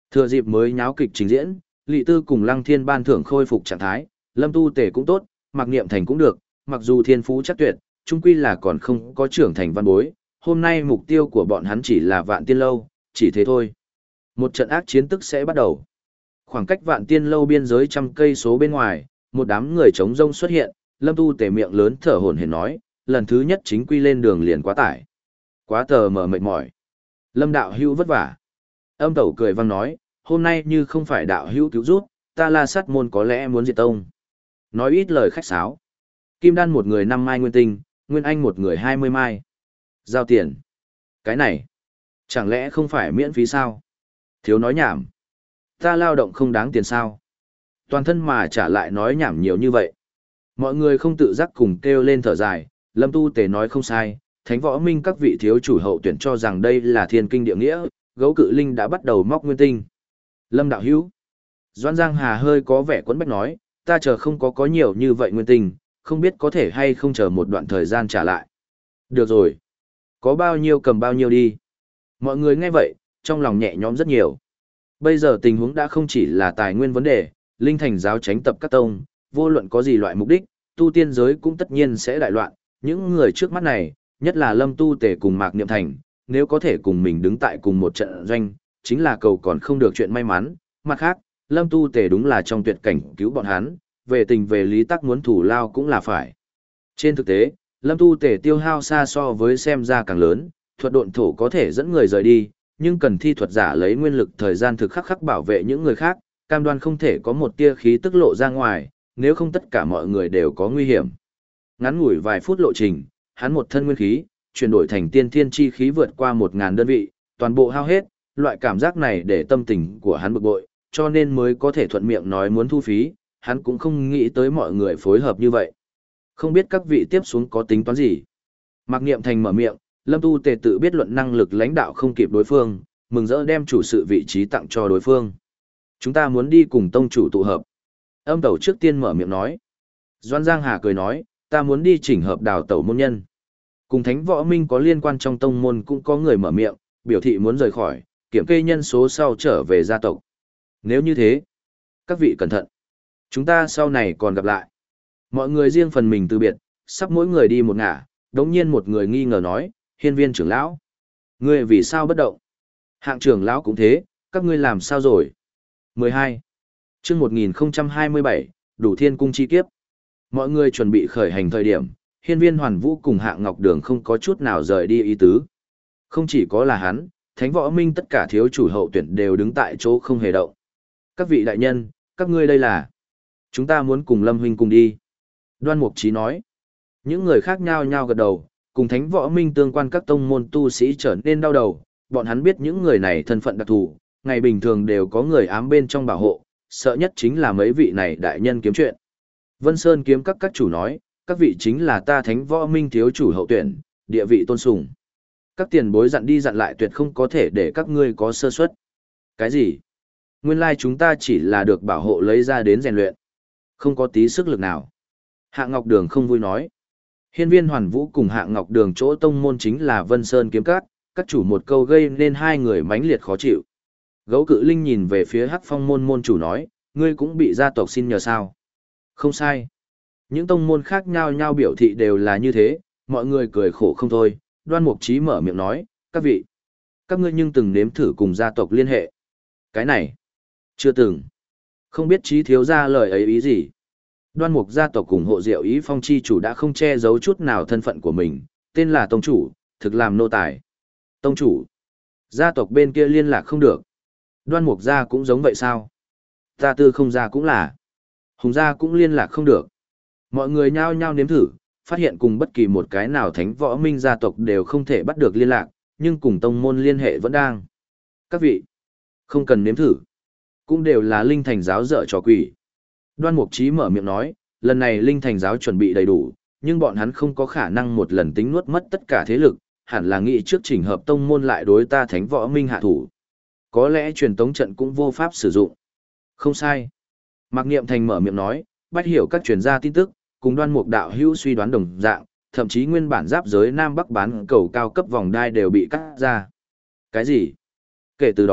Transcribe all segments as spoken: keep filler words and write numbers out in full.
Thừa dịp mới nháo kịch trình diễn, Lị Tư cùng Lăng Thiên ban thưởng khôi phục trạng thái, Lâm Tu Tề cũng tốt, Mạc Niệm Thành cũng được, mặc dù thiên phú chắc tuyệt, chung quy là còn không có trưởng thành văn bối, hôm nay mục tiêu của bọn hắn chỉ là Vạn Tiên Lâu, chỉ thế thôi. Một trận ác chiến tức sẽ bắt đầu. Khoảng cách Vạn Tiên Lâu biên giới trăm cây số bên ngoài, một đám người chống rông xuất hiện, Lâm Tu Tề miệng lớn thở hổn hển nói, lần thứ nhất chính quy lên đường liền quá tải. Quá tờ mờ mệt mỏi. Lâm đạo hữu vất vả. Âm Tẩu cười vang nói, hôm nay như không phải đạo hữu cứu giúp, ta La Sát môn có lẽ muốn diệt tông. Nói ít lời khách sáo. Kim Đan một người năm mai nguyên tinh, Nguyên Anh một người hai mươi mai. Giao tiền. Cái này, chẳng lẽ không phải miễn phí sao? Thiếu nói nhảm. Ta lao động không đáng tiền sao? Toàn thân mà trả lại nói nhảm nhiều như vậy. Mọi người không tự giác cùng kêu lên thở dài, Lâm Tu Tề nói không sai, Thánh Võ Minh các vị thiếu chủ hậu tuyển cho rằng đây là thiên kinh địa nghĩa, gấu cự linh đã bắt đầu móc nguyên tinh. Lâm đạo hữu. Doãn Giang Hà hơi có vẻ quẫn bách nói, ta chờ không có có nhiều như vậy nguyên tinh, không biết có thể hay không chờ một đoạn thời gian trả lại. Được rồi. Có bao nhiêu cầm bao nhiêu đi. Mọi người nghe vậy, trong lòng nhẹ nhõm rất nhiều. Bây giờ tình huống đã không chỉ là tài nguyên vấn đề, Linh Thành giáo tránh tập các tông, vô luận có gì loại mục đích, tu tiên giới cũng tất nhiên sẽ đại loạn. Những người trước mắt này, nhất là Lâm Tu Tề cùng Mạc Niệm Thành, nếu có thể cùng mình đứng tại cùng một trận doanh, chính là cầu còn không được chuyện may mắn. Mặt khác, Lâm Tu Tề đúng là trong tuyệt cảnh cứu bọn hắn, về tình về lý tắc muốn thủ lao cũng là phải. Trên thực tế, Lâm Tu Tề tiêu hao xa so với xem ra càng lớn, thuật độn thổ có thể dẫn người rời đi, nhưng cần thi thuật giả lấy nguyên lực thời gian thực khắc khắc bảo vệ những người khác, cam đoan không thể có một tia khí tức lộ ra ngoài, nếu không tất cả mọi người đều có nguy hiểm. Ngắn ngủi vài phút lộ trình, hắn một thân nguyên khí, chuyển đổi thành tiên thiên chi khí vượt qua một ngàn đơn vị, toàn bộ hao hết, loại cảm giác này để tâm tình của hắn bực bội, cho nên mới có thể thuận miệng nói muốn thu phí, hắn cũng không nghĩ tới mọi người phối hợp như vậy. Không biết các vị tiếp xuống có tính toán gì? Mạc Niệm Thành mở miệng, Lâm Tu Tề tự biết luận năng lực lãnh đạo không kịp đối phương, mừng rỡ đem chủ sự vị trí tặng cho đối phương. Chúng ta muốn đi cùng tông chủ tụ hợp. Âm Tẩu trước tiên mở miệng nói. Doãn Giang Hà cười nói, ta muốn đi chỉnh hợp Đào Tẩu môn nhân. Cùng Thánh Võ Minh có liên quan trong tông môn cũng có người mở miệng, biểu thị muốn rời khỏi, kiểm kê nhân số sau trở về gia tộc. Nếu như thế, các vị cẩn thận. Chúng ta sau này còn gặp lại. Mọi người riêng phần mình từ biệt, sắp mỗi người đi một ngả, đống nhiên một người nghi ngờ nói, Hiên Viên trưởng lão. Ngươi vì sao bất động? Hạng trưởng lão cũng thế, các ngươi làm sao rồi? mười hai. Chương một nghìn hai mươi bảy, đủ thiên cung chi kiếp. Mọi người chuẩn bị khởi hành thời điểm, Hiên Viên Hoàn Vũ cùng Hạng Ngọc Đường không có chút nào rời đi ý tứ. Không chỉ có là hắn, Thánh Võ Minh tất cả thiếu chủ hậu tuyển đều đứng tại chỗ không hề động. Các vị đại nhân, các ngươi đây là... Chúng ta muốn cùng Lâm huynh cùng đi. Đoan Mục Chí nói. Những người khác nhao nhao gật đầu, cùng Thánh Võ Minh tương quan các tông môn tu sĩ trở nên đau đầu, bọn hắn biết những người này thân phận đặc thù, ngày bình thường đều có người ám bên trong bảo hộ, sợ nhất chính là mấy vị này đại nhân kiếm chuyện. Vân Sơn kiếm các các chủ nói, các vị chính là ta Thánh Võ Minh thiếu chủ hậu tuyển, địa vị tôn sùng. Các tiền bối dặn đi dặn lại tuyệt không có thể để các ngươi có sơ suất. Cái gì? Nguyên lai chúng ta chỉ là được bảo hộ lấy ra đến rèn luyện. Không có tí sức lực nào. Hạng Ngọc Đường không vui nói. Hiên Viên Hoàn Vũ cùng Hạng Ngọc Đường chỗ tông môn chính là Vân Sơn kiếm các, các chủ một câu gây nên hai người mãnh liệt khó chịu. Gấu Cự Linh nhìn về phía Hắc Phong môn môn chủ nói, ngươi cũng bị gia tộc xin nhờ sao? Không sai. Những tông môn khác nhau nhau biểu thị đều là như thế, mọi người cười khổ không thôi. Đoan Mục Chí mở miệng nói, các vị, các ngươi nhưng từng nếm thử cùng gia tộc liên hệ. Cái này, chưa từng. Không biết Chí thiếu gia lời ấy ý gì. Đoan Mục gia tộc ủng hộ Diệu Ý Phong chi chủ đã không che giấu chút nào thân phận của mình, tên là tông chủ, thực làm nô tài. Tông chủ, gia tộc bên kia liên lạc không được. Đoan Mục gia cũng giống vậy sao? Ta Tư Không gia cũng là. Hùng gia cũng liên lạc không được. Mọi người nhao nhao nếm thử, phát hiện cùng bất kỳ một cái nào Thánh Võ Minh gia tộc đều không thể bắt được liên lạc, nhưng cùng tông môn liên hệ vẫn đang. Các vị, không cần nếm thử. Cũng đều là Linh Thành giáo dở trò quỷ. Đoan Mục Chí mở miệng nói, lần này Linh Thành giáo chuẩn bị đầy đủ, nhưng bọn hắn không có khả năng một lần tính nuốt mất tất cả thế lực, hẳn là nghĩ trước chỉnh hợp tông môn lại đối ta Thánh Võ Minh hạ thủ. Có lẽ truyền tống trận cũng vô pháp sử dụng. Không sai. Mạc Niệm Thành mở miệng nói, bách hiểu các truyền gia tin tức, cùng Đoan Mục đạo hữu suy đoán đồng dạng, thậm chí nguyên bản giáp giới Nam Bắc bán cầu cao cấp vòng đai đều bị cắt ra. Cái gì? Kể từ đó,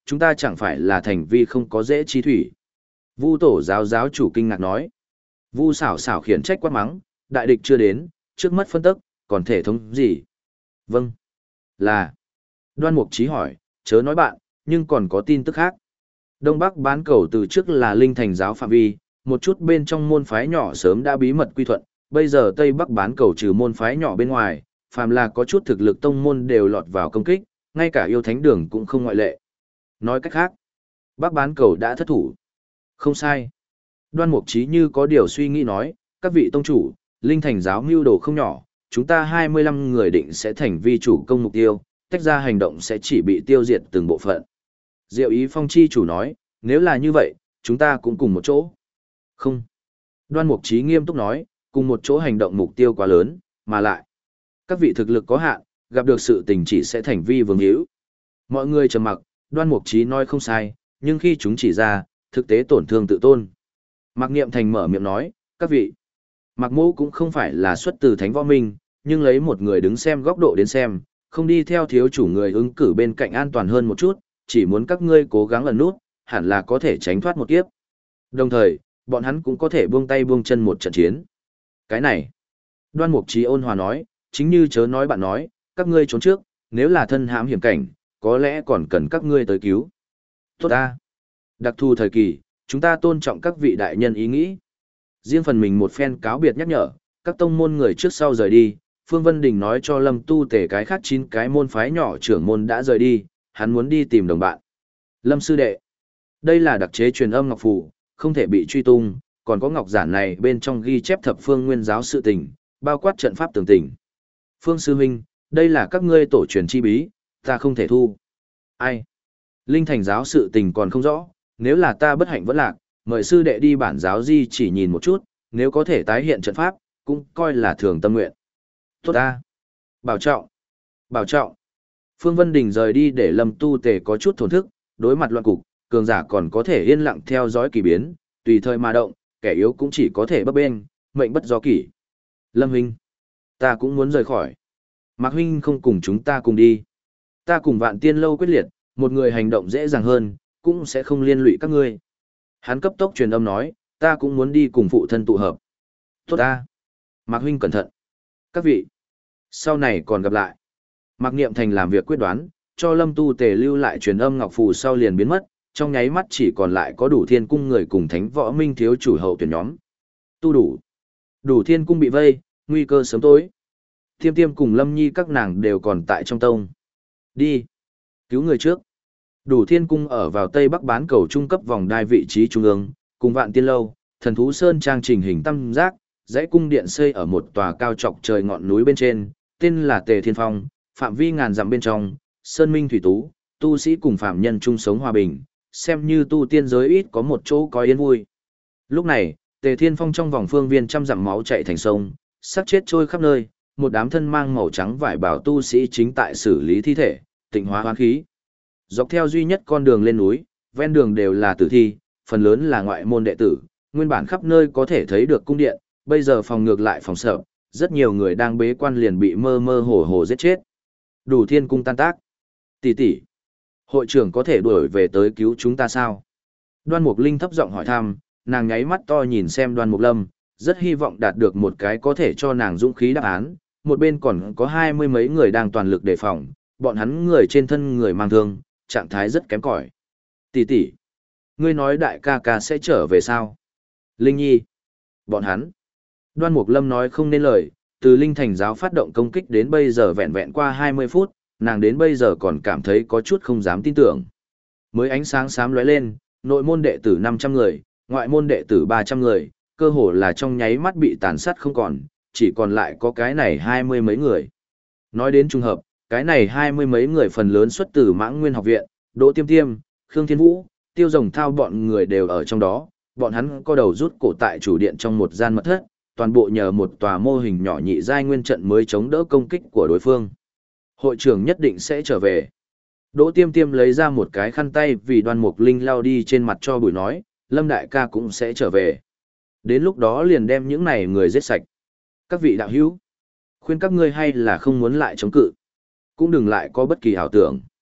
chúng ta chẳng phải là thành vi không có dễ chi thủy. Vu tổ giáo giáo chủ kinh ngạc nói. Vu xảo xảo khiển trách quát mắng, đại địch chưa đến, trước mất phân tức, còn thể thống gì? Vâng. Là. Đoan Mục Chí hỏi, chớ nói bạn, nhưng còn có tin tức khác. Đông Bắc bán cầu từ trước là linh thành giáo phạm vi, một chút bên trong môn phái nhỏ sớm đã bí mật quy thuận, bây giờ Tây Bắc bán cầu trừ môn phái nhỏ bên ngoài, phàm là có chút thực lực tông môn đều lọt vào công kích, ngay cả yêu thánh đường cũng không ngoại lệ. Nói cách khác, Bắc bán cầu đã thất thủ. Không sai. Đoan Mục Chí như có điều suy nghĩ nói, các vị tông chủ, linh thành giáo mưu đồ không nhỏ, chúng ta hai mươi lăm người định sẽ thành vi chủ công mục tiêu, tách ra hành động sẽ chỉ bị tiêu diệt từng bộ phận. Diệu Ý Phong chi chủ nói, nếu là như vậy, chúng ta cũng cùng một chỗ. Không. Đoan Mục Chí nghiêm túc nói, cùng một chỗ hành động mục tiêu quá lớn, mà lại. Các vị thực lực có hạn, gặp được sự tình chỉ sẽ thành vi vương hữu. Mọi người trầm mặc, Đoan Mục Chí nói không sai, nhưng khi chúng chỉ ra, thực tế tổn thương tự tôn. Mạc Niệm Thành mở miệng nói, các vị. Mạc Mỗ cũng không phải là xuất từ Thánh Võ Minh, nhưng lấy một người đứng xem góc độ đến xem, không đi theo thiếu chủ người ứng cử bên cạnh an toàn hơn một chút, chỉ muốn các ngươi cố gắng ẩn nút, hẳn là có thể tránh thoát một kiếp. Đồng thời, bọn hắn cũng có thể buông tay buông chân một trận chiến. Cái này, Đoan Mục Chí ôn hòa nói, chính như chớ nói bạn nói, các ngươi trốn trước, nếu là thân hãm hiểm cảnh, có lẽ còn cần các ngươi tới cứu. Tốt ta. Đặc thù thời kỳ, chúng ta tôn trọng các vị đại nhân ý nghĩ. Riêng phần mình một phen cáo biệt nhắc nhở, các tông môn người trước sau rời đi, Phương Vân Đình nói cho Lâm Tu Tể cái khác chín cái môn phái nhỏ trưởng môn đã rời đi, hắn muốn đi tìm đồng bạn. Lâm sư đệ, đây là đặc chế truyền âm ngọc phù, không thể bị truy tung, còn có ngọc giản này bên trong ghi chép thập phương nguyên giáo sự tình, bao quát trận pháp tường tình. Phương sư huynh, đây là các ngươi tổ truyền chi bí, ta không thể thu. Ai? Linh thành giáo sự tình còn không rõ, nếu là ta bất hạnh vẫn lạc, mời sư đệ đi bản giáo di chỉ nhìn một chút, nếu có thể tái hiện trận pháp, cũng coi là thường tâm nguyện. Tốt ta. Bảo trọng. Bảo trọng. Phương Vân Đình rời đi để Lâm Tu Tề có chút thổn thức, đối mặt loạn cục, cường giả còn có thể yên lặng theo dõi kỳ biến, tùy thời mà động, kẻ yếu cũng chỉ có thể bấp bênh, mệnh bất do kỷ. Lâm huynh, ta cũng muốn rời khỏi. Mạc huynh không cùng chúng ta cùng đi. Ta cùng Vạn Tiên lâu quyết liệt, một người hành động dễ dàng hơn, cũng sẽ không liên lụy các ngươi. Hắn cấp tốc truyền âm nói, ta cũng muốn đi cùng phụ thân tụ hợp. Tốt ta. Mạc huynh cẩn thận. Các vị, sau này còn gặp lại. Mạc Niệm Thành làm việc quyết đoán, cho Lâm Tu Tề lưu lại truyền âm ngọc phù sau liền biến mất, trong nháy mắt chỉ còn lại có Đủ Thiên cung người cùng Thánh Võ Minh thiếu chủ hậu tuyển nhóm. Tu đủ. Đủ Thiên cung bị vây, nguy cơ sớm tối. Tiêm Tiêm cùng Lâm Nhi các nàng đều còn tại trong tông. Đi. Cứu người trước. Đủ Thiên cung ở vào Tây Bắc bán cầu trung cấp vòng đai vị trí trung ương, cùng Vạn Tiên lâu, Thần thú sơn trang trình hình tam giác, dãy cung điện xây ở một tòa cao chọc trời ngọn núi bên trên, tên là Tề Thiên Phong, phạm vi ngàn dặm bên trong, sơn minh thủy tú, tu sĩ cùng phạm nhân chung sống hòa bình, xem như tu tiên giới ít có một chỗ có yên vui. Lúc này, Tề Thiên Phong trong vòng phương viên trăm dặm máu chảy thành sông, xác chết trôi khắp nơi, một đám thân mang màu trắng vải bào tu sĩ chính tại xử lý thi thể, tịnh hóa hoán khí. Dọc theo duy nhất con đường lên núi, ven đường đều là tử thi, phần lớn là ngoại môn đệ tử, nguyên bản khắp nơi có thể thấy được cung điện, bây giờ phòng ngược lại phòng sợ, rất nhiều người đang bế quan liền bị mơ mơ hồ hồ giết chết. Đủ Thiên cung tan tác. Tỷ tỷ, hội trưởng có thể đuổi về tới cứu chúng ta sao? Đoan Mục Linh thấp giọng hỏi thăm, nàng nháy mắt to nhìn xem Đoan Mục Lâm, rất hy vọng đạt được một cái có thể cho nàng dũng khí đáp án. Một bên còn có hai mươi mấy người đang toàn lực đề phòng, bọn hắn người trên thân người mang thương, trạng thái rất kém cỏi. Tỷ tỷ, ngươi nói đại ca ca sẽ trở về sao? Linh Nhi, bọn hắn. Đoan Mục Lâm nói không nên lời, từ Linh Thành giáo phát động công kích đến bây giờ vẹn vẹn qua hai mươi phút, nàng đến bây giờ còn cảm thấy có chút không dám tin tưởng. Mới ánh sáng xám lóe lên, nội môn đệ tử năm trăm người, ngoại môn đệ tử ba trăm người, cơ hồ là trong nháy mắt bị tàn sát không còn, chỉ còn lại có cái này hai mươi mấy người. Nói đến trùng hợp, cái này hai mươi mấy người phần lớn xuất từ Mãng Nguyên học viện, Đỗ Tiêm Tiêm, Khương Thiên Vũ, Tiêu Rồng Thao bọn người đều ở trong đó, bọn hắn có đầu rút cổ tại chủ điện trong một gian mật thất, toàn bộ nhờ một tòa mô hình nhỏ nhị giai nguyên trận mới chống đỡ công kích của đối phương. Hội trưởng nhất định sẽ trở về. Đỗ Tiêm Tiêm lấy ra một cái khăn tay vì Đoan Mục Linh lau đi trên mặt cho bụi nói, Lâm đại ca cũng sẽ trở về. Đến lúc đó liền đem những này người giết sạch. Các vị đạo hữu, khuyên các ngươi hay là không muốn lại chống cự. Cũng đừng lại có bất kỳ ảo tưởng.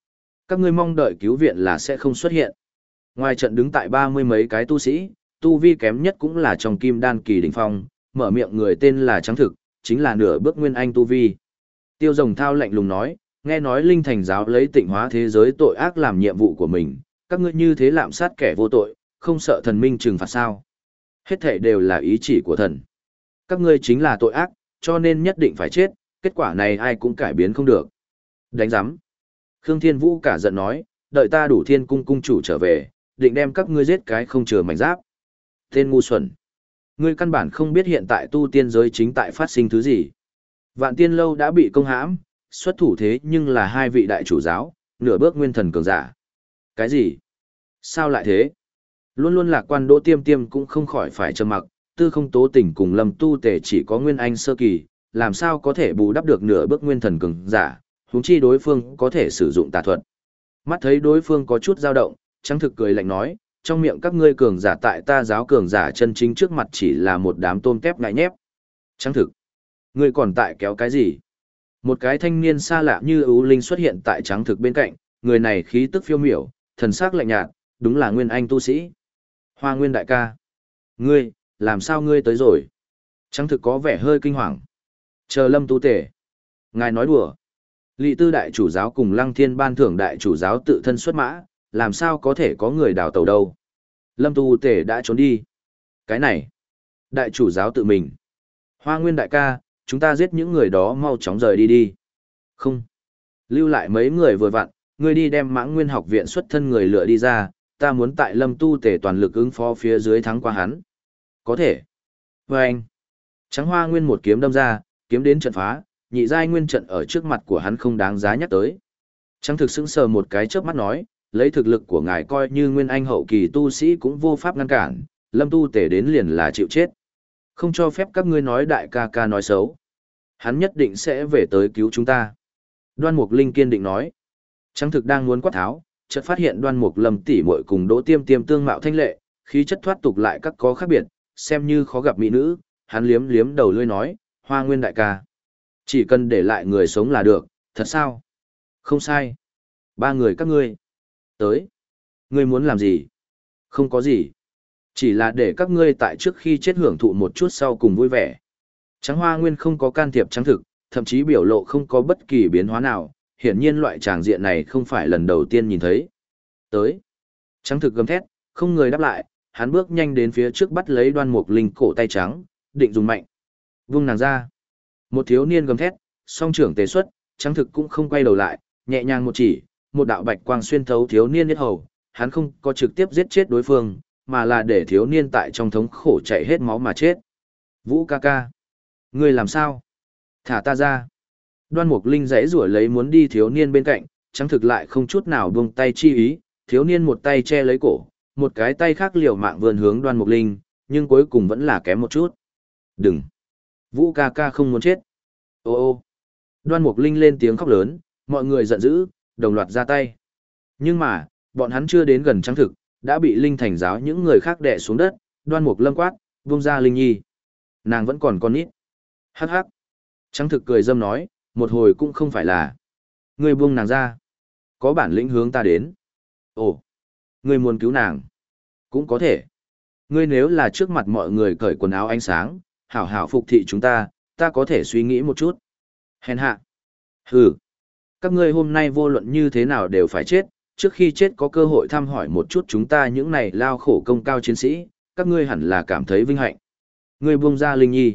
Các ngươi mong đợi cứu viện là sẽ không xuất hiện. Ngoài trận đứng tại ba mươi mấy cái tu sĩ, tu vi kém nhất cũng là trong kim đan kỳ đỉnh phong, mở miệng người tên là Trắng Thực, chính là nửa bước nguyên anh tu vi. Tiêu Rồng Thao lạnh lùng nói, nghe nói Linh Thành giáo lấy tịnh hóa thế giới tội ác làm nhiệm vụ của mình, các ngươi như thế lạm sát kẻ vô tội, không sợ thần minh trừng phạt sao? Hết thảy đều là ý chỉ của thần. Các ngươi chính là tội ác, cho nên nhất định phải chết, kết quả này ai cũng cải biến không được. Đánh giám. Khương Thiên Vũ cả giận nói, đợi ta đủ thiên cung cung chủ trở về, định đem các ngươi giết cái không chừa mảnh giáp. Tên ngu xuẩn. Ngươi căn bản không biết hiện tại tu tiên giới chính tại phát sinh thứ gì. Vạn tiên lâu đã bị công hãm, xuất thủ thế nhưng là hai vị đại chủ giáo, nửa bước nguyên thần cường giả. Cái gì? Sao lại thế? Luôn luôn lạc quan Đỗ Tiêm Tiêm cũng không khỏi phải trầm mặc, Tư Không Tố Tình cùng Lâm Tu Tề chỉ có nguyên anh sơ kỳ, làm sao có thể bù đắp được nửa bước nguyên thần cường giả, huống chi đối phương có thể sử dụng tà thuật. Mắt thấy đối phương có chút dao động, Trắng Thực cười lạnh nói, trong miệng các ngươi cường giả tại ta giáo cường giả chân chính trước mặt chỉ là một đám tôm tép ngại nhép. Trắng Thực, ngươi còn tại kéo cái gì? Một cái thanh niên xa lạ như ưu linh xuất hiện tại Trắng Thực bên cạnh, người này khí tức phiêu miểu, thần sắc lạnh nhạt, đúng là nguyên anh tu sĩ. Hoa Nguyên đại ca. Ngươi, làm sao ngươi tới rồi? Trắng Thực có vẻ hơi kinh hoàng. Chờ Lâm Tu Tề. Ngài nói đùa. Lị Tư đại chủ giáo cùng Lăng Thiên ban thưởng đại chủ giáo tự thân xuất mã, làm sao có thể có người đào tàu đâu? Lâm Tu Tề đã trốn đi. Cái này. Đại chủ giáo tự mình. Hoa Nguyên đại ca, chúng ta giết những người đó mau chóng rời đi đi. Không. Lưu lại mấy người vừa vặn, ngươi đi đem Mãng Nguyên học viện xuất thân người lựa đi ra, ta muốn tại Lâm Tu Tề toàn lực ứng phó phía dưới thắng qua hắn. Có thể. Và anh. Trắng Hoa Nguyên một kiếm đâm ra, kiếm đến trận phá, nhị giai nguyên trận ở trước mặt của hắn không đáng giá nhắc tới. Trắng Thực sững sờ một cái chớp mắt nói, lấy thực lực của ngài coi như nguyên anh hậu kỳ tu sĩ cũng vô pháp ngăn cản, Lâm Tu Tề đến liền là chịu chết. Không cho phép các ngươi nói đại ca ca nói xấu. Hắn nhất định sẽ về tới cứu chúng ta. Đoan Mục Linh kiên định nói. Trắng Thực đang muốn quát tháo, chợt phát hiện Đoan Mục Lâm tỷ muội cùng Đỗ Tiêm Tiêm tương mạo thanh lệ, khí chất thoát tục lại các có khác biệt, xem như khó gặp mỹ nữ, hắn liếm liếm đầu lưỡi nói, Hoa Nguyên đại ca, chỉ cần để lại người sống là được, thật sao? Không sai. Ba người các ngươi. Tới. Ngươi muốn làm gì? Không có gì. Chỉ là để các ngươi tại trước khi chết hưởng thụ một chút sau cùng vui vẻ. Trắng Hoa Nguyên không có can thiệp Trắng Thực, thậm chí biểu lộ không có bất kỳ biến hóa nào, hiển nhiên loại tràng diện này không phải lần đầu tiên nhìn thấy. Tới. Trắng Thực gầm thét, không người đáp lại, hắn bước nhanh đến phía trước bắt lấy Đoan Mục Linh cổ tay trắng, định dùng mạnh. Vung nàng ra. Một thiếu niên gầm thét, song trưởng tế xuất, Trắng Thực cũng không quay đầu lại, nhẹ nhàng một chỉ, một đạo bạch quang xuyên thấu thiếu niên yết hầu, hắn không có trực tiếp giết chết đối phương, mà là để thiếu niên tại trong thống khổ chạy hết máu mà chết. Vũ ca ca. Ngươi làm sao? Thả ta ra. Đoan Mục Linh giãy giụa lấy muốn đi thiếu niên bên cạnh, Trắng Thực lại không chút nào buông tay chi ý, thiếu niên một tay che lấy cổ, một cái tay khác liều mạng vươn hướng Đoan Mục Linh, nhưng cuối cùng vẫn là kém một chút. Đừng! Vũ ca ca không muốn chết. Ô ô! Đoan Mục Linh lên tiếng khóc lớn, mọi người giận dữ, đồng loạt ra tay. Nhưng mà, bọn hắn chưa đến gần Trắng Thực, đã bị Linh Thành giáo những người khác đè xuống đất, Đoan Mục Lâm quát, buông ra Linh Nhi. Nàng vẫn còn con nít. Hắc hắc! Trắng Thực cười dâm nói, một hồi cũng không phải là. Ngươi buông nàng ra. Có bản lĩnh hướng ta đến. Ồ! Ngươi muốn cứu nàng. Cũng có thể. Ngươi nếu là trước mặt mọi người cởi quần áo ánh sáng, hảo hảo phục thị chúng ta, ta có thể suy nghĩ một chút. Hèn hạ. Hừ. Các ngươi hôm nay vô luận như thế nào đều phải chết, trước khi chết có cơ hội thăm hỏi một chút chúng ta những này lao khổ công cao chiến sĩ, các ngươi hẳn là cảm thấy vinh hạnh. Ngươi buông ra Linh Nhi.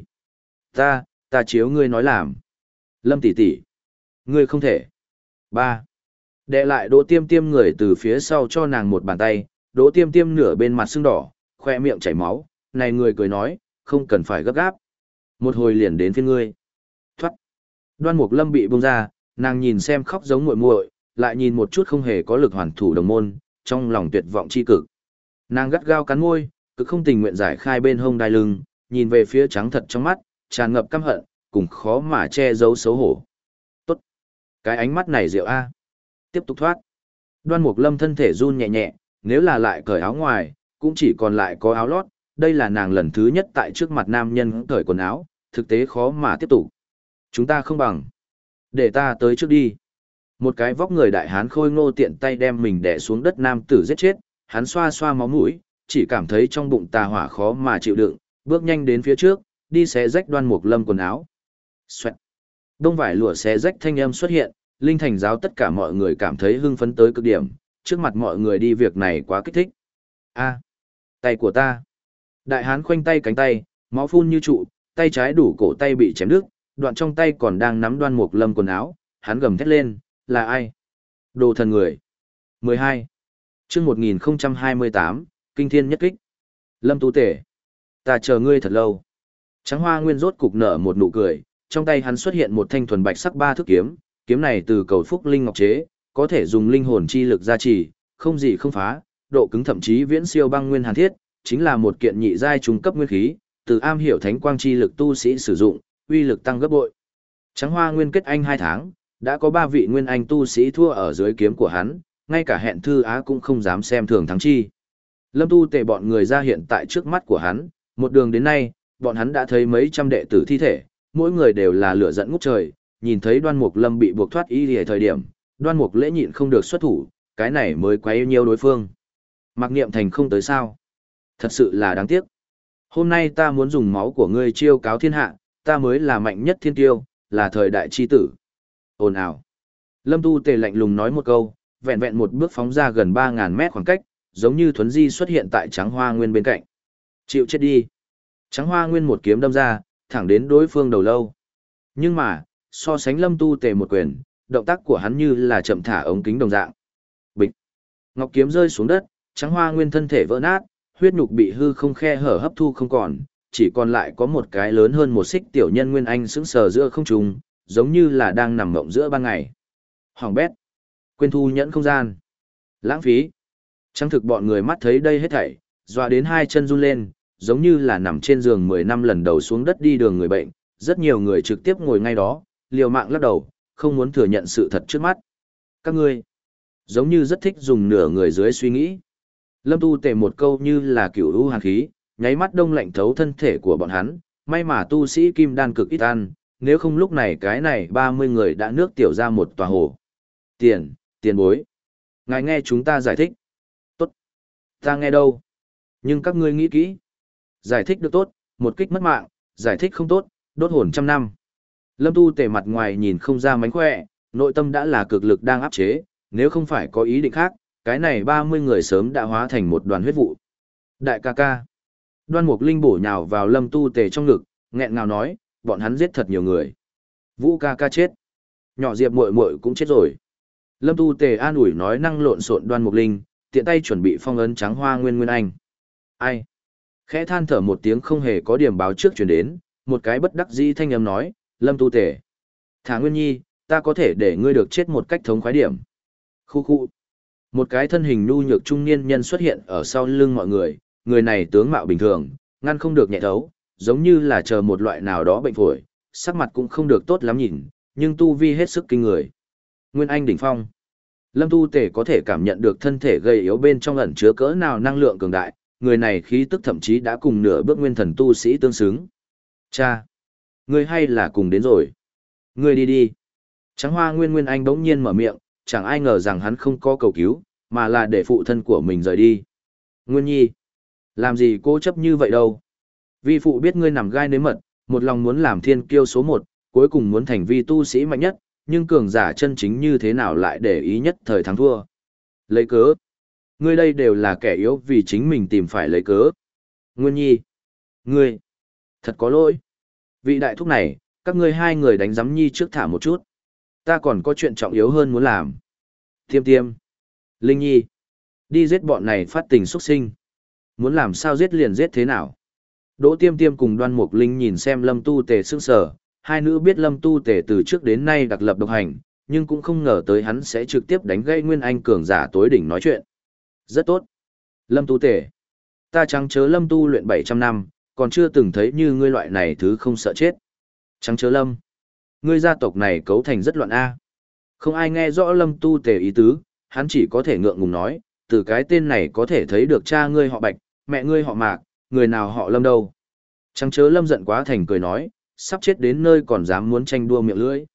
Ta, ta chiếu ngươi nói làm. Lâm tỷ tỷ. Ngươi không thể. Ba. Đệ lại Đỗ Tiêm Tiêm người từ phía sau cho nàng một bàn tay, Đỗ Tiêm Tiêm nửa bên mặt sưng đỏ, khoe miệng chảy máu, này người cười nói, không cần phải gấp gáp. Một hồi liền đến phiên ngươi. Thoát. Đoan Mục Lâm bị buông ra, nàng nhìn xem khóc giống muội muội, lại nhìn một chút không hề có lực hoàn thủ đồng môn, trong lòng tuyệt vọng chi cực. Nàng gắt gao cắn môi, cực không tình nguyện giải khai bên hông đai lưng, nhìn về phía Trắng Thật trong mắt, tràn ngập căm hận, cùng khó mà che giấu xấu hổ. Tốt. Cái ánh mắt này rượu a. Tiếp tục thoát. Đoan Mục Lâm thân thể run nhẹ nhẹ, nếu là lại cởi áo ngoài, cũng chỉ còn lại có áo lót, đây là nàng lần thứ nhất tại trước mặt nam nhân cởi quần áo, thực tế khó mà tiếp tục. Chúng ta không bằng. Để ta tới trước đi. Một cái vóc người đại hán khôi ngô tiện tay đem mình đè xuống đất nam tử giết chết, hắn xoa xoa máu mũi, chỉ cảm thấy trong bụng tà hỏa khó mà chịu đựng, bước nhanh đến phía trước, đi xé rách Đoan Mục Lâm quần áo. Xoẹt. Đông vải lụa xé rách thanh âm xuất hiện, Linh Thành giáo tất cả mọi người cảm thấy hưng phấn tới cực điểm, trước mặt mọi người đi việc này quá kích thích. A, tay của ta. Đại hán khoanh tay cánh tay, máu phun như trụ, tay trái đủ cổ tay bị chém đứt, đoạn trong tay còn đang nắm Đoan Mục Lâm quần áo, hắn gầm thét lên, là ai? Đồ thần người. mười hai. Chương một nghìn hai mươi tám, Kinh Thiên Nhất Kích. Lâm Tu Tể. Ta chờ ngươi thật lâu. Trắng Hoa Nguyên rốt cục nở một nụ cười, trong tay hắn xuất hiện một thanh thuần bạch sắc ba thước kiếm, kiếm này từ cầu phúc linh ngọc chế, có thể dùng linh hồn chi lực gia trì, không gì không phá, độ cứng thậm chí viễn siêu băng nguyên hàn thiết, chính là một kiện nhị giai trung cấp nguyên khí, từ am hiểu thánh quang chi lực tu sĩ sử dụng, uy lực tăng gấp bội. Trắng Hoa Nguyên kết anh hai tháng, đã có ba vị nguyên anh tu sĩ thua ở dưới kiếm của hắn, ngay cả Hẹn Thư Á cũng không dám xem thường thắng chi. Lâm Tu Tề bọn người ra hiện tại trước mắt của hắn, một đường đến nay, bọn hắn đã thấy mấy trăm đệ tử thi thể, mỗi người đều là lửa giận ngút trời, nhìn thấy Đoan Mục Lâm bị buộc thoát y liề thời điểm, Đoan Mục Lễ nhịn không được xuất thủ, cái này mới quá yêu nhiều đối phương. Mạc Niệm Thành không tới sao? Thật sự là đáng tiếc. Hôm nay ta muốn dùng máu của ngươi chiêu cáo thiên hạ, ta mới là mạnh nhất thiên tiêu, là thời đại chi tử. Ồn ào. Lâm Tu Tề lạnh lùng nói một câu, vẹn vẹn một bước phóng ra gần ba ngàn mét khoảng cách, giống như thuấn di xuất hiện tại Trắng Hoa Nguyên bên cạnh. Chịu chết đi. Trắng Hoa Nguyên một kiếm đâm ra, thẳng đến đối phương đầu lâu. Nhưng mà, so sánh Lâm Tu Tề một quyền, động tác của hắn như là chậm thả ống kính đồng dạng. Bịch. Ngọc kiếm rơi xuống đất, Trắng Hoa Nguyên thân thể vỡ nát, huyết nhục bị hư không khe hở hấp thu không còn, chỉ còn lại có một cái lớn hơn một xích tiểu nhân Nguyên Anh sững sờ giữa không trung, giống như là đang nằm mộng giữa ban ngày. Hoàng bét. Quên thu nhẫn không gian. Lãng phí. Trăng thực bọn người mắt thấy đây hết thảy, dọa đến hai chân run lên, giống như là nằm trên giường mười năm lần đầu xuống đất đi đường người bệnh, rất nhiều người trực tiếp ngồi ngay đó, liều mạng lắc đầu, không muốn thừa nhận sự thật trước mắt. Các ngươi, giống như rất thích dùng nửa người dưới suy nghĩ. Lâm Tu Tề một câu như là cửu u hàn khí, nháy mắt đông lạnh thấu thân thể của bọn hắn, may mà tu sĩ kim đan cực ít ăn, nếu không lúc này cái này ba mươi người đã nước tiểu ra một tòa hồ. Tiền, tiền bối. Ngài nghe chúng ta giải thích. Tốt. Ta nghe đâu. Nhưng các ngươi nghĩ kỹ. Giải thích được tốt, một kích mất mạng, giải thích không tốt, đốt hồn trăm năm. Lâm Tu Tề mặt ngoài nhìn không ra mánh khỏe, nội tâm đã là cực lực đang áp chế, nếu không phải có ý định khác, cái này ba mươi người sớm đã hóa thành một đoàn huyết vụ. Đại ca ca. Đoan Mục Linh bổ nhào vào Lâm Tu Tề trong ngực, nghẹn ngào nói, bọn hắn giết thật nhiều người. Vũ ca ca chết. Nhỏ Diệp muội muội cũng chết rồi. Lâm Tu Tề an ủi nói năng lộn xộn Đoan Mục Linh, tiện tay chuẩn bị phong ấn Trắng Hoa Nguyên Nguyên Anh. Ai? Khẽ than thở một tiếng không hề có điểm báo trước truyền đến, một cái bất đắc dĩ thanh âm nói, Lâm Tu Tề. Thả Nguyên Nhi, ta có thể để ngươi được chết một cách thống khoái điểm. Khu khu. Một cái thân hình nhu nhược trung niên nhân xuất hiện ở sau lưng mọi người, người này tướng mạo bình thường, ngăn không được nhẹ thấu, giống như là chờ một loại nào đó bệnh phổi, sắc mặt cũng không được tốt lắm nhìn, nhưng tu vi hết sức kinh người. Nguyên Anh đỉnh phong. Lâm Tu Tề có thể cảm nhận được thân thể gầy yếu bên trong ẩn chứa cỡ nào năng lượng cường đại, người này khí tức thậm chí đã cùng nửa bước nguyên thần tu sĩ tương xứng. Cha! Ngươi hay là cùng đến rồi? Ngươi đi đi. Trắng Hoa Nguyên Nguyên Anh bỗng nhiên mở miệng, chẳng ai ngờ rằng hắn không có cầu cứu, mà là để phụ thân của mình rời đi. Nguyên Nhi! Làm gì cố chấp như vậy đâu? Vi phụ biết ngươi nằm gai nếm mật, một lòng muốn làm thiên kiêu số một, cuối cùng muốn thành vi tu sĩ mạnh nhất, nhưng cường giả chân chính như thế nào lại để ý nhất thời thắng thua. Lấy cớ. Ngươi đây đều là kẻ yếu vì chính mình tìm phải lấy cớ. Nguyên Nhi. Ngươi. Thật có lỗi. Vị đại thúc này, các ngươi hai người đánh giám Nhi trước thả một chút. Ta còn có chuyện trọng yếu hơn muốn làm. Tiêm tiêm. Linh Nhi. Đi giết bọn này phát tình xuất sinh. Muốn làm sao giết liền giết thế nào. Đỗ Tiêm Tiêm cùng Đoan Mục Linh nhìn xem Lâm Tu Tề sững sờ, hai nữ biết Lâm Tu Tề từ trước đến nay đặc lập độc hành, nhưng cũng không ngờ tới hắn sẽ trực tiếp đánh gây Nguyên Anh cường giả tối đỉnh nói chuyện. Rất tốt. Lâm Tu Tề. Ta trắng chớ Lâm tu luyện bảy trăm năm, còn chưa từng thấy như ngươi loại này thứ không sợ chết. Trắng chớ Lâm. Ngươi gia tộc này cấu thành rất loạn A. Không ai nghe rõ Lâm Tu Tề ý tứ, hắn chỉ có thể ngượng ngùng nói, từ cái tên này có thể thấy được cha ngươi họ Bạch, mẹ ngươi họ Mạc, người nào họ Lâm đâu. Trắng chớ Lâm giận quá thành cười nói, sắp chết đến nơi còn dám muốn tranh đua miệng lưỡi.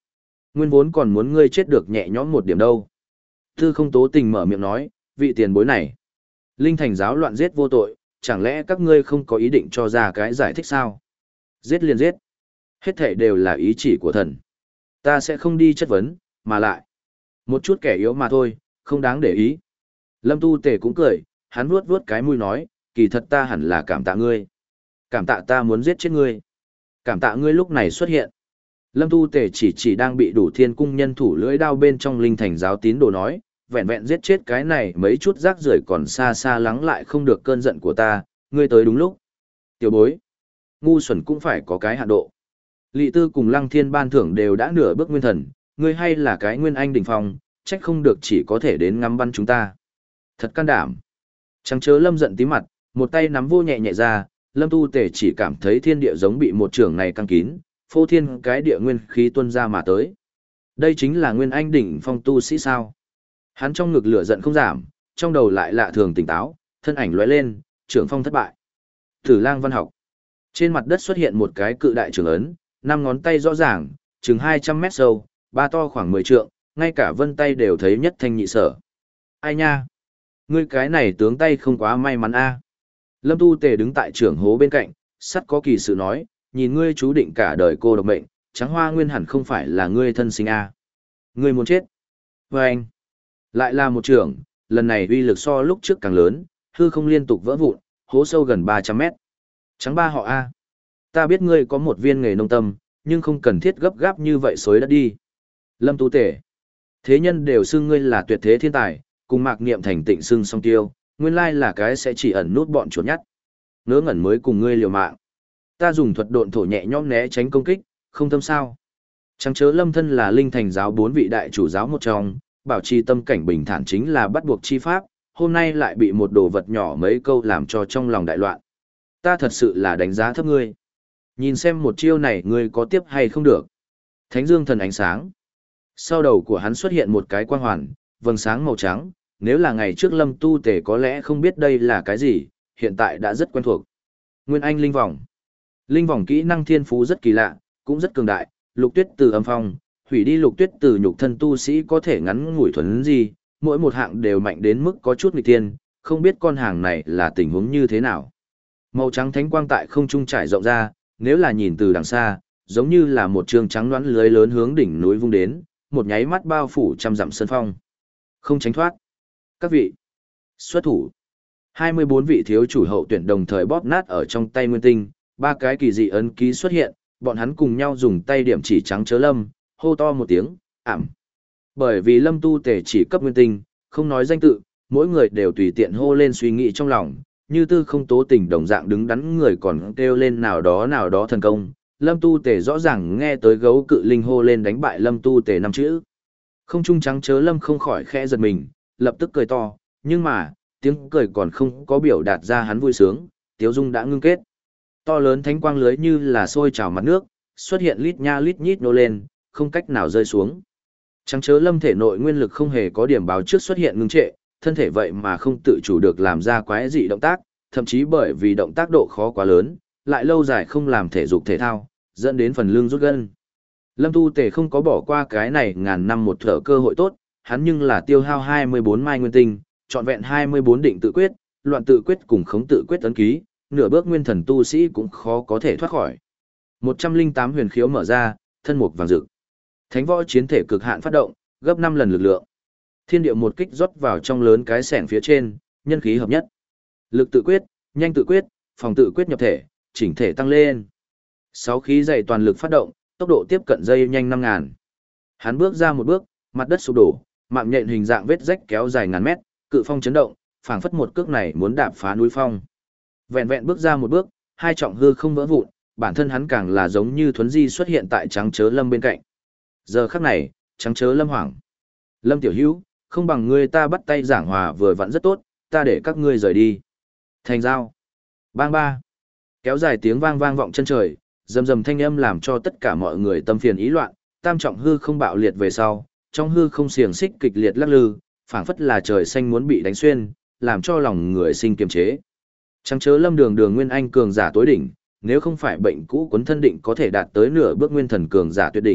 Nguyên vốn còn muốn ngươi chết được nhẹ nhõm một điểm đâu. Tư không tố tình mở miệng nói, vị tiền bối này. Linh thành giáo loạn giết vô tội, chẳng lẽ các ngươi không có ý định cho ra cái giải thích sao? Giết liền giết. Hết thể đều là ý chỉ của thần. Ta sẽ không đi chất vấn, mà lại. Một chút kẻ yếu mà thôi, không đáng để ý. Lâm Tu Tề cũng cười, hắn vuốt vuốt cái mũi nói, kỳ thật ta hẳn là cảm tạ ngươi. Cảm tạ ta muốn giết chết ngươi. Cảm tạ ngươi lúc này xuất hiện. Lâm Tu Tề chỉ chỉ đang bị đủ thiên cung nhân thủ lưỡi đao bên trong linh thành giáo tín đồ nói, vẹn vẹn giết chết cái này mấy chút rác rưởi còn xa xa lắng lại không được cơn giận của ta, ngươi tới đúng lúc. Tiểu bối, ngu xuẩn cũng phải có cái hạn độ. Lị Tư cùng Lăng Thiên ban thưởng đều đã nửa bước nguyên thần, ngươi hay là cái nguyên anh đỉnh phong, trách không được chỉ có thể đến ngắm bắn chúng ta. Thật can đảm. Trắng chớ Lâm giận tí mặt, một tay nắm vô nhẹ nhẹ ra, Lâm Tu Tề chỉ cảm thấy thiên địa giống bị một trường này căng kín, phô thiên cái địa nguyên khí tuôn ra mà tới. Đây chính là nguyên anh đỉnh phong tu sĩ sao? Hắn trong ngực lửa giận không giảm, trong đầu lại lạ thường tỉnh táo, thân ảnh lóe lên, trưởng phong thất bại. Tử Lang văn học. Trên mặt đất xuất hiện một cái cự đại trường ấn, năm ngón tay rõ ràng, chừng hai trăm mét sâu, ba to khoảng mười trượng, ngay cả vân tay đều thấy nhất thanh nhị sở. Ai nha? Ngươi cái này tướng tay không quá may mắn a. Lâm Tu Tề đứng tại trưởng hố bên cạnh, sắt có kỳ sự nói, nhìn ngươi chú định cả đời cô độc mệnh, trắng hoa nguyên hẳn không phải là ngươi thân sinh a. Ngươi muốn chết. Và anh, lại là một trưởng, lần này uy lực so lúc trước càng lớn, hư không liên tục vỡ vụn, hố sâu gần ba trăm mét. Trắng ba họ a. Ta biết ngươi có một viên nghề nông tâm, nhưng không cần thiết gấp gáp như vậy xối đất đi. Lâm Tu Tề. Thế nhân đều xưng ngươi là tuyệt thế thiên tài, cùng Mạc Niệm Thành tịnh xưng song tiêu, nguyên lai là cái sẽ chỉ ẩn nút bọn chuột nhắt. Ngớ ngẩn mới cùng ngươi liều mạng. Ta dùng thuật độn thổ nhẹ nhõm né tránh công kích, không tâm sao. Chẳng chớ Lâm thân là linh thành giáo bốn vị đại chủ giáo một trong, bảo trì tâm cảnh bình thản chính là bắt buộc chi pháp, hôm nay lại bị một đồ vật nhỏ mấy câu làm cho trong lòng đại loạn. Ta thật sự là đánh giá thấp ngươi. Nhìn xem một chiêu này ngươi có tiếp hay không được. Thánh dương thần ánh sáng. Sau đầu của hắn xuất hiện một cái quang hoàn, vầng sáng màu trắng, nếu là ngày trước Lâm Tu Tề có lẽ không biết đây là cái gì, hiện tại đã rất quen thuộc. Nguyên Anh Linh Vòng. Linh Vòng kỹ năng thiên phú rất kỳ lạ, cũng rất cường đại, lục tuyết từ âm phong, hủy đi lục tuyết từ nhục thân tu sĩ có thể ngắn ngủi thuần gì, mỗi một hạng đều mạnh đến mức có chút nghịch tiên, không biết con hàng này là tình huống như thế nào. Màu trắng thánh quang tại không trung trải rộng ra, nếu là nhìn từ đằng xa, giống như là một trường trắng đoán lưới lớn hướng đỉnh núi vung đến, một nháy mắt bao phủ trăm dặm sơn phong. Không tránh thoát. Các vị, xuất thủ. hai mươi bốn vị thiếu chủ hậu tuyển đồng thời bóp nát ở trong tay Nguyên Tinh, ba cái kỳ dị ấn ký xuất hiện, bọn hắn cùng nhau dùng tay điểm chỉ trắng chớ Lâm, hô to một tiếng, ảm. Bởi vì Lâm Tu Tề chỉ cấp Nguyên Tinh, không nói danh tự, mỗi người đều tùy tiện hô lên suy nghĩ trong lòng, như Tư Không Tố Tình đồng dạng đứng đắn người còn kêu lên nào đó nào đó thần công. Lâm Tu Tề rõ ràng nghe tới gấu cự linh hô lên đánh bại Lâm Tu Tề năm chữ. Không trung trắng chớ Lâm không khỏi khẽ giật mình, lập tức cười to, nhưng mà, tiếng cười còn không có biểu đạt ra hắn vui sướng, tiếu dung đã ngưng kết. To lớn thánh quang lưới như là sôi trào mặt nước, xuất hiện lít nha lít nhít nô lên, không cách nào rơi xuống. Trắng chớ Lâm thể nội nguyên lực không hề có điểm báo trước xuất hiện ngưng trệ, thân thể vậy mà không tự chủ được làm ra quái dị động tác, thậm chí bởi vì động tác độ khó quá lớn, lại lâu dài không làm thể dục thể thao, dẫn đến phần lưng rút gân. Lâm Tu Tề không có bỏ qua cái này ngàn năm một thở cơ hội tốt, hắn nhưng là tiêu hao hai mươi bốn mai nguyên tinh, trọn vẹn hai mươi bốn định tự quyết, loạn tự quyết cùng khống tự quyết ấn ký, nửa bước nguyên thần tu sĩ cũng khó có thể thoát khỏi. một trăm lẻ tám huyền khiếu mở ra, thân mục vàng rực. Thánh võ chiến thể cực hạn phát động, gấp năm lần lực lượng. Thiên địa một kích rót vào trong lớn cái sẻng phía trên, nhân khí hợp nhất. Lực tự quyết, nhanh tự quyết, phòng tự quyết nhập thể, chỉnh thể tăng lên. Sáu khí dày toàn lực phát động, tốc độ tiếp cận dây nhanh năm ngàn. Hắn bước ra một bước, mặt đất sụp đổ, mạng nhện hình dạng vết rách kéo dài ngàn mét, cự phong chấn động, phảng phất một cước này muốn đạp phá núi phong. Vẹn vẹn bước ra một bước, hai trọng hư không vỡ vụn, bản thân hắn càng là giống như thuấn di xuất hiện tại trắng chớ Lâm bên cạnh. Giờ khắc này, trắng chớ Lâm hoảng. Lâm tiểu hữu, không bằng ngươi ta bắt tay giảng hòa vừa vặn rất tốt, ta để các ngươi rời đi. Thành giao. Bang ba. Kéo dài tiếng vang vang vọng chân trời, rầm rầm thanh âm làm cho tất cả mọi người tâm phiền ý loạn, tam trọng hư không bạo liệt về sau, trong hư không xiềng xích kịch liệt lắc lư, phảng phất là trời xanh muốn bị đánh xuyên, làm cho lòng người sinh kiềm chế. Trắng chớ Lâm đường đường nguyên anh cường giả tối đỉnh, nếu không phải bệnh cũ quấn thân định có thể đạt tới nửa bước nguyên thần cường giả tuyệt đỉnh,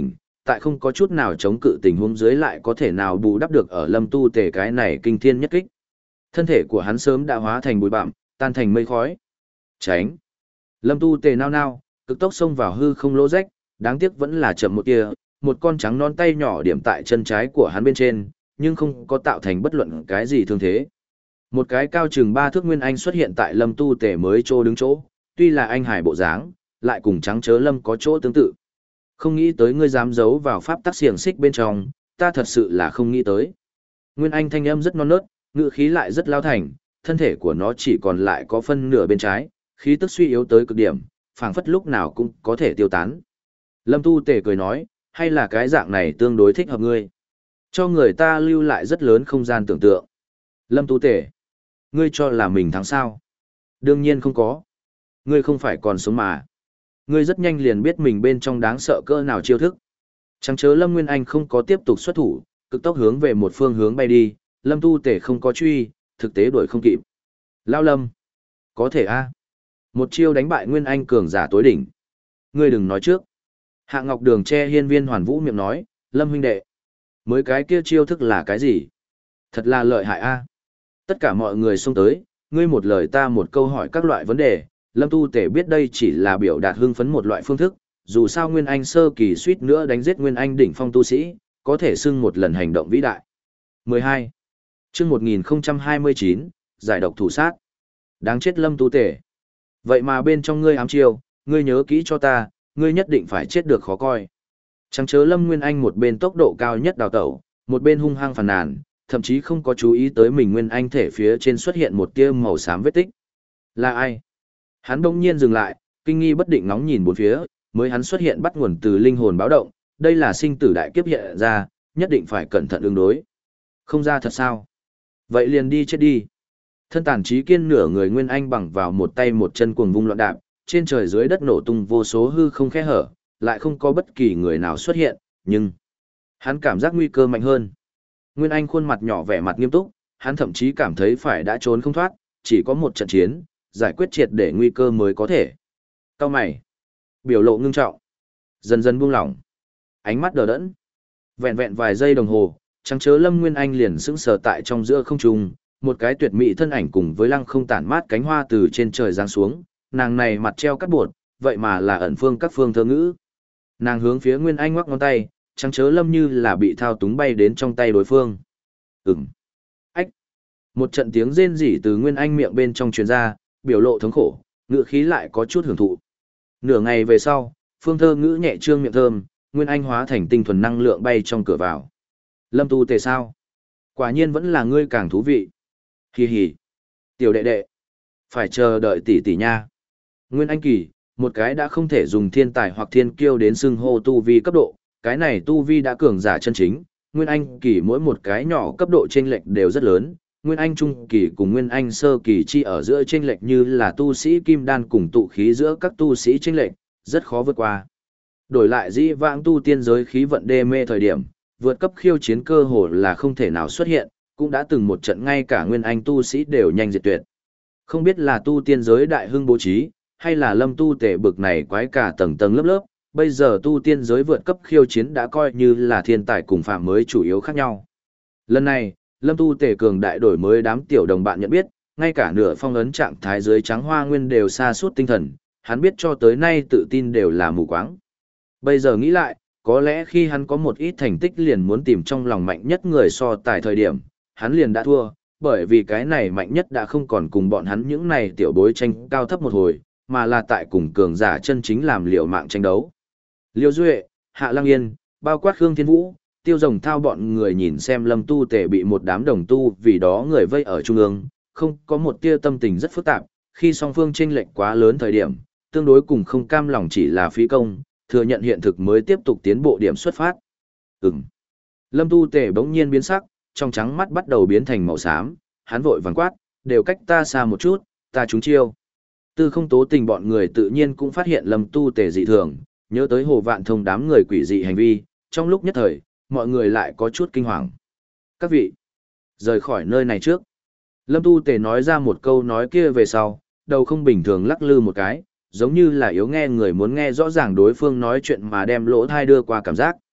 tại không có chút nào chống cự tình huống dưới lại có thể nào bù đắp được ở Lâm Tu Tề cái này kinh thiên nhất kích. Thân thể của hắn sớm đã hóa thành bụi bặm, tan thành mây khói. Tránh. Lâm Tu Tề nao nao, cực tốc xông vào hư không lỗ rách, đáng tiếc vẫn là chậm một tia, một con trắng non tay nhỏ điểm tại chân trái của hắn bên trên, nhưng không có tạo thành bất luận cái gì thương thế. Một cái cao chừng ba thước nguyên anh xuất hiện tại Lâm Tu Tề mới trô đứng chỗ, tuy là anh hải bộ dáng, lại cùng trắng chớ Lâm có chỗ tương tự. Không nghĩ tới ngươi dám giấu vào pháp tắc xiềng xích bên trong, ta thật sự là không nghĩ tới. Nguyên anh thanh âm rất non nớt, ngữ khí lại rất lao thành, thân thể của nó chỉ còn lại có phân nửa bên trái, khí tức suy yếu tới cực điểm, phảng phất lúc nào cũng có thể tiêu tán. Lâm Tu Tề cười nói, hay là cái dạng này tương đối thích hợp ngươi, cho người ta lưu lại rất lớn không gian tưởng tượng. Lâm Tu Tề, ngươi cho là mình thắng sao? Đương nhiên không có. Ngươi không phải còn sống mà. Ngươi rất nhanh liền biết mình bên trong đáng sợ cỡ nào chiêu thức. Chẳng chớ Lâm Nguyên Anh không có tiếp tục xuất thủ, cực tốc hướng về một phương hướng bay đi, Lâm Tu Tề không có truy, thực tế đuổi không kịp. Lao Lâm, có thể a một chiêu đánh bại Nguyên Anh cường giả tối đỉnh. Ngươi đừng nói trước. Hạ Ngọc Đường che hiên viên hoàn vũ miệng nói, Lâm huynh đệ, mới cái kia chiêu thức là cái gì? Thật là lợi hại a. Tất cả mọi người xông tới, ngươi một lời ta một câu hỏi các loại vấn đề, Lâm Tu Tề biết đây chỉ là biểu đạt hưng phấn một loại phương thức, dù sao Nguyên Anh sơ kỳ suýt nữa đánh giết Nguyên Anh đỉnh phong tu sĩ, có thể xưng một lần hành động vĩ đại. mười hai. Chương một nghìn hai mươi chín, giải độc thủ sát. Đáng chết Lâm Tu Tề. Vậy mà bên trong ngươi ám chiêu, ngươi nhớ kỹ cho ta, ngươi nhất định phải chết được khó coi. Chẳng chớ Lâm Nguyên Anh một bên tốc độ cao nhất đào tẩu, một bên hung hăng phàn nàn, thậm chí không có chú ý tới mình Nguyên Anh thể phía trên xuất hiện một tia màu xám vết tích. Là ai? Hắn đông nhiên dừng lại, kinh nghi bất định ngóng nhìn bốn phía, mới hắn xuất hiện bắt nguồn từ linh hồn báo động, đây là sinh tử đại kiếp hiện ra, nhất định phải cẩn thận ứng đối. Không ra thật sao? Vậy liền đi chết đi. Thân tàn trí kiên nửa người Nguyên Anh bằng vào một tay một chân cuồng vung loạn đạp, trên trời dưới đất nổ tung vô số hư không khe hở, lại không có bất kỳ người nào xuất hiện, nhưng hắn cảm giác nguy cơ mạnh hơn. Nguyên Anh khuôn mặt nhỏ vẻ mặt nghiêm túc, hắn thậm chí cảm thấy phải đã trốn không thoát, chỉ có một trận chiến, giải quyết triệt để nguy cơ mới có thể. Cao mày, biểu lộ ngưng trọng, dần dần buông lỏng, ánh mắt đờ đẫn. Vẹn vẹn vài giây đồng hồ, chẳng chớ Lâm Nguyên Anh liền sững sờ tại trong giữa không trung, một cái tuyệt mỹ thân ảnh cùng với lăng không tản mát cánh hoa từ trên trời giáng xuống, nàng này mặt treo cắt bột, vậy mà là ẩn phương các phương thơ ngữ. Nàng hướng phía Nguyên Anh ngoắc ngón tay, chẳng chớ Lâm như là bị thao túng bay đến trong tay đối phương. Ừm. Ách. Một trận tiếng rên rỉ từ Nguyên Anh miệng bên trong truyền ra, biểu lộ thống khổ, ngữ khí lại có chút hưởng thụ. Nửa ngày về sau, phương thơ ngữ nhẹ trương miệng thơm, Nguyên Anh hóa thành tinh thuần năng lượng bay trong cửa vào. Lâm Tu Tề sao? Quả nhiên vẫn là ngươi càng thú vị. Hì hì. Tiểu đệ đệ. Phải chờ đợi tỷ tỷ nha. Nguyên Anh kỳ, một cái đã không thể dùng thiên tài hoặc thiên kiêu đến xưng hô tu vi cấp độ, cái này tu vi đã cường giả chân chính. Nguyên Anh kỳ mỗi một cái nhỏ cấp độ chênh lệch đều rất lớn. Nguyên Anh trung kỳ cùng Nguyên Anh sơ kỳ chi ở giữa chênh lệch như là tu sĩ kim đan cùng tụ khí giữa các tu sĩ chênh lệch, rất khó vượt qua. Đổi lại dĩ vãng tu tiên giới khí vận đê mê thời điểm, vượt cấp khiêu chiến cơ hồ là không thể nào xuất hiện, cũng đã từng một trận ngay cả Nguyên Anh tu sĩ đều nhanh diệt tuyệt. Không biết là tu tiên giới đại hưng bố trí, hay là Lâm Tu Tề bực này quái cả tầng tầng lớp lớp, bây giờ tu tiên giới vượt cấp khiêu chiến đã coi như là thiên tài cùng phạm mới chủ yếu khác nhau. Lần này, Lâm Tu Tề cường đại đổi mới đám tiểu đồng bạn nhận biết, ngay cả nửa phong ấn trạng thái dưới trắng hoa nguyên đều xa suốt tinh thần, hắn biết cho tới nay tự tin đều là mù quáng. Bây giờ nghĩ lại, có lẽ khi hắn có một ít thành tích liền muốn tìm trong lòng mạnh nhất người so tài thời điểm, hắn liền đã thua, bởi vì cái này mạnh nhất đã không còn cùng bọn hắn những này tiểu bối tranh cao thấp một hồi, mà là tại cùng cường giả chân chính làm liều mạng tranh đấu. Liêu Duệ, Hạ Lăng Yên, bao quát Khương Thiên Vũ, Tiêu Rồng Thao bọn người nhìn xem Lâm Tu Tề bị một đám đồng tu vì đó người vây ở trung ương, không có một tia tâm tình rất phức tạp, khi song phương chênh lệch quá lớn thời điểm, tương đối cùng không cam lòng chỉ là phí công, thừa nhận hiện thực mới tiếp tục tiến bộ điểm xuất phát. Ừm. Lâm Tu Tề bỗng nhiên biến sắc, trong trắng mắt bắt đầu biến thành màu xám, hắn vội vàng quát, đều cách ta xa một chút, ta trúng chiêu. Tư Không Tố Tình bọn người tự nhiên cũng phát hiện Lâm Tu Tề dị thường, nhớ tới Hồ Vạn Thông đám người quỷ dị hành vi, trong lúc nhất thời, mọi người lại có chút kinh hoàng. Các vị, rời khỏi nơi này trước. Lâm Tu Tề nói ra một câu nói kia về sau, đầu không bình thường lắc lư một cái, giống như là yếu nghe người muốn nghe rõ ràng đối phương nói chuyện mà đem lỗ thai đưa qua cảm giác.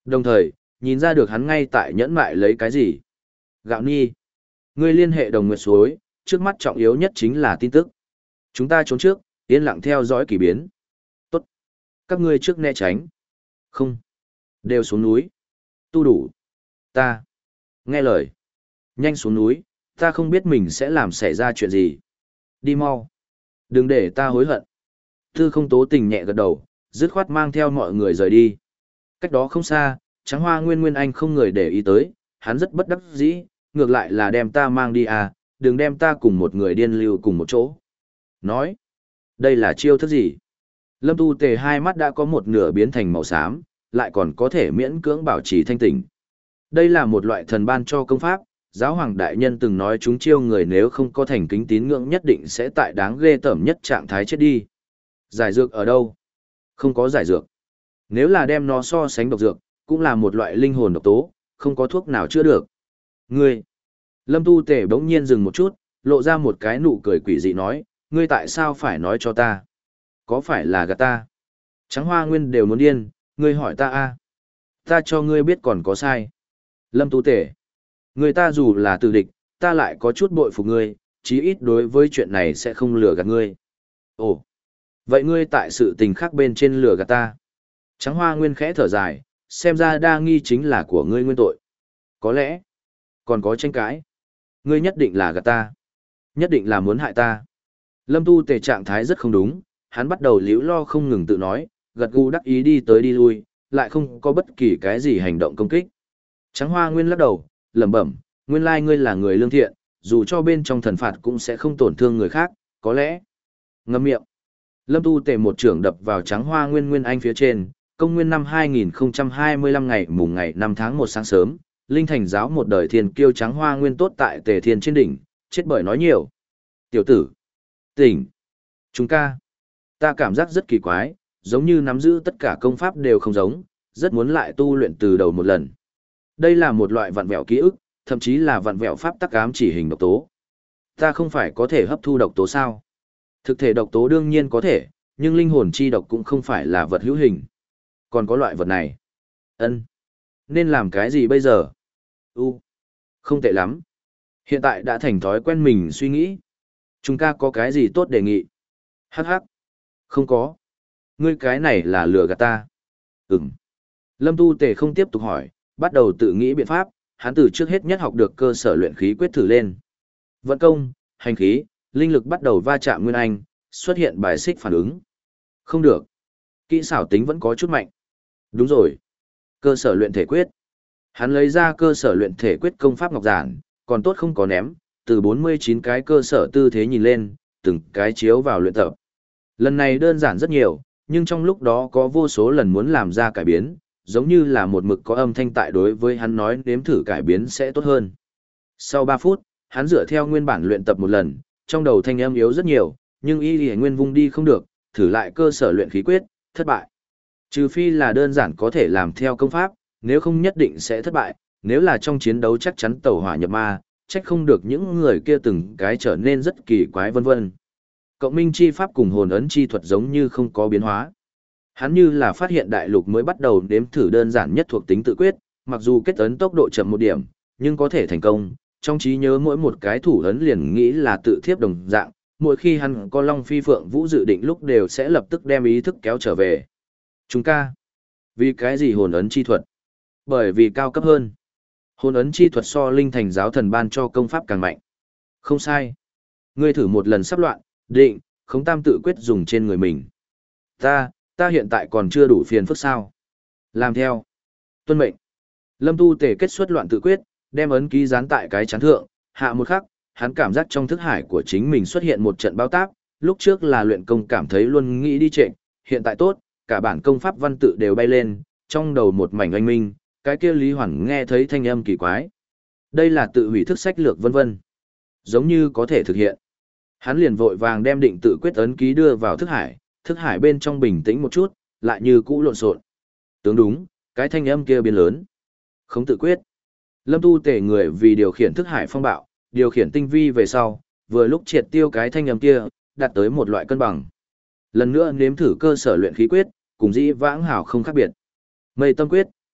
Đồng thời, nhìn ra được hắn ngay tại nhẫn mại lấy cái gì. Gạo Nhi, ngươi liên hệ đồng nguyệt suối, trước mắt trọng yếu nhất chính là tin tức. Chúng ta trốn trước, yên lặng theo dõi kỳ biến. Tốt. Các ngươi trước né tránh. Không. Đều xuống núi. Tu đủ. Ta. Nghe lời. Nhanh xuống núi, ta không biết mình sẽ làm xảy ra chuyện gì. Đi mau. Đừng để ta hối hận. Tư không tố tình nhẹ gật đầu, dứt khoát mang theo mọi người rời đi. Cách đó không xa, Trắng Hoa Nguyên Nguyên Anh không người để ý tới, hắn rất bất đắc dĩ, ngược lại là đem ta mang đi à, đừng đem ta cùng một người điên lưu cùng một chỗ. Nói, đây là chiêu thức gì? Lâm Tu Tề hai mắt đã có một nửa biến thành màu xám, lại còn có thể miễn cưỡng bảo trì thanh tỉnh. Đây là một loại thần ban cho công pháp, giáo hoàng đại nhân từng nói chúng chiêu người nếu không có thành kính tín ngưỡng nhất định sẽ tại đáng ghê tởm nhất trạng thái chết đi. Giải dược ở đâu? Không có giải dược. Nếu là đem nó so sánh độc dược, cũng là một loại linh hồn độc tố, không có thuốc nào chữa được. Ngươi! Lâm Tu Tề bỗng nhiên dừng một chút, lộ ra một cái nụ cười quỷ dị nói, ngươi tại sao phải nói cho ta? Có phải là gạt ta? Trắng Hoa Nguyên đều muốn điên, ngươi hỏi ta a, ta cho ngươi biết còn có sai. Lâm Tu Tề! Người ta dù là tử địch, ta lại có chút bội phục ngươi, chí ít đối với chuyện này sẽ không lừa gạt ngươi. Ồ! Vậy ngươi tại sự tình khác bên trên lừa gạt ta? Trắng Hoa Nguyên khẽ thở dài, xem ra đa nghi chính là của ngươi nguyên tội. Có lẽ, còn có tranh cãi. Ngươi nhất định là gạt ta. Nhất định là muốn hại ta. Lâm Tu Tề trạng thái rất không đúng, hắn bắt đầu liễu lo không ngừng tự nói, gật gù đắc ý đi tới đi lui, lại không có bất kỳ cái gì hành động công kích. Trắng Hoa Nguyên lắc đầu, lẩm bẩm, nguyên lai ngươi là người lương thiện, dù cho bên trong thần phạt cũng sẽ không tổn thương người khác, có lẽ. Ngậm miệng. Lâm Tu Tề một trưởng đập vào Trắng Hoa Nguyên Nguyên Anh phía trên, công nguyên năm hai nghìn không trăm hai mươi lăm ngày mùng ngày năm tháng một sáng sớm, Linh Thành giáo một đời thiên kiêu Trắng Hoa Nguyên tốt tại Tề Thiên trên đỉnh, chết bởi nói nhiều. Tiểu tử, tỉnh, chúng ca, ta cảm giác rất kỳ quái, giống như nắm giữ tất cả công pháp đều không giống, rất muốn lại tu luyện từ đầu một lần. Đây là một loại vặn vẹo ký ức, thậm chí là vặn vẹo pháp tắc ám chỉ hình độc tố. Ta không phải có thể hấp thu độc tố sao? Thực thể độc tố đương nhiên có thể, nhưng linh hồn chi độc cũng không phải là vật hữu hình. Còn có loại vật này. Ân, nên làm cái gì bây giờ? U, không tệ lắm. Hiện tại đã thành thói quen mình suy nghĩ. Chúng ta có cái gì tốt đề nghị? Hắc hắc. Không có. Ngươi cái này là lừa gạt ta. Ừm. Lâm Tu Tề không tiếp tục hỏi, bắt đầu tự nghĩ biện pháp, hắn từ trước hết nhất học được cơ sở luyện khí quyết thử lên. Vận công, hành khí, linh lực bắt đầu va chạm nguyên anh, xuất hiện bài xích phản ứng. Không được. Kỹ xảo tính vẫn có chút mạnh. Đúng rồi. Cơ sở luyện thể quyết. Hắn lấy ra cơ sở luyện thể quyết công pháp ngọc giản, còn tốt không có ném, từ bốn mươi chín cái cơ sở tư thế nhìn lên, từng cái chiếu vào luyện tập. Lần này đơn giản rất nhiều, nhưng trong lúc đó có vô số lần muốn làm ra cải biến, giống như là một mực có âm thanh tại đối với hắn nói nếm thử cải biến sẽ tốt hơn. Sau ba phút, hắn dựa theo nguyên bản luyện tập một lần, trong đầu thanh âm yếu rất nhiều, nhưng y lìa nguyên vung đi không được, thử lại cơ sở luyện khí quyết, thất bại. Trừ phi là đơn giản có thể làm theo công pháp, nếu không nhất định sẽ thất bại, nếu là trong chiến đấu chắc chắn tẩu hỏa nhập ma, trách không được những người kia từng cái trở nên rất kỳ quái vân vân. Cộng minh chi pháp cùng hồn ấn chi thuật giống như không có biến hóa. Hắn như là phát hiện đại lục mới bắt đầu nếm thử đơn giản nhất thuộc tính tự quyết, mặc dù kết ấn tốc độ chậm một điểm, nhưng có thể thành công, trong trí nhớ mỗi một cái thủ ấn liền nghĩ là tự thiếp đồng dạng, mỗi khi hắn có Long Phi Phượng Vũ dự định lúc đều sẽ lập tức đem ý thức kéo trở về. Chúng ca. Vì cái gì hồn ấn chi thuật? Bởi vì cao cấp hơn. Hồn ấn chi thuật so Linh Thành giáo thần ban cho công pháp càng mạnh. Không sai. Ngươi thử một lần sắp loạn, định, không tam tự quyết dùng trên người mình. Ta, ta hiện tại còn chưa đủ phiền phức sao. Làm theo. Tuân mệnh. Lâm Tu Tề kết xuất loạn tự quyết, đem ấn ký dán tại cái chán thượng, hạ một khắc, hắn cảm giác trong thức hải của chính mình xuất hiện một trận bao táp, lúc trước là luyện công cảm thấy luôn nghĩ đi trệnh, hiện tại tốt, cả bản công pháp văn tự đều bay lên, trong đầu một mảnh oanh minh, cái kia Lý Hoàn nghe thấy thanh âm kỳ quái. Đây là tự hủy thức sách lược vân vân. Giống như có thể thực hiện. Hắn liền vội vàng đem định tự quyết ấn ký đưa vào thức hải, thức hải bên trong bình tĩnh một chút, lại như cũ lộn xộn. Tướng đúng, cái thanh âm kia biến lớn. Không tự quyết. Lâm Tu Tề người vì điều khiển thức hải phong bạo, điều khiển tinh vi về sau, vừa lúc triệt tiêu cái thanh âm kia, đạt tới một loại cân bằng. Lần nữa nếm thử cơ sở luyện khí quyết, cùng dĩ vãng hảo không khác biệt. Mây tâm quyết,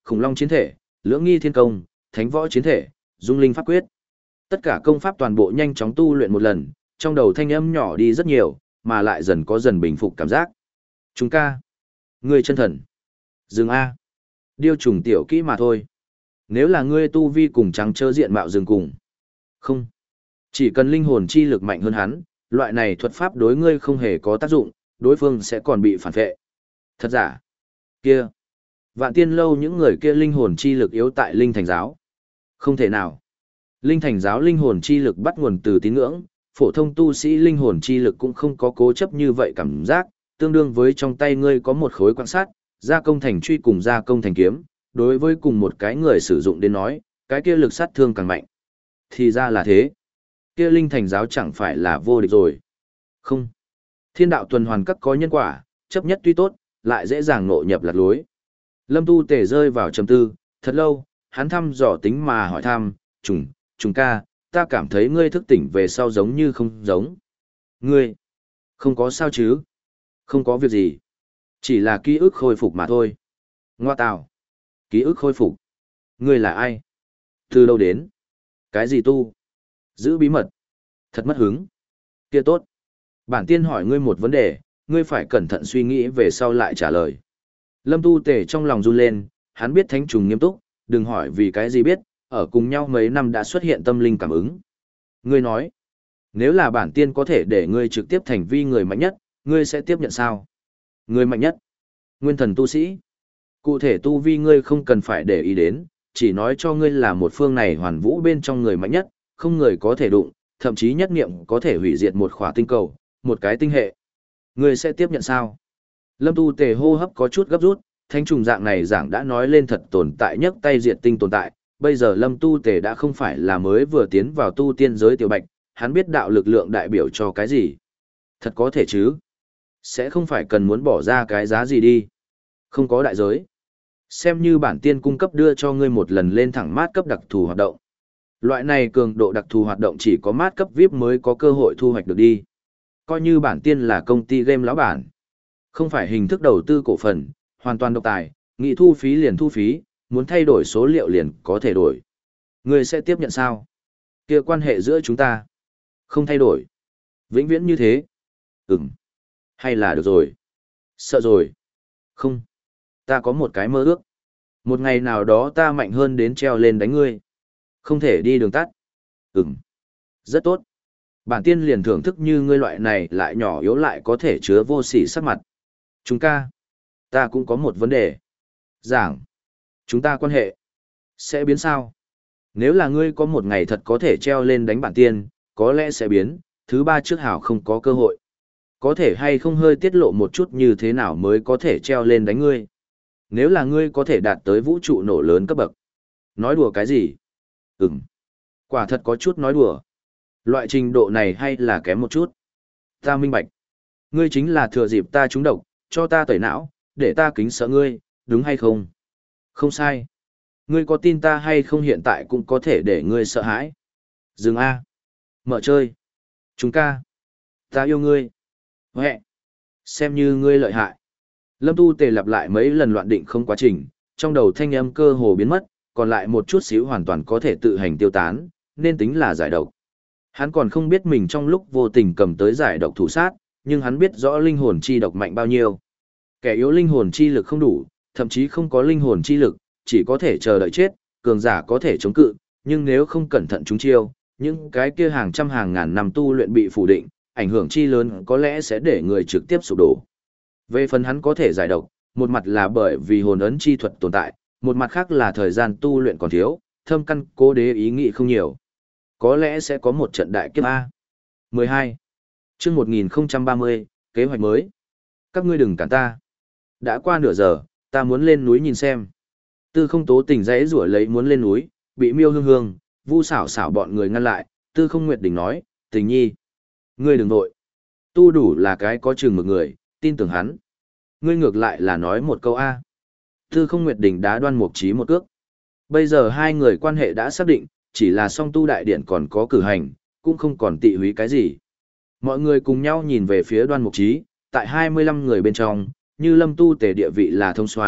khủng long chiến thể, lưỡng nghi thiên công, thánh võ chiến thể, dung linh pháp quyết. Tất cả công pháp toàn bộ nhanh chóng tu luyện một lần, trong đầu thanh âm nhỏ đi rất nhiều, mà lại dần có dần bình phục cảm giác. Chúng ca, ngươi chân thần. Dừng A. Điêu trùng tiểu kỹ mà thôi. Nếu là ngươi tu vi cùng trắng trơ diện mạo dừng cùng. Không. Chỉ cần linh hồn chi lực mạnh hơn hắn, loại này thuật pháp đối ngươi không hề có tác dụng, đối phương sẽ còn bị phản vệ. Thật giả. Kia. Vạn tiên lâu những người kia linh hồn chi lực yếu tại linh thành giáo. Không thể nào. Linh thành giáo linh hồn chi lực bắt nguồn từ tín ngưỡng, phổ thông tu sĩ linh hồn chi lực cũng không có cố chấp như vậy cảm giác, tương đương với trong tay ngươi có một khối quan sát, gia công thành truy cùng gia công thành kiếm, đối với cùng một cái người sử dụng đến nói, cái kia lực sát thương càng mạnh. Thì ra là thế. Kia linh thành giáo chẳng phải là vô địch rồi. Không. Thiên đạo tuần hoàn các có nhân quả, chấp nhất tuy tốt, lại dễ dàng nội nhập lạc lối. Lâm Tu Tề rơi vào trầm tư, thật lâu, hắn thăm dò tính mà hỏi thăm, trùng, trùng ca, ta cảm thấy ngươi thức tỉnh về sau giống như không giống. Ngươi, không có sao chứ? Không có việc gì. Chỉ là ký ức khôi phục mà thôi. Ngoa tào. Ký ức khôi phục. Ngươi là ai? Từ đâu đến? Cái gì tu? Giữ bí mật. Thật mất hứng. Kia tốt. Bản tiên hỏi ngươi một vấn đề, ngươi phải cẩn thận suy nghĩ về sau lại trả lời. Lâm Tu Tề trong lòng run lên, hắn biết thánh trùng nghiêm túc, đừng hỏi vì cái gì biết, ở cùng nhau mấy năm đã xuất hiện tâm linh cảm ứng. Ngươi nói, nếu là bản tiên có thể để ngươi trực tiếp thành vi người mạnh nhất, ngươi sẽ tiếp nhận sao? Người mạnh nhất, nguyên thần tu sĩ. Cụ thể tu vi ngươi không cần phải để ý đến, chỉ nói cho ngươi là một phương này hoàn vũ bên trong người mạnh nhất, không người có thể đụng, thậm chí nhất niệm có thể hủy diệt một khỏa tinh cầu, một cái tinh hệ. Ngươi sẽ tiếp nhận sao? Lâm Tu Tề hô hấp có chút gấp rút, thanh trùng dạng này giảng đã nói lên thật tồn tại nhất tay diệt tinh tồn tại, bây giờ Lâm Tu Tề đã không phải là mới vừa tiến vào tu tiên giới tiểu bạch, hắn biết đạo lực lượng đại biểu cho cái gì. Thật có thể chứ? Sẽ không phải cần muốn bỏ ra cái giá gì đi. Không có đại giới. Xem như bản tiên cung cấp đưa cho ngươi một lần lên thẳng mát cấp đặc thù hoạt động. Loại này cường độ đặc thù hoạt động chỉ có mát cấp vi ai pi mới có cơ hội thu hoạch được đi. Coi như bản tiên là công ty game lão bản. Không phải hình thức đầu tư cổ phần, hoàn toàn độc tài, nghị thu phí liền thu phí, muốn thay đổi số liệu liền có thể đổi. Ngươi sẽ tiếp nhận sao? Kia quan hệ giữa chúng ta không thay đổi. Vĩnh viễn như thế. Ừm. Hay là được rồi. Sợ rồi. Không. Ta có một cái mơ ước. Một ngày nào đó ta mạnh hơn đến treo lên đánh ngươi. Không thể đi đường tắt. Ừm. Rất tốt. Bản tiên liền thưởng thức như ngươi loại này lại nhỏ yếu lại có thể chứa vô sỉ sắc mặt. Chúng ca. Ta cũng có một vấn đề. Giảng. Chúng ta quan hệ. Sẽ biến sao? Nếu là ngươi có một ngày thật có thể treo lên đánh bản tiên, có lẽ sẽ biến, thứ ba trước hảo không có cơ hội. Có thể hay không hơi tiết lộ một chút như thế nào mới có thể treo lên đánh ngươi. Nếu là ngươi có thể đạt tới vũ trụ nổ lớn cấp bậc. Nói đùa cái gì? Ừm. Quả thật có chút nói đùa. Loại trình độ này hay là kém một chút. Ta minh bạch. Ngươi chính là thừa dịp ta trúng độc, cho ta tẩy não, để ta kính sợ ngươi, đúng hay không? Không sai. Ngươi có tin ta hay không hiện tại cũng có thể để ngươi sợ hãi. Dừng A. Mở chơi. Chúng ca. Ta yêu ngươi. Huệ. Xem như ngươi lợi hại. Lâm Tu Tề lặp lại mấy lần loạn định không quá trình, trong đầu thanh âm cơ hồ biến mất, còn lại một chút xíu hoàn toàn có thể tự hành tiêu tán, nên tính là giải độc. Hắn còn không biết mình trong lúc vô tình cầm tới giải độc thủ sát, nhưng hắn biết rõ linh hồn chi độc mạnh bao nhiêu. Kẻ yếu linh hồn chi lực không đủ, thậm chí không có linh hồn chi lực, chỉ có thể chờ đợi chết, cường giả có thể chống cự, nhưng nếu không cẩn thận chúng chiêu, những cái kia hàng trăm hàng ngàn năm tu luyện bị phủ định, ảnh hưởng chi lớn có lẽ sẽ để người trực tiếp sụp đổ. Về phần hắn có thể giải độc, một mặt là bởi vì hồn ấn chi thuật tồn tại, một mặt khác là thời gian tu luyện còn thiếu, thâm căn cố đế ý nghĩ không nhiều. Có lẽ sẽ có một trận đại kiếp A. mười hai. Chương một nghìn không trăm ba mươi, kế hoạch mới. Các ngươi đừng cản ta. Đã qua nửa giờ, ta muốn lên núi nhìn xem. Tư Không Tố Tình dãy rủa lấy muốn lên núi, bị Miêu Hương Hương, Vu Xảo Xảo bọn người ngăn lại, Tư Không Nguyệt Đình nói, "Tình nhi, ngươi đừng nội. Tu đủ là cái có chừng một người, tin tưởng hắn. Ngươi ngược lại là nói một câu a." Tư Không Nguyệt Đình đá Đoan Mục Chí một cước. Bây giờ hai người quan hệ đã xác định, chỉ là song tu đại điện còn có cử hành, cũng không còn tị húy cái gì. Mọi người cùng nhau nhìn về phía Đoan Mục Chí, tại hai mươi lăm người bên trong, như Lâm Tu Tề địa vị là thông soái,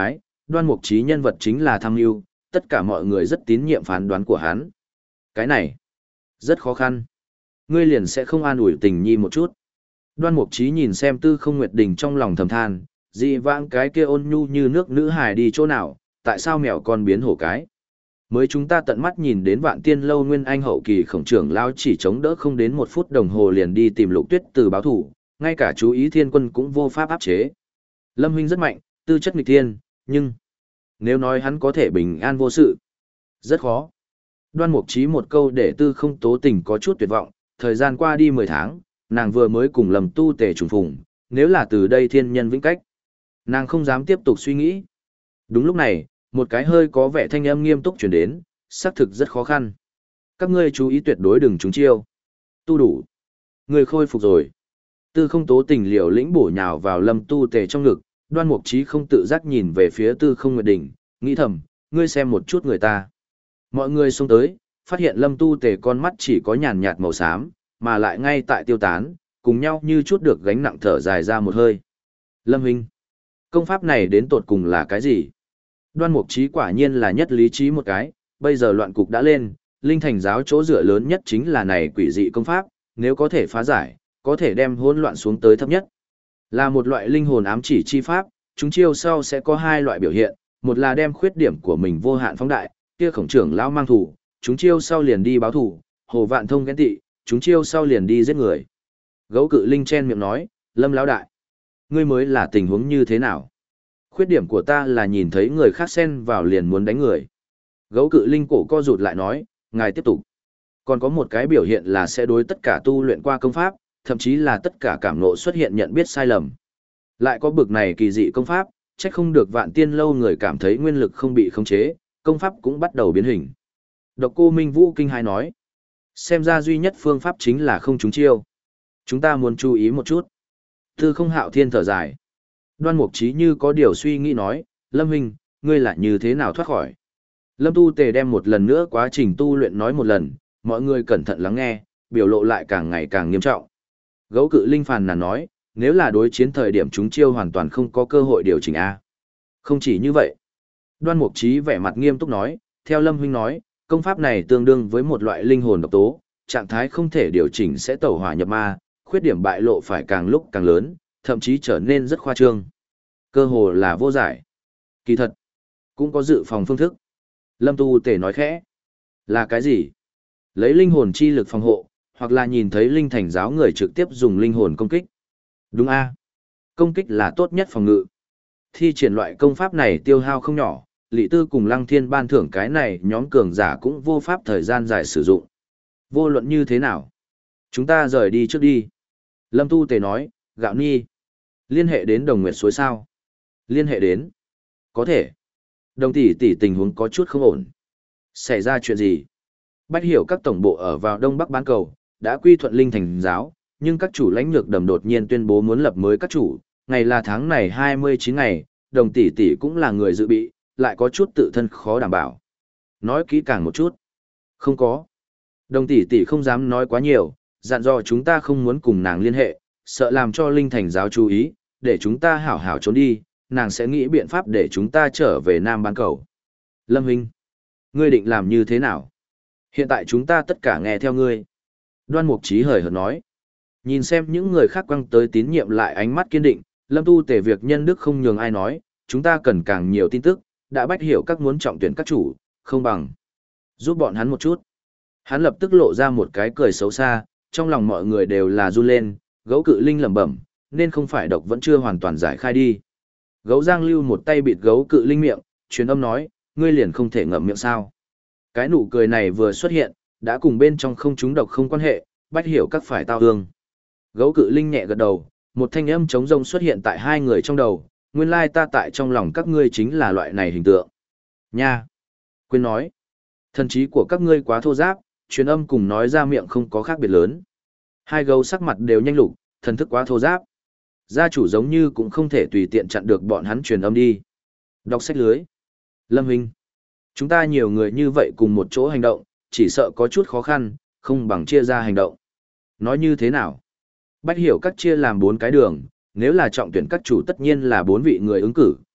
Đoan Mục Trí nhân vật chính là tham mưu, tất cả mọi người rất tín nhiệm phán đoán của hắn. Cái này, rất khó khăn. Ngươi liền sẽ không an ủi tình nhi một chút. Đoan Mục Trí nhìn xem Tư Không Nguyệt Đình trong lòng thầm than, dị vãng cái kia ôn nhu như nước nữ hài đi chỗ nào, tại sao mèo con biến hổ cái. Mới chúng ta tận mắt nhìn đến Vạn Tiên lâu nguyên anh hậu kỳ khổng trưởng lao chỉ chống đỡ không đến một phút đồng hồ liền đi tìm Lục Tuyết từ báo thủ, ngay cả chú ý thiên quân cũng vô pháp áp chế. Lâm huynh rất mạnh, tư chất nghịch thiên, nhưng nếu nói hắn có thể bình an vô sự, rất khó. Đoan Mục Trí một câu để Tư Không Tố Tình có chút tuyệt vọng, thời gian qua đi mười tháng, nàng vừa mới cùng Lâm Tu Tề trùng phùng, nếu là từ đây thiên nhân vĩnh cách, nàng không dám tiếp tục suy nghĩ. Đúng lúc này, một cái hơi có vẻ thanh âm nghiêm túc truyền đến, xác thực rất khó khăn. Các ngươi chú ý tuyệt đối đừng trúng chiêu. Tu đủ. Người khôi phục rồi. Tư Không Tố Tình liều lĩnh bổ nhào vào Lâm Tu Tề trong ngực, Đoan Mục Trí không tự giác nhìn về phía Tư Không Nguyệt Đình, nghĩ thầm, ngươi xem một chút người ta. Mọi người xông tới, phát hiện Lâm Tu Tề con mắt chỉ có nhàn nhạt màu xám, mà lại ngay tại tiêu tán, cùng nhau như chút được gánh nặng thở dài ra một hơi. Lâm huynh, công pháp này đến tột cùng là cái gì? Đoan Mục Trí quả nhiên là nhất lý trí một cái, bây giờ loạn cục đã lên, Linh Thành giáo chỗ dựa lớn nhất chính là này quỷ dị công pháp, nếu có thể phá giải, có thể đem hỗn loạn xuống tới thấp nhất. Là một loại linh hồn ám chỉ chi pháp, chúng chiêu sau sẽ có hai loại biểu hiện, một là đem khuyết điểm của mình vô hạn phóng đại, kia khổng trưởng lão mang thủ, chúng chiêu sau liền đi báo thủ, Hồ Vạn Thông ghen tị, chúng chiêu sau liền đi giết người. Gấu Cự Linh chen miệng nói, Lâm lão đại, ngươi mới là tình huống như thế nào? Khuyết điểm của ta là nhìn thấy người khác xen vào liền muốn đánh người. Gấu Cự Linh cổ co rụt lại nói, ngài tiếp tục. Còn có một cái biểu hiện là sẽ đối tất cả tu luyện qua công pháp, thậm chí là tất cả cảm ngộ xuất hiện nhận biết sai lầm. Lại có bực này kỳ dị công pháp, chắc không được Vạn Tiên lâu người cảm thấy nguyên lực không bị khống chế, công pháp cũng bắt đầu biến hình. Độc Cô Minh Vũ kinh hãi nói, xem ra duy nhất phương pháp chính là không trúng chiêu. Chúng ta muốn chú ý một chút. Tư Không Hạo Thiên thở dài. Đoan Mục Trí như có điều suy nghĩ nói, Lâm huynh, ngươi là như thế nào thoát khỏi? Lâm Tu Tề đem một lần nữa quá trình tu luyện nói một lần, mọi người cẩn thận lắng nghe, biểu lộ lại càng ngày càng nghiêm trọng. Gấu Cự Linh phàn nàn nói, nếu là đối chiến thời điểm chúng chiêu hoàn toàn không có cơ hội điều chỉnh A. Không chỉ như vậy. Đoan Mục Trí vẻ mặt nghiêm túc nói, theo Lâm huynh nói, công pháp này tương đương với một loại linh hồn độc tố, trạng thái không thể điều chỉnh sẽ tẩu hỏa nhập ma, khuyết điểm bại lộ phải càng lúc càng lớn, thậm chí trở nên rất khoa trương. Cơ hồ là vô giải. Kỳ thật, cũng có dự phòng phương thức. Lâm Tu Tề nói khẽ. Là cái gì? Lấy linh hồn chi lực phòng hộ, hoặc là nhìn thấy linh thành giáo người trực tiếp dùng linh hồn công kích. Đúng a, công kích là tốt nhất phòng ngự. Thi triển loại công pháp này tiêu hao không nhỏ, Lý Tư cùng Lăng Thiên ban thưởng cái này nhóm cường giả cũng vô pháp thời gian dài sử dụng. Vô luận như thế nào? Chúng ta rời đi trước đi. Lâm Tu Tề nói, Gạo Ni. Liên hệ đến Đồng Nguyệt suối sao? Liên hệ đến. Có thể. Đồng tỷ tỷ tình huống có chút không ổn. Xảy ra chuyện gì? Bách hiểu các tổng bộ ở vào Đông Bắc bán cầu, đã quy thuận linh thành giáo, nhưng các chủ lãnh nhược đầm đột nhiên tuyên bố muốn lập mới các chủ, ngày là tháng này hai mươi chín ngày, đồng tỷ tỷ cũng là người dự bị, lại có chút tự thân khó đảm bảo. Nói kỹ càng một chút. Không có. Đồng tỷ tỷ không dám nói quá nhiều, dặn dò chúng ta không muốn cùng nàng liên hệ, sợ làm cho linh thành giáo chú ý, để chúng ta hảo hảo trốn đi, nàng sẽ nghĩ biện pháp để chúng ta trở về Nam bán cầu. Lâm Huynh, ngươi định làm như thế nào? Hiện tại chúng ta tất cả nghe theo ngươi. Đoan Mục Trí hời hợt nói. Nhìn xem những người khác quăng tới tín nhiệm lại ánh mắt kiên định, Lâm Tu Tề việc nhân đức không nhường ai nói, chúng ta cần càng nhiều tin tức, đã bách hiểu các muốn trọng tuyển các chủ, không bằng giúp bọn hắn một chút. Hắn lập tức lộ ra một cái cười xấu xa, trong lòng mọi người đều là run lên, Gấu Cự Linh lẩm bẩm, nên không phải độc vẫn chưa hoàn toàn giải khai đi. Gấu Giang Lưu một tay bịt Gấu Cự Linh miệng, truyền âm nói, ngươi liền không thể ngậm miệng sao? Cái nụ cười này vừa xuất hiện, đã cùng bên trong không trúng độc không quan hệ, bách hiểu các phải tao hương. Gấu Cự Linh nhẹ gật đầu, một thanh âm trống rông xuất hiện tại hai người trong đầu, nguyên lai ta tại trong lòng các ngươi chính là loại này hình tượng. Nha! Quên nói, thần trí của các ngươi quá thô giáp, truyền âm cùng nói ra miệng không có khác biệt lớn. Hai gấu sắc mặt đều nhanh lục, thần thức quá thô giáp. Gia chủ giống như cũng không thể tùy tiện chặn được bọn hắn truyền âm đi. Đọc sách lưới. Lâm Huynh, chúng ta nhiều người như vậy cùng một chỗ hành động, chỉ sợ có chút khó khăn, không bằng chia ra hành động. Nói như thế nào? Bách hiểu các chia làm bốn cái đường, nếu là trọng tuyển các chủ tất nhiên là bốn vị người ứng cử,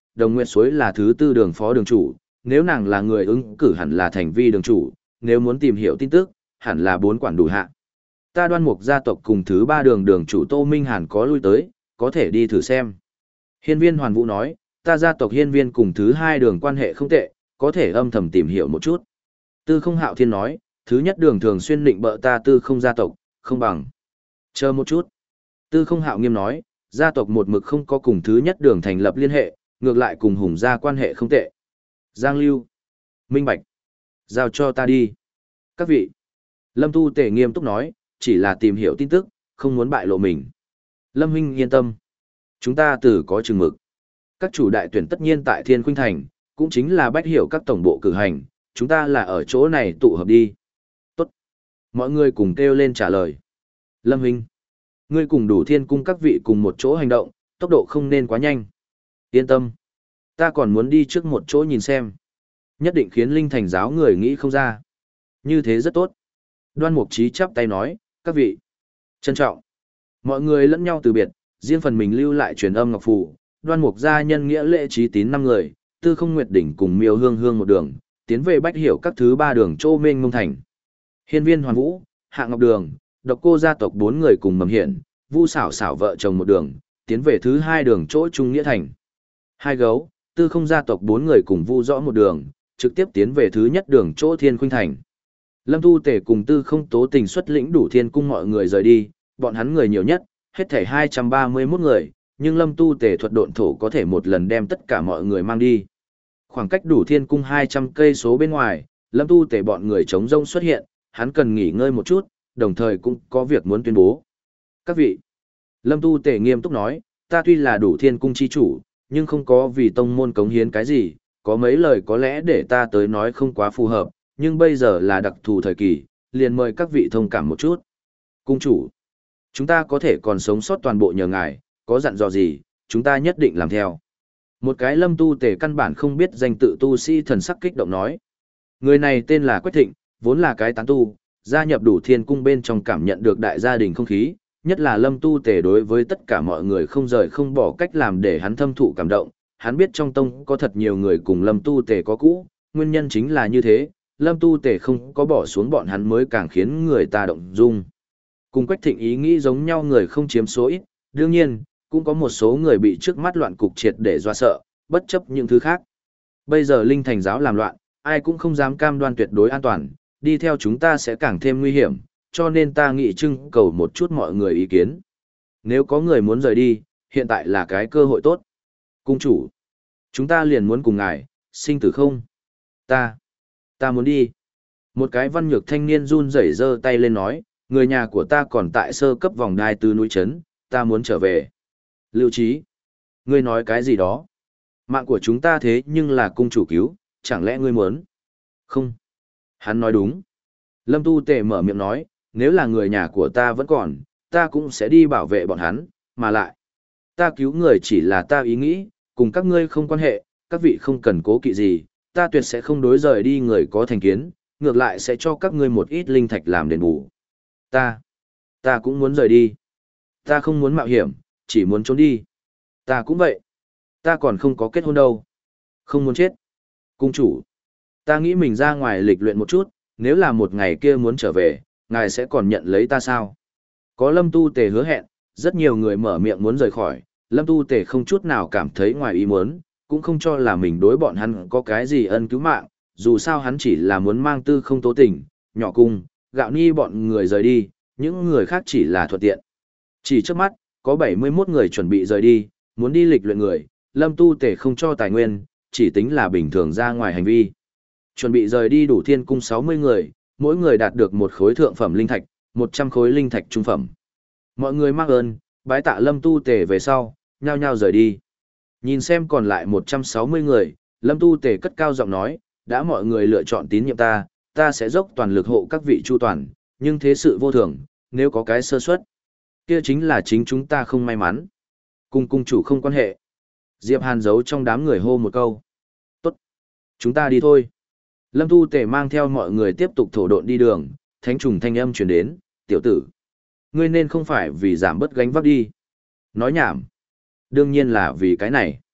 Đồng Nguyệt Suối là thứ tư đường phó đường chủ, nếu nàng là người ứng cử hẳn là thành vi đường chủ, nếu muốn tìm hiểu tin tức, hẳn là bốn quản đủ hạ. Ta Đoan Mục gia tộc cùng thứ ba đường đường chủ Tô Minh Hàn có lui tới, có thể đi thử xem. Hiên Viên Hoàn Vũ nói, ta gia tộc Hiên Viên cùng thứ hai đường quan hệ không tệ, có thể âm thầm tìm hiểu một chút. Tư Không Hạo Thiên nói, thứ nhất đường thường xuyên định bợ ta Tư Không gia tộc, không bằng. Chờ một chút. Tư Không Hạo nghiêm nói, gia tộc một mực không có cùng thứ nhất đường thành lập liên hệ, ngược lại cùng Hùng gia quan hệ không tệ. Giang Lưu. Minh Bạch. Giao cho ta đi. Các vị. Lâm Tu Tề nghiêm túc nói, chỉ là tìm hiểu tin tức, không muốn bại lộ mình. Lâm huynh yên tâm. Chúng ta từ có chừng mực. Các chủ đại tuyển tất nhiên tại Thiên Khuynh Thành, cũng chính là bách hiểu các tổng bộ cử hành, chúng ta là ở chỗ này tụ hợp đi. Tốt. Mọi người cùng kêu lên trả lời. Lâm huynh. Ngươi cùng Đủ Thiên cung các vị cùng một chỗ hành động, tốc độ không nên quá nhanh. Yên tâm. Ta còn muốn đi trước một chỗ nhìn xem. Nhất định khiến Linh Thành giáo người nghĩ không ra. Như thế rất tốt. Đoan Mục Chí chắp tay nói, các vị. Trân trọng. Mọi người lẫn nhau từ biệt, riêng phần mình lưu lại truyền âm ngọc phù. Đoan Mục gia nhân nghĩa lễ trí tín năm người, Tư Không Nguyệt đỉnh cùng Miêu Hương Hương một đường, tiến về bách hiểu các thứ ba đường Châu Mênh Mông Thành. Hiên Viên Hoàn Vũ, Hạ Ngọc Đường, Độc Cô gia tộc bốn người cùng Mầm Hiển, Vu Xảo Xảo vợ chồng một đường, tiến về thứ hai đường chỗ Trung Nghĩa Thành. Hai gấu, Tư Không gia tộc bốn người cùng Vu Rõ một đường, trực tiếp tiến về thứ nhất đường chỗ Thiên Khuynh Thành. Lâm Tu Tề cùng Tư Không Tố Tình xuất lĩnh Đủ Thiên cung mọi người rời đi, bọn hắn người nhiều nhất, hết thảy hai trăm ba mươi mốt người, nhưng Lâm Tu Tề thuật độn thổ có thể một lần đem tất cả mọi người mang đi. Khoảng cách Đủ Thiên cung hai trăm cây số bên ngoài, Lâm Tu Tề bọn người chống rông xuất hiện, hắn cần nghỉ ngơi một chút, đồng thời cũng có việc muốn tuyên bố. Các vị, Lâm Tu Tề nghiêm túc nói, ta tuy là Đủ Thiên cung chi chủ, nhưng không có vì tông môn cống hiến cái gì, có mấy lời có lẽ để ta tới nói không quá phù hợp, nhưng bây giờ là đặc thù thời kỳ, liền mời các vị thông cảm một chút. Cung chủ, chúng ta có thể còn sống sót toàn bộ nhờ ngài, có dặn dò gì, chúng ta nhất định làm theo. Một cái Lâm Tu Tề căn bản không biết danh tự tu sĩ thần sắc kích động nói. Người này tên là Quách Thịnh, vốn là cái tán tu, gia nhập Đủ Thiên cung bên trong cảm nhận được đại gia đình không khí, nhất là Lâm Tu Tề đối với tất cả mọi người không rời không bỏ cách làm để hắn thâm thụ cảm động. Hắn biết trong tông có thật nhiều người cùng Lâm Tu Tề có cũ, nguyên nhân chính là như thế, Lâm Tu Tề không có bỏ xuống bọn hắn mới càng khiến người ta động dung. Cùng Quách Thịnh ý nghĩ giống nhau người không chiếm số ít, đương nhiên, cũng có một số người bị trước mắt loạn cục triệt để dọa sợ, bất chấp những thứ khác. Bây giờ Linh Thành giáo làm loạn, ai cũng không dám cam đoan tuyệt đối an toàn, đi theo chúng ta sẽ càng thêm nguy hiểm, cho nên ta nghĩ trưng cầu một chút mọi người ý kiến. Nếu có người muốn rời đi, hiện tại là cái cơ hội tốt. Cung chủ, chúng ta liền muốn cùng ngài, sinh tử không? Ta, ta muốn đi. Một cái văn nhược thanh niên run rẩy giơ tay lên nói, người nhà của ta còn tại sơ cấp vòng đai từ núi trấn, ta muốn trở về. Lưu Trí, ngươi nói cái gì đó? Mạng của chúng ta thế nhưng là cung chủ cứu, chẳng lẽ ngươi muốn? Không. Hắn nói đúng. Lâm Tu Tề mở miệng nói, nếu là người nhà của ta vẫn còn, ta cũng sẽ đi bảo vệ bọn hắn, mà lại. Ta cứu người chỉ là ta ý nghĩ, cùng các ngươi không quan hệ, các vị không cần cố kỵ gì, ta tuyệt sẽ không đối rời đi người có thành kiến, ngược lại sẽ cho các ngươi một ít linh thạch làm đền bù. Ta, ta cũng muốn rời đi. Ta không muốn mạo hiểm, chỉ muốn trốn đi. Ta cũng vậy. Ta còn không có kết hôn đâu. Không muốn chết. Cung chủ, ta nghĩ mình ra ngoài lịch luyện một chút, nếu là một ngày kia muốn trở về, ngài sẽ còn nhận lấy ta sao? Có Lâm Tu Tề hứa hẹn, rất nhiều người mở miệng muốn rời khỏi, Lâm Tu Tề không chút nào cảm thấy ngoài ý muốn, cũng không cho là mình đối bọn hắn có cái gì ân cứu mạng, dù sao hắn chỉ là muốn mang Tư Không Tố Tình, Nhỏ Cung, Gạo Ni bọn người rời đi, những người khác chỉ là thuận tiện. Chỉ trước mắt, có bảy mươi mốt người chuẩn bị rời đi, muốn đi lịch luyện người, Lâm Tu Tề không cho tài nguyên, chỉ tính là bình thường ra ngoài hành vi. Chuẩn bị rời đi Đủ Thiên cung sáu mươi người, mỗi người đạt được một khối thượng phẩm linh thạch, một trăm khối linh thạch trung phẩm. Mọi người mắc ơn, bái tạ Lâm Tu Tề về sau, nhao nhao rời đi. Nhìn xem còn lại một trăm sáu mươi người, Lâm Tu Tề cất cao giọng nói, đã mọi người lựa chọn tín nhiệm ta, ta sẽ dốc toàn lực hộ các vị chu toàn, nhưng thế sự vô thường, nếu có cái sơ suất, kia chính là chính chúng ta không may mắn. Cùng cung chủ không quan hệ. Diệp Hàn giấu trong đám người hô một câu. Tốt. Chúng ta đi thôi. Lâm Tu Tề mang theo mọi người tiếp tục thổ độn đi đường, thánh trùng thanh âm truyền đến, tiểu tử. Ngươi nên không phải vì giảm bớt gánh vác đi. Nói nhảm. Đương nhiên là vì cái này.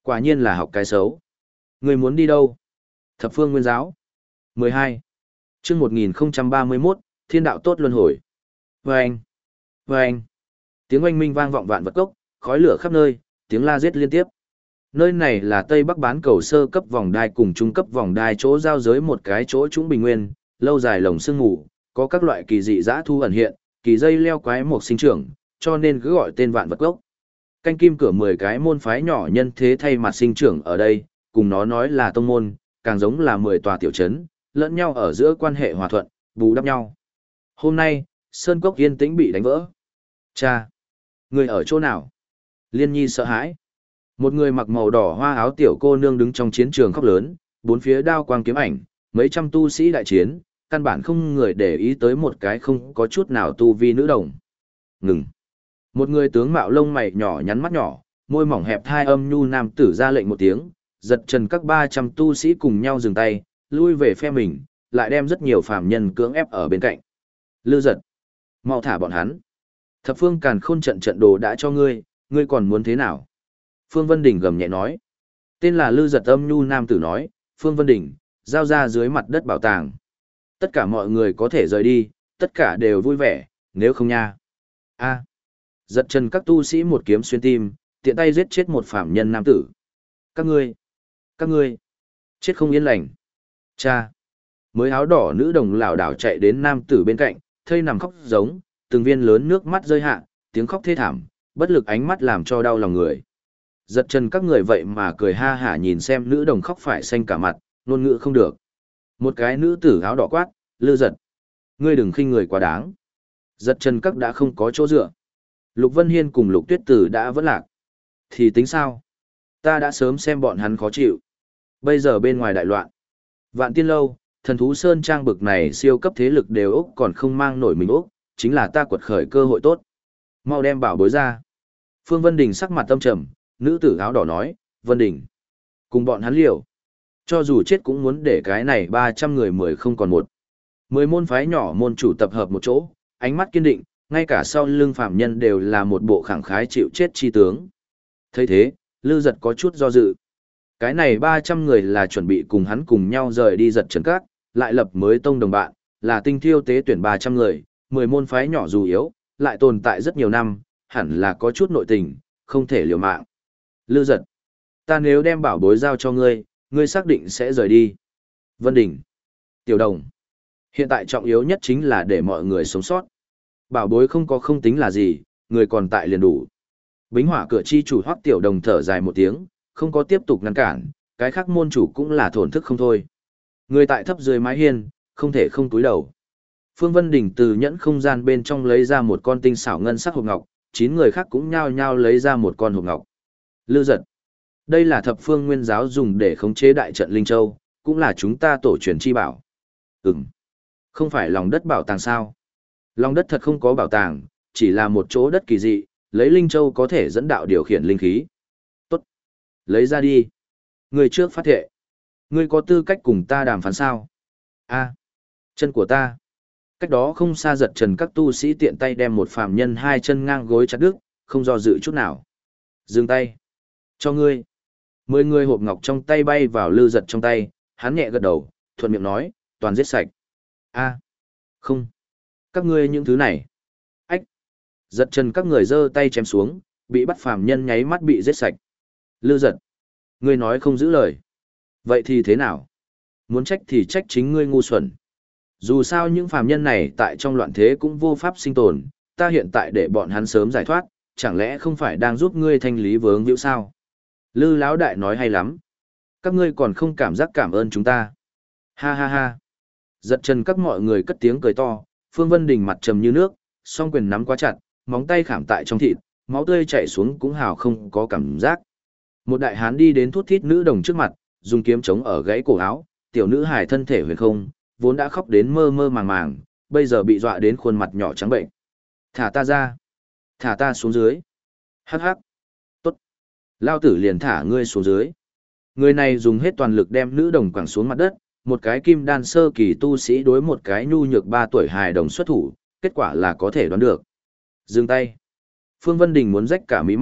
Quả nhiên là học cái xấu. Người muốn đi đâu? Thập phương nguyên giáo. mười hai. Chương một nghìn ba mươi mốt, Thiên đạo tốt luân hồi. Vâng! Vâng! Tiếng oanh minh vang vọng vạn vật cốc, khói lửa khắp nơi, tiếng la giết liên tiếp. Nơi này là Tây Bắc bán cầu sơ cấp vòng đai cùng trung cấp vòng đai chỗ giao giới một cái chỗ trũng bình nguyên, lâu dài lồng sương ngủ, có các loại kỳ dị dã thu ẩn hiện, kỳ dây leo quái mộc sinh trưởng, cho nên cứ gọi tên vạn vật cốc. Canh kim cửa mười cái môn phái nhỏ nhân thế thay mặt sinh trưởng ở đây, cùng nó nói là tông môn, càng giống là mười tòa tiểu trấn, lẫn nhau ở giữa quan hệ hòa thuận, bù đắp nhau. Hôm nay, Sơn Cốc yên tĩnh bị đánh vỡ. Cha! Người ở chỗ nào? Liên Nhi sợ hãi. Một người mặc màu đỏ hoa áo tiểu cô nương đứng trong chiến trường khóc lớn, bốn phía đao quang kiếm ảnh, mấy trăm tu sĩ đại chiến, căn bản không người để ý tới một cái không có chút nào tu vi nữ đồng. Ngừng. Một người tướng mạo lông mày nhỏ nhắn mắt nhỏ, môi mỏng hẹp thai âm nhu nam tử ra lệnh một tiếng, giật trần các ba trăm tu sĩ cùng nhau dừng tay, lui về phe mình, lại đem rất nhiều phàm nhân cưỡng ép ở bên cạnh. Lư giật. Mau thả bọn hắn. Thập phương càn khôn trận trận đồ đã cho ngươi, ngươi còn muốn thế nào? Phương Vân Đình gầm nhẹ nói. Tên là Lư giật âm nhu nam tử nói, Phương Vân Đình, giao ra dưới mặt đất bảo tàng. Tất cả mọi người có thể rời đi, tất cả đều vui vẻ, nếu không nha. A. Giật chân các tu sĩ một kiếm xuyên tim, tiện tay giết chết một phạm nhân nam tử. Các ngươi, các ngươi, chết không yên lành. Cha. Mới áo đỏ nữ đồng lảo đảo chạy đến nam tử bên cạnh, thây nằm khóc giống, từng viên lớn nước mắt rơi hạ, tiếng khóc thê thảm, bất lực ánh mắt làm cho đau lòng người. Giật chân các người vậy mà cười ha hả nhìn xem nữ đồng khóc phải xanh cả mặt, ngôn ngữ không được. Một cái nữ tử áo đỏ quát, Lư giật. Ngươi đừng khinh người quá đáng. Giật chân các đã không có chỗ dựa. Lục Vân Hiên cùng Lục Tuyết Tử đã vẫn lạc. Thì tính sao? Ta đã sớm xem bọn hắn khó chịu. Bây giờ bên ngoài đại loạn. Vạn Tiên Lâu, Thần Thú Sơn Trang bực này siêu cấp thế lực đều Úc còn không mang nổi mình Úc, chính là ta quật khởi cơ hội tốt. Mau đem bảo bối ra. Phương Vân Đình sắc mặt tâm trầm, nữ tử áo đỏ nói, Vân Đình. Cùng bọn hắn liều. Cho dù chết cũng muốn để cái này ba trăm người mười không còn một. Mười môn phái nhỏ môn chủ tập hợp một chỗ, ánh mắt kiên định, ngay cả sau lưng phạm nhân đều là một bộ khẳng khái chịu chết chi tướng. thấy thế, Lư Giật có chút do dự. Cái này ba trăm người là chuẩn bị cùng hắn cùng nhau rời đi Giật Trấn Các, lại lập mới tông đồng bạn, là tinh thiêu tế tuyển ba trăm người, mười môn phái nhỏ dù yếu, lại tồn tại rất nhiều năm, hẳn là có chút nội tình, không thể liều mạng. Lư Giật, ta nếu đem bảo bối giao cho ngươi, ngươi xác định sẽ rời đi. Vân Đình, Tiểu Đồng, hiện tại trọng yếu nhất chính là để mọi người sống sót. Bảo bối không có không tính là gì, người còn tại liền đủ. Bính Hỏa cửa chi chủ Hoắc Tiểu Đồng thở dài một tiếng, không có tiếp tục ngăn cản, cái khác môn chủ cũng là thổn thức không thôi. Người tại thấp dưới mái hiên, không thể không túi đầu. Phương Vân Đình từ nhẫn không gian bên trong lấy ra một con tinh xảo ngân sắc hộp ngọc, chín người khác cũng nhao nhao lấy ra một con hộp ngọc. Lư Giật, đây là thập phương nguyên giáo dùng để khống chế đại trận Linh Châu, cũng là chúng ta tổ truyền chi bảo. Ừm, không phải lòng đất bảo tàng sao? Lòng đất thật không có bảo tàng, chỉ là một chỗ đất kỳ dị, lấy Linh Châu có thể dẫn đạo điều khiển linh khí. Tốt, lấy ra đi. Người trước phát thệ. Ngươi có tư cách cùng ta đàm phán sao? A, chân của ta. Cách đó không xa Giật Trần các tu sĩ tiện tay đem một phàm nhân hai chân ngang gối chặt đứt, không do dự chút nào. Dừng tay. Cho ngươi. Mười người hộp ngọc trong tay bay vào Lư Giật trong tay, hắn nhẹ gật đầu, thuận miệng nói, toàn giết sạch. A, không. Các ngươi những thứ này. Ách. Giật Trần các người giơ tay chém xuống, bị bắt phàm nhân nháy mắt bị giết sạch. Lư Giật, ngươi nói không giữ lời. Vậy thì thế nào? Muốn trách thì trách chính ngươi ngu xuẩn. Dù sao những phàm nhân này tại trong loạn thế cũng vô pháp sinh tồn, ta hiện tại để bọn hắn sớm giải thoát, chẳng lẽ không phải đang giúp ngươi thanh lý vướng víu sao? Lư Lão đại nói hay lắm. Các ngươi còn không cảm giác cảm ơn chúng ta. Ha ha ha. Giật Trần các mọi người cất tiếng cười to, Phương Vân Đình mặt trầm như nước, song quyền nắm quá chặt, móng tay khảm tại trong thịt, máu tươi chảy xuống cũng hào không có cảm giác. Một đại hán đi đến thút thít nữ đồng trước mặt, dùng kiếm chống ở gãy cổ áo, tiểu nữ hài thân thể huyền không, vốn đã khóc đến mơ mơ màng màng, bây giờ bị dọa đến khuôn mặt nhỏ trắng bệnh. Thả ta ra. Thả ta xuống dưới. Hắc hắc. Tốt. Lao tử liền thả ngươi xuống dưới. Người này dùng hết toàn lực đem nữ đồng quẳng xuống mặt đất, một cái kim đan sơ kỳ tu sĩ đối một cái nhu nhược ba tuổi hài đồng xuất thủ, kết quả là có thể đoán được. Dừng tay. Phương Vân Đình muốn rách cả mí mắt,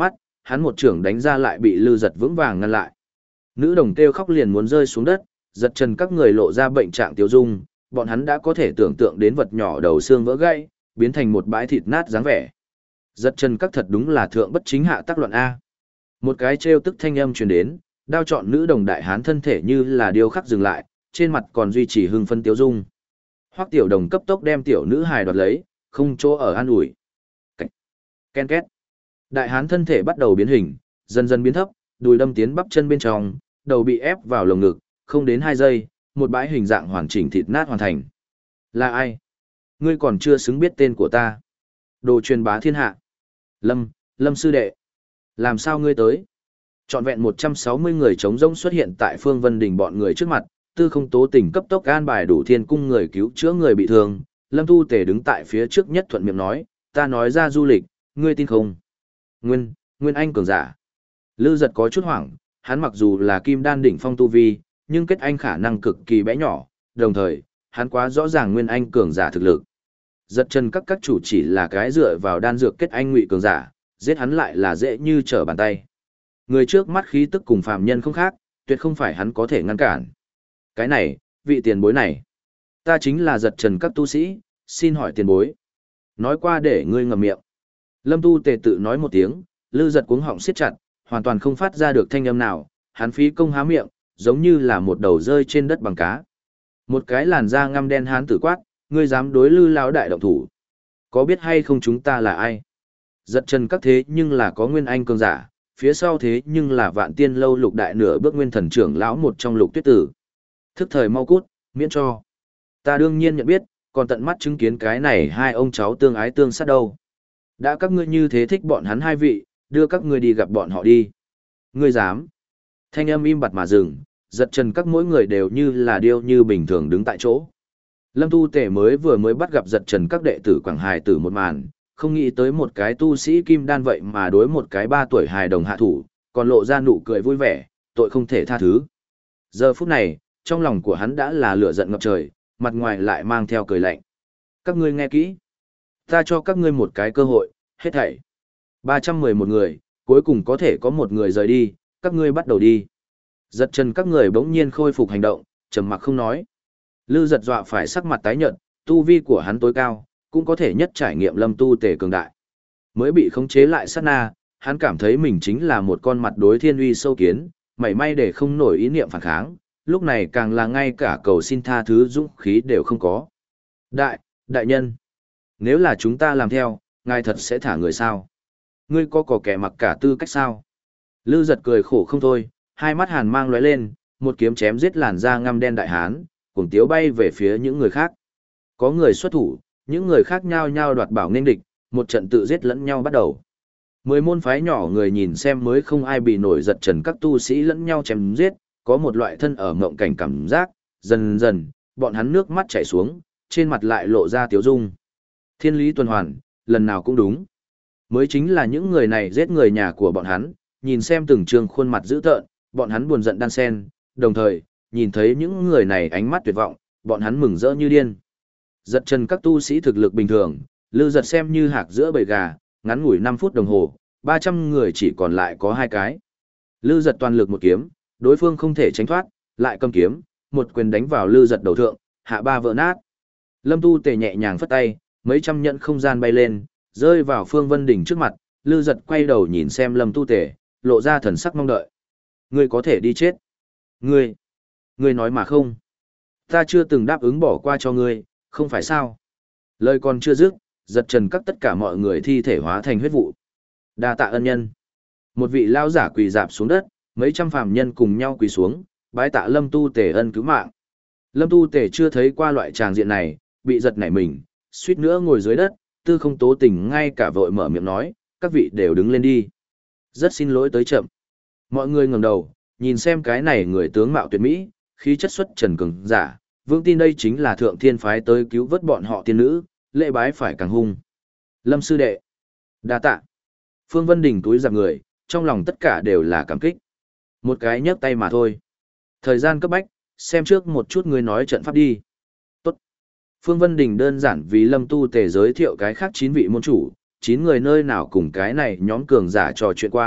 hắn một trưởng đánh ra lại bị Lư Giật vững vàng ngăn lại. Nữ đồng kêu khóc liền muốn rơi xuống đất, giật chân các người lộ ra bệnh trạng tiêu dung, bọn hắn đã có thể tưởng tượng đến vật nhỏ đầu xương vỡ gãy, biến thành một bãi thịt nát dáng vẻ. Giật chân các thật đúng là thượng bất chính hạ tác loạn A. Một cái trêu tức thanh âm truyền đến, đao chọn nữ đồng đại hán thân thể như là điêu khắc dừng lại, trên mặt còn duy trì hưng phân tiêu dung. Hoắc tiểu đồng cấp tốc đem tiểu nữ hài đoạt lấy, không chỗ ở an ủi. Cảnh. Ken két. Đại hán thân thể bắt đầu biến hình, dần dần biến thấp, đùi đâm tiến bắp chân bên trong, đầu bị ép vào lồng ngực, không đến hai giây, một bãi hình dạng hoàn chỉnh thịt nát hoàn thành. Là ai? Ngươi còn chưa xứng biết tên của ta. Đồ truyền bá thiên hạ. Lâm, Lâm sư đệ. Làm sao ngươi tới? Trọn vẹn một trăm sáu mươi người trống rỗng xuất hiện tại Phương Vân Đình bọn người trước mặt, Tư Không Tố Tình cấp tốc an bài đủ thiên cung người cứu chữa người bị thương, Lâm Tu Tề đứng tại phía trước nhất thuận miệng nói, ta nói ra du lịch, ngươi tin không? Nguyên, Nguyên Anh cường giả. Lư Giật có chút hoảng, hắn mặc dù là kim đan đỉnh phong tu vi, nhưng kết anh khả năng cực kỳ bé nhỏ, đồng thời, hắn quá rõ ràng Nguyên Anh cường giả thực lực. Giật chân các các chủ chỉ là cái dựa vào đan dược kết anh ngụy cường giả, giết hắn lại là dễ như trở bàn tay. Người trước mắt khí tức cùng phàm nhân không khác, tuyệt không phải hắn có thể ngăn cản. Cái này, vị tiền bối này, ta chính là giật trần các tu sĩ, xin hỏi tiền bối. Nói qua để ngươi ngậm miệng. Lâm Tu Tề tự nói một tiếng, Lư Giật cuống họng siết chặt, hoàn toàn không phát ra được thanh âm nào, hắn phí công há miệng, giống như là một đầu rơi trên đất bằng cá. Một cái làn da ngăm đen hán tử quát, ngươi dám đối Lư lão đại động thủ? Có biết hay không chúng ta là ai? Giật trần các thế nhưng là có Nguyên Anh cường giả, phía sau thế nhưng là Vạn Tiên lâu lục đại nửa bước nguyên thần trưởng lão một trong Lục Tuyết Tử. Thức thời mau cút, miễn cho. Ta đương nhiên nhận biết, còn tận mắt chứng kiến cái này hai ông cháu tương ái tương sát đâu. Đã các ngươi như thế thích bọn hắn hai vị, đưa các ngươi đi gặp bọn họ đi. Ngươi dám? Thanh âm im bặt mà dừng, giật trần các mỗi người đều như là điêu như bình thường đứng tại chỗ. Lâm Tu Tề mới vừa mới bắt gặp giật trần các đệ tử Quảng Hải tử một màn, không nghĩ tới một cái tu sĩ kim đan vậy mà đối một cái ba tuổi hài đồng hạ thủ, còn lộ ra nụ cười vui vẻ, tội không thể tha thứ. Giờ phút này, trong lòng của hắn đã là lửa giận ngập trời, mặt ngoài lại mang theo cười lạnh. Các ngươi nghe kỹ. Ta cho các ngươi một cái cơ hội, hết thảy. ba trăm mười một người, cuối cùng có thể có một người rời đi, các ngươi bắt đầu đi. Giật chân các người bỗng nhiên khôi phục hành động, trầm mặc không nói. Lư Giật dọa phải sắc mặt tái nhợt, tu vi của hắn tối cao, cũng có thể nhất trải nghiệm Lâm Tu Tề cường đại. Mới bị khống chế lại sát na, hắn cảm thấy mình chính là một con mặt đối thiên uy sâu kiến, mảy may để không nổi ý niệm phản kháng, lúc này càng là ngay cả cầu xin tha thứ dũng khí đều không có. Đại, đại nhân, nếu là chúng ta làm theo, ngài thật sẽ thả người sao? Ngươi có có kẻ mặc cả tư cách sao? Lư Giật cười khổ không thôi, hai mắt hàn mang lóe lên, một kiếm chém giết làn da ngăm đen đại hán, cuồng tiếu bay về phía những người khác. Có người xuất thủ, những người khác nhao nhao đoạt bảo nghênh địch, một trận tự giết lẫn nhau bắt đầu. Mười môn phái nhỏ người nhìn xem mới không ai bị nổi giật trần các tu sĩ lẫn nhau chém giết, có một loại thân ở ngộng cảnh cảm giác, dần dần, bọn hắn nước mắt chảy xuống, trên mặt lại lộ ra tiếu dung. Thiên lý tuần hoàn, lần nào cũng đúng. Mới chính là những người này giết người nhà của bọn hắn, nhìn xem từng trường khuôn mặt dữ tợn, bọn hắn buồn giận đan sen, đồng thời, nhìn thấy những người này ánh mắt tuyệt vọng, bọn hắn mừng rỡ như điên. Giật trần các tu sĩ thực lực bình thường, Lư Giật xem như hạc giữa bầy gà, ngắn ngủi năm phút đồng hồ, ba trăm người chỉ còn lại có hai cái. Lư Giật toàn lực một kiếm, đối phương không thể tránh thoát, lại cầm kiếm, một quyền đánh vào Lư Giật đầu thượng, hạ ba vỡ nát. Lâm Tu Tề nhẹ nhàng phất tay, mấy trăm nhẫn không gian bay lên, rơi vào Phương Vân Đỉnh trước mặt, Lư Giật quay đầu nhìn xem Lâm Tu Tề, lộ ra thần sắc mong đợi. Ngươi có thể đi chết. Ngươi, ngươi nói mà không. Ta chưa từng đáp ứng bỏ qua cho ngươi, không phải sao? Lời còn chưa dứt, giật trần các tất cả mọi người thi thể hóa thành huyết vụ. Đa tạ ân nhân. Một vị lao giả quỳ dạp xuống đất, mấy trăm phàm nhân cùng nhau quỳ xuống, bái tạ Lâm Tu Tề ân cứu mạng. Lâm Tu Tề chưa thấy qua loại tràng diện này, bị giật nảy mình, suýt nữa ngồi dưới đất, Tư Không Tố Tình ngay cả vội mở miệng nói, các vị đều đứng lên đi. Rất xin lỗi tới chậm. Mọi người ngẩng đầu, nhìn xem cái này người tướng mạo tuyệt mỹ, khí chất xuất trần cường giả, vương tin đây chính là thượng thiên phái tới cứu vớt bọn họ tiên nữ, lễ bái phải càng hung. Lâm sư đệ, đa tạ. Phương Vân Đình túi giặc người, trong lòng tất cả đều là cảm kích. Một cái nhấc tay mà thôi. Thời gian cấp bách, xem trước một chút người nói trận pháp đi. Tốt. Phương Vân Đình đơn giản vì Lâm Tu Tề giới thiệu cái khác chín vị môn chủ, chín người nơi nào cùng cái này nhóm cường giả trò chuyện qua,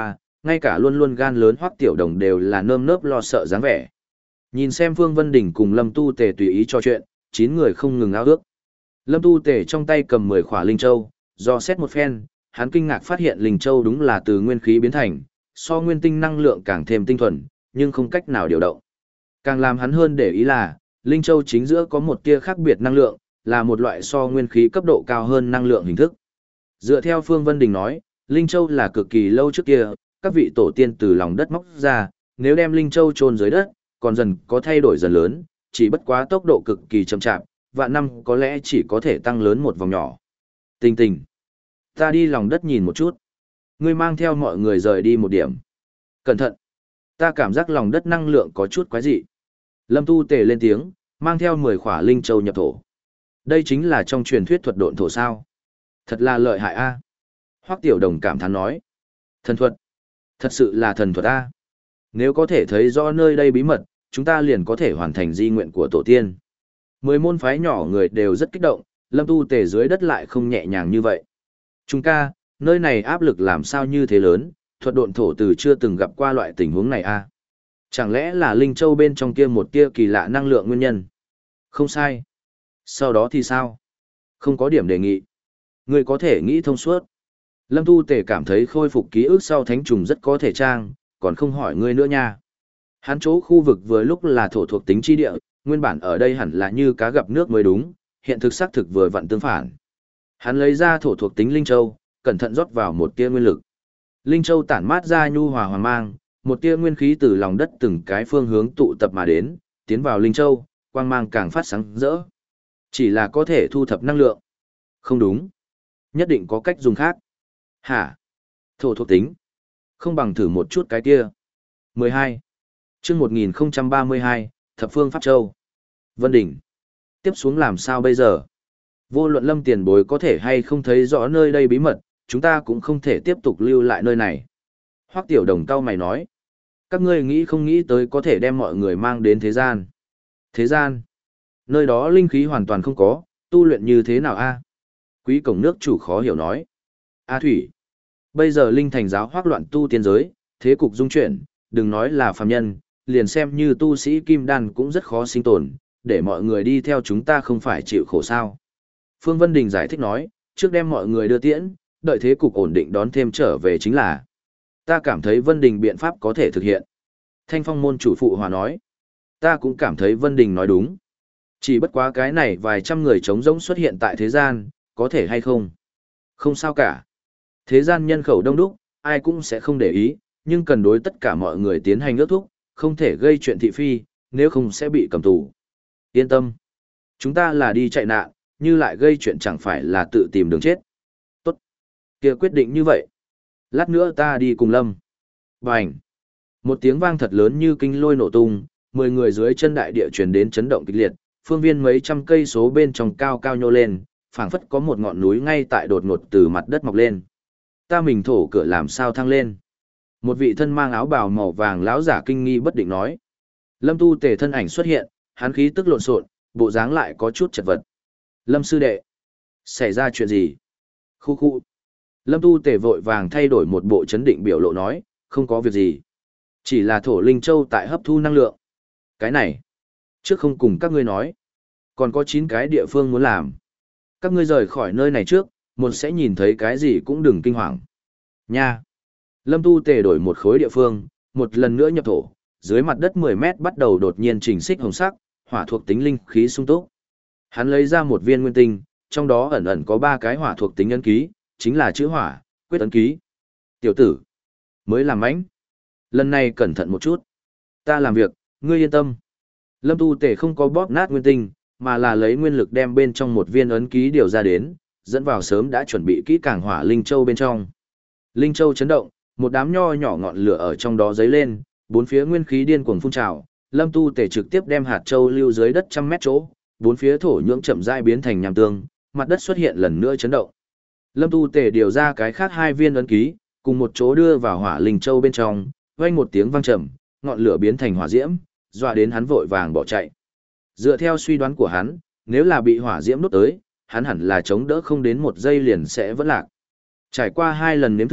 ngay cả luôn luôn gan lớn Hoắc Tiểu Đồng đều là nơm nớp lo sợ dáng vẻ. Nhìn xem Phương Vân Đình cùng Lâm Tu Tề tùy ý trò chuyện, chín người không ngừng ao ước. Lâm Tu Tề trong tay cầm mười khỏa linh châu, do xét một phen, hắn kinh ngạc phát hiện linh châu đúng là từ nguyên khí biến thành, so nguyên tinh năng lượng càng thêm tinh thuần, nhưng không cách nào điều động. Càng làm hắn hơn để ý là, linh châu chính giữa có một tia khác biệt năng lượng, là một loại so nguyên khí cấp độ cao hơn năng lượng hình thức. Dựa theo Phương Vân Đình nói, linh châu là cực kỳ lâu trước kia, các vị tổ tiên từ lòng đất móc ra, nếu đem linh châu chôn dưới đất, còn dần có thay đổi dần lớn, chỉ bất quá tốc độ cực kỳ chậm chạp, vạn năm có lẽ chỉ có thể tăng lớn một vòng nhỏ. Tình tình. Ta đi lòng đất nhìn một chút. Ngươi mang theo mọi người rời đi một điểm. Cẩn thận. Ta cảm giác lòng đất năng lượng có chút quái dị. Lâm Tu Tề lên tiếng, mang theo mười khỏa linh châu nhập thổ. Đây chính là trong truyền thuyết thuật độn thổ sao. Thật là lợi hại a. Hoắc Tiểu Đồng cảm thán nói. Thần thuật. Thật sự là thần thuật a. Nếu có thể thấy rõ nơi đây bí mật, chúng ta liền có thể hoàn thành di nguyện của tổ tiên. Mười môn phái nhỏ người đều rất kích động, Lâm Tu Tề dưới đất lại không nhẹ nhàng như vậy. Chúng ca, nơi này áp lực làm sao như thế lớn, thuật độn thổ từ chưa từng gặp qua loại tình huống này a. Chẳng lẽ là Linh Châu bên trong kia một tia kỳ lạ năng lượng nguyên nhân? Không sai. Sau đó thì sao? Không có điểm đề nghị. Ngươi có thể nghĩ thông suốt. Lâm Tu Tề cảm thấy khôi phục ký ức sau thánh trùng rất có thể trang, còn không hỏi ngươi nữa nha. Hắn chỗ khu vực vừa lúc là thổ thuộc tính chi địa, nguyên bản ở đây hẳn là như cá gặp nước mới đúng, hiện thực xác thực vừa vặn tương phản. Hắn lấy ra thổ thuộc tính Linh Châu, cẩn thận rót vào một tia nguyên lực. Linh Châu tản mát ra nhu hòa hoàng mang, một tia nguyên khí từ lòng đất từng cái phương hướng tụ tập mà đến, tiến vào Linh Châu, quang mang càng phát sáng rỡ. Chỉ là có thể thu thập năng lượng. Không đúng. Nhất định có cách dùng khác. Hả? Thổ thuộc tính. Không bằng thử một chút cái kia. mười hai. Chương một nghìn ba mươi hai, Thập Phương Pháp Châu. Vân Đỉnh. Tiếp xuống làm sao bây giờ? Vô luận Lâm tiền bối có thể hay không thấy rõ nơi đây bí mật, chúng ta cũng không thể tiếp tục lưu lại nơi này. Hoắc Tiểu Đồng cau mày nói. Các ngươi nghĩ không nghĩ tới có thể đem mọi người mang đến thế gian. Thế gian? Nơi đó linh khí hoàn toàn không có, tu luyện như thế nào a? Quý cổng nước chủ khó hiểu nói. A Thủy. Bây giờ linh thành giáo hoác loạn tu tiên giới, thế cục dung chuyển, đừng nói là phàm nhân, liền xem như tu sĩ kim đan cũng rất khó sinh tồn, để mọi người đi theo chúng ta không phải chịu khổ sao. Phương Vân Đình giải thích nói, trước đem mọi người đưa tiễn, đợi thế cục ổn định đón thêm trở về chính là. Ta cảm thấy Vân Đình biện pháp có thể thực hiện. Thanh Phong môn chủ phụ hòa nói. Ta cũng cảm thấy Vân Đình nói đúng. Chỉ bất quá cái này vài trăm người trống rỗng xuất hiện tại thế gian, có thể hay không? Không sao cả. Thế gian nhân khẩu đông đúc, ai cũng sẽ không để ý, nhưng cần đối tất cả mọi người tiến hành ước thúc, không thể gây chuyện thị phi, nếu không sẽ bị cầm tù. Yên tâm. Chúng ta là đi chạy nạn, như lại gây chuyện chẳng phải là tự tìm đường chết. Tốt. Kia quyết định như vậy. Lát nữa ta đi cùng Lâm. Bành. Một tiếng vang thật lớn như kinh lôi nổ tung, mười người dưới chân đại địa truyền đến chấn động kịch liệt, phương viên mấy trăm cây số bên trong cao cao nhô lên, phảng phất có một ngọn núi ngay tại đột ngột từ mặt đất mọc lên. Ta mình thổ cửa làm sao thăng lên? Một vị thân mang áo bào màu vàng lão giả kinh nghi bất định nói. Lâm Tu Tề thân ảnh xuất hiện, hắn khí tức lộn xộn, bộ dáng lại có chút chật vật. Lâm sư đệ, xảy ra chuyện gì? Khu khu. Lâm Tu Tề vội vàng thay đổi một bộ chấn định biểu lộ nói, không có việc gì. Chỉ là thổ linh châu tại hấp thu năng lượng. Cái này, trước không cùng các ngươi nói. Còn có chín cái địa phương muốn làm. Các ngươi rời khỏi nơi này trước, một sẽ nhìn thấy cái gì cũng đừng kinh hoàng. Nha. Lâm Tu Tề đổi một khối địa phương, một lần nữa nhập thổ, dưới mặt đất mười mét bắt đầu đột nhiên chỉnh xích hồng sắc, hỏa thuộc tính linh khí sung túc. Hắn lấy ra một viên nguyên tinh, trong đó ẩn ẩn có ba cái hỏa thuộc tính ấn ký, chính là chữ hỏa, quyết ấn ký. Tiểu tử, mới làm mãnh. Lần này cẩn thận một chút. Ta làm việc, ngươi yên tâm. Lâm Tu Tề không có bóp nát nguyên tinh, mà là lấy nguyên lực đem bên trong một viên ấn ký điều ra đến, dẫn vào sớm đã chuẩn bị kỹ càng hỏa linh châu bên trong. Linh châu chấn động, một đám nho nhỏ ngọn lửa ở trong đó dấy lên, bốn phía nguyên khí điên cuồng phun trào, Lâm Tu Tề trực tiếp đem hạt châu lưu dưới đất trăm mét chỗ, bốn phía thổ nhưỡng chậm rãi biến thành nham tương, mặt đất xuất hiện lần nữa chấn động. Lâm Tu Tề điều ra cái khác hai viên ấn ký, cùng một chỗ đưa vào hỏa linh châu bên trong, vang một tiếng vang trầm, ngọn lửa biến thành hỏa diễm, dọa đến hắn vội vàng bỏ chạy. Dựa theo suy đoán của hắn, nếu là bị hỏa diễm đốt tới, hắn hẳn là chống đỡ không đến một giây liền sẽ vỡ lạc. Trải qua hai lần nếm thử,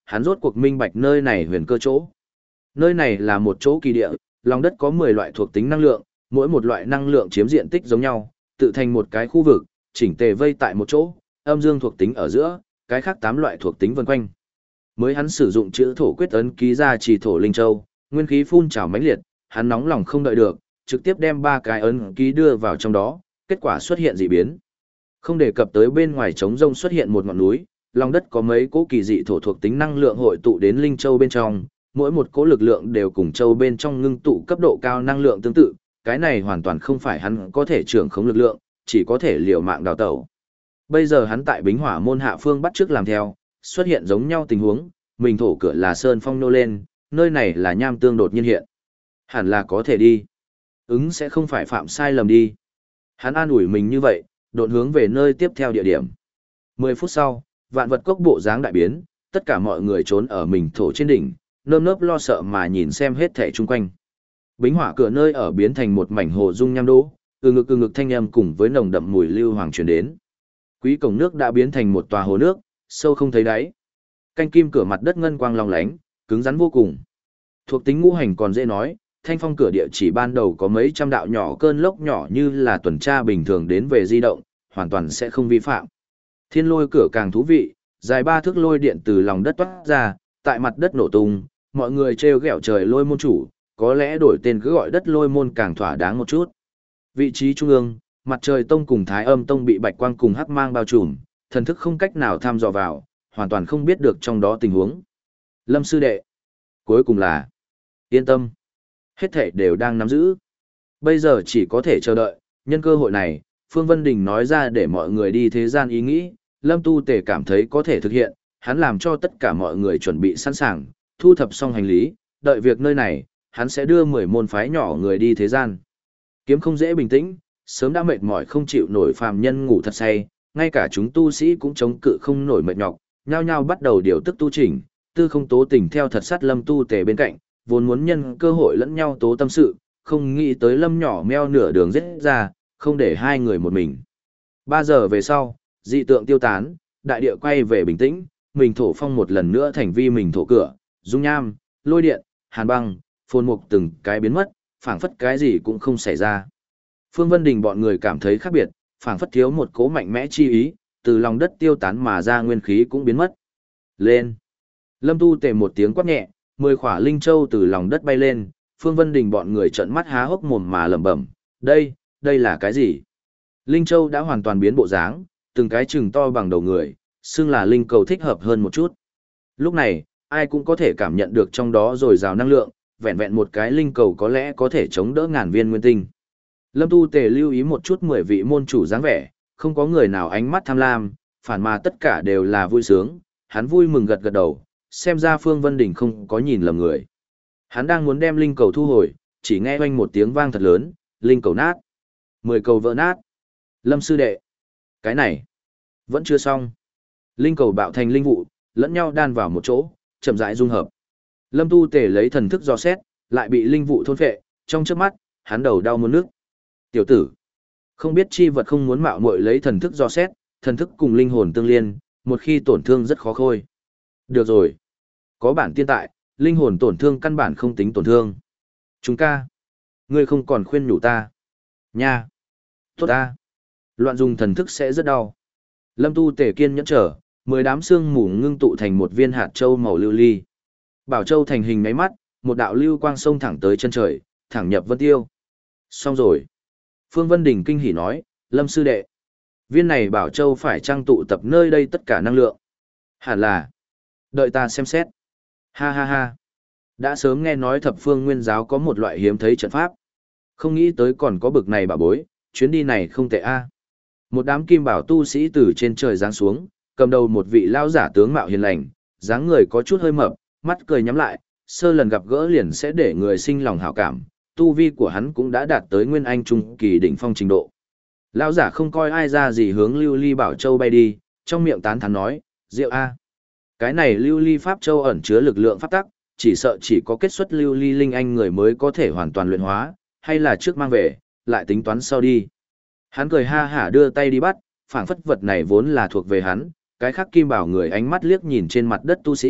hắn rốt cuộc minh bạch nơi này huyền cơ chỗ. Nơi này là một chỗ kỳ địa, lòng đất có mười loại thuộc tính năng lượng, mỗi một loại năng lượng chiếm diện tích giống nhau, tự thành một cái khu vực, chỉnh tề vây tại một chỗ, âm dương thuộc tính ở giữa, cái khác tám loại thuộc tính vần quanh. Mới hắn sử dụng chữ thổ quyết ấn ký ra chỉ thổ linh châu, nguyên khí phun trào mãnh liệt, hắn nóng lòng không đợi được, trực tiếp đem ba cái ấn ký đưa vào trong đó, kết quả xuất hiện dị biến. Không đề cập tới bên ngoài trống rông xuất hiện một ngọn núi, lòng đất có mấy cỗ kỳ dị thổ thuộc tính năng lượng hội tụ đến linh châu bên trong, mỗi một cỗ lực lượng đều cùng châu bên trong ngưng tụ cấp độ cao năng lượng tương tự, cái này hoàn toàn không phải hắn có thể trưởng khống lực lượng, chỉ có thể liều mạng đào tẩu. Bây giờ hắn tại Bính Hỏa môn hạ phương bắt trước làm theo, xuất hiện giống nhau tình huống, mình thổ cửa là sơn phong nô lên, nơi này là nham tương đột nhiên hiện. Hẳn là có thể đi. Ứng sẽ không phải phạm sai lầm đi. Hắn an ủi mình như vậy, đột hướng về nơi tiếp theo địa điểm. Mười phút sau, vạn vật cốc bộ dáng đại biến, tất cả mọi người trốn ở mình thổ trên đỉnh, nơm nớp lo sợ mà nhìn xem hết thảy chung quanh. Bính Hỏa cửa nơi ở biến thành một mảnh hồ dung nham đỗ, từ ngực từ ngực thanh âm cùng với nồng đậm mùi lưu hoàng truyền đến. Quý cổng nước đã biến thành một tòa hồ nước, sâu không thấy đáy. Canh kim cửa mặt đất ngân quang long lánh, cứng rắn vô cùng. Thuộc tính ngũ hành còn dễ nói, thanh phong cửa địa chỉ ban đầu có mấy trăm đạo nhỏ cơn lốc nhỏ như là tuần tra bình thường đến về di động, hoàn toàn sẽ không vi phạm. Thiên lôi cửa càng thú vị, dài ba thước lôi điện từ lòng đất toát ra, tại mặt đất nổ tung, mọi người trêu ghẹo trời lôi môn chủ, có lẽ đổi tên cứ gọi đất lôi môn càng thỏa đáng một chút. Vị trí trung ương, mặt trời tông cùng thái âm tông bị bạch quang cùng hắc mang bao trùm, thần thức không cách nào tham dò vào, hoàn toàn không biết được trong đó tình huống. Lâm sư đệ, cuối cùng là, yên tâm, hết thảy đều đang nắm giữ. Bây giờ chỉ có thể chờ đợi, nhân cơ hội này, Phương Vân Đình nói ra để mọi người đi thế gian ý nghĩ, Lâm Tu Tề cảm thấy có thể thực hiện, hắn làm cho tất cả mọi người chuẩn bị sẵn sàng, thu thập xong hành lý, đợi việc nơi này, hắn sẽ đưa mười môn phái nhỏ người đi thế gian. Kiếm không dễ bình tĩnh, sớm đã mệt mỏi không chịu nổi phàm nhân ngủ thật say, ngay cả chúng tu sĩ cũng chống cự không nổi mệt nhọc, nhao nhao bắt đầu điều tức tu chỉnh, tư không tố tình theo thật sát Lâm Tu Tề bên cạnh, vốn muốn nhân cơ hội lẫn nhau tố tâm sự, không nghĩ tới Lâm nhỏ meo nửa đường giết ra, không để hai người một mình. Ba giờ về sau, dị tượng tiêu tán, đại địa quay về bình tĩnh, mình thổ phong một lần nữa thành vi mình thổ cửa, dung nham, lôi điện, hàn băng, phồn mục từng cái biến mất, phảng phất cái gì cũng không xảy ra. Phương Vân Đình bọn người cảm thấy khác biệt, phảng phất thiếu một cố mạnh mẽ chi ý, từ lòng đất tiêu tán mà ra nguyên khí cũng biến mất. Lên! Lâm Tu Tề một tiếng quát nhẹ, mười khỏa linh châu từ lòng đất bay lên, Phương Vân Đình bọn người trợn mắt há hốc mồm mà lẩm bẩm, đây, đây là cái gì? Linh châu đã hoàn toàn biến bộ dáng, từng cái chừng to bằng đầu người, xưng là linh cầu thích hợp hơn một chút. Lúc này, ai cũng có thể cảm nhận được trong đó dồi dào năng lượng, vẹn vẹn một cái linh cầu có lẽ có thể chống đỡ ngàn viên nguyên tinh. Lâm Tu Tề lưu ý một chút mười vị môn chủ dáng vẻ, không có người nào ánh mắt tham lam, phản mà tất cả đều là vui sướng, hắn vui mừng gật gật đầu, xem ra Phương Vân Đình không có nhìn lầm người. Hắn đang muốn đem linh cầu thu hồi, chỉ nghe oanh một tiếng vang thật lớn, linh cầu nát. Mười cầu vỡ nát. Lâm sư đệ. Cái này, vẫn chưa xong. Linh cầu bạo thành linh vụ, lẫn nhau đan vào một chỗ, chậm rãi dung hợp. Lâm Tu Tề lấy thần thức dò xét, lại bị linh vụ thôn phệ, trong chớp mắt, hắn đầu đau muốn nước. Tiểu tử, không biết chi vật không muốn mạo muội lấy thần thức dò xét, thần thức cùng linh hồn tương liên, một khi tổn thương rất khó khôi. Được rồi, có bản tiên tại, linh hồn tổn thương căn bản không tính tổn thương. Chúng ca, ngươi không còn khuyên nhủ ta. Nha, tốt ta. Loạn dùng thần thức sẽ rất đau. Lâm Tu Tề kiên nhẫn trở, mười đám xương mù ngưng tụ thành một viên hạt châu màu lưu ly. Bảo châu thành hình ngáy mắt, một đạo lưu quang sông thẳng tới chân trời, thẳng nhập vân tiêu. Xong rồi. Phương Vân Đình kinh hỉ nói, Lâm sư đệ. Viên này bảo châu phải trang tụ tập nơi đây tất cả năng lượng. Hẳn là. Đợi ta xem xét. Ha ha ha. Đã sớm nghe nói thập phương nguyên giáo có một loại hiếm thấy trận pháp. Không nghĩ tới còn có bực này bảo bối, chuyến đi này không tệ a. Một đám kim bảo tu sĩ từ trên trời giáng xuống, cầm đầu một vị lao giả tướng mạo hiền lành, dáng người có chút hơi mập, mắt cười nhắm lại, sơ lần gặp gỡ liền sẽ để người sinh lòng hảo cảm, tu vi của hắn cũng đã đạt tới nguyên anh trung kỳ đỉnh phong trình độ. Lão giả không coi ai ra gì hướng Lưu Ly Bảo Châu bay đi, trong miệng tán thán nói, "Diệu a, cái này Lưu Ly Pháp Châu ẩn chứa lực lượng pháp tắc, chỉ sợ chỉ có kết xuất Lưu Ly linh anh người mới có thể hoàn toàn luyện hóa, hay là trước mang về, lại tính toán sau đi." Hắn cười ha hả đưa tay đi bắt, phảng phất vật này vốn là thuộc về hắn, cái khác kim bảo người ánh mắt liếc nhìn trên mặt đất tu sĩ,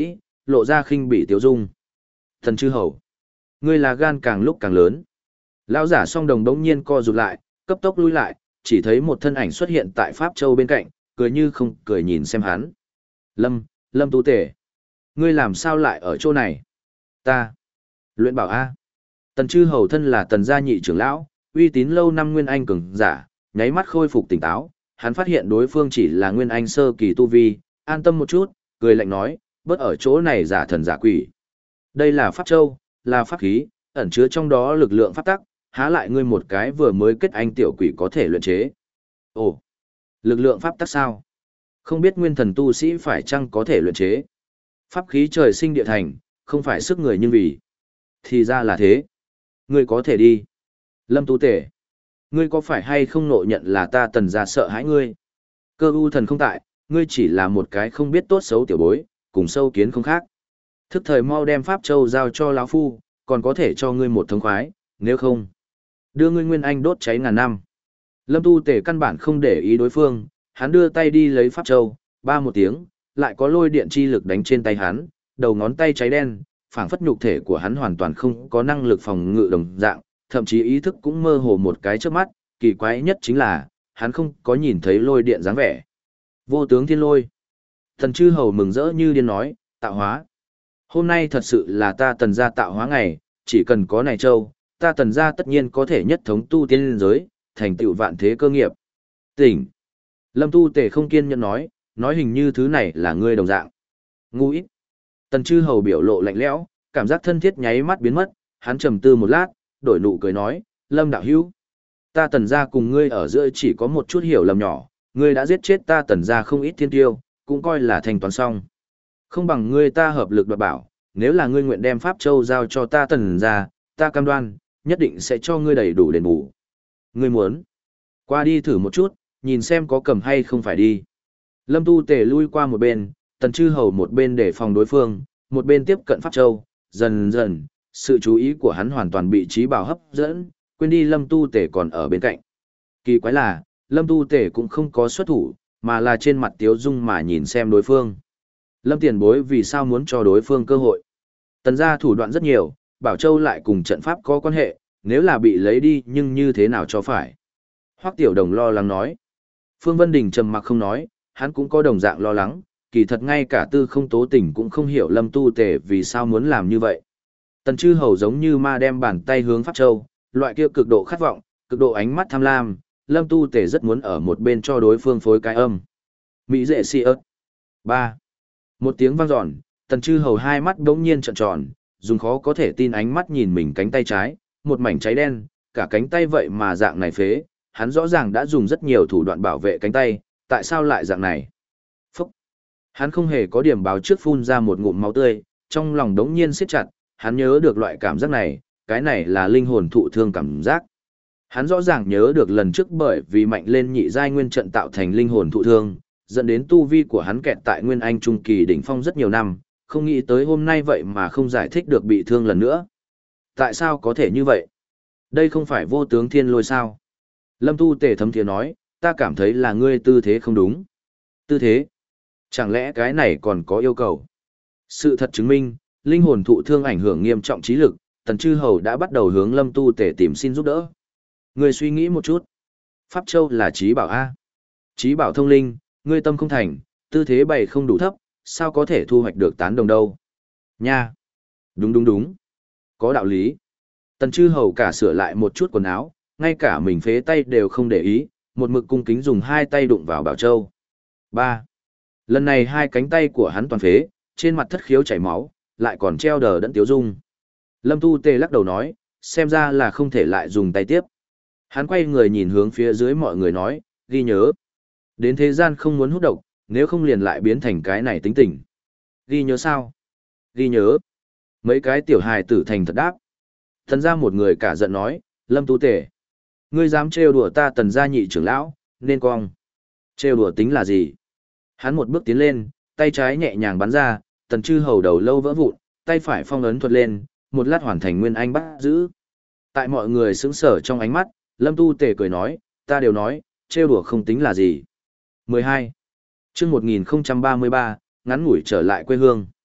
lộ ra khinh bỉ tiếu dung. Tần Chư Hầu, ngươi là gan càng lúc càng lớn. Lão giả song đồng đống nhiên co rụt lại, cấp tốc lui lại, chỉ thấy một thân ảnh xuất hiện tại Pháp Châu bên cạnh, cười như không cười nhìn xem hắn. Lâm, Lâm Tu Tể, ngươi làm sao lại ở chỗ này? Ta, luyện bảo A. Tần Chư Hầu thân là tần gia nhị trưởng lão, uy tín lâu năm nguyên anh cường giả, nháy mắt khôi phục tỉnh táo, hắn phát hiện đối phương chỉ là nguyên anh sơ kỳ tu vi, an tâm một chút, cười lạnh nói, bớt ở chỗ này giả thần giả quỷ. Đây là Pháp Châu, là pháp khí, ẩn chứa trong đó lực lượng pháp tắc, há lại ngươi một cái vừa mới kết anh tiểu quỷ có thể luyện chế. Ồ, lực lượng pháp tắc sao? Không biết nguyên thần tu sĩ phải chăng có thể luyện chế? Pháp khí trời sinh địa thành, không phải sức người nhưng vì. Thì ra là thế. Ngươi có thể đi. Lâm Tu Tể, ngươi có phải hay không nộ nhận là ta tần gia sợ hãi ngươi? Cơ u thần không tại, ngươi chỉ là một cái không biết tốt xấu tiểu bối, cùng sâu kiến không khác. Thức thời mau đem Pháp Châu giao cho lão phu, còn có thể cho ngươi một thống khoái, nếu không, đưa ngươi nguyên anh đốt cháy ngàn năm. Lâm Tu Tể căn bản không để ý đối phương, hắn đưa tay đi lấy Pháp Châu, ba một tiếng, lại có lôi điện chi lực đánh trên tay hắn, đầu ngón tay cháy đen, phảng phất nhục thể của hắn hoàn toàn không có năng lực phòng ngự đồng dạng, thậm chí ý thức cũng mơ hồ một cái trước mắt, kỳ quái nhất chính là, hắn không có nhìn thấy lôi điện dáng vẻ. Vô tướng thiên lôi. Thần Chư Hầu mừng rỡ như điên nói, tạo hóa. Hôm nay thật sự là ta tần gia tạo hóa ngày, chỉ cần có này châu, ta tần gia tất nhiên có thể nhất thống tu tiên liên giới, thành tựu vạn thế cơ nghiệp. Tỉnh. Lâm Tu Tể không kiên nhẫn nói, nói hình như thứ này là ngươi đồng dạng. Ngu ít. Tần Chư Hầu biểu lộ lạnh lẽo, cảm giác thân thiết nháy mắt biến mất, hắn trầm tư một lát, đổi nụ cười nói, Lâm đạo hữu, ta tần gia cùng ngươi ở giữa chỉ có một chút hiểu lầm nhỏ, ngươi đã giết chết ta tần gia không ít thiên tiêu, cũng coi là thành toán xong. Không bằng ngươi ta hợp lực đoạt bảo, nếu là ngươi nguyện đem Pháp Châu giao cho ta tần gia, ta cam đoan, nhất định sẽ cho ngươi đầy đủ đền bù. Ngươi muốn qua đi thử một chút, nhìn xem có cầm hay không phải đi. Lâm Tu Tể lui qua một bên, Tần Chư Hầu một bên để phòng đối phương, một bên tiếp cận Pháp Châu, dần dần, sự chú ý của hắn hoàn toàn bị trí bảo hấp dẫn, quên đi Lâm Tu Tể còn ở bên cạnh. Kỳ quái là, Lâm Tu Tể cũng không có xuất thủ, mà là trên mặt tiếu dung mà nhìn xem đối phương. Lâm tiền bối vì sao muốn cho đối phương cơ hội? Tần gia thủ đoạn rất nhiều, Bảo Châu lại cùng trận pháp có quan hệ, nếu là bị lấy đi nhưng như thế nào cho phải? Hoắc Tiểu Đồng lo lắng nói. Phương Vân Đình trầm mặc không nói, hắn cũng có đồng dạng lo lắng, kỳ thật ngay cả Tư Không Tố Tình cũng không hiểu Lâm Tu Tể vì sao muốn làm như vậy. Tần Chư Hầu giống như ma đem bàn tay hướng Pháp Châu, loại kia cực độ khát vọng, cực độ ánh mắt tham lam, Lâm Tu Tể rất muốn ở một bên cho đối phương phối cái âm. Mỹ dệ si ớt. ba. Một tiếng vang dọn, Tần Chư Hầu hai mắt bỗng nhiên trợn tròn, dùng khó có thể tin ánh mắt nhìn mình cánh tay trái, một mảnh cháy đen, cả cánh tay vậy mà dạng này phế, hắn rõ ràng đã dùng rất nhiều thủ đoạn bảo vệ cánh tay, tại sao lại dạng này? Phúc! Hắn không hề có điểm báo trước phun ra một ngụm máu tươi, trong lòng đống nhiên siết chặt, hắn nhớ được loại cảm giác này, cái này là linh hồn thụ thương cảm giác. Hắn rõ ràng nhớ được lần trước bởi vì mạnh lên nhị giai nguyên trận tạo thành linh hồn thụ thương, dẫn đến tu vi của hắn kẹt tại nguyên anh trung kỳ đỉnh phong rất nhiều năm, không nghĩ tới hôm nay vậy mà không giải thích được bị thương lần nữa. Tại sao có thể như vậy? Đây không phải vô tướng thiên lôi sao? Lâm Tu Tể thấm thiế nói, ta cảm thấy là ngươi tư thế không đúng. Tư thế? Chẳng lẽ cái này còn có yêu cầu? Sự thật chứng minh, linh hồn thụ thương ảnh hưởng nghiêm trọng trí lực, Tần Chư Hầu đã bắt đầu hướng Lâm Tu Tể tìm xin giúp đỡ. Ngươi suy nghĩ một chút. Pháp Châu là trí bảo A. Trí bảo thông linh, ngươi tâm không thành, tư thế bày không đủ thấp, sao có thể thu hoạch được tán đồng đâu. Nha. Đúng đúng đúng. Có đạo lý. Tần Chư Hầu cả sửa lại một chút quần áo, ngay cả mình phế tay đều không để ý, một mực cung kính dùng hai tay đụng vào Bảo Châu. ba. Lần này hai cánh tay của hắn toàn phế, trên mặt thất khiếu chảy máu, lại còn treo đờ đẫn tiếu dung. Lâm Tu Tể lắc đầu nói, xem ra là không thể lại dùng tay tiếp. Hắn quay người nhìn hướng phía dưới mọi người nói, ghi nhớ. Đến thế gian không muốn hút độc, nếu không liền lại biến thành cái này tính tình. Ghi nhớ sao? Ghi nhớ. Mấy cái tiểu hài tử thành thật đáp. Thần ra một người cả giận nói, Lâm Tu Tể, ngươi dám trêu đùa ta Tần gia nhị trưởng lão, nên cong. Trêu đùa tính là gì? Hắn một bước tiến lên, tay trái nhẹ nhàng bắn ra, Tần Chư Hầu đầu lâu vỡ vụn, tay phải phong ấn thuật lên, một lát hoàn thành nguyên anh bắt giữ. Tại mọi người sững sờ trong ánh mắt, Lâm Tu Tể cười nói, ta đều nói, trêu đùa không tính là gì. mười hai. Chương một nghìn không trăm ba mươi ba, ngắn ngủi trở lại quê hương.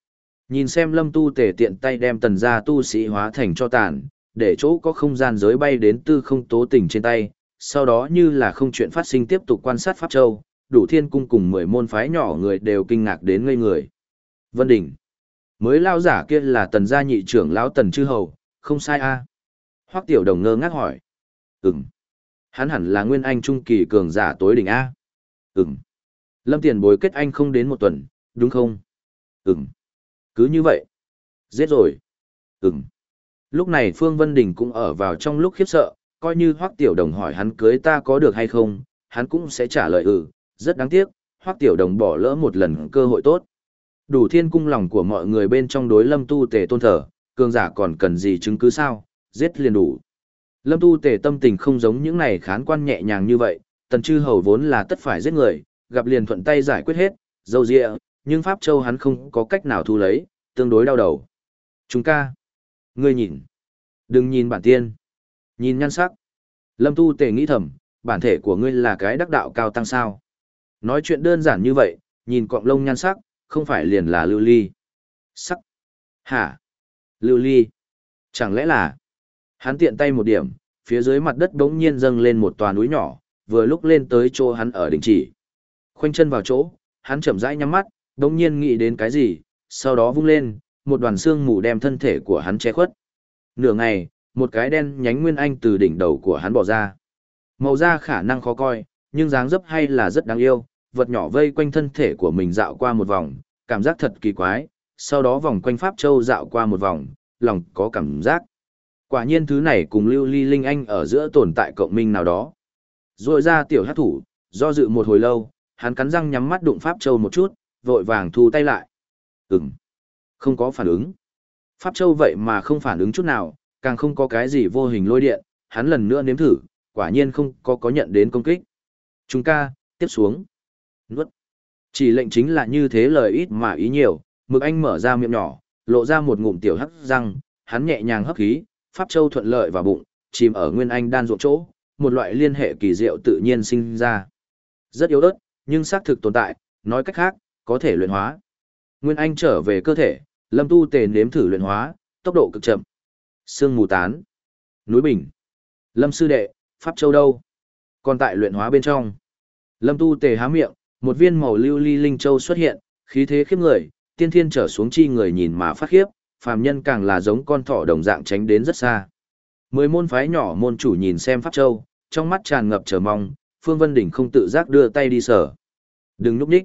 Nhìn xem Lâm Tu Tề tiện tay đem tần gia tu sĩ hóa thành cho tàn, để chỗ có không gian giới bay đến tư không tố tình trên tay, sau đó như là không chuyện phát sinh tiếp tục quan sát Pháp Châu, đủ thiên cung cùng mười môn phái nhỏ người đều kinh ngạc đến ngây người. Vân Đình. Mới lao giả kia là tần gia nhị trưởng lão tần chư hầu, không sai a. Hoắc Tiểu Đồng ngơ ngác hỏi. Ừm. Hắn hẳn là nguyên anh trung kỳ cường giả tối đỉnh a. Ừm. Lâm Tiền Bối kết anh không đến một tuần, đúng không? Ừm. Cứ như vậy. Giết rồi. Ừm. Lúc này Phương Vân Đình cũng ở vào trong lúc khiếp sợ, coi như Hoắc Tiểu Đồng hỏi hắn cưới ta có được hay không, hắn cũng sẽ trả lời ừ, rất đáng tiếc, Hoắc Tiểu Đồng bỏ lỡ một lần cơ hội tốt. Đủ thiên cung lòng của mọi người bên trong đối Lâm Tu Tề tôn thờ, cường giả còn cần gì chứng cứ sao, giết liền đủ. Lâm Tu Tề tâm tình không giống những này khán quan nhẹ nhàng như vậy, tần chư hầu vốn là tất phải giết người, gặp liền thuận tay giải quyết hết, dâu dịa, nhưng Pháp Châu hắn không có cách nào thu lấy, tương đối đau đầu. Chúng ca. Ngươi nhìn. Đừng nhìn bản tiên. Nhìn nhan sắc. Lâm Tu Tề nghĩ thầm, bản thể của ngươi là cái đắc đạo cao tăng sao. Nói chuyện đơn giản như vậy, nhìn cọng lông nhan sắc, không phải liền là lưu ly. Sắc. Hả? Lưu ly. Chẳng lẽ là... Hắn tiện tay một điểm, phía dưới mặt đất bỗng nhiên dâng lên một tòa núi nhỏ, vừa lúc lên tới chỗ hắn ở đỉnh chỉ. Khoanh chân vào chỗ, hắn chậm rãi nhắm mắt, bỗng nhiên nghĩ đến cái gì, sau đó vung lên, một đoàn xương mù đem thân thể của hắn che khuất. Nửa ngày, một cái đen nhánh nguyên anh từ đỉnh đầu của hắn bỏ ra. Màu da khả năng khó coi, nhưng dáng dấp hay là rất đáng yêu, vật nhỏ vây quanh thân thể của mình dạo qua một vòng, cảm giác thật kỳ quái, sau đó vòng quanh Pháp Châu dạo qua một vòng, lòng có cảm giác. Quả nhiên thứ này cùng lưu ly linh anh ở giữa tồn tại cộng minh nào đó. Rồi ra tiểu hát thủ, do dự một hồi lâu, hắn cắn răng nhắm mắt đụng Pháp Châu một chút, vội vàng thu tay lại. Ừm, không có phản ứng. Pháp Châu vậy mà không phản ứng chút nào, càng không có cái gì vô hình lôi điện, hắn lần nữa nếm thử, quả nhiên không có có nhận đến công kích. Chúng ca, tiếp xuống. Nuốt. Chỉ lệnh chính là như thế lời ít mà ý nhiều, Mực Anh mở ra miệng nhỏ, lộ ra một ngụm tiểu hắc răng, hắn nhẹ nhàng hấp khí, Pháp Châu thuận lợi vào bụng, chìm ở Nguyên Anh đan ruộng chỗ, một loại liên hệ kỳ diệu tự nhiên sinh ra. Rất yếu ớt, nhưng xác thực tồn tại, nói cách khác, có thể luyện hóa. Nguyên Anh trở về cơ thể, Lâm Tu Tề nếm thử luyện hóa, tốc độ cực chậm. Sương mù tán. Núi Bình. Lâm sư đệ, Pháp Châu đâu? Còn tại luyện hóa bên trong. Lâm Tu Tề há miệng, một viên màu lưu ly linh châu xuất hiện, khí thế khiếp người, tiên thiên trở xuống chi người nhìn mà phát khiếp, phàm nhân càng là giống con thỏ đồng dạng tránh đến rất xa. Mười môn phái nhỏ môn chủ nhìn xem Pháp Châu, trong mắt tràn ngập chờ mong, Phương Vân Đỉnh không tự giác đưa tay đi sờ. Đừng núp nhích,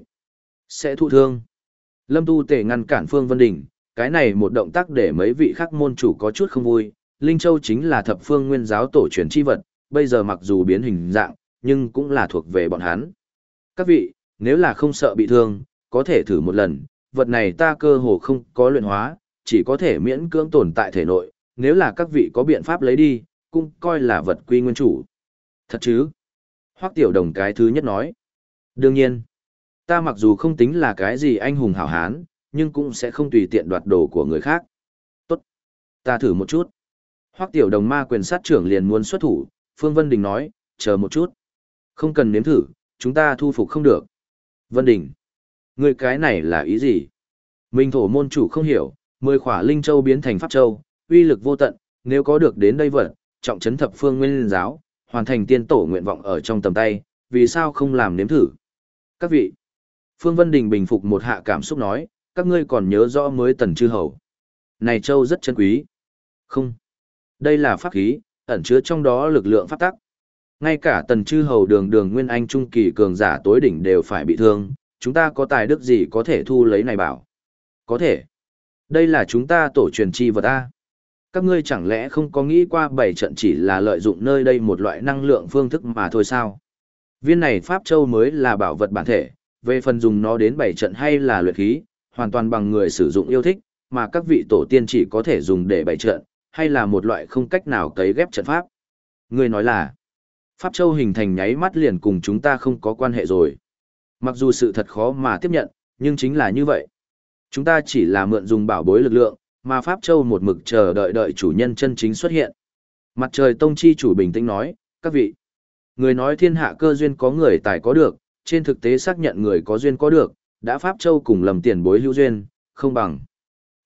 sẽ thụ thương. Lâm Tu Tề ngăn cản Phương Vân Đỉnh, cái này một động tác để mấy vị khác môn chủ có chút không vui. Linh Châu chính là thập phương nguyên giáo tổ truyền chi vật, bây giờ mặc dù biến hình dạng, nhưng cũng là thuộc về bọn hắn. Các vị, nếu là không sợ bị thương, có thể thử một lần, vật này ta cơ hồ không có luyện hóa, chỉ có thể miễn cưỡng tồn tại thể nội, nếu là các vị có biện pháp lấy đi, cũng coi là vật quy nguyên chủ. Thật chứ? Hoắc Tiểu Đồng cái thứ nhất nói. Đương nhiên, ta mặc dù không tính là cái gì anh hùng hảo hán, nhưng cũng sẽ không tùy tiện đoạt đồ của người khác. Tốt, ta thử một chút. Hoắc Tiểu Đồng ma quyền sát trưởng liền muốn xuất thủ, Phương Vân Đình nói, chờ một chút. Không cần nếm thử, chúng ta thu phục không được. Vân Đình, người cái này là ý gì? Minh thổ môn chủ không hiểu, mười khỏa linh châu biến thành pháp châu, uy lực vô tận, nếu có được đến đây vật, trọng trấn thập phương nguyên giáo, hoàn thành tiên tổ nguyện vọng ở trong tầm tay, vì sao không làm nếm thử? Các vị, Phương Vân Đình bình phục một hạ cảm xúc nói, các ngươi còn nhớ rõ mới tần chư hầu. Này châu rất chân quý. Không, đây là pháp khí, ẩn chứa trong đó lực lượng pháp tắc. Ngay cả tần chư hầu đường đường nguyên anh trung kỳ cường giả tối đỉnh đều phải bị thương, chúng ta có tài đức gì có thể thu lấy này bảo? Có thể. Đây là chúng ta tổ truyền chi vật A. Các ngươi chẳng lẽ không có nghĩ qua bảy trận chỉ là lợi dụng nơi đây một loại năng lượng phương thức mà thôi sao? Viên này Pháp Châu mới là bảo vật bản thể, về phần dùng nó đến bảy trận hay là luyện khí, hoàn toàn bằng người sử dụng yêu thích, mà các vị tổ tiên chỉ có thể dùng để bảy trận, hay là một loại không cách nào cấy ghép trận pháp. Ngươi nói là, Pháp Châu hình thành nháy mắt liền cùng chúng ta không có quan hệ rồi. Mặc dù sự thật khó mà tiếp nhận, nhưng chính là như vậy. Chúng ta chỉ là mượn dùng bảo bối lực lượng, mà Pháp Châu một mực chờ đợi đợi chủ nhân chân chính xuất hiện. Mặt trời tông chi chủ bình tĩnh nói, các vị, người nói thiên hạ cơ duyên có người tài có được, trên thực tế xác nhận người có duyên có được, đã Pháp Châu cùng lầm tiền bối hữu duyên, không bằng.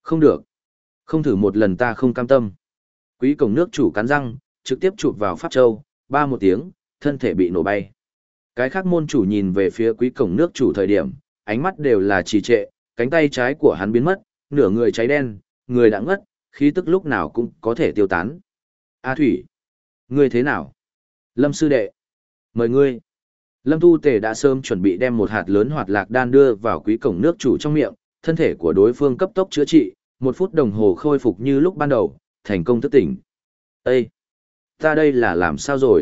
Không được. Không thử một lần ta không cam tâm. Quý cổng nước chủ cắn răng, trực tiếp chụp vào Pháp Châu, ba một tiếng, thân thể bị nổ bay. Cái khác môn chủ nhìn về phía quý cổng nước chủ thời điểm, ánh mắt đều là trì trệ, cánh tay trái của hắn biến mất, nửa người cháy đen, người đã ngất, khí tức lúc nào cũng có thể tiêu tán. A Thủy, ngươi thế nào? Lâm sư đệ, mời ngươi. Lâm Tu Tề đã sớm chuẩn bị đem một hạt lớn hoạt lạc đan đưa vào quý cổng nước chủ trong miệng, thân thể của đối phương cấp tốc chữa trị, một phút đồng hồ khôi phục như lúc ban đầu, thành công thức tỉnh. Ê! Ta đây là làm sao rồi?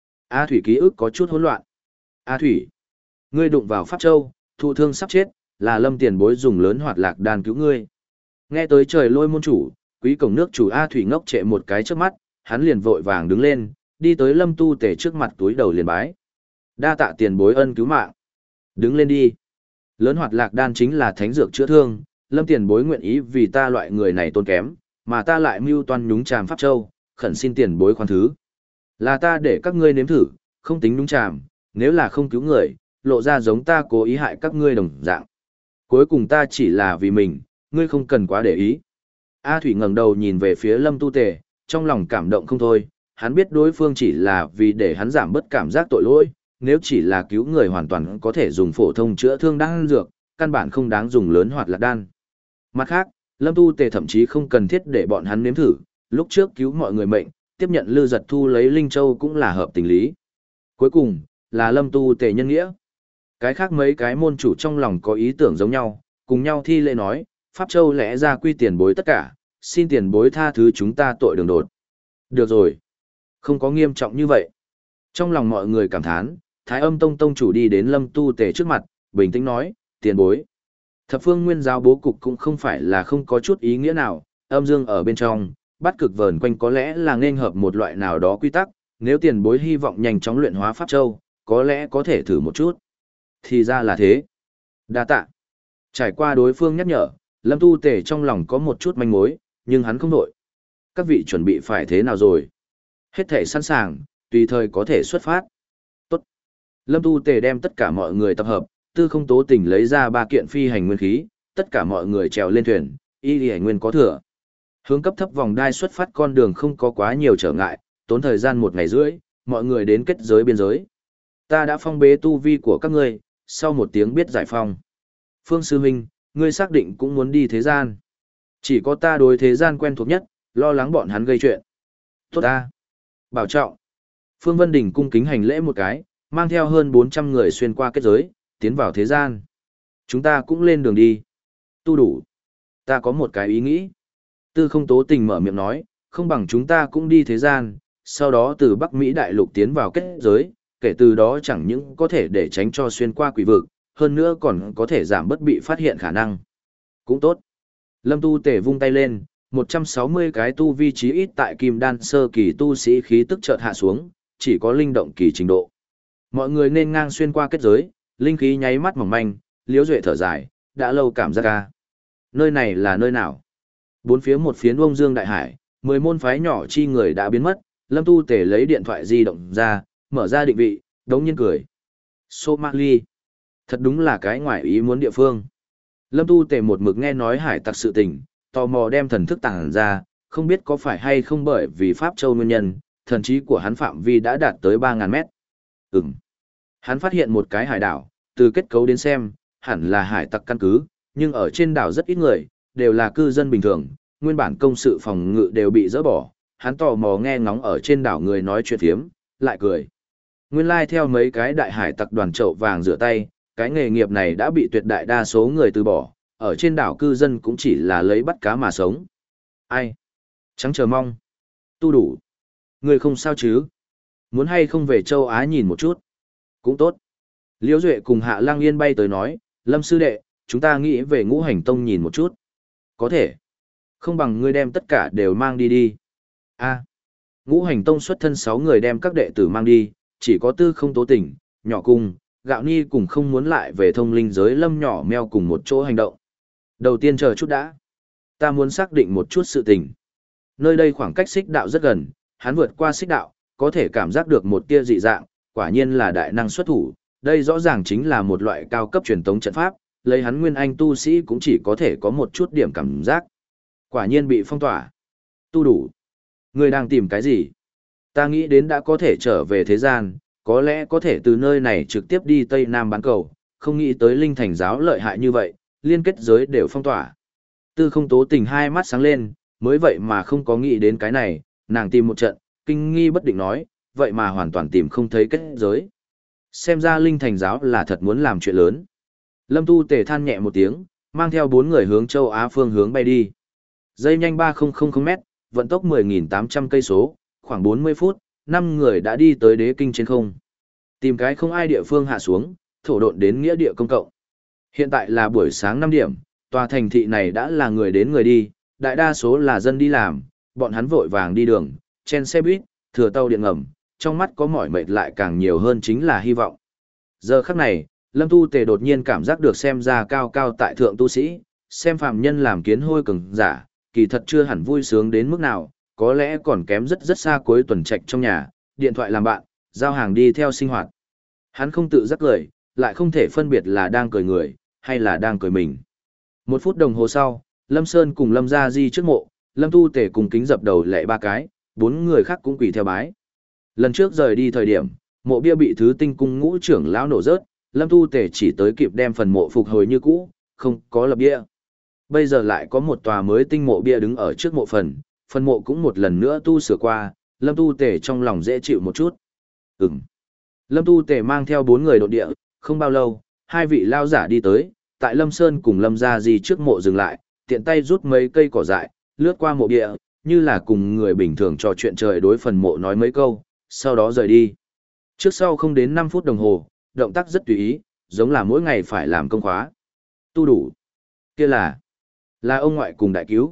A Thủy ký ức có chút hỗn loạn. A Thủy! Ngươi đụng vào Pháp Châu, thụ thương sắp chết, là Lâm tiền bối dùng lớn hoạt lạc đan cứu ngươi. Nghe tới trời lôi môn chủ, quý cổng nước chủ A Thủy ngốc trệ một cái trước mắt, hắn liền vội vàng đứng lên, đi tới Lâm Tu Tề trước mặt túi đầu liền bái. Đa tạ tiền bối ân cứu mạng. Đứng lên đi. Lớn hoạt lạc đan chính là thánh dược chữa thương, Lâm tiền bối nguyện ý vì ta loại người này tôn kém, mà ta lại mưu toan nhúng chàm Pháp Châu, khẩn xin tiền bối khoan thứ. Là ta để các ngươi nếm thử, không tính nhúng chàm, nếu là không cứu người, lộ ra giống ta cố ý hại các ngươi đồng dạng. Cuối cùng ta chỉ là vì mình, ngươi không cần quá để ý. A Thủy ngẩng đầu nhìn về phía Lâm Tu Tề, trong lòng cảm động không thôi, hắn biết đối phương chỉ là vì để hắn giảm bớt cảm giác tội lỗi, nếu chỉ là cứu người hoàn toàn có thể dùng phổ thông chữa thương đan dược, căn bản không đáng dùng lớn hoạt lạc đan. Mặt khác, Lâm Tu Tề thậm chí không cần thiết để bọn hắn nếm thử, lúc trước cứu mọi người mệnh, tiếp nhận Lư Giật thu lấy Linh Châu cũng là hợp tình lý. Cuối cùng, là Lâm Tu Tề nhân nghĩa. Cái khác mấy cái môn chủ trong lòng có ý tưởng giống nhau, cùng nhau thi lễ nói, Pháp Châu lẽ ra quy tiền bối tất cả, xin tiền bối tha thứ chúng ta tội đường đột. Được rồi. Không có nghiêm trọng như vậy. Trong lòng mọi người cảm thán, Thái Âm Tông tông chủ đi đến Lâm Tu Tề trước mặt, bình tĩnh nói, tiền bối. Thập phương nguyên giáo bố cục cũng không phải là không có chút ý nghĩa nào, âm dương ở bên trong, bắt cực vờn quanh có lẽ là nên hợp một loại nào đó quy tắc, nếu tiền bối hy vọng nhanh chóng luyện hóa Pháp Châu, có lẽ có thể thử một chút. Thì ra là thế. Đa tạ. Trải qua đối phương nhắc nhở, Lâm Tu Tề trong lòng có một chút manh mối, nhưng hắn không đổi. Các vị chuẩn bị phải thế nào rồi? Hết thể sẵn sàng, tùy thời có thể xuất phát. Tốt. Lâm Tu Tề đem tất cả mọi người tập hợp, Tư Không Tố Tình lấy ra ba kiện phi hành nguyên khí, tất cả mọi người trèo lên thuyền, y lì nguyên có thừa. Hướng cấp thấp vòng đai xuất phát con đường không có quá nhiều trở ngại, tốn thời gian một ngày rưỡi, mọi người đến kết giới biên giới. Ta đã phong bế tu vi của các ngươi, sau một tiếng biết giải phong. Phương Sư Minh, ngươi xác định cũng muốn đi thế gian. Chỉ có ta đối thế gian quen thuộc nhất, lo lắng bọn hắn gây chuyện. Tốt ta. Bảo trọng. Phương Vân Đình cung kính hành lễ một cái, mang theo hơn bốn trăm người xuyên qua kết giới, tiến vào thế gian. Chúng ta cũng lên đường đi. Tu đủ. Ta có một cái ý nghĩ. Tư Không Tố Tình mở miệng nói, không bằng chúng ta cũng đi thế gian, sau đó từ Bắc Mỹ đại lục tiến vào kết giới, kể từ đó chẳng những có thể để tránh cho xuyên qua quỷ vực, hơn nữa còn có thể giảm bất bị phát hiện khả năng. Cũng tốt. Lâm Tu Tề vung tay lên, một trăm sáu mươi cái tu vi trí ít tại kim đan sơ kỳ tu sĩ khí tức chợt hạ xuống, chỉ có linh động kỳ trình độ. Mọi người nên ngang xuyên qua kết giới, linh khí nháy mắt mỏng manh, Liễu Duệ thở dài, đã lâu cảm giác ca. Nơi này là nơi nào? Bốn phía một phiến Ông Dương Đại Hải, mười môn phái nhỏ chi người đã biến mất, Lâm Tu Tề lấy điện thoại di động ra, mở ra định vị, đống nhiên cười. Somali. Thật đúng là cái ngoại ý muốn địa phương. Lâm Tu Tề một mực nghe nói hải tặc sự tình, tò mò đem thần thức tàng ra, không biết có phải hay không bởi vì Pháp Châu nguyên nhân, thần trí của hắn phạm vi đã đạt tới ba ngàn mét. Ừm. Hắn phát hiện một cái hải đảo, từ kết cấu đến xem, hẳn là hải tặc căn cứ, nhưng ở trên đảo rất ít người, đều là cư dân bình thường, nguyên bản công sự phòng ngự đều bị dỡ bỏ. Hắn tò mò nghe ngóng ở trên đảo người nói chuyện phiếm, lại cười. Nguyên lai like theo mấy cái đại hải tặc đoàn chậu vàng rửa tay, cái nghề nghiệp này đã bị tuyệt đại đa số người từ bỏ, ở trên đảo cư dân cũng chỉ là lấy bắt cá mà sống. Ai? Trắng chờ mong. Tu đủ. Người không sao chứ? Muốn hay không về châu Á nhìn một chút? Cũng tốt. Liễu Duệ cùng Hạ Lang Yên bay tới nói, Lâm sư đệ, chúng ta nghĩ về Ngũ Hành Tông nhìn một chút. Có thể. Không bằng ngươi đem tất cả đều mang đi đi. A. Ngũ Hành Tông xuất thân sáu người đem các đệ tử mang đi, chỉ có Tư Không Tố Tình, Nhỏ Cung, Gạo Ni cùng không muốn lại về thông linh giới Lâm nhỏ meo cùng một chỗ hành động. Đầu tiên chờ chút đã. Ta muốn xác định một chút sự tình. Nơi đây khoảng cách xích đạo rất gần, hắn vượt qua xích đạo, có thể cảm giác được một tia dị dạng, quả nhiên là đại năng xuất thủ. Đây rõ ràng chính là một loại cao cấp truyền tống trận pháp, lấy hắn nguyên anh tu sĩ cũng chỉ có thể có một chút điểm cảm giác. Quả nhiên bị phong tỏa. Tu đủ. Ngươi đang tìm cái gì? Ta nghĩ đến đã có thể trở về thế gian, có lẽ có thể từ nơi này trực tiếp đi Tây Nam bán cầu, không nghĩ tới linh thành giáo lợi hại như vậy, liên kết giới đều phong tỏa. Tư không tố tình hai mắt sáng lên, mới vậy mà không có nghĩ đến cái này, nàng tìm một trận, kinh nghi bất định nói, vậy mà hoàn toàn tìm không thấy kết giới. Xem ra linh thành giáo là thật muốn làm chuyện lớn. Lâm Tu Tề than nhẹ một tiếng, mang theo bốn người hướng châu Á phương hướng bay đi. Dây nhanh ba nghìn mét, vận tốc mười nghìn tám trăm cây số, khoảng bốn mươi phút, năm người đã đi tới đế kinh trên không. Tìm cái không ai địa phương hạ xuống, thổ độn đến nghĩa địa công cộng. Hiện tại là buổi sáng năm điểm, tòa thành thị này đã là người đến người đi, đại đa số là dân đi làm, bọn hắn vội vàng đi đường, chen xe buýt, thừa tàu điện ngầm, trong mắt có mỏi mệt lại càng nhiều hơn chính là hy vọng. Giờ khắc này, Lâm Tu Tề đột nhiên cảm giác được xem ra cao cao tại thượng tu sĩ, xem phàm nhân làm kiến hôi cường giả, kỳ thật chưa hẳn vui sướng đến mức nào, có lẽ còn kém rất rất xa cuối tuần trạch trong nhà, điện thoại làm bạn, giao hàng đi theo sinh hoạt. Hắn không tự giác cười, lại không thể phân biệt là đang cười người, hay là đang cười mình. Một phút đồng hồ sau, Lâm Sơn cùng Lâm Gia Di trước mộ, Lâm Tu Tề cùng kính dập đầu lệ ba cái, bốn người khác cũng quỳ theo bái. Lần trước rời đi thời điểm, mộ bia bị thứ tinh cung ngũ trưởng lão nổ rớt, Lâm Tu Tề chỉ tới kịp đem phần mộ phục hồi như cũ, không có lập bia. Bây giờ lại có một tòa mới tinh mộ bia đứng ở trước mộ phần, phần mộ cũng một lần nữa tu sửa qua, Lâm Tu Tề trong lòng dễ chịu một chút. Ừm. Lâm Tu Tề mang theo bốn người độn địa, không bao lâu, hai vị lao giả đi tới, tại Lâm Sơn cùng Lâm Gia Di trước mộ dừng lại, tiện tay rút mấy cây cỏ dại, lướt qua mộ bia, như là cùng người bình thường trò chuyện trời đối phần mộ nói mấy câu, sau đó rời đi. Trước sau không đến năm phút đồng hồ, động tác rất tùy ý, giống là mỗi ngày phải làm công khóa. Tu đủ. Kia là, là ông ngoại cùng đại cứu.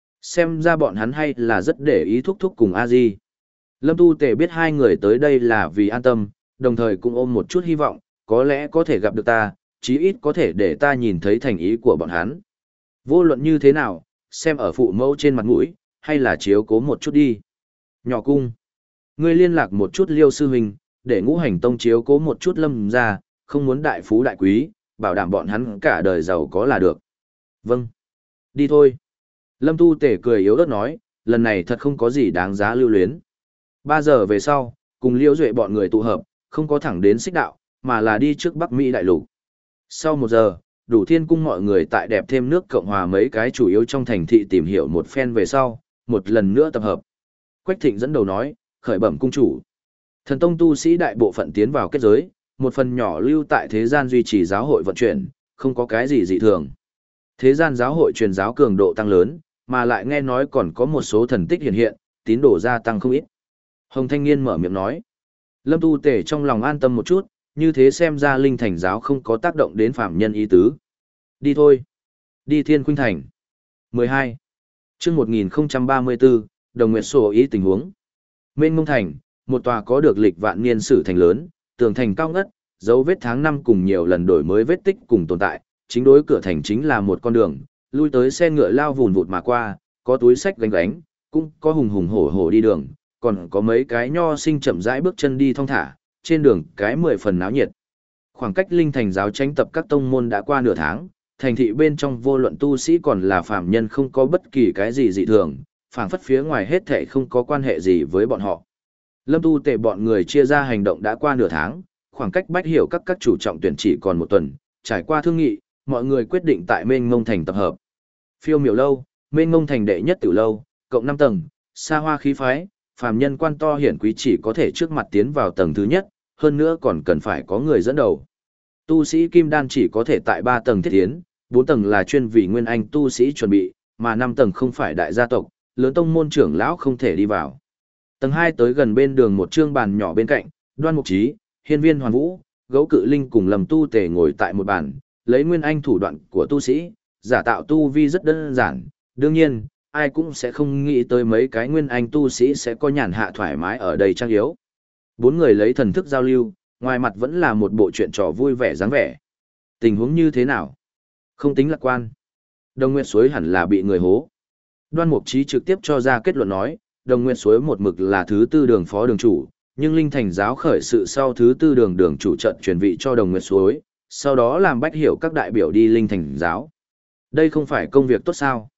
Xem ra bọn hắn hay là rất để ý thúc thúc cùng A-di. Lâm Tu Tề biết hai người tới đây là vì an tâm, đồng thời cũng ôm một chút hy vọng, có lẽ có thể gặp được ta, chí ít có thể để ta nhìn thấy thành ý của bọn hắn. Vô luận như thế nào, xem ở phụ mẫu trên mặt mũi, hay là chiếu cố một chút đi. Nhỏ cung. Ngươi liên lạc một chút Liêu sư huynh, để ngũ hành tông chiếu cố một chút Lâm ra, không muốn đại phú đại quý, bảo đảm bọn hắn cả đời giàu có là được. Vâng. Đi thôi. Lâm Tu Tể cười yếu ớt nói, lần này thật không có gì đáng giá lưu luyến. Ba giờ về sau, cùng Liễu Duệ bọn người tụ hợp, không có thẳng đến xích đạo, mà là đi trước Bắc Mỹ đại lục. Sau một giờ, đủ thiên cung mọi người tại đẹp thêm nước Cộng hòa mấy cái chủ yếu trong thành thị tìm hiểu một phen về sau, một lần nữa tập hợp. Quách Thịnh dẫn đầu nói, khởi bẩm cung chủ. Thần tông tu sĩ đại bộ phận tiến vào kết giới, một phần nhỏ lưu tại thế gian duy trì giáo hội vận chuyển, không có cái gì dị thường. Thế gian giáo hội truyền giáo cường độ tăng lớn, mà lại nghe nói còn có một số thần tích hiện hiện, tín đồ gia tăng không ít. Hồng Thanh Niên mở miệng nói. Lâm Tu Tể trong lòng an tâm một chút, như thế xem ra linh thành giáo không có tác động đến phạm nhân ý tứ. Đi thôi. Đi Thiên Khuynh Thành. mười hai. Chương một nghìn ba mươi tư, Đồng Nguyệt sổ ý tình huống. Mênh Mông Thành, một tòa có được lịch vạn niên sử thành lớn, tường thành cao ngất, dấu vết tháng năm cùng nhiều lần đổi mới vết tích cùng tồn tại, chính đối cửa thành chính là một con đường, lui tới xe ngựa lao vùn vụt mà qua, có túi sách gánh gánh, cũng có hùng hùng hổ hổ đi đường, còn có mấy cái nho sinh chậm rãi bước chân đi thong thả, trên đường cái mười phần náo nhiệt. Khoảng cách linh thành giáo tranh tập các tông môn đã qua nửa tháng, thành thị bên trong vô luận tu sĩ còn là phàm nhân không có bất kỳ cái gì dị thường, phảng phất phía ngoài hết thảy không có quan hệ gì với bọn họ. Lâm Tu Tể bọn người chia ra hành động đã qua nửa tháng, khoảng cách bách hiểu các các chủ trọng tuyển chỉ còn một tuần, trải qua thương nghị, mọi người quyết định tại Mênh Mông Thành tập hợp. Phiêu Miểu lâu, Mênh Mông Thành đệ nhất tiểu lâu, cộng năm tầng, xa hoa khí phái, phàm nhân quan to hiển quý chỉ có thể trước mặt tiến vào tầng thứ nhất, hơn nữa còn cần phải có người dẫn đầu. Tu sĩ kim đan chỉ có thể tại ba tầng thiết tiến, bốn tầng là chuyên vì nguyên anh tu sĩ chuẩn bị, mà năm tầng không phải đại gia tộc, lớn tông môn trưởng lão không thể đi vào. Tầng hai tới gần bên đường một trương bàn nhỏ bên cạnh, Đoan Mục Chí, Hiên Viên Hoàn Vũ, Gấu Cự Linh cùng Lâm Tu Tể ngồi tại một bàn, lấy nguyên anh thủ đoạn của tu sĩ, giả tạo tu vi rất đơn giản, đương nhiên, ai cũng sẽ không nghĩ tới mấy cái nguyên anh tu sĩ sẽ có nhàn hạ thoải mái ở đây trang yếu. Bốn người lấy thần thức giao lưu, ngoài mặt vẫn là một bộ chuyện trò vui vẻ dáng vẻ. Tình huống như thế nào? Không tính lạc quan. Đồng Nguyệt Suối hẳn là bị người hố. Đoan Mục Chí trực tiếp cho ra kết luận nói, Đồng Nguyệt Suối một mực là thứ tư đường phó đường chủ, nhưng linh thành giáo khởi sự sau thứ tư đường đường chủ trận truyền vị cho Đồng Nguyệt Suối, sau đó làm bách hiểu các đại biểu đi linh thành giáo. Đây không phải công việc tốt sao?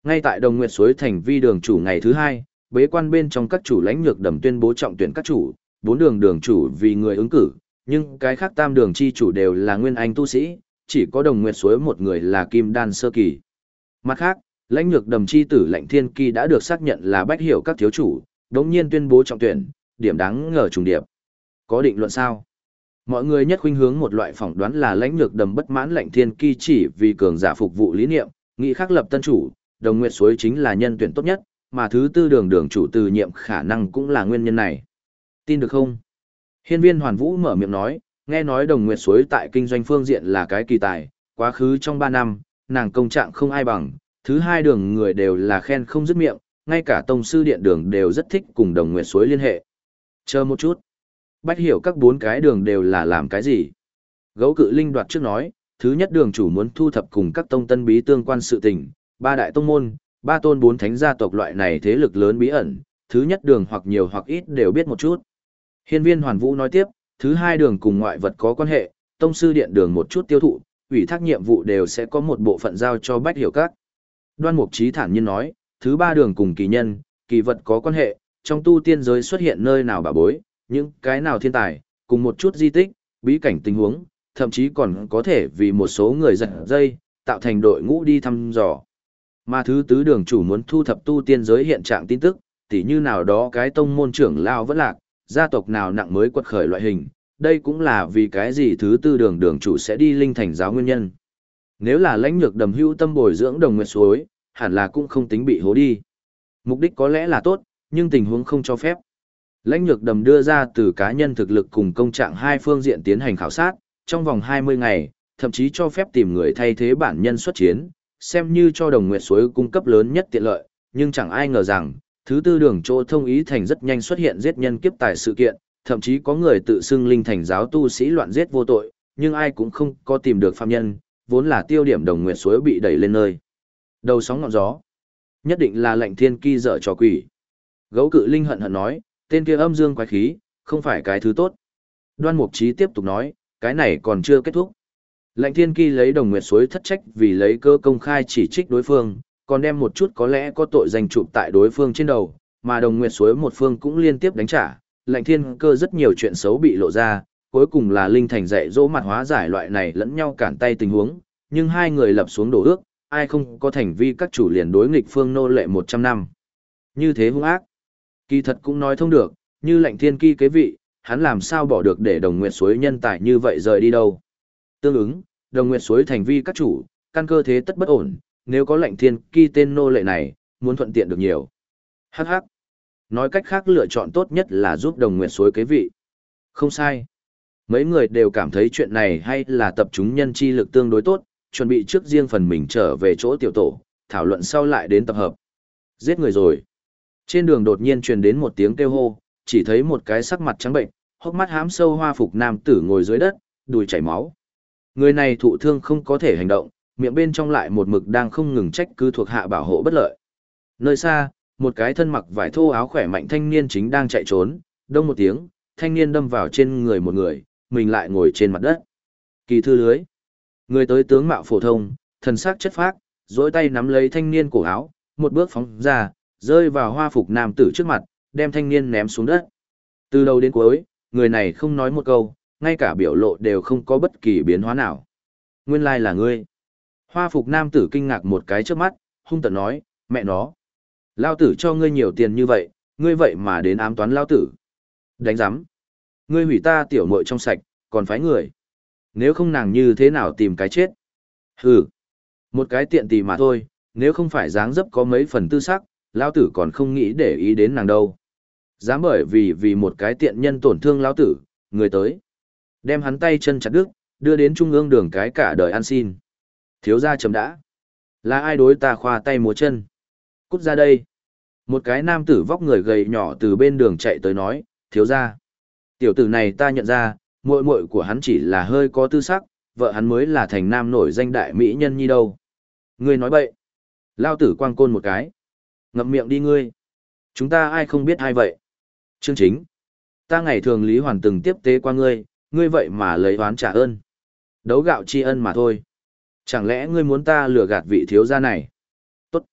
Ngay tại Đồng Nguyệt suối thành vi đường chủ ngày thứ hai, bế quan bên trong các chủ lãnh nhược đầm tuyên bố trọng tuyển các chủ, bốn đường đường chủ vì người ứng cử, nhưng cái khác tam đường chi chủ đều là nguyên anh tu sĩ, chỉ có Đồng Nguyệt suối một người là kim đan sơ kỳ. Mặt khác, lãnh nhược đầm chi tử Lãnh Thiên Kỳ đã được xác nhận là bách hiểu các thiếu chủ, đống nhiên tuyên bố trọng tuyển, điểm đáng ngờ trùng điệp. Có định luận sao? Mọi người nhất khuynh hướng một loại phỏng đoán là lãnh nhược đầm bất mãn Lãnh Thiên Kỳ chỉ vì cường giả phục vụ lý niệm, nghị khắc lập tân chủ, Đồng Nguyệt suối chính là nhân tuyển tốt nhất, mà thứ tư đường đường chủ từ nhiệm khả năng cũng là nguyên nhân này. Tin được không? Hiên viên Hoàn Vũ mở miệng nói, nghe nói Đồng Nguyệt suối tại kinh doanh phương diện là cái kỳ tài, quá khứ trong ba năm, nàng công trạng không ai bằng, thứ hai đường người đều là khen không dứt miệng, ngay cả tông sư điện đường đều rất thích cùng Đồng Nguyệt suối liên hệ. Chờ một chút. Bách hiểu các bốn cái đường đều là làm cái gì? Gấu cự linh đoạt trước nói, thứ nhất đường chủ muốn thu thập cùng các tông tân bí tương quan sự tình, ba đại tông môn, ba tôn bốn thánh gia tộc loại này thế lực lớn bí ẩn, thứ nhất đường hoặc nhiều hoặc ít đều biết một chút. Hiên viên Hoàn Vũ nói tiếp, thứ hai đường cùng ngoại vật có quan hệ, tông sư điện đường một chút tiêu thụ, ủy thác nhiệm vụ đều sẽ có một bộ phận giao cho bách hiểu các. Đoan Mục Chí thản nhiên nói, thứ ba đường cùng kỳ nhân, kỳ vật có quan hệ, trong tu tiên giới xuất hiện nơi nào bà bối, những cái nào thiên tài, cùng một chút di tích, bí cảnh tình huống, thậm chí còn có thể vì một số người giật dây, tạo thành đội ngũ đi thăm dò. Mà thứ tứ đường chủ muốn thu thập tu tiên giới hiện trạng tin tức, tỉ như nào đó cái tông môn trưởng lao vẫn lạc, gia tộc nào nặng mới quật khởi loại hình, đây cũng là vì cái gì thứ tư đường đường chủ sẽ đi linh thành giáo nguyên nhân. Nếu là lãnh nhược đầm hưu tâm bồi dưỡng Đồng Nguyệt suối, hẳn là cũng không tính bị hố đi. Mục đích có lẽ là tốt, nhưng tình huống không cho phép. Lãnh nhược đầm đưa ra từ cá nhân thực lực cùng công trạng hai phương diện tiến hành khảo sát, trong vòng hai mươi ngày, thậm chí cho phép tìm người thay thế bản nhân xuất chiến, xem như cho Đồng Nguyệt suối cung cấp lớn nhất tiện lợi, nhưng chẳng ai ngờ rằng, thứ tư đường chỗ thông ý thành rất nhanh xuất hiện giết nhân kiếp tài sự kiện, thậm chí có người tự xưng linh thành giáo tu sĩ loạn giết vô tội, nhưng ai cũng không có tìm được phạm nhân, vốn là tiêu điểm Đồng Nguyệt suối bị đẩy lên nơi đầu sóng ngọn gió. Nhất định là Lãnh Thiên Kỳ dở trò quỷ. Gấu cự linh hận hận nói, tên kia âm dương quái khí, không phải cái thứ tốt. Đoan Mục Chí tiếp tục nói, cái này còn chưa kết thúc. Lãnh Thiên Kỳ lấy Đồng Nguyệt suối thất trách vì lấy cơ công khai chỉ trích đối phương, còn đem một chút có lẽ có tội danh chụp tại đối phương trên đầu, mà Đồng Nguyệt suối một phương cũng liên tiếp đánh trả. Lãnh Thiên Cơ rất nhiều chuyện xấu bị lộ ra, cuối cùng là linh thành dạy dỗ mặt hóa giải loại này lẫn nhau cản tay tình huống, nhưng hai người lập xuống đổ ước, ai không có thành vi các chủ liền đối nghịch phương nô lệ một trăm năm. Như thế hung ác. Kỳ thật cũng nói thông được, như Lãnh Thiên Kỳ kế vị, hắn làm sao bỏ được để Đồng Nguyệt suối nhân tài như vậy rời đi đâu. Tương ứng, Đồng Nguyệt suối thành vi các chủ, căn cơ thế tất bất ổn, nếu có Lãnh Thiên Kỳ tên nô lệ này, muốn thuận tiện được nhiều. Hắc hắc. Nói cách khác lựa chọn tốt nhất là giúp Đồng Nguyệt suối kế vị. Không sai. Mấy người đều cảm thấy chuyện này hay là tập trung nhân chi lực tương đối tốt, chuẩn bị trước riêng phần mình trở về chỗ tiểu tổ, thảo luận sau lại đến tập hợp. Giết người rồi. Trên đường đột nhiên truyền đến một tiếng kêu hô, chỉ thấy một cái sắc mặt trắng bệnh, hốc mắt hám sâu hoa phục nam tử ngồi dưới đất, đùi chảy máu. Người này thụ thương không có thể hành động, miệng bên trong lại một mực đang không ngừng trách cứ thuộc hạ bảo hộ bất lợi. Nơi xa, một cái thân mặc vải thô áo khỏe mạnh thanh niên chính đang chạy trốn, đông một tiếng, thanh niên đâm vào trên người một người, mình lại ngồi trên mặt đất. Kỳ thư lưới. Người tới tướng mạo phổ thông, thần sắc chất phác, duỗi tay nắm lấy thanh niên cổ áo, một bước phóng ra, rơi vào hoa phục nam tử trước mặt, đem thanh niên ném xuống đất. Từ đầu đến cuối, người này không nói một câu, ngay cả biểu lộ đều không có bất kỳ biến hóa nào. Nguyên lai là ngươi. Hoa phục nam tử kinh ngạc một cái trước mắt, hung tợn nói, mẹ nó. Lao tử cho ngươi nhiều tiền như vậy, ngươi vậy mà đến ám toán lao tử. Đánh giám. Ngươi hủy ta tiểu muội trong sạch, còn phái người. Nếu không nàng như thế nào tìm cái chết. Hừ. Một cái tiện tì mà thôi, nếu không phải dáng dấp có mấy phần tư sắc, lao tử còn không nghĩ để ý đến nàng đâu. Dám bởi vì vì một cái tiện nhân tổn thương lao tử, người tới. Đem hắn tay chân chặt đứt, đưa đến trung ương đường cái cả đời ăn xin. Thiếu gia chấm đã. Là ai đối ta khoa tay múa chân? Cút ra đây. Một cái nam tử vóc người gầy nhỏ từ bên đường chạy tới nói, thiếu gia. Tiểu tử này ta nhận ra, muội muội của hắn chỉ là hơi có tư sắc, vợ hắn mới là thành nam nổi danh đại mỹ nhân nhi đâu. Ngươi nói bậy. Lao tử quang côn một cái. Ngậm miệng đi ngươi. Chúng ta ai không biết ai vậy? Chương chính. Ta ngày thường Lý Hoàn từng tiếp tế qua ngươi, ngươi vậy mà lấy oán trả ơn. Đấu gạo tri ân mà thôi. Chẳng lẽ ngươi muốn ta lừa gạt vị thiếu gia này? Tốt.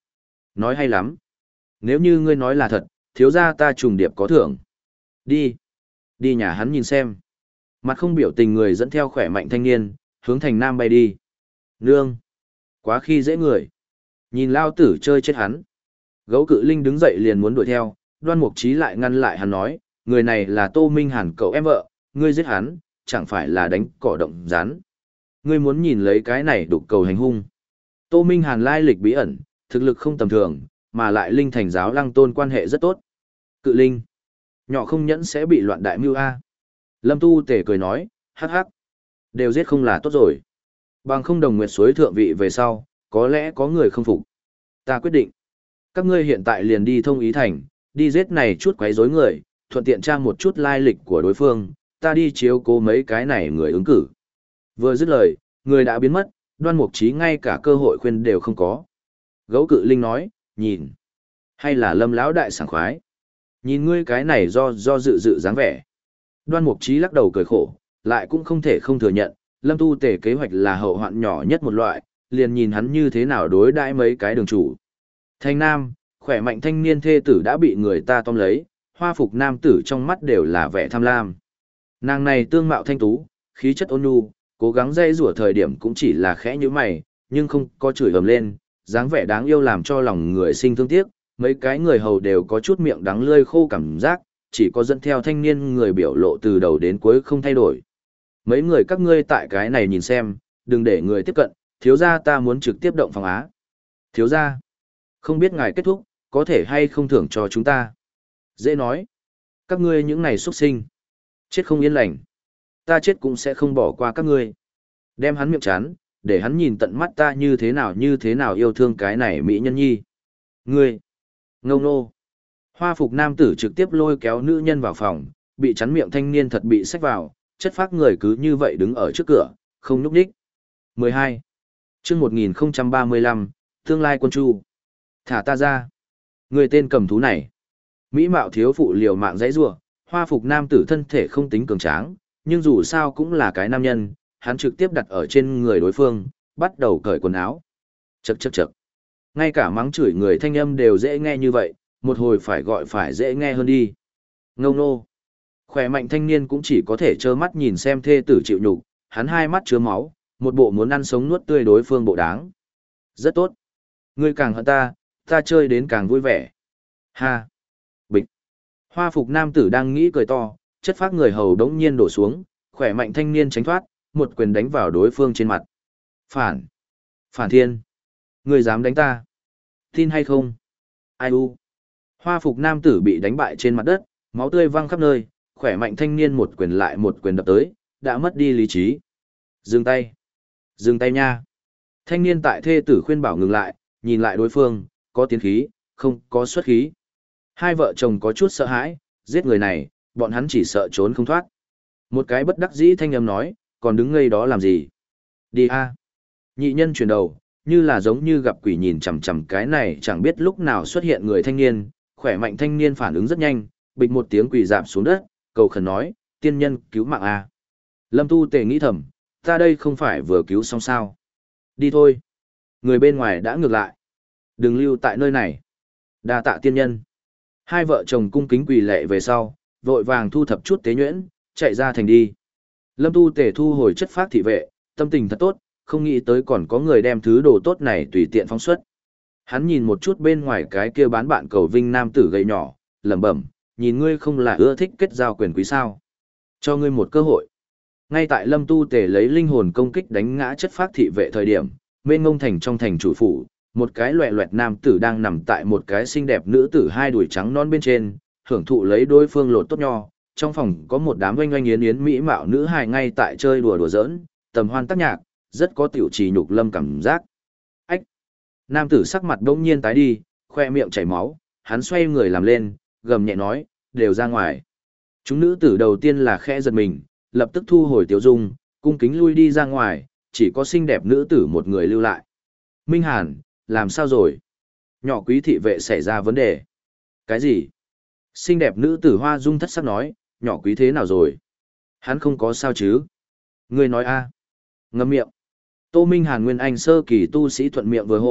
Nói hay lắm. Nếu như ngươi nói là thật, thiếu gia ta trùng điệp có thưởng. Đi. Đi nhà hắn nhìn xem. Mặt không biểu tình người dẫn theo khỏe mạnh thanh niên, hướng thành nam bay đi. Nương. Quá khi dễ người. Nhìn lao tử chơi chết hắn. Gấu cự linh đứng dậy liền muốn đuổi theo, Đoan Mục Chí lại ngăn lại hắn nói, người này là Tô Minh Hàn cậu em vợ, ngươi giết hắn, chẳng phải là đánh cỏ động rắn. Ngươi muốn nhìn lấy cái này đục cầu hành hung. Tô Minh Hàn lai lịch bí ẩn, thực lực không tầm thường, mà lại linh thành giáo lăng tôn quan hệ rất tốt. Cự linh. Nhỏ không nhẫn sẽ bị loạn đại mưu A. Lâm Tu Tể cười nói, hắc hắc. Đều giết không là tốt rồi. Bằng không đồng nguyệt suối thượng vị về sau, có lẽ có người không phục. Ta quyết định. Các ngươi hiện tại liền đi thông ý thành, đi giết này chút quấy rối người, thuận tiện tra một chút lai lịch của đối phương, ta đi chiếu cố mấy cái này người ứng cử. Vừa dứt lời, người đã biến mất, Đoan Mục Chí ngay cả cơ hội khuyên đều không có. Gấu cự linh nói, nhìn. Hay là Lâm lão đại sảng khoái. Nhìn ngươi cái này do do dự dự dáng vẻ. Đoan Mục Chí lắc đầu cười khổ, lại cũng không thể không thừa nhận, Lâm Tu Tể kế hoạch là hậu hoạn nhỏ nhất một loại, liền nhìn hắn như thế nào đối đãi mấy cái đường chủ. Thành Nam, khỏe mạnh thanh niên thê tử đã bị người ta tóm lấy, hoa phục nam tử trong mắt đều là vẻ tham lam. Nàng này tương mạo thanh tú, khí chất ôn nhu, cố gắng dây rủa thời điểm cũng chỉ là khẽ như mày, nhưng không có chửi ầm lên, dáng vẻ đáng yêu làm cho lòng người sinh thương tiếc, mấy cái người hầu đều có chút miệng đắng lơi khô cảm giác, chỉ có dẫn theo thanh niên người biểu lộ từ đầu đến cuối không thay đổi. Mấy người các ngươi tại cái này nhìn xem, đừng để người tiếp cận, thiếu gia ta muốn trực tiếp động phòng á. Thiếu gia, không biết ngài kết thúc, có thể hay không thưởng cho chúng ta. Dễ nói, các ngươi những này xuất sinh, chết không yên lành, ta chết cũng sẽ không bỏ qua các ngươi. Đem hắn miệng chán, để hắn nhìn tận mắt ta như thế nào như thế nào yêu thương cái này mỹ nhân nhi. Ngươi, ngông nô. Hoa phục nam tử trực tiếp lôi kéo nữ nhân vào phòng, bị chắn miệng thanh niên thật bị xách vào, chất phác người cứ như vậy đứng ở trước cửa, không nhúc nhích. mười hai. Chương một nghìn ba mươi lăm, tương lai quân chu. Thả ta ra. Người tên cầm thú này. Mỹ mạo thiếu phụ liều mạng dãy rủa, hoa phục nam tử thân thể không tính cường tráng, nhưng dù sao cũng là cái nam nhân, hắn trực tiếp đặt ở trên người đối phương, bắt đầu cởi quần áo. Chậc chậc chậc. Ngay cả mắng chửi người thanh âm đều dễ nghe như vậy, một hồi phải gọi phải dễ nghe hơn đi. Ngông nô. Khỏe mạnh thanh niên cũng chỉ có thể trơ mắt nhìn xem thê tử chịu nhục, hắn hai mắt chứa máu, một bộ muốn ăn sống nuốt tươi đối phương bộ đáng. Rất tốt. Ngươi càng hận ta, ta chơi đến càng vui vẻ. Ha. Bịch. Hoa phục nam tử đang nghĩ cười to, chất phác người hầu đống nhiên đổ xuống, khỏe mạnh thanh niên tránh thoát, một quyền đánh vào đối phương trên mặt. Phản. Phản thiên. Ngươi dám đánh ta. Tin hay không? Ai u. Hoa phục nam tử bị đánh bại trên mặt đất, máu tươi văng khắp nơi, khỏe mạnh thanh niên một quyền lại một quyền đập tới, đã mất đi lý trí. Dừng tay. Dừng tay nha. Thanh niên tại thê tử khuyên bảo ngừng lại, nhìn lại đối phương, có tiến khí, không có xuất khí. Hai vợ chồng có chút sợ hãi, giết người này, bọn hắn chỉ sợ trốn không thoát. Một cái bất đắc dĩ thanh âm nói, còn đứng ngây đó làm gì? Đi a. Nhị nhân chuyển đầu, như là giống như gặp quỷ nhìn chằm chằm cái này chẳng biết lúc nào xuất hiện người thanh niên, khỏe mạnh thanh niên phản ứng rất nhanh, bịch một tiếng quỳ dạp xuống đất, cầu khẩn nói, tiên nhân cứu mạng a. Lâm Tu Tề nghĩ thầm, ta đây không phải vừa cứu xong sao? Đi thôi. Người bên ngoài đã ngược lại. Đừng lưu tại nơi này. Đa tạ tiên nhân. Hai vợ chồng cung kính quỳ lệ về sau, vội vàng thu thập chút tế nhuyễn, chạy ra thành đi. Lâm Tu Tề thu hồi chất phác thị vệ, tâm tình thật tốt, không nghĩ tới còn có người đem thứ đồ tốt này tùy tiện phóng xuất. Hắn nhìn một chút bên ngoài cái kia bán bạn cầu vinh nam tử gầy nhỏ, lẩm bẩm, nhìn ngươi không là ưa thích kết giao quyền quý sao? Cho ngươi một cơ hội. Ngay tại Lâm Tu Tề lấy linh hồn công kích đánh ngã chất phác thị vệ thời điểm, mênh ngông thành trong thành chủ phủ, một cái loẹt loẹt nam tử đang nằm tại một cái xinh đẹp nữ tử hai đùi trắng non bên trên, hưởng thụ lấy đối phương lột tốt nho. Trong phòng có một đám oanh oanh yến yến mỹ mạo nữ hài ngay tại chơi đùa đùa giỡn, tầm hoan tác nhạc, rất có tiểu trì nhục lâm cảm giác. Ách! Nam tử sắc mặt đông nhiên tái đi, khoe miệng chảy máu, hắn xoay người làm lên, gầm nhẹ nói, đều ra ngoài. Chúng nữ tử đầu tiên là khẽ giật mình, lập tức thu hồi tiểu dung, cung kính lui đi ra ngoài, chỉ có xinh đẹp nữ tử một người lưu lại. Minh Hàn, làm sao rồi? Nhỏ quý thị vệ xảy ra vấn đề. Cái gì? Xinh đẹp nữ tử hoa dung thất sắc nói, nhỏ quý thế nào rồi? Hắn không có sao chứ? Ngươi nói a? Ngậm miệng. Tô Minh Hàn nguyên anh sơ kỳ tu sĩ thuận miệng vừa hô,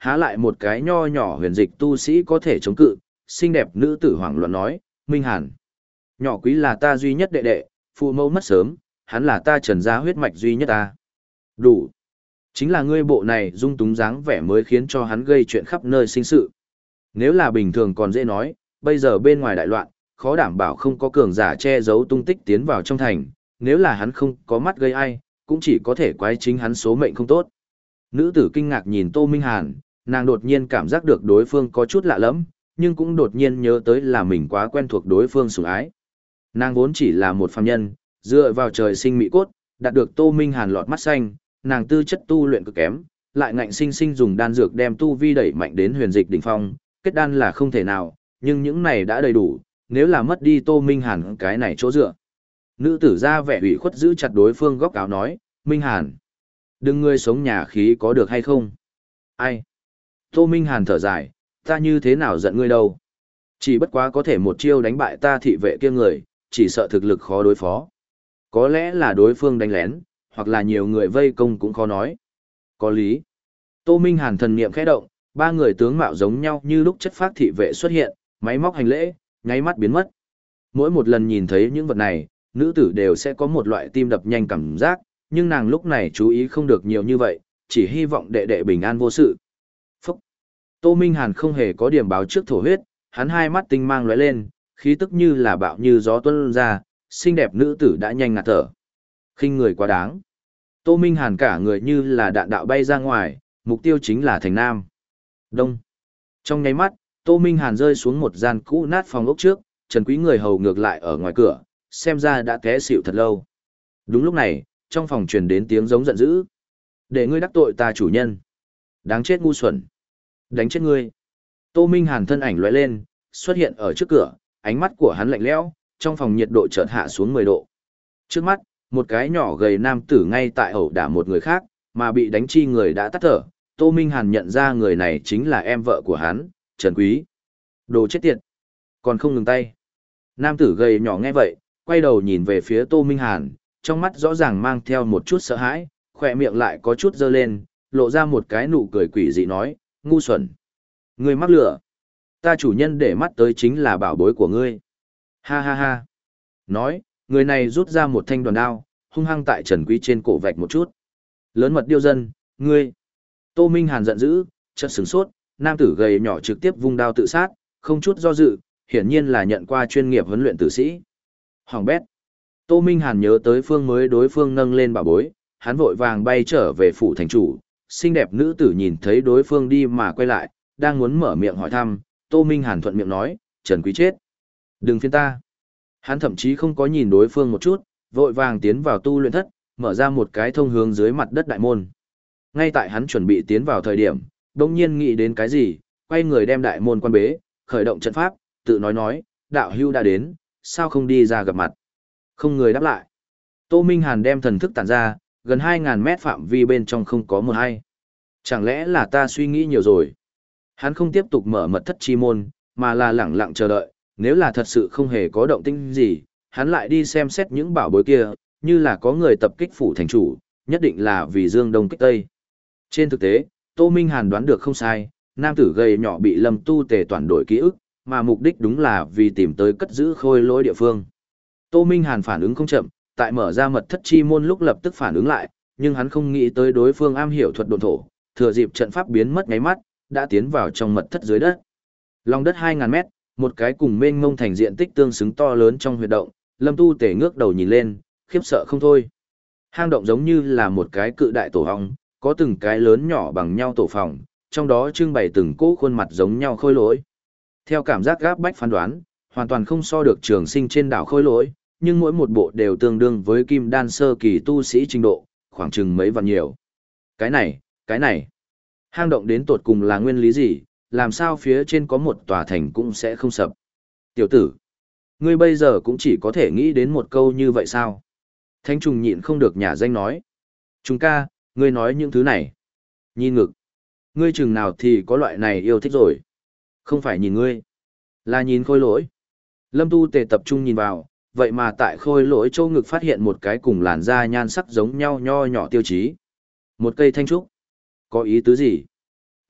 há lại một cái nho nhỏ huyền dịch tu sĩ có thể chống cự, xinh đẹp nữ tử hoảng loạn nói, Minh Hàn. Nhỏ quý là ta duy nhất đệ đệ, phụ mẫu mất sớm, hắn là ta trần gia huyết mạch duy nhất ta. Đủ. Chính là ngươi bộ này dung túng dáng vẻ mới khiến cho hắn gây chuyện khắp nơi sinh sự. Nếu là bình thường còn dễ nói, bây giờ bên ngoài đại loạn, khó đảm bảo không có cường giả che giấu tung tích tiến vào trong thành, nếu là hắn không có mắt gây ai, cũng chỉ có thể quái chính hắn số mệnh không tốt. Nữ tử kinh ngạc nhìn Tô Minh Hàn, nàng đột nhiên cảm giác được đối phương có chút lạ lẫm, nhưng cũng đột nhiên nhớ tới là mình quá quen thuộc đối phương sủng ái. Nàng vốn chỉ là một phàm nhân, dựa vào trời sinh mỹ cốt, đạt được Tô Minh Hàn lọt mắt xanh, nàng tư chất tu luyện cực kém, lại ngạnh sinh sinh dùng đan dược đem tu vi đẩy mạnh đến huyền dịch đỉnh phong, kết đan là không thể nào, nhưng những này đã đầy đủ, nếu là mất đi Tô Minh Hàn cái này chỗ dựa. Nữ tử ra vẻ ủy khuất giữ chặt đối phương góc áo nói, Minh Hàn, đừng ngươi sống nhà khí có được hay không? Ai? Tô Minh Hàn thở dài, ta như thế nào giận ngươi đâu? Chỉ bất quá có thể một chiêu đánh bại ta thị vệ kia người, chỉ sợ thực lực khó đối phó. Có lẽ là đối phương đánh lén, hoặc là nhiều người vây công cũng khó nói. Có lý. Tô Minh Hàn thần niệm khẽ động, ba người tướng mạo giống nhau như lúc chất phác thị vệ xuất hiện, máy móc hành lễ, nháy mắt biến mất. Mỗi một lần nhìn thấy những vật này, nữ tử đều sẽ có một loại tim đập nhanh cảm giác, nhưng nàng lúc này chú ý không được nhiều như vậy, chỉ hy vọng đệ đệ bình an vô sự. Phúc! Tô Minh Hàn không hề có điểm báo trước thổ huyết, hắn hai mắt tinh mang lóe lên, khí tức như là bạo như gió tuôn ra, xinh đẹp nữ tử đã nhanh ngạt thở. Khinh người quá đáng. Tô Minh Hàn cả người như là đạn đạo bay ra ngoài, mục tiêu chính là thành Nam. Đông. Trong nháy mắt, Tô Minh Hàn rơi xuống một gian cũ nát phòng ốc trước, Trần Quý người hầu ngược lại ở ngoài cửa, xem ra đã té xỉu thật lâu. Đúng lúc này, trong phòng truyền đến tiếng giống giận dữ. Để ngươi đắc tội ta chủ nhân. Đáng chết ngu xuẩn. Đánh chết ngươi. Tô Minh Hàn thân ảnh lóe lên, xuất hiện ở trước cửa, ánh mắt của hắn lạnh lẽo, trong phòng nhiệt độ chợt hạ xuống mười độ. Trước mắt, một cái nhỏ gầy nam tử ngay tại ẩu đả một người khác, mà bị đánh chi người đã tắt thở. Tô Minh Hàn nhận ra người này chính là em vợ của hắn, Trần Quý. Đồ chết tiệt. Còn không ngừng tay. Nam tử gầy nhỏ nghe vậy, quay đầu nhìn về phía Tô Minh Hàn, trong mắt rõ ràng mang theo một chút sợ hãi, khỏe miệng lại có chút dơ lên, lộ ra một cái nụ cười quỷ dị nói, ngu xuẩn. Ngươi mắc lửa. Ta chủ nhân để mắt tới chính là bảo bối của ngươi. Ha ha ha. Nói, người này rút ra một thanh đoàn đao, hung hăng tại Trần Quý trên cổ vạch một chút. Lớn mật điêu dân, ngươi. Tô Minh Hàn giận dữ, chợt sửng sốt, nam tử gầy nhỏ trực tiếp vung đao tự sát, không chút do dự, hiển nhiên là nhận qua chuyên nghiệp huấn luyện tử sĩ. Hoàng bét. Tô Minh Hàn nhớ tới phương mới đối phương nâng lên bảo bối, hắn vội vàng bay trở về phủ thành chủ, xinh đẹp nữ tử nhìn thấy đối phương đi mà quay lại, đang muốn mở miệng hỏi thăm, Tô Minh Hàn thuận miệng nói, Trần Quý chết. Đừng phiền ta. Hắn thậm chí không có nhìn đối phương một chút, vội vàng tiến vào tu luyện thất, mở ra một cái thông hướng dưới mặt đất đại môn. Ngay tại hắn chuẩn bị tiến vào thời điểm, đông nhiên nghĩ đến cái gì, quay người đem đại môn quan bế, khởi động trận pháp, tự nói nói, đạo hưu đã đến, sao không đi ra gặp mặt. Không người đáp lại. Tô Minh Hàn đem thần thức tản ra, gần hai ngàn mét phạm vi bên trong không có một hay. Chẳng lẽ là ta suy nghĩ nhiều rồi? Hắn không tiếp tục mở mật thất chi môn, mà là lẳng lặng chờ đợi, nếu là thật sự không hề có động tĩnh gì, hắn lại đi xem xét những bảo bối kia, như là có người tập kích phủ thành chủ, nhất định là vì Dương Đông kích Tây. Trên thực tế, Tô Minh Hàn đoán được không sai, nam tử gầy nhỏ bị Lâm Tu Tề toàn đổi ký ức, mà mục đích đúng là vì tìm tới cất giữ khôi lỗi địa phương. Tô Minh Hàn phản ứng không chậm, tại mở ra mật thất chi môn lúc lập tức phản ứng lại, nhưng hắn không nghĩ tới đối phương am hiểu thuật độn thổ, thừa dịp trận pháp biến mất ngáy mắt, đã tiến vào trong mật thất dưới đất. Lòng đất hai ngàn mét, một cái cùng mênh mông thành diện tích tương xứng to lớn trong huyệt động, Lâm Tu Tề ngước đầu nhìn lên, khiếp sợ không thôi. Hang động giống như là một cái cự đại tổ ong, có từng cái lớn nhỏ bằng nhau tổ phòng, trong đó trưng bày từng cỗ khuôn mặt giống nhau khôi lỗi. Theo cảm giác gáp bách phán đoán, hoàn toàn không so được trường sinh trên đảo khôi lỗi, nhưng mỗi một bộ đều tương đương với kim đan sơ kỳ tu sĩ trình độ, khoảng chừng mấy vạn nhiều. Cái này, cái này, hang động đến tột cùng là nguyên lý gì, làm sao phía trên có một tòa thành cũng sẽ không sập. Tiểu tử, ngươi bây giờ cũng chỉ có thể nghĩ đến một câu như vậy sao? Thánh trùng nhịn không được nhả danh nói. Chúng ca, ngươi nói những thứ này. Nhìn ngực. Ngươi chừng nào thì có loại này yêu thích rồi. Không phải nhìn ngươi, là nhìn khôi lỗi. Lâm Tu Tề tập trung nhìn vào, vậy mà tại khôi lỗi châu ngực phát hiện một cái cùng làn da nhan sắc giống nhau nho nhỏ tiêu chí. Một cây thanh trúc. Có ý tứ gì?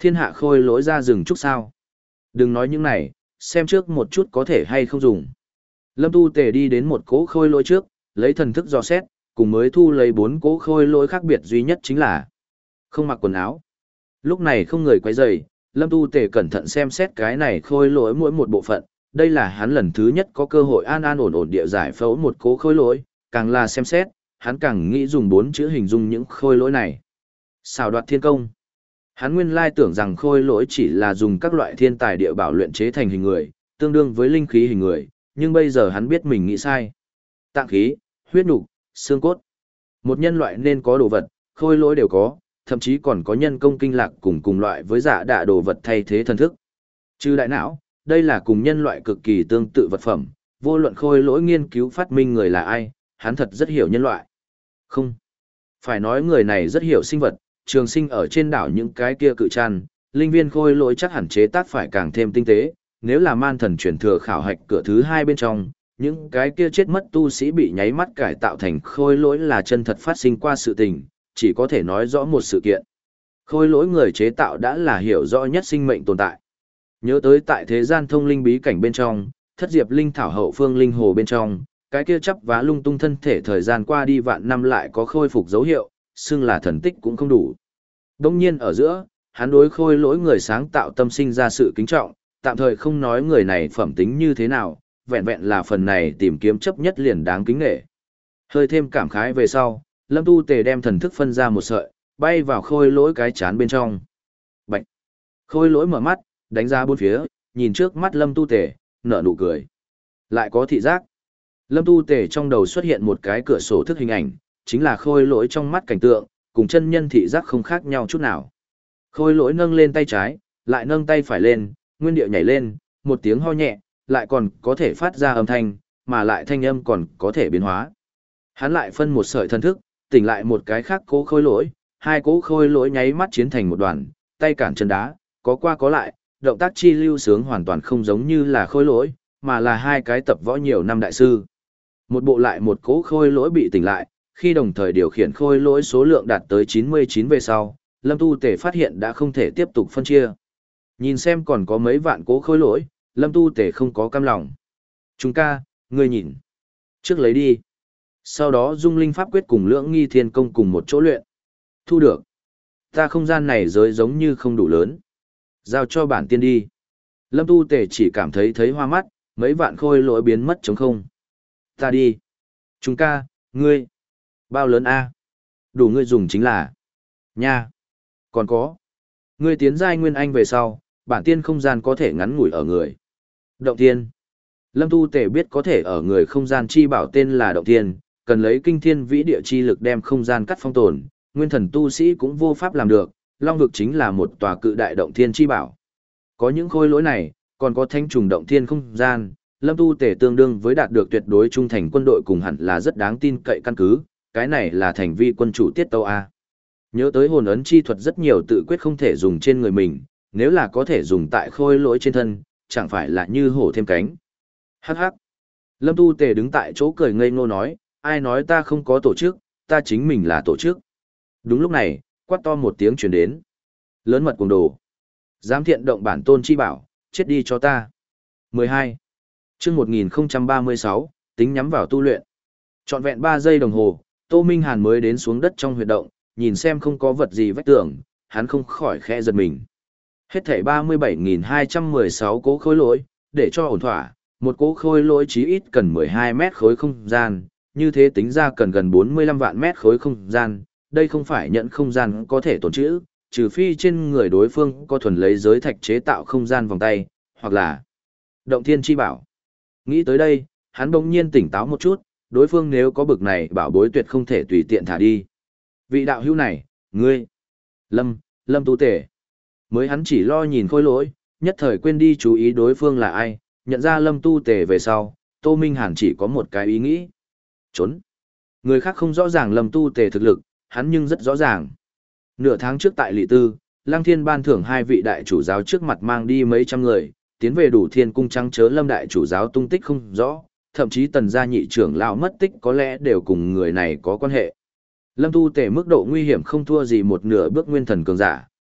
Thiên hạ khôi lỗi ra rừng trúc sao. Đừng nói những này, xem trước một chút có thể hay không dùng. Lâm Tu Tề đi đến một cỗ khôi lỗi trước, lấy thần thức dò xét, cùng mới thu lấy bốn cỗ khôi lỗi khác biệt duy nhất chính là không mặc quần áo. Lúc này không người quấy rầy, Lâm Tu Tề cẩn thận xem xét cái này khôi lỗi mỗi một bộ phận, đây là hắn lần thứ nhất có cơ hội an an ổn ổn địa giải phẫu một cỗ khôi lỗi, càng là xem xét, hắn càng nghĩ dùng bốn chữ hình dung những khôi lỗi này. Xảo đoạt thiên công. Hắn nguyên lai tưởng rằng khôi lỗi chỉ là dùng các loại thiên tài địa bảo luyện chế thành hình người, tương đương với linh khí hình người, nhưng bây giờ hắn biết mình nghĩ sai. Tạng khí, huyết nục, xương cốt. Một nhân loại nên có đồ vật, khôi lỗi đều có, thậm chí còn có nhân công kinh lạc cùng cùng loại với giả đạ đồ vật thay thế thần thức. Trừ đại não, đây là cùng nhân loại cực kỳ tương tự vật phẩm, vô luận khôi lỗi nghiên cứu phát minh người là ai, hắn thật rất hiểu nhân loại. Không, phải nói người này rất hiểu sinh vật, trường sinh ở trên đảo những cái kia cự trăn, linh viên khôi lỗi chắc hẳn chế tác phải càng thêm tinh tế, nếu là man thần chuyển thừa khảo hạch cửa thứ hai bên trong, những cái kia chết mất tu sĩ bị nháy mắt cải tạo thành khôi lỗi là chân thật phát sinh qua sự tình, chỉ có thể nói rõ một sự kiện. Khôi lỗi người chế tạo đã là hiểu rõ nhất sinh mệnh tồn tại. Nhớ tới tại thế gian thông linh bí cảnh bên trong, thất diệp linh thảo hậu phương linh hồ bên trong, cái kia chắp vá lung tung thân thể thời gian qua đi vạn năm lại có khôi phục dấu hiệu, xưng là thần tích cũng không đủ. Đông nhiên ở giữa, hắn đối khôi lỗi người sáng tạo tâm sinh ra sự kính trọng, tạm thời không nói người này phẩm tính như thế nào, vẹn vẹn là phần này tìm kiếm chấp nhất liền đáng kính nể. Hơi thêm cảm khái về sau, Lâm Tu Tề đem thần thức phân ra một sợi, bay vào khôi lỗi cái chán bên trong. Bạch! Khôi lỗi mở mắt, đánh ra bốn phía, nhìn trước mắt Lâm Tu Tề, nở nụ cười. Lại có thị giác. Lâm Tu Tề trong đầu xuất hiện một cái cửa sổ thức hình ảnh, chính là khôi lỗi trong mắt cảnh tượng, cùng chân nhân thị giác không khác nhau chút nào. Khôi lỗi nâng lên tay trái, lại nâng tay phải lên, nguyên điệu nhảy lên, một tiếng ho nhẹ, lại còn có thể phát ra âm thanh, mà lại thanh âm còn có thể biến hóa. Hắn lại phân một sợi thần thức, tỉnh lại một cái khác cố khôi lỗi, hai cố khôi lỗi nháy mắt chiến thành một đoàn, tay cản chân đá, có qua có lại, động tác chi lưu sướng hoàn toàn không giống như là khôi lỗi, mà là hai cái tập võ nhiều năm đại sư. Một bộ lại một cố khôi lỗi bị tỉnh lại, khi đồng thời điều khiển khôi lỗi số lượng đạt tới chín mươi chín về sau, Lâm Tu Tề phát hiện đã không thể tiếp tục phân chia. Nhìn xem còn có mấy vạn cố khôi lỗi, Lâm Tu Tề không có cam lòng. Chúng ca, ngươi nhìn. Trước lấy đi. Sau đó dung linh pháp quyết cùng lưỡng nghi thiên công cùng một chỗ luyện. Thu được. Ta không gian này giới giống như không đủ lớn. Giao cho bản tiên đi. Lâm Tu Tề chỉ cảm thấy thấy hoa mắt, mấy vạn khôi lỗi biến mất trống không. Ta đi. Chúng ca, ngươi. Bao lớn a? Đủ ngươi dùng chính là. Nha. Còn có. Ngươi tiến giai nguyên anh về sau, bản tiên không gian có thể ngắn ngủi ở người. Động thiên. Lâm Tu Tề biết có thể ở người không gian chi bảo tên là động thiên, cần lấy kinh thiên vĩ địa chi lực đem không gian cắt phong tồn, nguyên thần tu sĩ cũng vô pháp làm được, long vực chính là một tòa cự đại động thiên chi bảo. Có những khôi lỗi này, còn có thanh trùng động thiên không gian, Lâm Tu Tề tương đương với đạt được tuyệt đối trung thành quân đội cùng hẳn là rất đáng tin cậy căn cứ, cái này là thành vi quân chủ tiết tâu A. Nhớ tới hồn ấn chi thuật rất nhiều tự quyết không thể dùng trên người mình, nếu là có thể dùng tại khôi lỗi trên thân, chẳng phải là như hổ thêm cánh. Hắc hắc. Lâm Tu Tề đứng tại chỗ cười ngây ngô nói, ai nói ta không có tổ chức, ta chính mình là tổ chức. Đúng lúc này, quát to một tiếng truyền đến. Lớn mật cuồng đồ. Dám thiện động bản tôn chi bảo, chết đi cho ta. mười hai. Chương một nghìn ba mươi sáu, tính nhắm vào tu luyện. Trọn vẹn ba giây đồng hồ, Tô Minh Hàn mới đến xuống đất trong huyệt động, nhìn xem không có vật gì vách tường, hắn không khỏi khẽ giật mình. Hết thảy ba mươi bảy nghìn hai trăm mười sáu cố khối lỗi, để cho ổn thỏa, một cố khối lỗi chí ít cần mười hai mét khối không gian, như thế tính ra cần gần bốn mươi lăm vạn mét khối không gian, đây không phải nhận không gian có thể tồn trữ, trừ phi trên người đối phương có thuần lấy giới thạch chế tạo không gian vòng tay, hoặc là động thiên chi bảo. Nghĩ tới đây, hắn bỗng nhiên tỉnh táo một chút, đối phương nếu có bực này bảo bối tuyệt không thể tùy tiện thả đi. Vị đạo hữu này, ngươi, Lâm, Lâm Tu Tề. Mới hắn chỉ lo nhìn khôi lỗi, nhất thời quên đi chú ý đối phương là ai, nhận ra Lâm Tu Tề về sau, Tô Minh Hàn chỉ có một cái ý nghĩ. Trốn. Người khác không rõ ràng Lâm Tu Tề thực lực, hắn nhưng rất rõ ràng. Nửa tháng trước tại Lị Tư, Lăng Thiên ban thưởng hai vị đại chủ giáo trước mặt mang đi mấy trăm người, tiến về đủ thiên cung trắng chớ Lâm đại chủ giáo tung tích không rõ, thậm chí tần gia nhị trưởng lão mất tích có lẽ đều cùng người này có quan hệ. Lâm Tu Tề mức độ nguy hiểm không thua gì một nửa bước nguyên thần cường giả,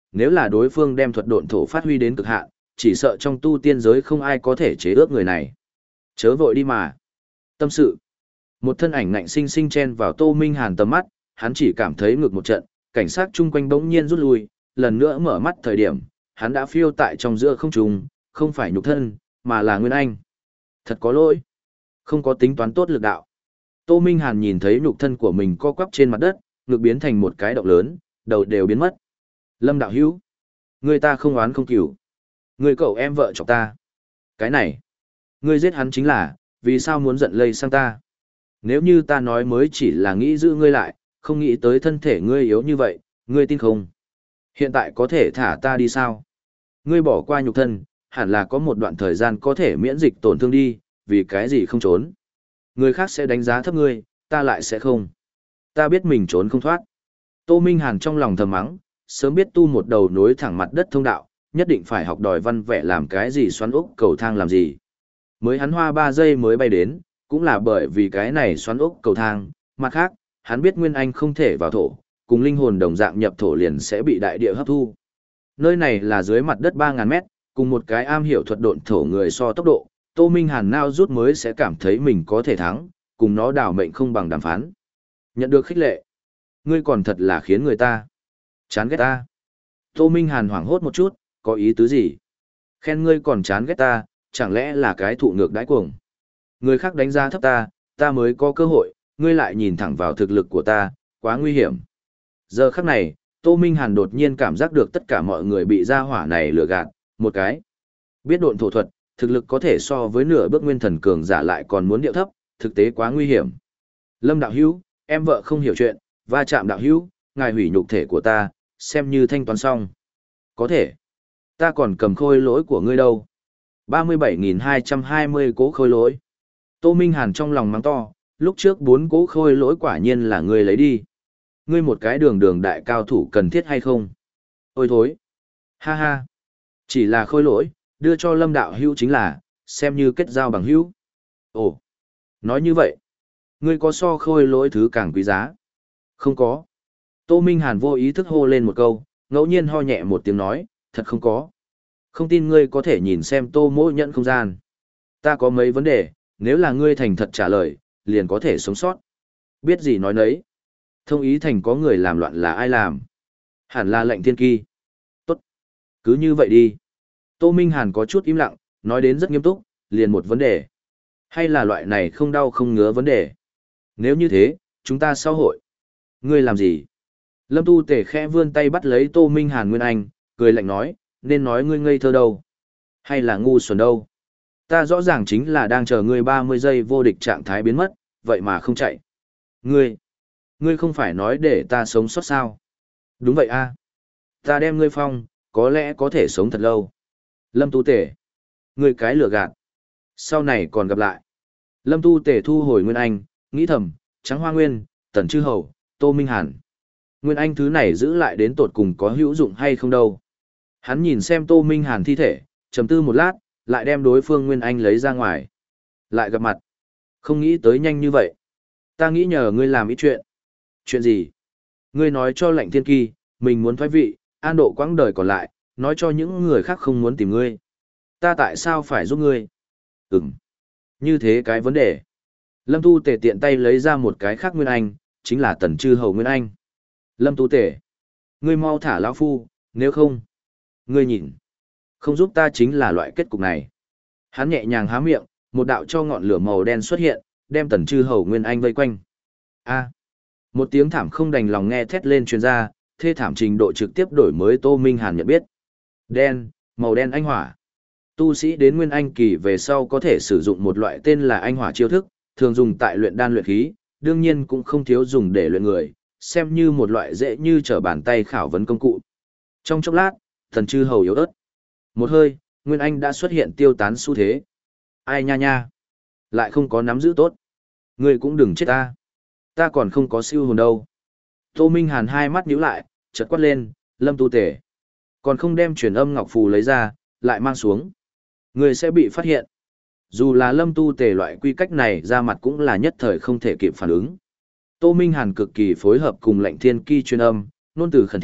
nếu là đối phương đem thuật độn thổ phát huy đến cực hạn, chỉ sợ trong tu tiên giới không ai có thể chế ước người này. Chớ vội đi mà. Tâm sự. Một thân ảnh ngạnh sinh sinh chen vào Tô Minh Hàn tầm mắt, hắn chỉ cảm thấy ngực một trận, cảnh sát chung quanh bỗng nhiên rút lui, lần nữa mở mắt thời điểm, hắn đã phiêu tại trong giữa không trung, không phải nhục thân, mà là Nguyên Anh. Thật có lỗi. Không có tính toán tốt lực đạo. Tô Minh Hàn nhìn thấy nhục thân của mình co quắp trên mặt đất, ngực biến thành một cái động lớn, đầu đều biến mất. Lâm đạo hữu, người ta không oán không cửu. Người cậu em vợ chọc ta. Cái này, ngươi giết hắn chính là, vì sao muốn giận lây sang ta? Nếu như ta nói mới chỉ là nghĩ giữ ngươi lại, không nghĩ tới thân thể ngươi yếu như vậy, ngươi tin không? Hiện tại có thể thả ta đi sao? Ngươi bỏ qua nhục thân, hẳn là có một đoạn thời gian có thể miễn dịch tổn thương đi, vì cái gì không trốn? Người khác sẽ đánh giá thấp ngươi, ta lại sẽ không. Ta biết mình trốn không thoát. Tô Minh Hàn trong lòng thầm mắng, sớm biết tu một đầu nối thẳng mặt đất thông đạo, nhất định phải học đòi văn vẽ làm cái gì xoắn ốc cầu thang làm gì. Mới hắn hoa ba giây mới bay đến, cũng là bởi vì cái này xoắn ốc cầu thang, mặt khác, hắn biết Nguyên Anh không thể vào thổ, cùng linh hồn đồng dạng nhập thổ liền sẽ bị đại địa hấp thu. Nơi này là dưới mặt đất ba ngàn mét, cùng một cái am hiểu thuật độn thổ người so tốc độ, Tô Minh Hàn nao rút mới sẽ cảm thấy mình có thể thắng, cùng nó đảo mệnh không bằng đàm phán. Nhận được khích lệ. Ngươi còn thật là khiến người ta chán ghét ta. Tô Minh Hàn hoảng hốt một chút, có ý tứ gì? Khen ngươi còn chán ghét ta, chẳng lẽ là cái thụ ngược đãi cuồng? Người khác đánh giá thấp ta, ta mới có cơ hội, ngươi lại nhìn thẳng vào thực lực của ta, quá nguy hiểm. Giờ khắc này, Tô Minh Hàn đột nhiên cảm giác được tất cả mọi người bị gia hỏa này lừa gạt, một cái. Biết độn thổ thuật, thực lực có thể so với nửa bước nguyên thần cường giả lại còn muốn điệu thấp, thực tế quá nguy hiểm. Lâm đạo hữu, em vợ không hiểu chuyện, va chạm đạo hữu, ngài hủy nhục thể của ta, xem như thanh toán xong. Có thể. Ta còn cầm khôi lỗi của ngươi đâu. ba mươi bảy nghìn hai trăm hai mươi cố khôi lỗi. Tô Minh Hàn trong lòng mắng to, lúc trước bốn cố khôi lỗi quả nhiên là ngươi lấy đi. Ngươi một cái đường đường đại cao thủ cần thiết hay không? Ôi thối. Ha ha. Chỉ là khôi lỗi, đưa cho Lâm đạo hữu chính là, xem như kết giao bằng hữu. Ồ. Nói như vậy. Ngươi có so khôi lỗi thứ càng quý giá? Không có. Tô Minh Hàn vô ý thức hô lên một câu, ngẫu nhiên ho nhẹ một tiếng nói, thật không có. Không tin ngươi có thể nhìn xem Tô Mỗ nhận không gian. Ta có mấy vấn đề, nếu là ngươi thành thật trả lời, liền có thể sống sót. Biết gì nói nấy. Thông ý thành có người làm loạn là ai làm? Hẳn là lệnh thiên kỳ. Tốt. Cứ như vậy đi. Tô Minh Hàn có chút im lặng, nói đến rất nghiêm túc, liền một vấn đề. Hay là loại này không đau không ngứa vấn đề? Nếu như thế, chúng ta sau hội. Ngươi làm gì? Lâm Tu Tể khẽ vươn tay bắt lấy Tô Minh Hàn Nguyên Anh, cười lạnh nói, nên nói ngươi ngây thơ đâu? Hay là ngu xuẩn đâu? Ta rõ ràng chính là đang chờ ngươi ba mươi giây vô địch trạng thái biến mất, vậy mà không chạy. Ngươi, ngươi không phải nói để ta sống sót sao? Đúng vậy a. Ta đem ngươi phong, có lẽ có thể sống thật lâu. Lâm Tu Tể, ngươi cái lừa gạt. Sau này còn gặp lại. Lâm Tu Tể thu hồi Nguyên Anh, nghĩ thầm, Trắng Hoa Nguyên, Tần Chư Hầu, Tô Minh Hàn. Nguyên Anh thứ này giữ lại đến tột cùng có hữu dụng hay không đâu. Hắn nhìn xem Tô Minh Hàn thi thể, trầm tư một lát, lại đem đối phương Nguyên Anh lấy ra ngoài. Lại gặp mặt. Không nghĩ tới nhanh như vậy. Ta nghĩ nhờ ngươi làm ít chuyện. Chuyện gì? Ngươi nói cho lệnh thiên kỳ, mình muốn thoái vị, an độ quãng đời còn lại, nói cho những người khác không muốn tìm ngươi. Ta tại sao phải giúp ngươi? Ừm. Như thế cái vấn đề. Lâm Tu Tể tiện tay lấy ra một cái khác Nguyên Anh, chính là Tần Chư Hầu Nguyên Anh. Lâm Tu Tể, ngươi mau thả lão phu, nếu không, ngươi nhìn, không giúp ta chính là loại kết cục này. Hắn nhẹ nhàng há miệng, một đạo cho ngọn lửa màu đen xuất hiện, đem Tần Chư Hầu Nguyên Anh vây quanh. A, một tiếng thảm không đành lòng nghe thét lên truyền ra, thê thảm trình độ trực tiếp đổi mới Tô Minh Hàn nhận biết. Đen, màu đen anh hỏa. Tu sĩ đến Nguyên Anh kỳ về sau có thể sử dụng một loại tên là anh hỏa chiêu thức, thường dùng tại luyện đan luyện khí, đương nhiên cũng không thiếu dùng để luyện người, xem như một loại dễ như trở bàn tay khảo vấn công cụ. Trong chốc lát, Tần Chư Hầu yếu ớt. Một hơi, Nguyên Anh đã xuất hiện tiêu tán xu thế. Ai nha nha, lại không có nắm giữ tốt. Ngươi cũng đừng chết ta. Ta còn không có siêu hồn đâu. Tô Minh Hàn hai mắt nhíu lại, chợt quát lên, Lâm Tu Tể. Còn không đem truyền âm ngọc phù lấy ra, lại mang xuống. Ngươi sẽ bị phát hiện. Dù là Lâm Tu Tể loại quy cách này ra mặt cũng là nhất thời không thể kịp phản ứng. Tô Minh Hàn cực kỳ phối hợp cùng lệnh thiên kỳ truyền âm, nôn từ khẩn thiết,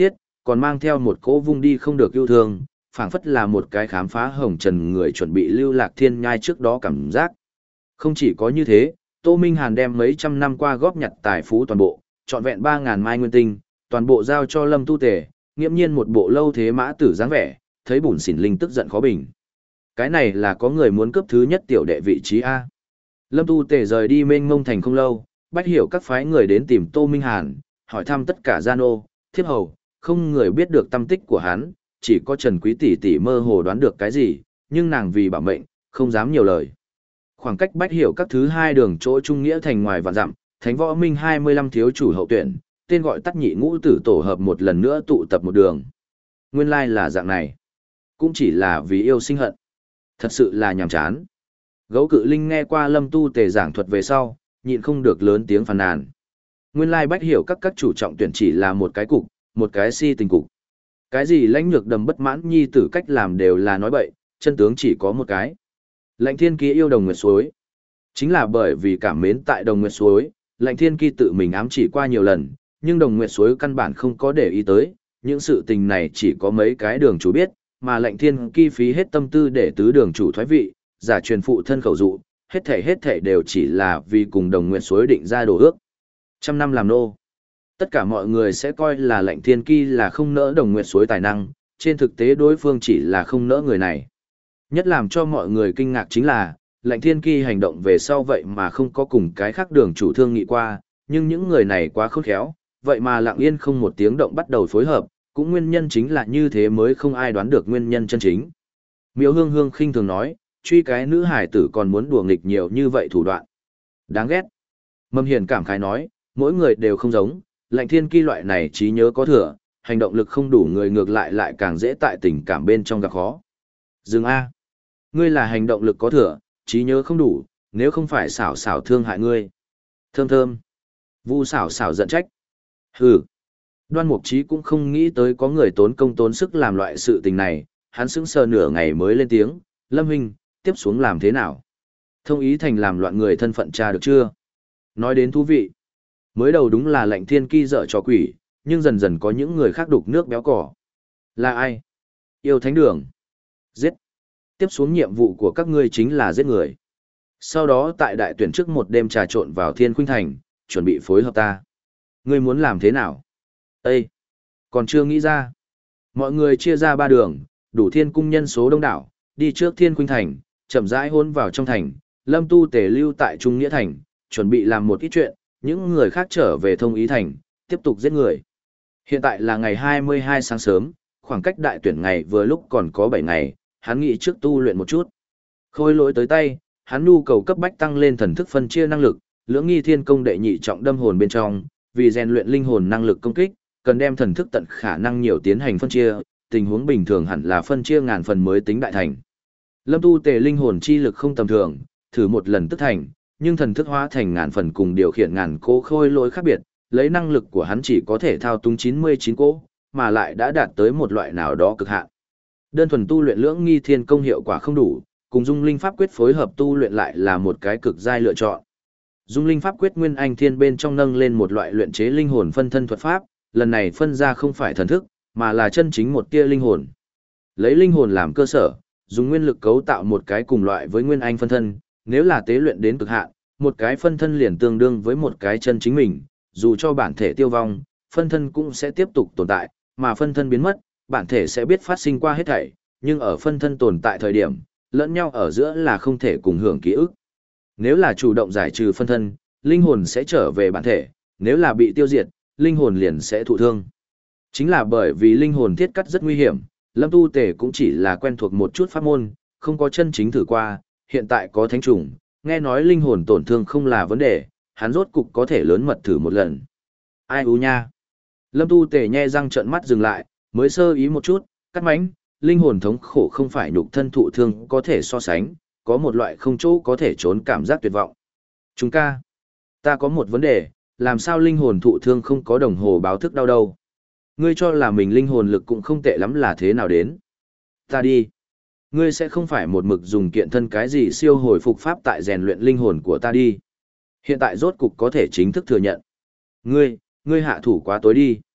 còn mang theo một cỗ vung đi không được yêu thương, phảng phất là một cái khám phá hồng trần người chuẩn bị lưu lạc thiên nhai trước đó cảm giác. Không chỉ có như thế, Tô Minh Hàn đem mấy trăm năm qua góp nhặt tài phú toàn bộ, trọn vẹn ba ngàn mai nguyên tinh, toàn bộ giao cho Lâm Tu Tề, nghiễm nhiên một bộ lâu thế mã tử dáng vẻ, thấy bùn xỉn linh tức giận khó bình. Cái này là có người muốn cướp thứ nhất tiểu đệ vị trí A. Lâm Tu Tề rời đi mênh mông thành không lâu, bách hiểu các phái người đến tìm Tô Minh Hàn, hỏi thăm tất cả gian ô, thiếp hầu, không người biết được tâm tích của hắn, chỉ có Trần Quý tỷ tỷ mơ hồ đoán được cái gì, nhưng nàng vì bảo mệnh, không dám nhiều lời. Khoảng cách bách hiểu các thứ hai đường chỗ trung nghĩa thành ngoài vạn dặm, Thánh Võ Minh hai mươi lăm thiếu chủ hậu tuyển, tên gọi tắt nhị ngũ tử tổ hợp một lần nữa tụ tập một đường. Nguyên lai là dạng này, cũng chỉ là vì yêu sinh hận. Thật sự là nhàm chán. Gấu cự linh nghe qua Lâm Tu Tề giảng thuật về sau, nhịn không được lớn tiếng phàn nàn. Nguyên lai bách hiểu các các chủ trọng tuyển chỉ là một cái cục, một cái si tình cục. Cái gì lãnh nhược đầm bất mãn nhi tử cách làm đều là nói bậy, chân tướng chỉ có một cái. Lãnh Thiên Kỳ yêu Đồng Nguyệt Suối. Chính là bởi vì cảm mến tại Đồng Nguyệt Suối, Lãnh Thiên Kỳ tự mình ám chỉ qua nhiều lần, nhưng Đồng Nguyệt Suối căn bản không có để ý tới, những sự tình này chỉ có mấy cái đường chủ biết, mà Lãnh Thiên Kỳ phí hết tâm tư để tứ đường chủ thoái vị, giả truyền phụ thân khẩu dụ, hết thể hết thể đều chỉ là vì cùng Đồng Nguyệt Suối định ra đồ ước. Trăm năm làm nô. Tất cả mọi người sẽ coi là Lãnh Thiên Kỳ là không nỡ Đồng Nguyệt Suối tài năng, trên thực tế đối phương chỉ là không nỡ người này. Nhất làm cho mọi người kinh ngạc chính là, Lãnh Thiên Kỳ hành động về sau vậy mà không có cùng cái khác đường chủ thương nghị qua, nhưng những người này quá khôn khéo, vậy mà lặng yên không một tiếng động bắt đầu phối hợp, cũng nguyên nhân chính là như thế mới không ai đoán được nguyên nhân chân chính. Miếu Hương Hương khinh thường nói, truy cái nữ hải tử còn muốn đùa nghịch nhiều như vậy thủ đoạn. Đáng ghét. Mâm Hiền cảm khái nói, mỗi người đều không giống, Lãnh Thiên Kỳ loại này trí nhớ có thừa, hành động lực không đủ người ngược lại lại càng dễ tại tình cảm bên trong gặp khó. Dừng A. Ngươi là hành động lực có thừa, trí nhớ không đủ, nếu không phải xảo xảo thương hại ngươi. Thơm thơm. Vu xảo xảo giận trách. Hừ. Đoan Mục Trí cũng không nghĩ tới có người tốn công tốn sức làm loại sự tình này, hắn sững sờ nửa ngày mới lên tiếng, Lâm Huynh, tiếp xuống làm thế nào? Thông ý thành làm loạn người thân phận cha được chưa? Nói đến thú vị. Mới đầu đúng là Lãnh Thiên Kỳ dở trò quỷ, nhưng dần dần có những người khác đục nước béo cỏ. Là ai? Yêu Thánh Đường. Giết. Tiếp xuống nhiệm vụ của các ngươi chính là giết người. Sau đó tại đại tuyển trước một đêm trà trộn vào Thiên Khuynh Thành, chuẩn bị phối hợp ta. Ngươi muốn làm thế nào? Ê! Còn chưa nghĩ ra. Mọi người chia ra ba đường, đủ thiên cung nhân số đông đảo, đi trước Thiên Khuynh Thành, chậm rãi hôn vào trong thành, Lâm Tu Tề lưu tại Trung Nghĩa Thành, chuẩn bị làm một ít chuyện, những người khác trở về Thông Ý Thành, tiếp tục giết người. Hiện tại là ngày hai mươi hai sáng sớm, khoảng cách đại tuyển ngày vừa lúc còn có bảy ngày, hắn nghĩ trước tu luyện một chút. Khôi lỗi tới tay, hắn nhu cầu cấp bách tăng lên thần thức phân chia năng lực, lưỡng nghi thiên công đệ nhị trọng đâm hồn bên trong, vì rèn luyện linh hồn năng lực công kích, cần đem thần thức tận khả năng nhiều tiến hành phân chia, tình huống bình thường hẳn là phân chia ngàn phần mới tính đại thành. Lâm Tu Tề linh hồn chi lực không tầm thường, thử một lần tức thành, nhưng thần thức hóa thành ngàn phần cùng điều khiển ngàn cỗ khôi lỗi khác biệt, lấy năng lực của hắn chỉ có thể thao túng chín mươi chín cỗ, mà lại đã đạt tới một loại nào đó cực hạn. Đơn thuần tu luyện lưỡng nghi thiên công hiệu quả không đủ, cùng dung linh pháp quyết phối hợp tu luyện lại là một cái cực giai lựa chọn. Dung linh pháp quyết nguyên anh thiên bên trong nâng lên một loại luyện chế linh hồn phân thân thuật pháp, lần này phân ra không phải thần thức, mà là chân chính một tia linh hồn. Lấy linh hồn làm cơ sở, dùng nguyên lực cấu tạo một cái cùng loại với nguyên anh phân thân, nếu là tế luyện đến cực hạn, một cái phân thân liền tương đương với một cái chân chính mình, dù cho bản thể tiêu vong, phân thân cũng sẽ tiếp tục tồn tại, mà phân thân biến mất, bản thể sẽ biết phát sinh qua hết thảy, nhưng ở phân thân tồn tại thời điểm, lẫn nhau ở giữa là không thể cùng hưởng ký ức. Nếu là chủ động giải trừ phân thân, linh hồn sẽ trở về bản thể, nếu là bị tiêu diệt, linh hồn liền sẽ thụ thương. Chính là bởi vì linh hồn thiết cắt rất nguy hiểm, Lâm Tu Tề cũng chỉ là quen thuộc một chút pháp môn, không có chân chính thử qua, hiện tại có thánh trùng, nghe nói linh hồn tổn thương không là vấn đề, hắn rốt cục có thể lớn mật thử một lần. Ai u nha. Lâm Tu Tề nhe răng trợn mắt dừng lại, mới sơ ý một chút, cắt mánh, linh hồn thống khổ không phải nhục thân thụ thương có thể so sánh, có một loại không chỗ có thể trốn cảm giác tuyệt vọng. Chúng ca, ta có một vấn đề, làm sao linh hồn thụ thương không có đồng hồ báo thức đau đâu? Ngươi cho là mình linh hồn lực cũng không tệ lắm là thế nào đến? Ta đi. Ngươi sẽ không phải một mực dùng kiện thân cái gì siêu hồi phục pháp tại rèn luyện linh hồn của ta đi. Hiện tại rốt cục có thể chính thức thừa nhận. Ngươi, ngươi hạ thủ quá tối đi.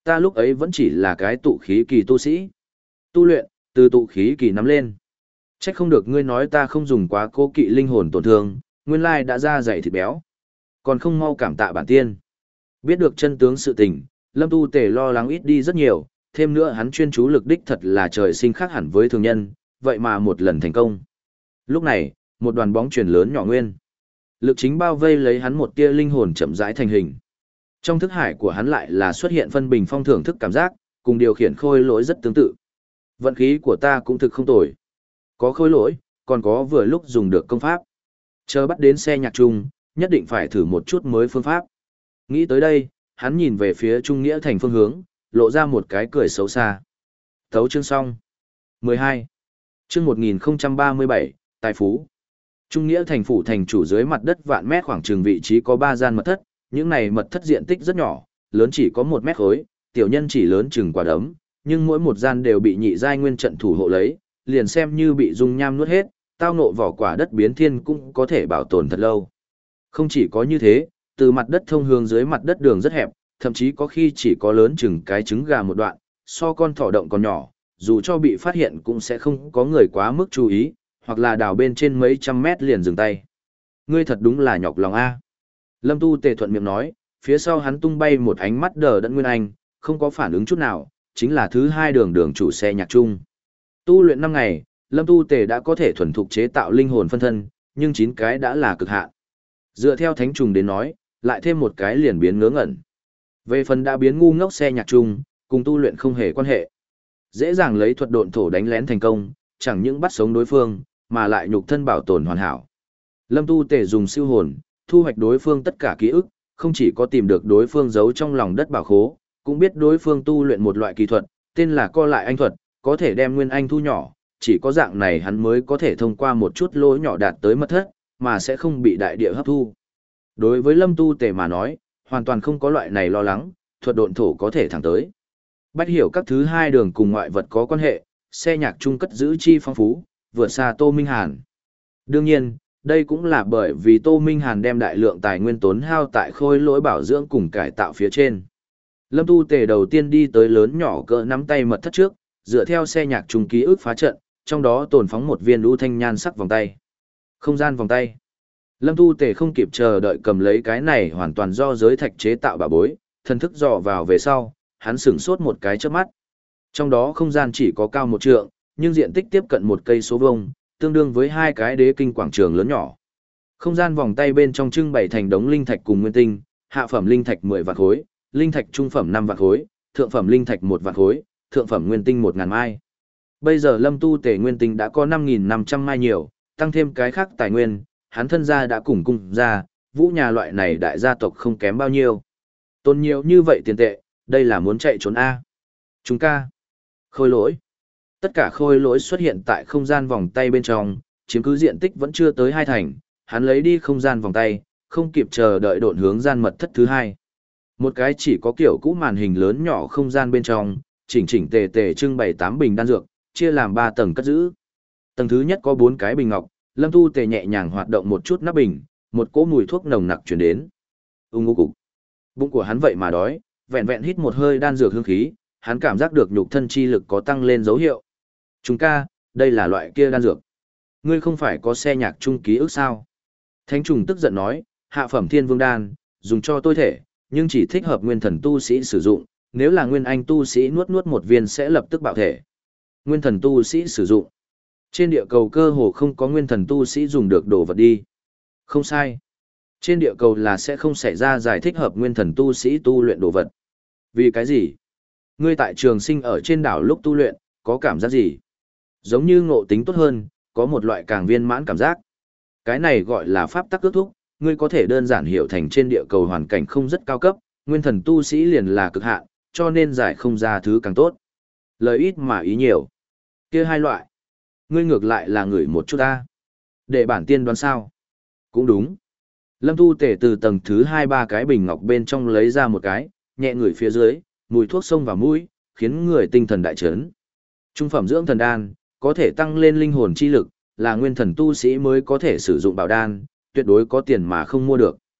Ta lúc ấy vẫn chỉ là cái tụ khí kỳ tu sĩ. Tu luyện, từ tụ khí kỳ nắm lên. Trách không được ngươi nói ta không dùng quá cố kỵ linh hồn tổn thương, nguyên lai đã ra dày thịt béo. Còn không mau cảm tạ bản tiên. Biết được chân tướng sự tình, Lâm Tu Tề lo lắng ít đi rất nhiều, thêm nữa hắn chuyên chú lực đích thật là trời sinh khác hẳn với thường nhân, vậy mà một lần thành công. Lúc này, một đoàn bóng chuyền lớn nhỏ nguyên. Lực chính bao vây lấy hắn một tia linh hồn chậm rãi thành hình. Trong thức hải của hắn lại là xuất hiện phân bình phong thưởng thức cảm giác, cùng điều khiển khôi lỗi rất tương tự. Vận khí của ta cũng thực không tồi. Có khôi lỗi, còn có vừa lúc dùng được công pháp. Chờ bắt đến xe nhạc chung, nhất định phải thử một chút mới phương pháp. Nghĩ tới đây, hắn nhìn về phía Trung Nghĩa Thành phương hướng, lộ ra một cái cười xấu xa. Thấu chương xong. mười hai. Chương một nghìn không trăm ba mươi bảy, Tài Phú. Trung Nghĩa Thành phủ thành chủ dưới mặt đất vạn mét khoảng trường vị trí có ba gian mật thất, những này mật thất diện tích rất nhỏ, lớn chỉ có một mét khối, tiểu nhân chỉ lớn chừng quả đấm, nhưng mỗi một gian đều bị nhị giai nguyên trận thủ hộ lấy, liền xem như bị dung nham nuốt hết, tao nộ vỏ quả đất biến thiên cũng có thể bảo tồn thật lâu. Không chỉ có như thế, từ mặt đất thông hướng dưới mặt đất đường rất hẹp, thậm chí có khi chỉ có lớn chừng cái trứng gà một đoạn, so con thỏ động còn nhỏ, dù cho bị phát hiện cũng sẽ không có người quá mức chú ý, hoặc là đào bên trên mấy trăm mét liền dừng tay. Ngươi thật đúng là nhọc lòng a. Lâm Tu Tề thuận miệng nói, phía sau hắn tung bay một ánh mắt đờ đẫn Nguyên Anh, không có phản ứng chút nào, chính là thứ hai đường đường chủ xe nhạc chung. Tu luyện năm ngày, Lâm Tu Tề đã có thể thuần thục chế tạo linh hồn phân thân, nhưng chín cái đã là cực hạn. Dựa theo thánh trùng đến nói, lại thêm một cái liền biến ngớ ngẩn. Về phần đã biến ngu ngốc xe nhạc chung, cùng tu luyện không hề quan hệ. Dễ dàng lấy thuật độn thổ đánh lén thành công, chẳng những bắt sống đối phương, mà lại nhục thân bảo tồn hoàn hảo. Lâm Tu Tề dùng siêu hồn, thu hoạch đối phương tất cả ký ức, không chỉ có tìm được đối phương giấu trong lòng đất bảo khố, cũng biết đối phương tu luyện một loại kỳ thuật, tên là co lại anh thuật, có thể đem nguyên anh thu nhỏ, chỉ có dạng này hắn mới có thể thông qua một chút lỗ nhỏ đạt tới mật thất, mà sẽ không bị đại địa hấp thu. Đối với Lâm Tu Tề mà nói, hoàn toàn không có loại này lo lắng, thuật độn thổ có thể thẳng tới. Bách hiểu các thứ hai đường cùng ngoại vật có quan hệ, xe nhạc chung cất giữ chi phong phú, vượt xa Tô Minh Hàn. Đương nhiên, đây cũng là bởi vì Tô Minh Hàn đem đại lượng tài nguyên tốn hao tại khôi lỗi bảo dưỡng cùng cải tạo phía trên. Lâm Tu Tề đầu tiên đi tới lớn nhỏ cỡ nắm tay mật thất trước, dựa theo xe nhạc chung ký ức phá trận, trong đó tồn phóng một viên lũ thanh nhan sắc vòng tay. Không gian vòng tay. Lâm Tu Tề không kịp chờ đợi cầm lấy cái này hoàn toàn do giới thạch chế tạo bà bối, thần thức dò vào về sau, hắn sửng sốt một cái chớp mắt. Trong đó không gian chỉ có cao một trượng, nhưng diện tích tiếp cận một cây số vuông, tương đương với hai cái đế kinh quảng trường lớn nhỏ. Không gian vòng tay bên trong trưng bày thành đống linh thạch cùng nguyên tinh, hạ phẩm linh thạch mười vạn khối, linh thạch trung phẩm năm vạn khối, thượng phẩm linh thạch một vạn khối, thượng phẩm nguyên tinh một ngàn mai. Bây giờ Lâm Tu Tề nguyên tinh đã có năm nghìn năm trăm mai nhiều, tăng thêm cái khác tài nguyên, hắn thân gia đã cùng cung ra, vũ nhà loại này đại gia tộc không kém bao nhiêu. Tôn nhiều như vậy tiền tệ, đây là muốn chạy trốn A. Chúng ca. Khôi lỗi. Tất cả khôi lỗi xuất hiện tại không gian vòng tay bên trong, chiếm cứ diện tích vẫn chưa tới hai thành, hắn lấy đi không gian vòng tay, không kịp chờ đợi độn hướng gian mật thất thứ hai. Một cái chỉ có kiểu cũ màn hình lớn nhỏ không gian bên trong, chỉnh chỉnh tề tề trưng bày tám bình đan dược, chia làm ba tầng cất giữ. Tầng thứ nhất có bốn cái bình ngọc, Lâm Tu Tề nhẹ nhàng hoạt động một chút nắp bình, một cỗ mùi thuốc nồng nặc truyền đến. Ung ngô cục. Bụng của hắn vậy mà đói, vẹn vẹn hít một hơi đan dược hương khí, hắn cảm giác được nhục thân chi lực có tăng lên dấu hiệu. Chúng ca, đây là loại kia đan dược. Ngươi không phải có xe nhạc chung ký ức sao? Thánh trùng tức giận nói, hạ phẩm thiên vương đan, dùng cho tôi thể, nhưng chỉ thích hợp nguyên thần tu sĩ sử dụng, nếu là nguyên anh tu sĩ nuốt nuốt một viên sẽ lập tức bạo thể. Nguyên thần tu sĩ sử dụng. Trên địa cầu cơ hồ không có nguyên thần tu sĩ dùng được đồ vật đi. Không sai. Trên địa cầu là sẽ không xảy ra giải thích hợp nguyên thần tu sĩ tu luyện đồ vật. Vì cái gì? Ngươi tại trường sinh ở trên đảo lúc tu luyện, có cảm giác gì? Giống như ngộ tính tốt hơn, có một loại càng viên mãn cảm giác. Cái này gọi là pháp tắc ước thúc, ngươi có thể đơn giản hiểu thành trên địa cầu hoàn cảnh không rất cao cấp, nguyên thần tu sĩ liền là cực hạn, cho nên giải không ra thứ càng tốt. Lời ít mà ý nhiều. Kia hai loại. Ngươi ngược lại là người một chút ta. Để bản tiên đoán sao? Cũng đúng. Lâm Tu Tề từ tầng thứ hai ba cái bình ngọc bên trong lấy ra một cái, nhẹ ngửi phía dưới, mùi thuốc xông vào mũi, khiến người tinh thần đại chấn. Trung phẩm dưỡng thần đan, có thể tăng lên linh hồn chi lực, là nguyên thần tu sĩ mới có thể sử dụng bảo đan, tuyệt đối có tiền mà không mua được.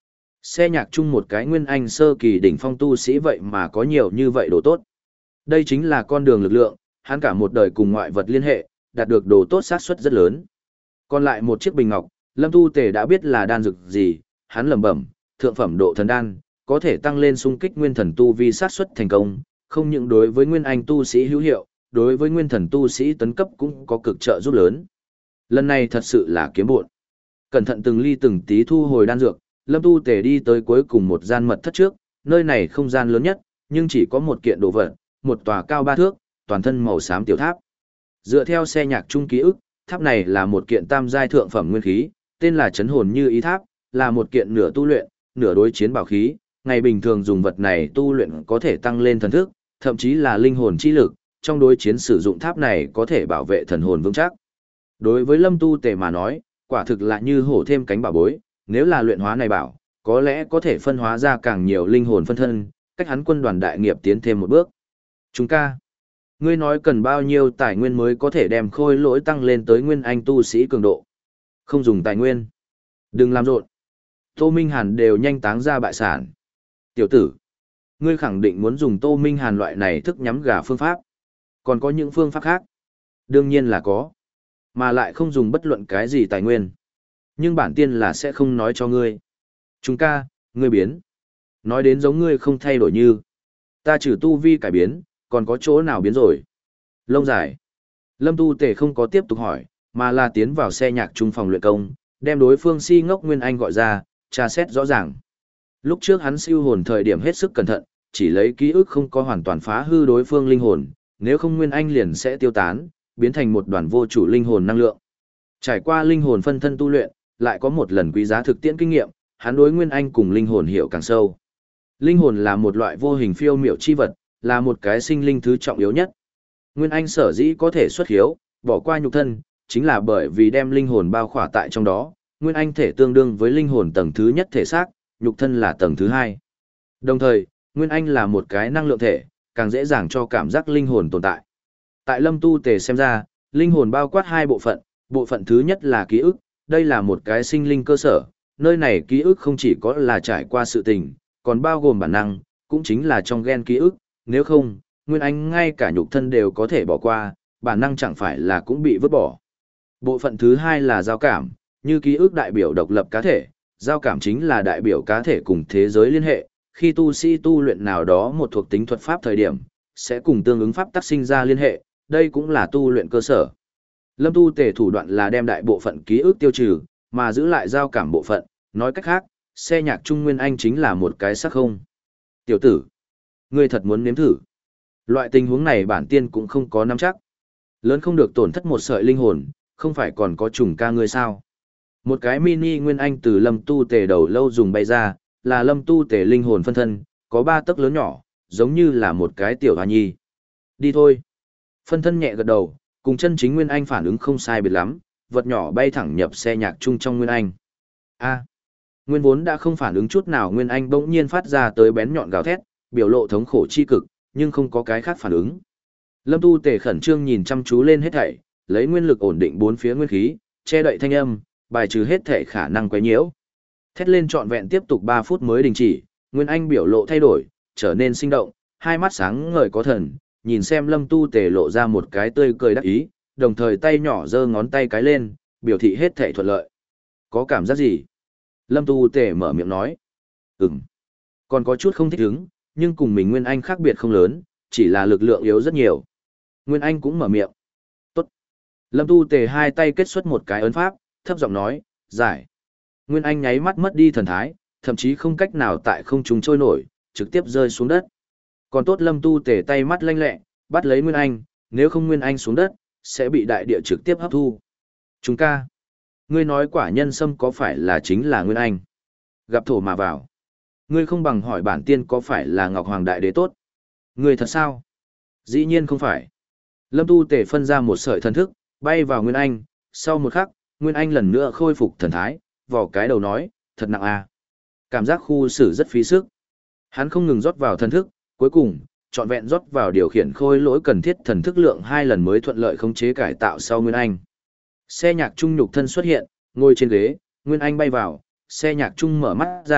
Xe nhạc chung một cái nguyên anh sơ kỳ đỉnh phong tu sĩ vậy mà có nhiều như vậy đồ tốt. Đây chính là con đường lực lượng, hắn cả một đời cùng ngoại vật liên hệ, đạt được đồ tốt xác suất rất lớn. Còn lại một chiếc bình ngọc, Lâm Tu Tề đã biết là đan dược gì, hắn lẩm bẩm, thượng phẩm độ thần đan, có thể tăng lên xung kích nguyên thần tu vi xác suất thành công, không những đối với nguyên anh tu sĩ hữu hiệu, đối với nguyên thần tu sĩ tấn cấp cũng có cực trợ giúp lớn. Lần này thật sự là kiếm bộn. Cẩn thận từng ly từng tí thu hồi đan dược, Lâm Tu Tề đi tới cuối cùng một gian mật thất trước, nơi này không gian lớn nhất, nhưng chỉ có một kiện đồ vật, một tòa cao ba thước, toàn thân màu xám tiểu tháp. Dựa theo xe nhạc trung ký ức, tháp này là một kiện tam giai thượng phẩm nguyên khí, tên là Chấn Hồn Như Ý Tháp, là một kiện nửa tu luyện, nửa đối chiến bảo khí, ngày bình thường dùng vật này tu luyện có thể tăng lên thần thức, thậm chí là linh hồn chi lực, trong đối chiến sử dụng tháp này có thể bảo vệ thần hồn vững chắc. Đối với Lâm Tu Tề mà nói, quả thực là như hổ thêm cánh bảo bối, nếu là luyện hóa này bảo, có lẽ có thể phân hóa ra càng nhiều linh hồn phân thân, cách hắn quân đoàn đại nghiệp tiến thêm một bước. Chúng ca, ngươi nói cần bao nhiêu tài nguyên mới có thể đem khôi lỗi tăng lên tới nguyên anh tu sĩ cường độ? Không dùng tài nguyên. Đừng làm rộn. Tô Minh Hàn đều nhanh táng ra bại sản. Tiểu tử, ngươi khẳng định muốn dùng Tô Minh Hàn loại này thức nhắm gà phương pháp. Còn có những phương pháp khác? Đương nhiên là có. Mà lại không dùng bất luận cái gì tài nguyên. Nhưng bản tiên là sẽ không nói cho ngươi. Chúng ca, ngươi biến. Nói đến giống ngươi không thay đổi như. Ta trừ tu vi cải biến, còn có chỗ nào biến rồi? Lông dài. Lâm Tu Tề không có tiếp tục hỏi, mà là tiến vào xe nhạc trung phòng luyện công, đem đối phương si ngốc Nguyên Anh gọi ra, tra xét rõ ràng. Lúc trước hắn siêu hồn thời điểm hết sức cẩn thận, chỉ lấy ký ức không có hoàn toàn phá hư đối phương linh hồn, nếu không Nguyên Anh liền sẽ tiêu tán, biến thành một đoàn vô chủ linh hồn năng lượng. Trải qua linh hồn phân thân tu luyện, lại có một lần quý giá thực tiễn kinh nghiệm, hắn đối Nguyên Anh cùng linh hồn hiểu càng sâu. Linh hồn là một loại vô hình phiêu miểu chi vật, là một cái sinh linh thứ trọng yếu nhất. Nguyên Anh sở dĩ có thể xuất hiếu, bỏ qua nhục thân, chính là bởi vì đem linh hồn bao khỏa tại trong đó. Nguyên Anh thể tương đương với linh hồn tầng thứ nhất thể xác, nhục thân là tầng thứ hai. Đồng thời, Nguyên Anh là một cái năng lượng thể, càng dễ dàng cho cảm giác linh hồn tồn tại. Tại Lâm Tu Tề xem ra, linh hồn bao quát hai bộ phận, bộ phận thứ nhất là ký ức, đây là một cái sinh linh cơ sở, nơi này ký ức không chỉ có là trải qua sự tình, còn bao gồm bản năng, cũng chính là trong gen ký ức, nếu không, Nguyên Anh ngay cả nhục thân đều có thể bỏ qua, bản năng chẳng phải là cũng bị vứt bỏ. Bộ phận thứ hai là giao cảm, như ký ức đại biểu độc lập cá thể, giao cảm chính là đại biểu cá thể cùng thế giới liên hệ, khi tu sĩ tu luyện nào đó một thuộc tính thuật pháp thời điểm, sẽ cùng tương ứng pháp tác sinh ra liên hệ, đây cũng là tu luyện cơ sở. Lâm Tu Tề thủ đoạn là đem đại bộ phận ký ức tiêu trừ, mà giữ lại giao cảm bộ phận, nói cách khác, xe nhạc Trung Nguyên Anh chính là một cái sắc không. Tiểu tử, ngươi thật muốn nếm thử. Loại tình huống này bản tiên cũng không có nắm chắc. Lớn không được tổn thất một sợi linh hồn, không phải còn có trùng ca ngươi sao. Một cái mini Nguyên Anh từ Lâm Tu Tề đầu lâu dùng bay ra, là Lâm Tu Tề linh hồn phân thân, có ba tấc lớn nhỏ, giống như là một cái tiểu hoa nhi. Đi thôi. Phân thân nhẹ gật đầu, cùng chân chính Nguyên Anh phản ứng không sai biệt lắm, vật nhỏ bay thẳng nhập xe nhạc chung trong Nguyên Anh. A. Nguyên vốn đã không phản ứng chút nào Nguyên Anh bỗng nhiên phát ra tới bén nhọn gào thét, biểu lộ thống khổ chi cực, nhưng không có cái khác phản ứng. Lâm Tu Tề khẩn trương nhìn chăm chú lên hết thảy, lấy nguyên lực ổn định bốn phía nguyên khí, che đậy thanh âm, bài trừ hết thảy khả năng quấy nhiễu. Thét lên trọn vẹn tiếp tục ba phút mới đình chỉ, Nguyên Anh biểu lộ thay đổi, trở nên sinh động, hai mắt sáng ngời có thần, nhìn xem Lâm Tu Tề lộ ra một cái tươi cười đắc ý, đồng thời tay nhỏ giơ ngón tay cái lên, biểu thị hết thảy thuận lợi. Có cảm giác gì? Lâm Tu Tề mở miệng nói. Ừm. Còn có chút không thích ứng, nhưng cùng mình Nguyên Anh khác biệt không lớn, chỉ là lực lượng yếu rất nhiều. Nguyên Anh cũng mở miệng. Tốt. Lâm Tu Tề hai tay kết xuất một cái ấn pháp, thấp giọng nói, giải. Nguyên Anh nháy mắt mất đi thần thái, thậm chí không cách nào tại không trung trôi nổi, trực tiếp rơi xuống đất. Còn tốt Lâm Tu Tề tay mắt lanh lẹ, bắt lấy Nguyên Anh, nếu không Nguyên Anh xuống đất, sẽ bị đại địa trực tiếp hấp thu. Chúng ca. Ngươi nói quả nhân sâm có phải là chính là Nguyên Anh? Gặp thổ mà vào. Ngươi không bằng hỏi bản tiên có phải là Ngọc Hoàng Đại Đế tốt? Ngươi thật sao? Dĩ nhiên không phải. Lâm Tu Tề phân ra một sợi thần thức, bay vào Nguyên Anh, sau một khắc, Nguyên Anh lần nữa khôi phục thần thái, vò cái đầu nói, thật nặng à. Cảm giác khu xử rất phí sức. Hắn không ngừng rót vào thần thức, cuối cùng, trọn vẹn rót vào điều khiển khôi lỗi cần thiết thần thức lượng hai lần mới thuận lợi khống chế cải tạo sau Nguyên Anh. Xe nhạc trung nhục thân xuất hiện, ngồi trên ghế, Nguyên Anh bay vào, xe nhạc trung mở mắt ra,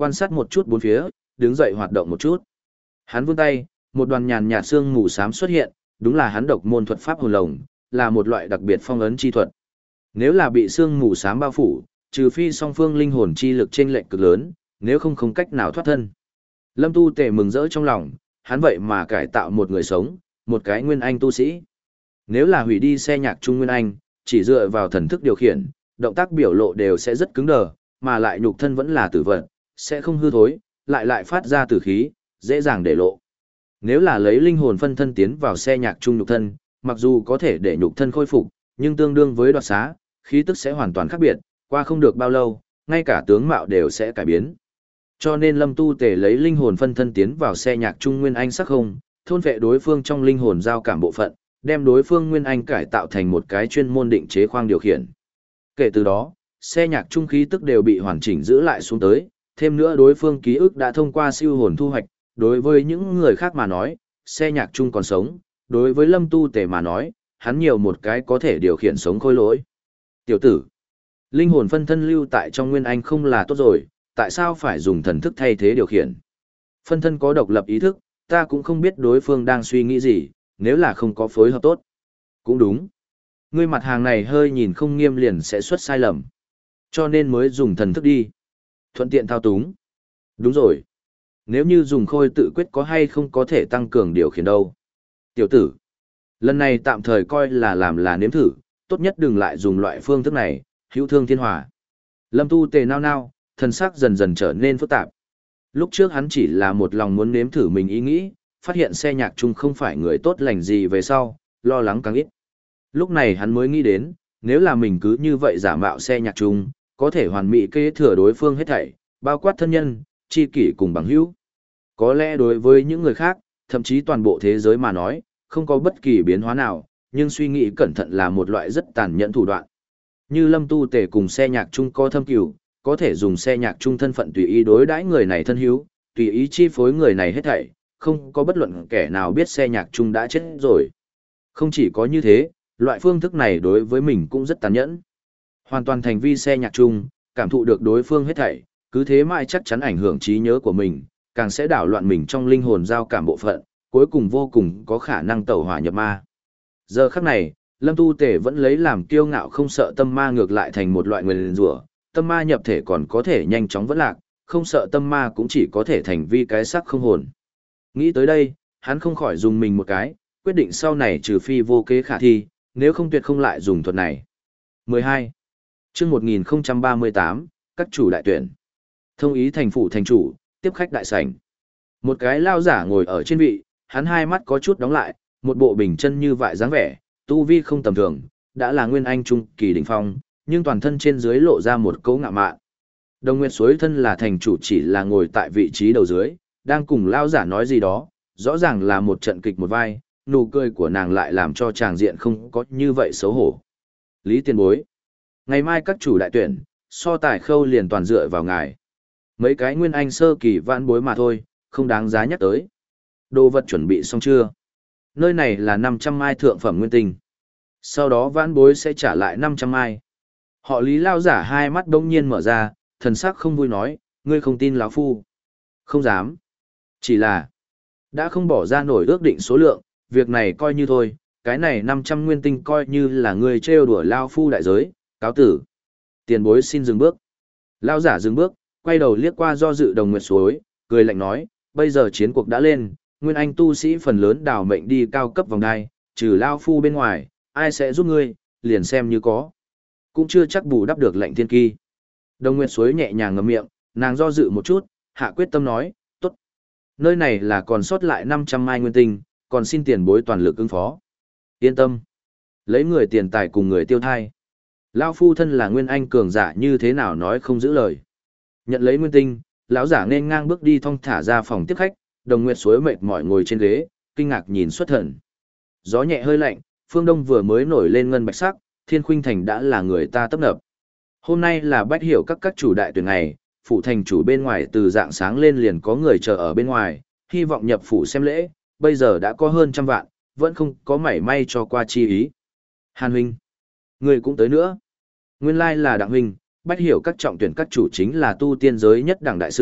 quan sát một chút bốn phía, đứng dậy hoạt động một chút. Hắn vươn tay, một đoàn nhàn nhạt xương mù xám xuất hiện, đúng là hắn độc môn thuật pháp hồn lồng, là một loại đặc biệt phong ấn chi thuật. Nếu là bị xương mù xám bao phủ, trừ phi song phương linh hồn chi lực chênh lệch cực lớn, nếu không không cách nào thoát thân. Lâm Tu Tề mừng rỡ trong lòng, hắn vậy mà cải tạo một người sống, một cái nguyên anh tu sĩ. Nếu là hủy đi xe nhạc trung nguyên anh, chỉ dựa vào thần thức điều khiển, động tác biểu lộ đều sẽ rất cứng đờ, mà lại nhục thân vẫn là tử vật, sẽ không hư thối, lại lại phát ra tử khí, dễ dàng để lộ. Nếu là lấy linh hồn phân thân tiến vào xe nhạc trung nhục thân, mặc dù có thể để nhục thân khôi phục, nhưng tương đương với đoạt xá, khí tức sẽ hoàn toàn khác biệt, qua không được bao lâu, ngay cả tướng mạo đều sẽ cải biến. Cho nên Lâm Tu Tề lấy linh hồn phân thân tiến vào xe nhạc trung nguyên anh sắc không, thôn vệ đối phương trong linh hồn giao cảm bộ phận, đem đối phương nguyên anh cải tạo thành một cái chuyên môn định chế khoang điều khiển. Kể từ đó, xe nhạc trung khí tức đều bị hoàn chỉnh giữ lại xuống tới, thêm nữa đối phương ký ức đã thông qua siêu hồn thu hoạch, đối với những người khác mà nói, xe nhạc trung còn sống, đối với Lâm Tu Tề mà nói, hắn nhiều một cái có thể điều khiển sống khôi lỗi. Tiểu tử, linh hồn phân thân lưu tại trong nguyên anh không là tốt rồi, tại sao phải dùng thần thức thay thế điều khiển? Phân thân có độc lập ý thức, ta cũng không biết đối phương đang suy nghĩ gì, nếu là không có phối hợp tốt. Cũng đúng. Ngươi mặt hàng này hơi nhìn không nghiêm liền sẽ xuất sai lầm. Cho nên mới dùng thần thức đi. Thuận tiện thao túng. Đúng rồi. Nếu như dùng khôi tự quyết có hay không có thể tăng cường điều khiển đâu. Tiểu tử. Lần này tạm thời coi là làm là nếm thử, tốt nhất đừng lại dùng loại phương thức này, hữu thương thiên hòa. Lâm Tu Tề nao nao, thần sắc dần dần trở nên phức tạp. Lúc trước hắn chỉ là một lòng muốn nếm thử mình ý nghĩ, phát hiện xe nhạc chung không phải người tốt lành gì về sau, lo lắng càng ít. Lúc này hắn mới nghĩ đến, nếu là mình cứ như vậy giả mạo xe nhạc chung, có thể hoàn mỹ kế thừa đối phương hết thảy, bao quát thân nhân, chi kỷ cùng bằng hữu. Có lẽ đối với những người khác, thậm chí toàn bộ thế giới mà nói, không có bất kỳ biến hóa nào, nhưng suy nghĩ cẩn thận là một loại rất tàn nhẫn thủ đoạn. Như Lâm Tu Tề cùng xe nhạc chung có thâm cửu, có thể dùng xe nhạc chung thân phận tùy ý đối đãi người này thân hữu, tùy ý chi phối người này hết thảy, không có bất luận kẻ nào biết xe nhạc chung đã chết rồi. Không chỉ có như thế, loại phương thức này đối với mình cũng rất tàn nhẫn. Hoàn toàn thành vi xe nhạc chung, cảm thụ được đối phương hết thảy, cứ thế mãi chắc chắn ảnh hưởng trí nhớ của mình, càng sẽ đảo loạn mình trong linh hồn giao cảm bộ phận, cuối cùng vô cùng có khả năng tẩu hỏa nhập ma. Giờ khắc này, Lâm Tu Tề vẫn lấy làm kiêu ngạo không sợ tâm ma ngược lại thành một loại nguyền rủa, tâm ma nhập thể còn có thể nhanh chóng vẫn lạc, không sợ tâm ma cũng chỉ có thể thành vi cái sắc không hồn. Nghĩ tới đây, hắn không khỏi dùng mình một cái, quyết định sau này trừ phi vô kế khả thi, nếu không tuyệt không lại dùng thuật này. mười hai. Chương một nghìn ba mươi tám, các chủ đại tuyển. Thông ý thành phủ thành chủ, tiếp khách đại sảnh. Một cái lao giả ngồi ở trên vị, hắn hai mắt có chút đóng lại, một bộ bình chân như vại dáng vẻ, tu vi không tầm thường, đã là nguyên anh trung kỳ đỉnh phong, nhưng toàn thân trên dưới lộ ra một cấu ngạo mạn. Đồng Nguyệt Suối thân là thành chủ chỉ là ngồi tại vị trí đầu dưới, đang cùng lao giả nói gì đó, rõ ràng là một trận kịch một vai, nụ cười của nàng lại làm cho tràng diện không có như vậy xấu hổ. Lý Tiền Bối, ngày mai các chủ đại tuyển, so tài khâu liền toàn dựa vào ngài. Mấy cái nguyên anh sơ kỳ vãn bối mà thôi, không đáng giá nhắc tới. Đồ vật chuẩn bị xong chưa? Nơi này là năm trăm mai thượng phẩm nguyên tinh. Sau đó vãn bối sẽ trả lại năm trăm mai. Họ Lý lao giả hai mắt đông nhiên mở ra, thần sắc không vui nói, ngươi không tin lão phu. Không dám. Chỉ là, đã không bỏ ra nổi ước định số lượng, việc này coi như thôi, cái này năm trăm nguyên tinh coi như là ngươi trêu đùa lao phu đại giới, cáo tử. Tiền bối xin dừng bước. Lao giả dừng bước, quay đầu liếc qua do dự Đồng Nguyệt Suối, cười lạnh nói, bây giờ chiến cuộc đã lên, nguyên anh tu sĩ phần lớn đào mệnh đi cao cấp vòng đai, trừ lao phu bên ngoài, ai sẽ giúp ngươi, liền xem như có. Cũng chưa chắc bù đắp được lệnh thiên kỳ. Đồng Nguyệt Suối nhẹ nhàng ngậm miệng, nàng do dự một chút, hạ quyết tâm nói, tốt. Nơi này là còn sót lại năm trăm mai nguyên tinh, còn xin tiền bối toàn lực ứng phó. Yên tâm. Lấy người tiền tài cùng người tiêu thai. Lao phu thân là nguyên anh cường giả như thế nào nói không giữ lời. Nhận lấy nguyên tinh, lão giả nên ngang bước đi thong thả ra phòng tiếp khách, Đồng Nguyệt Suối mệt mỏi ngồi trên ghế, kinh ngạc nhìn xuất thần. Gió nhẹ hơi lạnh, phương đông vừa mới nổi lên ngân bạch sắc, Thiên Khuynh thành đã là người ta tấp nập. Hôm nay là bách hiểu các các chủ đại tuyển ngày, phủ thành chủ bên ngoài từ dạng sáng lên liền có người chờ ở bên ngoài, hy vọng nhập phủ xem lễ, bây giờ đã có hơn trăm vạn, vẫn không có mảy may cho qua chi ý. Hàn huynh, người cũng tới nữa. Nguyên lai là Đặng huynh, bách hiểu các trọng tuyển các chủ chính là tu tiên giới nhất đẳng đại sự,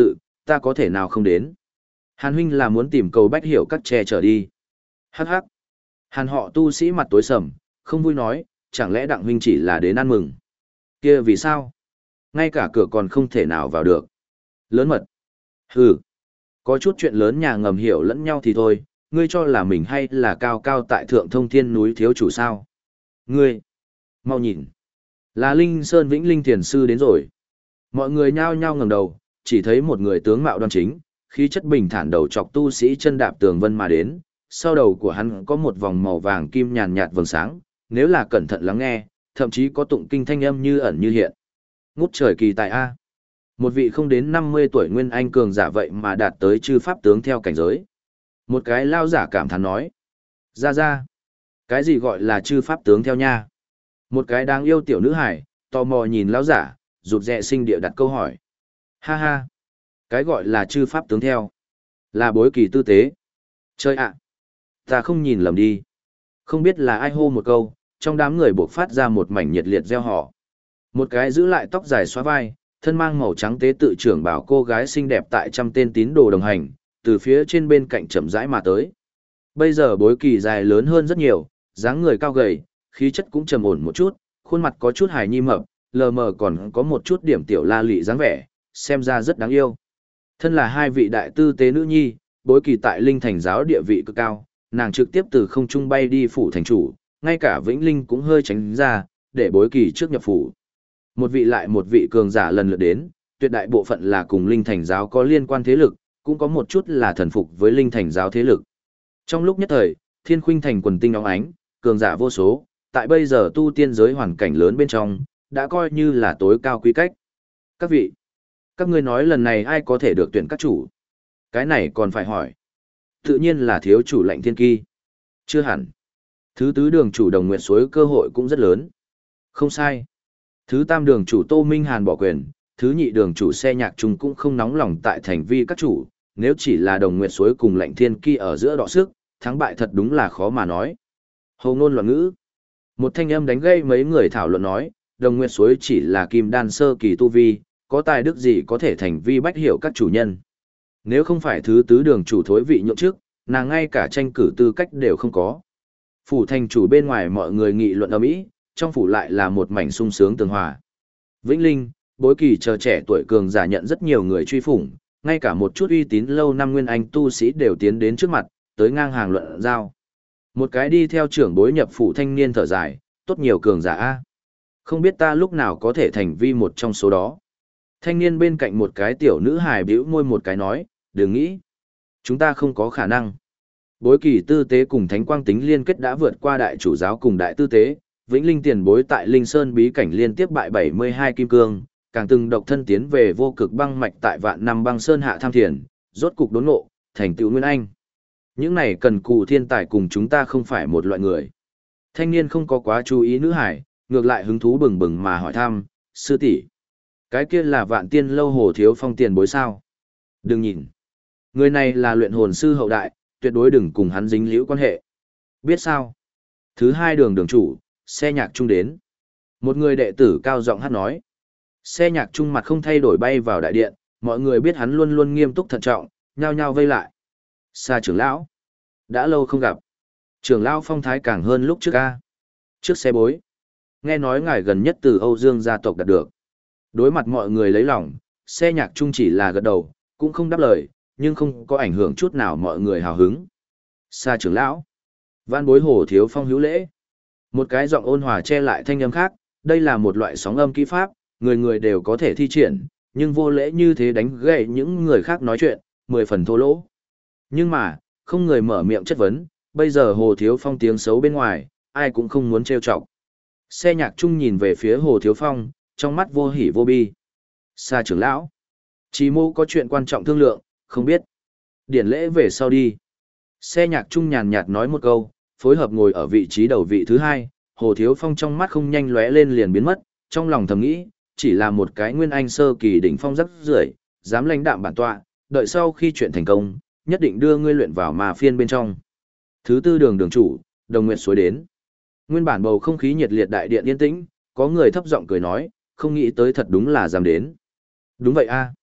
ta có thể nào không đến. Hàn huynh là muốn tìm cầu bách hiểu các che trở đi. Hắc hắc. Hàn họ tu sĩ mặt tối sầm, không vui nói, chẳng lẽ đặng huynh chỉ là đến ăn mừng. Kia vì sao? Ngay cả cửa còn không thể nào vào được. Lớn mật. Hừ. Có chút chuyện lớn nhà ngầm hiểu lẫn nhau thì thôi, ngươi cho là mình hay là cao cao tại thượng thông thiên núi thiếu chủ sao? Ngươi. Mau nhìn. Là Linh Sơn Vĩnh Linh Thiền Sư đến rồi. Mọi người nhao nhao ngẩng đầu, chỉ thấy một người tướng mạo đoan chính, khí chất bình thản đầu chọc tu sĩ chân đạp tường vân mà đến, sau đầu của hắn có một vòng màu vàng kim nhàn nhạt vầng sáng, nếu là cẩn thận lắng nghe, thậm chí có tụng kinh thanh âm như ẩn như hiện. Ngút trời kỳ tài a. Một vị không đến năm mươi tuổi nguyên anh cường giả vậy mà đạt tới chư pháp tướng theo cảnh giới. Một cái lao giả cảm thán nói: "Ra ra, cái gì gọi là chư pháp tướng theo nha?" Một cái đáng yêu tiểu nữ hải, tò mò nhìn lão giả, rụt rè sinh địa đặt câu hỏi. Ha ha, cái gọi là chư pháp tướng theo, là bối kỳ tư tế. Chơi ạ, ta không nhìn lầm đi. Không biết là ai hô một câu, trong đám người buộc phát ra một mảnh nhiệt liệt reo hò. Một cái giữ lại tóc dài xóa vai, thân mang màu trắng tế tự trưởng bảo cô gái xinh đẹp tại trăm tên tín đồ đồng hành, từ phía trên bên cạnh chậm rãi mà tới. Bây giờ bối kỳ dài lớn hơn rất nhiều, dáng người cao gầy, khí chất cũng trầm ổn một chút, khuôn mặt có chút hài nhi mập, lờ mờ còn có một chút điểm tiểu la lị dáng vẻ, xem ra rất đáng yêu. Thân là hai vị đại tư tế nữ nhi, bối kỳ tại Linh Thành giáo địa vị cực cao, nàng trực tiếp từ không trung bay đi phủ thành chủ, ngay cả Vĩnh Linh cũng hơi tránh ra, để bối kỳ trước nhập phủ. Một vị lại một vị cường giả lần lượt đến, tuyệt đại bộ phận là cùng Linh Thành giáo có liên quan thế lực, cũng có một chút là thần phục với Linh Thành giáo thế lực. Trong lúc nhất thời, Thiên Khuynh thành quần tinh óng ánh, cường giả vô số, tại bây giờ tu tiên giới hoàn cảnh lớn bên trong, đã coi như là tối cao quý cách. Các vị, các ngươi nói lần này ai có thể được tuyển các chủ? Cái này còn phải hỏi. Tự nhiên là thiếu chủ Lạnh Thiên Kỳ. Chưa hẳn. Thứ tứ đường chủ Đồng Nguyệt Suối cơ hội cũng rất lớn. Không sai. Thứ tam đường chủ Tô Minh Hàn bỏ quyền, thứ nhị đường chủ Xe Nhạc Trung cũng không nóng lòng tại thành vi các chủ, nếu chỉ là Đồng Nguyệt Suối cùng Lạnh Thiên Kỳ ở giữa đọ sức, thắng bại thật đúng là khó mà nói. Hầu ngôn loạn ngữ. Một thanh âm đánh gây mấy người thảo luận nói, Đồng Nguyệt Suối chỉ là kim đan sơ kỳ tu vi, có tài đức gì có thể thành vi bách hiểu các chủ nhân. Nếu không phải thứ tứ đường chủ thối vị nhượng trước, nàng ngay cả tranh cử tư cách đều không có. Phủ thành chủ bên ngoài mọi người nghị luận ầm ĩ, trong phủ lại là một mảnh sung sướng tường hòa. Vĩnh Linh, bối kỳ chờ trẻ tuổi cường giả nhận rất nhiều người truy phủng, ngay cả một chút uy tín lâu năm nguyên anh tu sĩ đều tiến đến trước mặt, tới ngang hàng luận giao. Một cái đi theo trưởng bối nhập phủ thanh niên thở dài, tốt nhiều cường giả a. Không biết ta lúc nào có thể thành vi một trong số đó. Thanh niên bên cạnh một cái tiểu nữ hài bĩu môi một cái nói, đừng nghĩ. Chúng ta không có khả năng. Bối kỳ tư tế cùng thánh quang tính liên kết đã vượt qua đại chủ giáo cùng đại tư tế, Vĩnh Linh tiền bối tại Linh Sơn bí cảnh liên tiếp bại bảy mươi hai kim cương, càng từng độc thân tiến về vô cực băng mạch tại vạn năm băng sơn hạ tham thiền, rốt cục đốn ngộ, thành tựu nguyên anh. Những này cần cù thiên tài cùng chúng ta không phải một loại người. Thanh niên không có quá chú ý nữ hải, ngược lại hứng thú bừng bừng mà hỏi thăm, sư tỷ, cái kia là Vạn Tiên lâu Hồ Thiếu Phong tiền bối sao? Đừng nhìn. Người này là luyện hồn sư hậu đại, tuyệt đối đừng cùng hắn dính liễu quan hệ. Biết sao? Thứ hai đường đường chủ, Xe Nhạc Trung đến. Một người đệ tử cao giọng hát nói. Xe Nhạc Trung mặt không thay đổi bay vào đại điện, mọi người biết hắn luôn luôn nghiêm túc thận trọng, nhao nhao vây lại. Sa trưởng lão, đã lâu không gặp. Trưởng lão phong thái càng hơn lúc trước a. Trước xe bối. Nghe nói ngài gần nhất từ Âu Dương gia tộc đạt được. Đối mặt mọi người lấy lòng, Xe Nhạc Trung chỉ là gật đầu, cũng không đáp lời, nhưng không có ảnh hưởng chút nào mọi người hào hứng. Sa trưởng lão, Văn bối Hồ Thiếu Phong hữu lễ. Một cái giọng ôn hòa che lại thanh âm khác, đây là một loại sóng âm kỹ pháp, người người đều có thể thi triển, nhưng vô lễ như thế đánh gậy những người khác nói chuyện, mười phần thô lỗ. Nhưng mà, không người mở miệng chất vấn, bây giờ Hồ Thiếu Phong tiếng xấu bên ngoài, ai cũng không muốn trêu chọc. Xe Nhạc Trung nhìn về phía Hồ Thiếu Phong, trong mắt vô hỉ vô bi. Sa trưởng lão, Chí mô có chuyện quan trọng thương lượng, không biết. Điển lễ về sau đi. Xe Nhạc Trung nhàn nhạt nói một câu, phối hợp ngồi ở vị trí đầu vị thứ hai, Hồ Thiếu Phong trong mắt không nhanh lóe lên liền biến mất, trong lòng thầm nghĩ, chỉ là một cái nguyên anh sơ kỳ đỉnh phong rắc rưởi, dám lãnh đạm bản tọa, đợi sau khi chuyện thành công, nhất định đưa ngươi luyện vào mà phiên bên trong. Thứ tư đường đường chủ, Đồng Nguyệt Suối đến. Nguyên bản bầu không khí nhiệt liệt đại điện yên tĩnh, có người thấp giọng cười nói, không nghĩ tới thật đúng là dám đến. Đúng vậy a.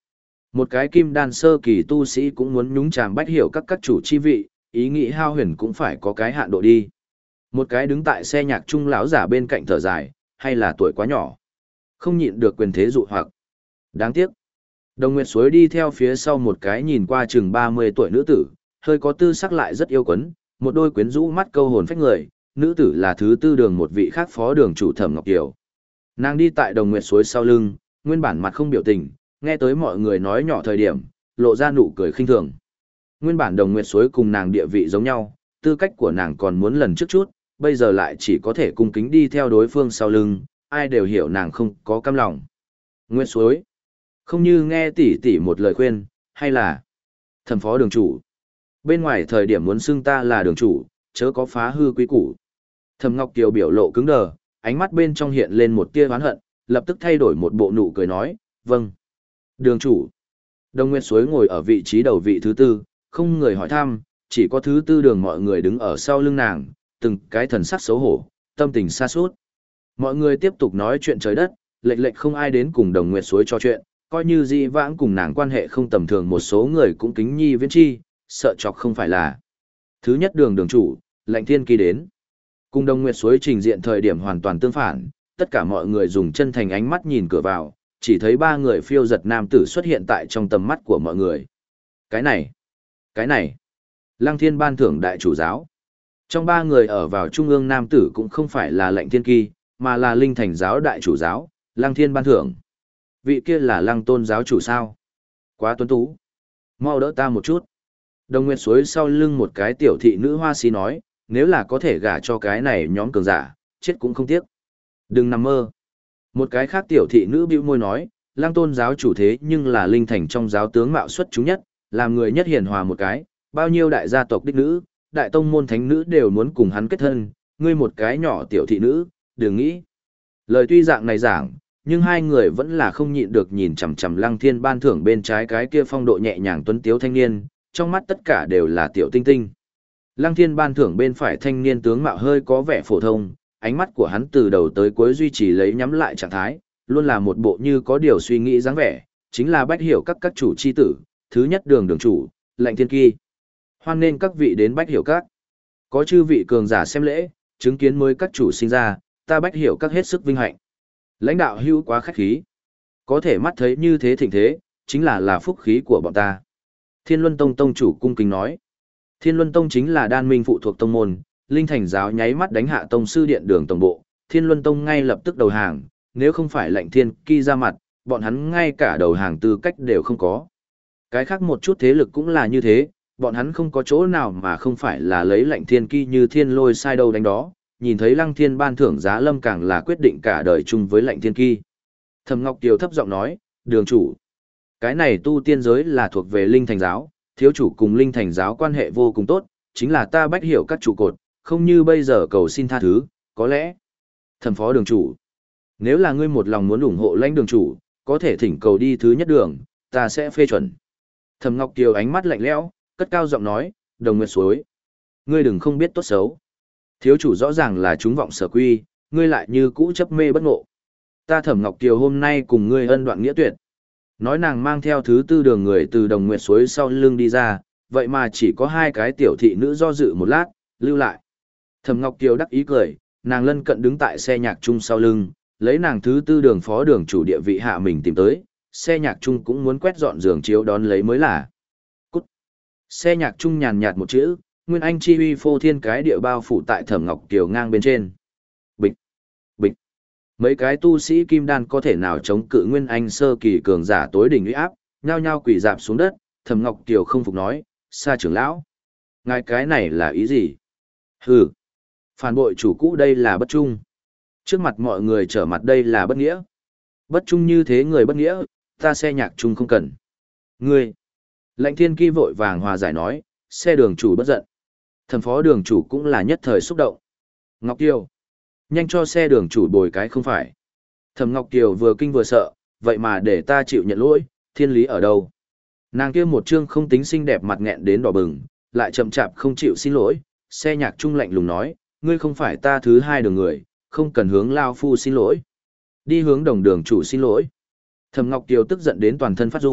Một cái kim đan sơ kỳ tu sĩ cũng muốn nhúng chàm bách hiểu các các chủ chi vị, ý nghĩ hao huyền cũng phải có cái hạn độ đi. Một cái đứng tại xe nhạc trung lão giả bên cạnh thở dài, hay là tuổi quá nhỏ. Không nhịn được quyền thế dụ hoặc. Đáng tiếc. Đồng Nguyệt Suối đi theo phía sau một cái nhìn qua chừng ba mươi tuổi nữ tử, hơi có tư sắc lại rất yêu quấn, một đôi quyến rũ mắt câu hồn phách người, nữ tử là thứ tư đường một vị khác phó đường chủ Thẩm Ngọc Kiều. Nàng đi tại Đồng Nguyệt Suối sau lưng, nguyên bản mặt không biểu tình, nghe tới mọi người nói nhỏ thời điểm, lộ ra nụ cười khinh thường. Nguyên bản Đồng Nguyệt Suối cùng nàng địa vị giống nhau, tư cách của nàng còn muốn lần trước chút, bây giờ lại chỉ có thể cung kính đi theo đối phương sau lưng, ai đều hiểu nàng không có cam lòng. Nguyệt Suối, không như nghe tỷ tỷ một lời khuyên, hay là Thẩm phó đường chủ. Bên ngoài thời điểm muốn xưng ta là đường chủ, chớ có phá hư quý củ. Thẩm Ngọc Kiều biểu lộ cứng đờ, ánh mắt bên trong hiện lên một tia oán hận, lập tức thay đổi một bộ nụ cười nói, vâng. Đường chủ. Đồng Nguyệt Suối ngồi ở vị trí đầu vị thứ tư, không người hỏi thăm, chỉ có thứ tư đường mọi người đứng ở sau lưng nàng, từng cái thần sắc xấu hổ, tâm tình xa suốt. Mọi người tiếp tục nói chuyện trời đất, lệch lệch không ai đến cùng Đồng Nguyệt Suối trò chuyện, coi như di vãng cùng nàng quan hệ không tầm thường một số người cũng kính nhi viễn chi, sợ chọc không phải là. Thứ nhất đường đường chủ, Lạnh Thiên Kỳ đến. Cùng Đồng Nguyệt Suối trình diện thời điểm hoàn toàn tương phản, tất cả mọi người dùng chân thành ánh mắt nhìn cửa vào, chỉ thấy ba người phiêu giật nam tử xuất hiện tại trong tầm mắt của mọi người. Cái này, cái này, Lăng Thiên ban thưởng đại chủ giáo. Trong ba người ở vào trung ương nam tử cũng không phải là Lạnh Thiên Kỳ, mà là Linh Thành giáo đại chủ giáo, Lăng Thiên ban thưởng. Vị kia là Lăng Tôn giáo chủ sao? Quá tuấn tú. Mau đỡ ta một chút. Đồng Nguyệt Suối sau lưng một cái tiểu thị nữ hoa xí nói, nếu là có thể gả cho cái này nhóm cường giả, chết cũng không tiếc. Đừng nằm mơ. Một cái khác tiểu thị nữ bĩu môi nói, Lăng Tôn giáo chủ thế nhưng là Linh Thành trong giáo tướng mạo xuất chúng nhất, làm người nhất hiền hòa một cái, bao nhiêu đại gia tộc đích nữ, đại tông môn thánh nữ đều muốn cùng hắn kết thân, ngươi một cái nhỏ tiểu thị nữ, đừng nghĩ. Lời tuy dạng này giảng, nhưng hai người vẫn là không nhịn được nhìn chằm chằm Lăng Thiên ban thưởng bên trái cái kia phong độ nhẹ nhàng tuấn tiếu thanh niên, trong mắt tất cả đều là tiểu tinh tinh. Lăng Thiên ban thưởng bên phải thanh niên tướng mạo hơi có vẻ phổ thông, ánh mắt của hắn từ đầu tới cuối duy trì lấy nhắm lại trạng thái, luôn là một bộ như có điều suy nghĩ dáng vẻ, chính là Bách Hiểu các các chủ chi tử, thứ nhất đường đường chủ, Lạnh Thiên Kỳ. Hoan nên các vị đến Bách Hiểu các. Có chư vị cường giả xem lễ, chứng kiến mới các chủ sinh ra, ta Bách Hiểu các hết sức vinh hạnh. Lãnh đạo hữu quá khách khí. Có thể mắt thấy như thế thịnh thế, chính là là phúc khí của bọn ta. Thiên Luân Tông tông chủ cung kính nói. Thiên Luân Tông chính là đan minh phụ thuộc tông môn, Linh Thành giáo nháy mắt đánh hạ tông sư điện đường tổng bộ, Thiên Luân Tông ngay lập tức đầu hàng, nếu không phải Lạnh Thiên Kỳ ra mặt, bọn hắn ngay cả đầu hàng tư cách đều không có. Cái khác một chút thế lực cũng là như thế, bọn hắn không có chỗ nào mà không phải là lấy Lạnh Thiên Kỳ như thiên lôi sai đâu đánh đó, nhìn thấy Lăng Thiên ban thưởng giá lâm càng là quyết định cả đời chung với Lạnh Thiên Kỳ. Thẩm Ngọc Kiều thấp giọng nói, đường chủ, cái này tu tiên giới là thuộc về Linh Thành giáo, thiếu chủ cùng Linh Thành giáo quan hệ vô cùng tốt, chính là ta Bách Hiểu các trụ cột, không như bây giờ cầu xin tha thứ, có lẽ. Thẩm phó đường chủ, nếu là ngươi một lòng muốn ủng hộ Lãnh đường chủ, có thể thỉnh cầu đi thứ nhất đường, ta sẽ phê chuẩn. Thẩm Ngọc Kiều ánh mắt lạnh lẽo, cất cao giọng nói, Đồng Nguyệt Suối, ngươi đừng không biết tốt xấu. Thiếu chủ rõ ràng là chúng vọng sở quy, ngươi lại như cũ chấp mê bất ngộ. Ta Thẩm Ngọc Kiều hôm nay cùng ngươi ân đoạn nghĩa tuyệt. Nói nàng mang theo thứ tư đường người từ Đồng Nguyệt Suối sau lưng đi ra, vậy mà chỉ có hai cái tiểu thị nữ do dự một lát, lưu lại. Thẩm Ngọc Kiều đắc ý cười, nàng lân cận đứng tại xe nhạc chung sau lưng, lấy nàng thứ tư đường phó đường chủ địa vị hạ mình tìm tới, xe nhạc chung cũng muốn quét dọn giường chiếu đón lấy mới là. Cút. Xe nhạc chung nhàn nhạt một chữ, Nguyên Anh chi uy phô thiên cái địa bao phủ tại Thẩm Ngọc Kiều ngang bên trên. Bịch. Bịch. Mấy cái tu sĩ kim đan có thể nào chống cự Nguyên Anh sơ kỳ cường giả tối đỉnh uy áp, nhao nhao quỳ dạp xuống đất, Thẩm Ngọc Kiều không phục nói, Sa trưởng lão, ngài cái này là ý gì? Hừ. Phản bội chủ cũ đây là bất trung. Trước mặt mọi người trở mặt đây là bất nghĩa. Bất trung như thế người bất nghĩa, ta xe nhạc chung không cần. Ngươi. Lạnh Thiên Kỳ vội vàng hòa giải nói, xe đường chủ bất giận. Thẩm phó đường chủ cũng là nhất thời xúc động. Ngọc Kiều. Nhanh cho xe đường chủ bồi cái không phải. Thẩm Ngọc Kiều vừa kinh vừa sợ, vậy mà để ta chịu nhận lỗi, thiên lý ở đâu? Nàng kia một trương không tính xinh đẹp mặt nghẹn đến đỏ bừng, lại chậm chạp không chịu xin lỗi, xe nhạc trung lạnh lùng nói, ngươi không phải ta thứ hai đường người, không cần hướng lao phu xin lỗi. Đi hướng đồng đường chủ xin lỗi. Thẩm Ngọc Kiều tức giận đến toàn thân phát run,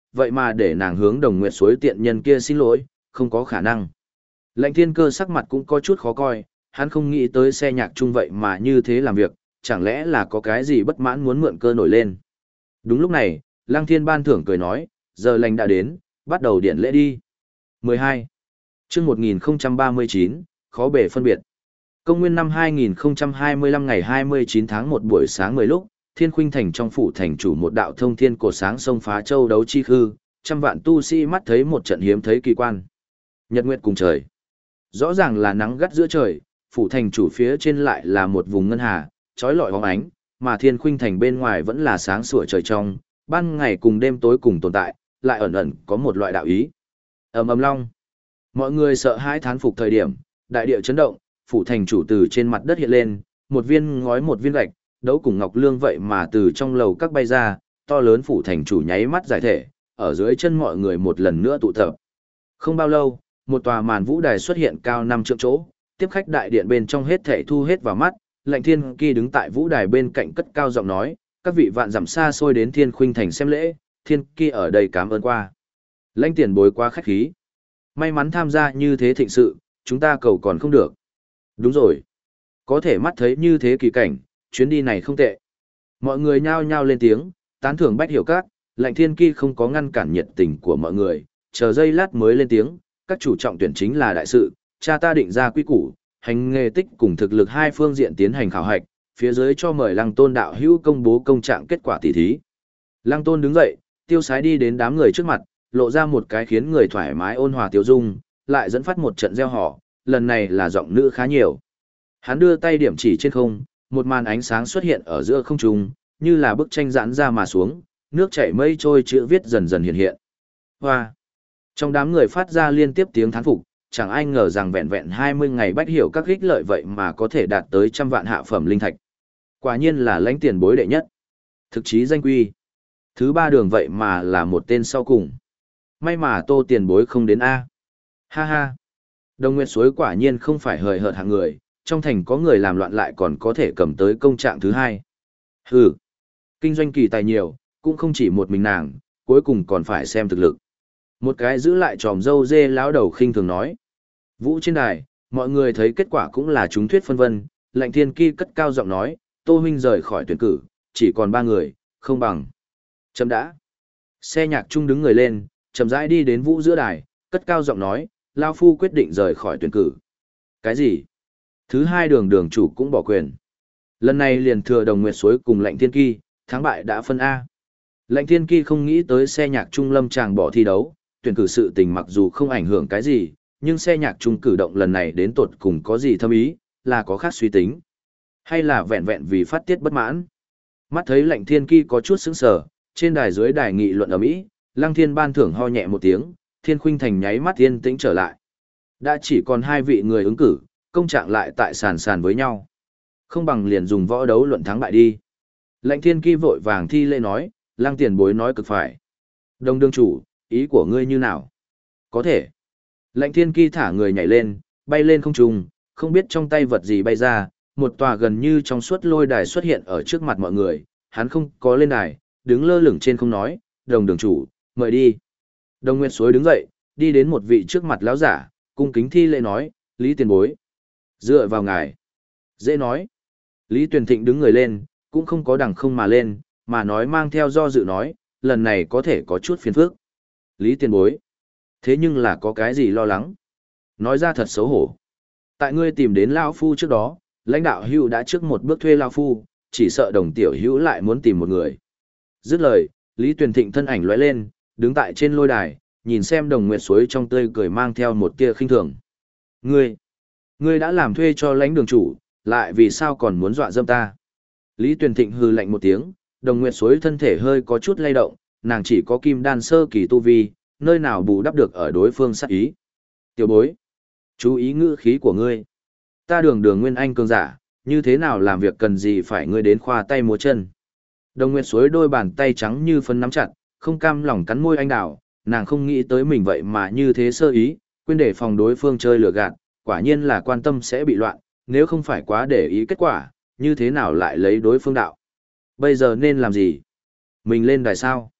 vậy mà để nàng hướng Đồng Nguyệt suối tiện nhân kia xin lỗi, không có khả năng. Lãnh Thiên Cơ sắc mặt cũng có chút khó coi, hắn không nghĩ tới xe nhạc chung vậy mà như thế làm việc, chẳng lẽ là có cái gì bất mãn muốn mượn cơ nổi lên. Đúng lúc này, Lăng Thiên ban thưởng cười nói, giờ lành đã đến, bắt đầu điện lễ đi. mười hai. Chương một nghìn không trăm ba mươi chín, khó bề phân biệt. Công nguyên năm hai nghìn không trăm hai mươi lăm ngày hai mươi chín tháng một buổi sáng mười lúc, Thiên Khuynh Thành trong phủ thành chủ một đạo thông thiên cổ sáng sông phá châu đấu chi khư, trăm vạn tu sĩ mắt thấy một trận hiếm thấy kỳ quan. Nhật nguyệt cùng trời. Rõ ràng là nắng gắt giữa trời, phủ thành chủ phía trên lại là một vùng ngân hà, chói lọi hóng ánh, mà Thiên Khuynh Thành bên ngoài vẫn là sáng sủa trời trong, ban ngày cùng đêm tối cùng tồn tại, lại ẩn ẩn có một loại đạo ý. Ầm ầm long. Mọi người sợ hãi thán phục thời điểm, đại địa chấn động, phủ thành chủ từ trên mặt đất hiện lên, một viên ngói một viên gạch, đấu cùng ngọc lương vậy mà từ trong lầu các bay ra, to lớn phủ thành chủ nháy mắt giải thể, ở dưới chân mọi người một lần nữa tụ tập. Không bao lâu, một tòa màn vũ đài xuất hiện cao năm trượng chỗ, tiếp khách đại điện bên trong hết thảy thu hết vào mắt, Lệnh Thiên Kỳ đứng tại vũ đài bên cạnh cất cao giọng nói, các vị vạn dặm xa xôi đến Thiên Khuynh Thành xem lễ, Thiên Kỳ ở đây cảm ơn qua. Lãnh tiền bối quá khách khí. May mắn tham gia như thế thịnh sự, chúng ta cầu còn không được. Đúng rồi. Có thể mắt thấy như thế kỳ cảnh, chuyến đi này không tệ. Mọi người nhao nhao lên tiếng, tán thưởng Bách Hiểu Các, Lệnh Thiên Kỳ không có ngăn cản nhiệt tình của mọi người, chờ giây lát mới lên tiếng, các chủ trọng tuyển chính là đại sự, cha ta định ra quy củ, hành nghề tích cùng thực lực hai phương diện tiến hành khảo hạch, phía dưới cho mời Lăng Tôn đạo hữu công bố công trạng kết quả tỷ thí. Lăng Tôn đứng dậy, tiêu sái đi đến đám người trước mặt, lộ ra một cái khiến người thoải mái ôn hòa tiêu dung, lại dẫn phát một trận gieo họ, lần này là giọng nữ khá nhiều. Hắn đưa tay điểm chỉ trên không, một màn ánh sáng xuất hiện ở giữa không trung, như là bức tranh giãn ra mà xuống, nước chảy mây trôi chữ viết dần dần hiện hiện. Hoa! Trong đám người phát ra liên tiếp tiếng thán phục, chẳng ai ngờ rằng vẹn vẹn hai mươi ngày Bách Hiểu Các ích lợi vậy mà có thể đạt tới trăm vạn hạ phẩm linh thạch. Quả nhiên là lãnh tiền bối đệ nhất. Thực chí danh quy. Thứ ba đường vậy mà là một tên sau cùng. May mà Tô tiền bối không đến A. Ha ha. Đồng Nguyệt Suối quả nhiên không phải hời hợt hạng người, trong thành có người làm loạn lại còn có thể cầm tới công trạng thứ hai. Hừ. Kinh doanh kỳ tài nhiều, cũng không chỉ một mình nàng, cuối cùng còn phải xem thực lực. Một cái giữ lại tròm dâu dê lão đầu khinh thường nói. Vũ trên đài, mọi người thấy kết quả cũng là chúng thuyết phân vân, Lệnh Thiên Kỳ cất cao giọng nói, Tô huynh rời khỏi tuyển cử, chỉ còn ba người, không bằng. Chấm đã. Xe nhạc trung đứng người lên, chậm rãi đi đến Vũ giữa đài, cất cao giọng nói, Lao Phu quyết định rời khỏi tuyển cử. Cái gì? Thứ hai đường đường chủ cũng bỏ quyền. Lần này liền thừa Đồng Nguyệt Suối cùng Lệnh Thiên Kỳ, thắng bại đã phân A. Lệnh Thiên Kỳ không nghĩ tới xe nhạc trung lâm chàng bỏ thi đấu, tuyển cử sự tình mặc dù không ảnh hưởng cái gì, nhưng xe nhạc trung cử động lần này đến tột cùng có gì thâm ý, là có khác suy tính. Hay là vẹn vẹn vì phát tiết bất mãn. Mắt thấy Lệnh Thiên Kỳ có chút sững sờ, trên đài dưới đài nghị luận ầm ĩ, Lăng Thiên ban thưởng ho nhẹ một tiếng, Thiên Khuynh Thành nháy mắt yên tĩnh trở lại. Đã chỉ còn hai vị người ứng cử, công trạng lại tại sàn sàn với nhau. Không bằng liền dùng võ đấu luận thắng bại đi. Lệnh Thiên Kỳ vội vàng thi lễ nói, Lăng tiền bối nói cực phải. Đông đương chủ, ý của ngươi như nào? Có thể. Lệnh Thiên Kỳ thả người nhảy lên, bay lên không trung, không biết trong tay vật gì bay ra, một tòa gần như trong suốt lôi đài xuất hiện ở trước mặt mọi người, hắn không có lên đài, đứng lơ lửng trên không nói, đồng đường chủ, mời đi. Đồng Nguyệt Suối đứng dậy, đi đến một vị trước mặt lão giả, cung kính thi lễ nói, Lý tiền bối. Dựa vào ngài. Dễ nói. Lý Tuyền Thịnh đứng người lên, cũng không có đằng không mà lên, mà nói mang theo do dự nói, lần này có thể có chút phiền phức. Lý tiền bối. Thế nhưng là có cái gì lo lắng? Nói ra thật xấu hổ. Tại ngươi tìm đến Lao Phu trước đó, lãnh đạo hữu đã trước một bước thuê Lao Phu, chỉ sợ đồng tiểu hữu lại muốn tìm một người. Dứt lời, Lý Tuyền Thịnh thân ảnh lóe lên, đứng tại trên lôi đài, nhìn xem Đồng Nguyệt Suối trong tươi cười mang theo một tia khinh thường. Ngươi, ngươi đã làm thuê cho lãnh đường chủ, lại vì sao còn muốn dọa dâm ta? Lý Tuyền Thịnh hừ lạnh một tiếng, Đồng Nguyệt Suối thân thể hơi có chút lay động, nàng chỉ có kim đan sơ kỳ tu vi, nơi nào bù đắp được ở đối phương sát ý. Tiểu bối, chú ý ngữ khí của ngươi. Ta đường đường nguyên anh cường giả, như thế nào làm việc cần gì phải ngươi đến khoa tay múa chân. Đồng Nguyệt Suối đôi bàn tay trắng như phấn nắm chặt, không cam lòng cắn môi anh đào, nàng không nghĩ tới mình vậy mà như thế sơ ý, quên để phòng đối phương chơi lừa gạt, quả nhiên là quan tâm sẽ bị loạn, nếu không phải quá để ý kết quả, như thế nào lại lấy đối phương đạo. Bây giờ nên làm gì? Mình lên đài sao?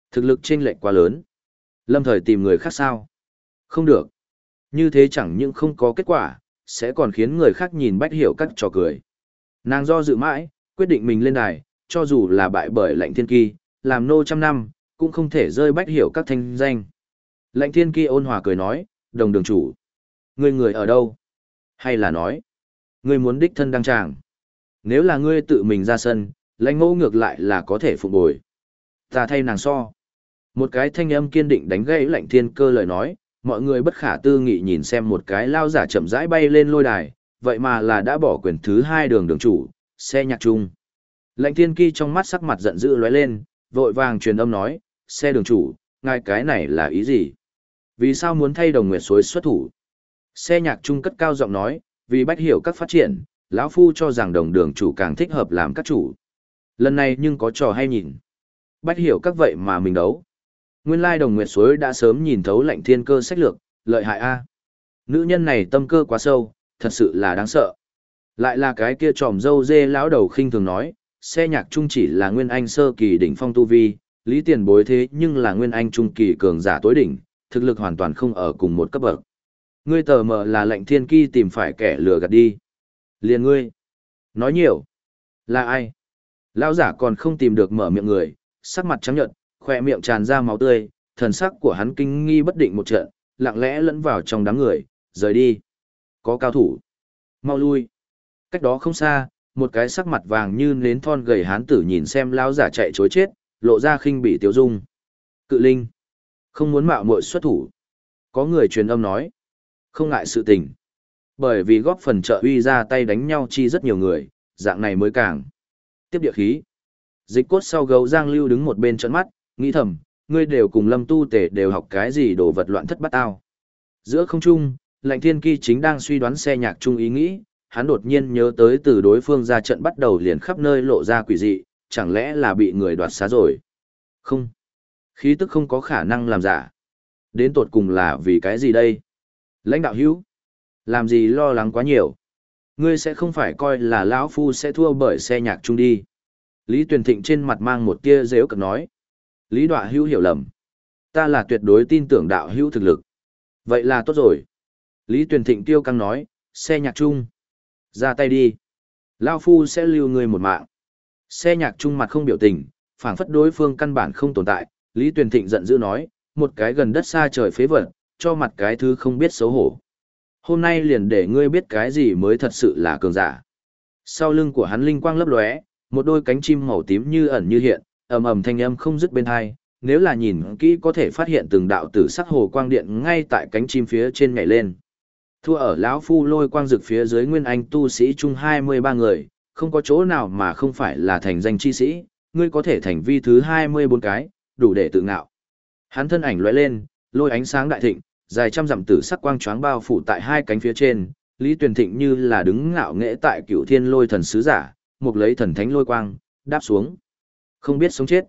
Thực lực chênh lệch quá lớn. Lâm thời tìm người khác sao? Không được. Như thế chẳng những không có kết quả, sẽ còn khiến người khác nhìn Bách Hiểu các trò cười. Nàng do dự mãi, quyết định mình lên đài, cho dù là bại bởi Lạnh Thiên Kỳ, làm nô trăm năm, cũng không thể rơi Bách Hiểu các thanh danh. Lạnh Thiên Kỳ ôn hòa cười nói, đồng đường chủ. Ngươi người ở đâu? Hay là nói, ngươi muốn đích thân đăng tràng? Nếu là ngươi tự mình ra sân, Lãnh Ngô ngược lại là có thể phục bồi. Ta thay nàng so. Một cái thanh âm kiên định đánh gãy Lạnh Thiên Cơ lời nói, mọi người bất khả tư nghị nhìn xem một cái lao giả chậm rãi bay lên lôi đài, vậy mà là đã bỏ quyền thứ hai đường đường chủ, Xe Nhạc Trung. Lạnh Thiên Kỳ trong mắt sắc mặt giận dữ lóe lên, vội vàng truyền âm nói, Xe đường chủ, ngài cái này là ý gì? Vì sao muốn thay Đồng Nguyệt Suối xuất thủ? Xe Nhạc Trung cất cao giọng nói, vì Bách Hiểu các phát triển, lão phu cho rằng đồng đường chủ càng thích hợp làm các chủ. Lần này nhưng có trò hay nhìn. Bách Hiểu các vậy mà mình đấu. Nguyên lai Đồng Nguyệt Suối đã sớm nhìn thấu Lạnh Thiên Cơ sách lược, lợi hại a. Nữ nhân này tâm cơ quá sâu, thật sự là đáng sợ. Lại là cái kia tròm dâu dê lão đầu khinh thường nói, Xe Nhạc Trung chỉ là nguyên anh sơ kỳ đỉnh phong tu vi, Lý Tiền Bối thế nhưng là nguyên anh trung kỳ cường giả tối đỉnh, thực lực hoàn toàn không ở cùng một cấp bậc. Ngươi tờ mờ là Lạnh Thiên Kỳ tìm phải kẻ lừa gạt đi. Liền ngươi. Nói nhiều. Là ai? Lão giả còn không tìm được mở miệng người, sắc mặt trắng nhợt, khỏe miệng tràn ra máu tươi, thần sắc của hắn kinh nghi bất định một trận, lặng lẽ lẫn vào trong đám người, rời đi. Có cao thủ. Mau lui. Cách đó không xa, một cái sắc mặt vàng như nến thon gầy hán tử nhìn xem lão giả chạy chối chết, lộ ra khinh bỉ tiêu dung. Cự Linh. Không muốn mạo muội xuất thủ. Có người truyền âm nói. Không ngại sự tình. Bởi vì góp phần trợ uy ra tay đánh nhau chi rất nhiều người, dạng này mới càng. Tiếp địa khí. Dịch cốt sau gấu Giang Lưu đứng một bên trợn mắt, nghĩ thầm, ngươi đều cùng Lâm Tu Tể đều học cái gì đồ vật loạn thất bát ao. Giữa không trung, Lạnh Thiên Kỳ chính đang suy đoán Xe Nhạc Trung ý nghĩ, hắn đột nhiên nhớ tới từ đối phương ra trận bắt đầu liền khắp nơi lộ ra quỷ dị, chẳng lẽ là bị người đoạt xá rồi? Không. Khí tức không có khả năng làm giả. Đến tột cùng là vì cái gì đây? Lãnh đạo hữu, làm gì lo lắng quá nhiều? Ngươi sẽ không phải coi là lão phu sẽ thua bởi Xe Nhạc Trung đi. Lý Tuyền Thịnh trên mặt mang một tia giễu cợt nói. Lý Đọa Hữu hiểu lầm. Ta là tuyệt đối tin tưởng đạo hữu thực lực. Vậy là tốt rồi. Lý Tuyền Thịnh tiêu căng nói, Xe Nhạc Trung. Ra tay đi. Lão phu sẽ lưu ngươi một mạng. Xe Nhạc Trung mặt không biểu tình, phảng phất đối phương căn bản không tồn tại. Lý Tuyền Thịnh giận dữ nói, một cái gần đất xa trời phế vật, cho mặt cái thứ không biết xấu hổ. Hôm nay liền để ngươi biết cái gì mới thật sự là cường giả. Sau lưng của hắn linh quang lấp lóe, một đôi cánh chim màu tím như ẩn như hiện, ầm ầm thanh âm không dứt bên hai, nếu là nhìn kỹ có thể phát hiện từng đạo tử sắc hồ quang điện ngay tại cánh chim phía trên nhảy lên. Thua ở lão phu lôi quang rực phía dưới nguyên anh tu sĩ chung hai mươi ba người, không có chỗ nào mà không phải là thành danh chi sĩ, ngươi có thể thành vi thứ hai mươi bốn cái, đủ để tự ngạo. Hắn thân ảnh lóe lên, lôi ánh sáng đại thịnh, dài trăm dặm tử sắc quang choáng bao phủ tại hai cánh phía trên, Lý Tuyền Thịnh như là đứng ngạo nghễ tại Cửu Thiên Lôi Thần sứ giả, một lấy thần thánh lôi quang, đáp xuống. Không biết sống chết.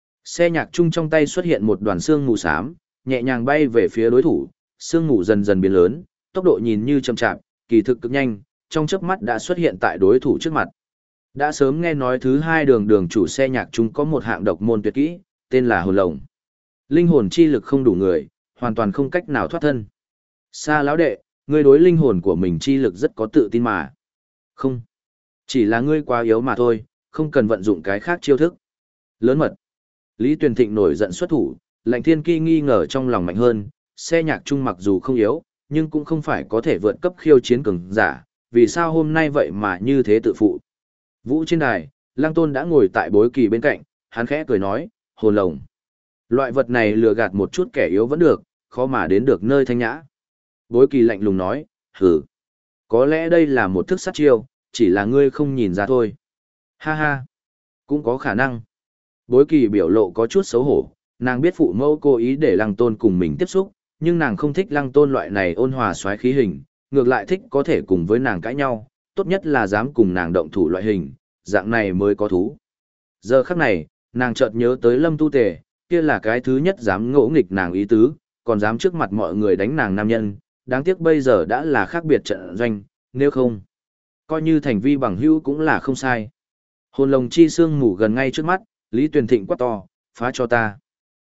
Xe Nhạc Trung trong tay xuất hiện một đoàn xương mù xám, nhẹ nhàng bay về phía đối thủ, xương mù dần dần biến lớn, tốc độ nhìn như chậm chạp, kỳ thực cực nhanh, trong chớp mắt đã xuất hiện tại đối thủ trước mặt. Đã sớm nghe nói thứ hai đường đường chủ Xe Nhạc Trung có một hạng độc môn tuyệt kỹ, tên là hồn lồng. Linh hồn chi lực không đủ người, hoàn toàn không cách nào thoát thân. Sa lão đệ, ngươi đối linh hồn của mình chi lực rất có tự tin mà. Không. Chỉ là ngươi quá yếu mà thôi, không cần vận dụng cái khác chiêu thức. Lớn mật. Lý Tuyền Thịnh nổi giận xuất thủ, Lạnh Thiên Kỳ nghi ngờ trong lòng mạnh hơn, Xe Nhạc Trung mặc dù không yếu, nhưng cũng không phải có thể vượt cấp khiêu chiến cường giả, vì sao hôm nay vậy mà như thế tự phụ. Vũ trên đài, Lăng Tôn đã ngồi tại Bối Kỳ bên cạnh, hắn khẽ cười nói, hồn lồng. Loại vật này lừa gạt một chút kẻ yếu vẫn được, khó mà đến được nơi thanh nhã. Bối Kỳ lạnh lùng nói, hừ. Có lẽ đây là một thức sát chiêu, chỉ là ngươi không nhìn ra thôi. Ha ha. Cũng có khả năng. Bối Kỳ biểu lộ có chút xấu hổ, nàng biết phụ mẫu cố ý để Lăng Tôn cùng mình tiếp xúc, nhưng nàng không thích Lăng Tôn loại này ôn hòa xoáy khí hình, ngược lại thích có thể cùng với nàng cãi nhau, tốt nhất là dám cùng nàng động thủ loại hình, dạng này mới có thú. Giờ khắc này, nàng chợt nhớ tới Lâm Tu Tề, kia là cái thứ nhất dám ngỗ nghịch nàng ý tứ, còn dám trước mặt mọi người đánh nàng nam nhân, đáng tiếc bây giờ đã là khác biệt trận doanh, nếu không, coi như thành vi bằng hữu cũng là không sai. Hồn lồng chi xương ngủ gần ngay trước mắt, Lý Tuyền Thịnh quát to, phá cho ta.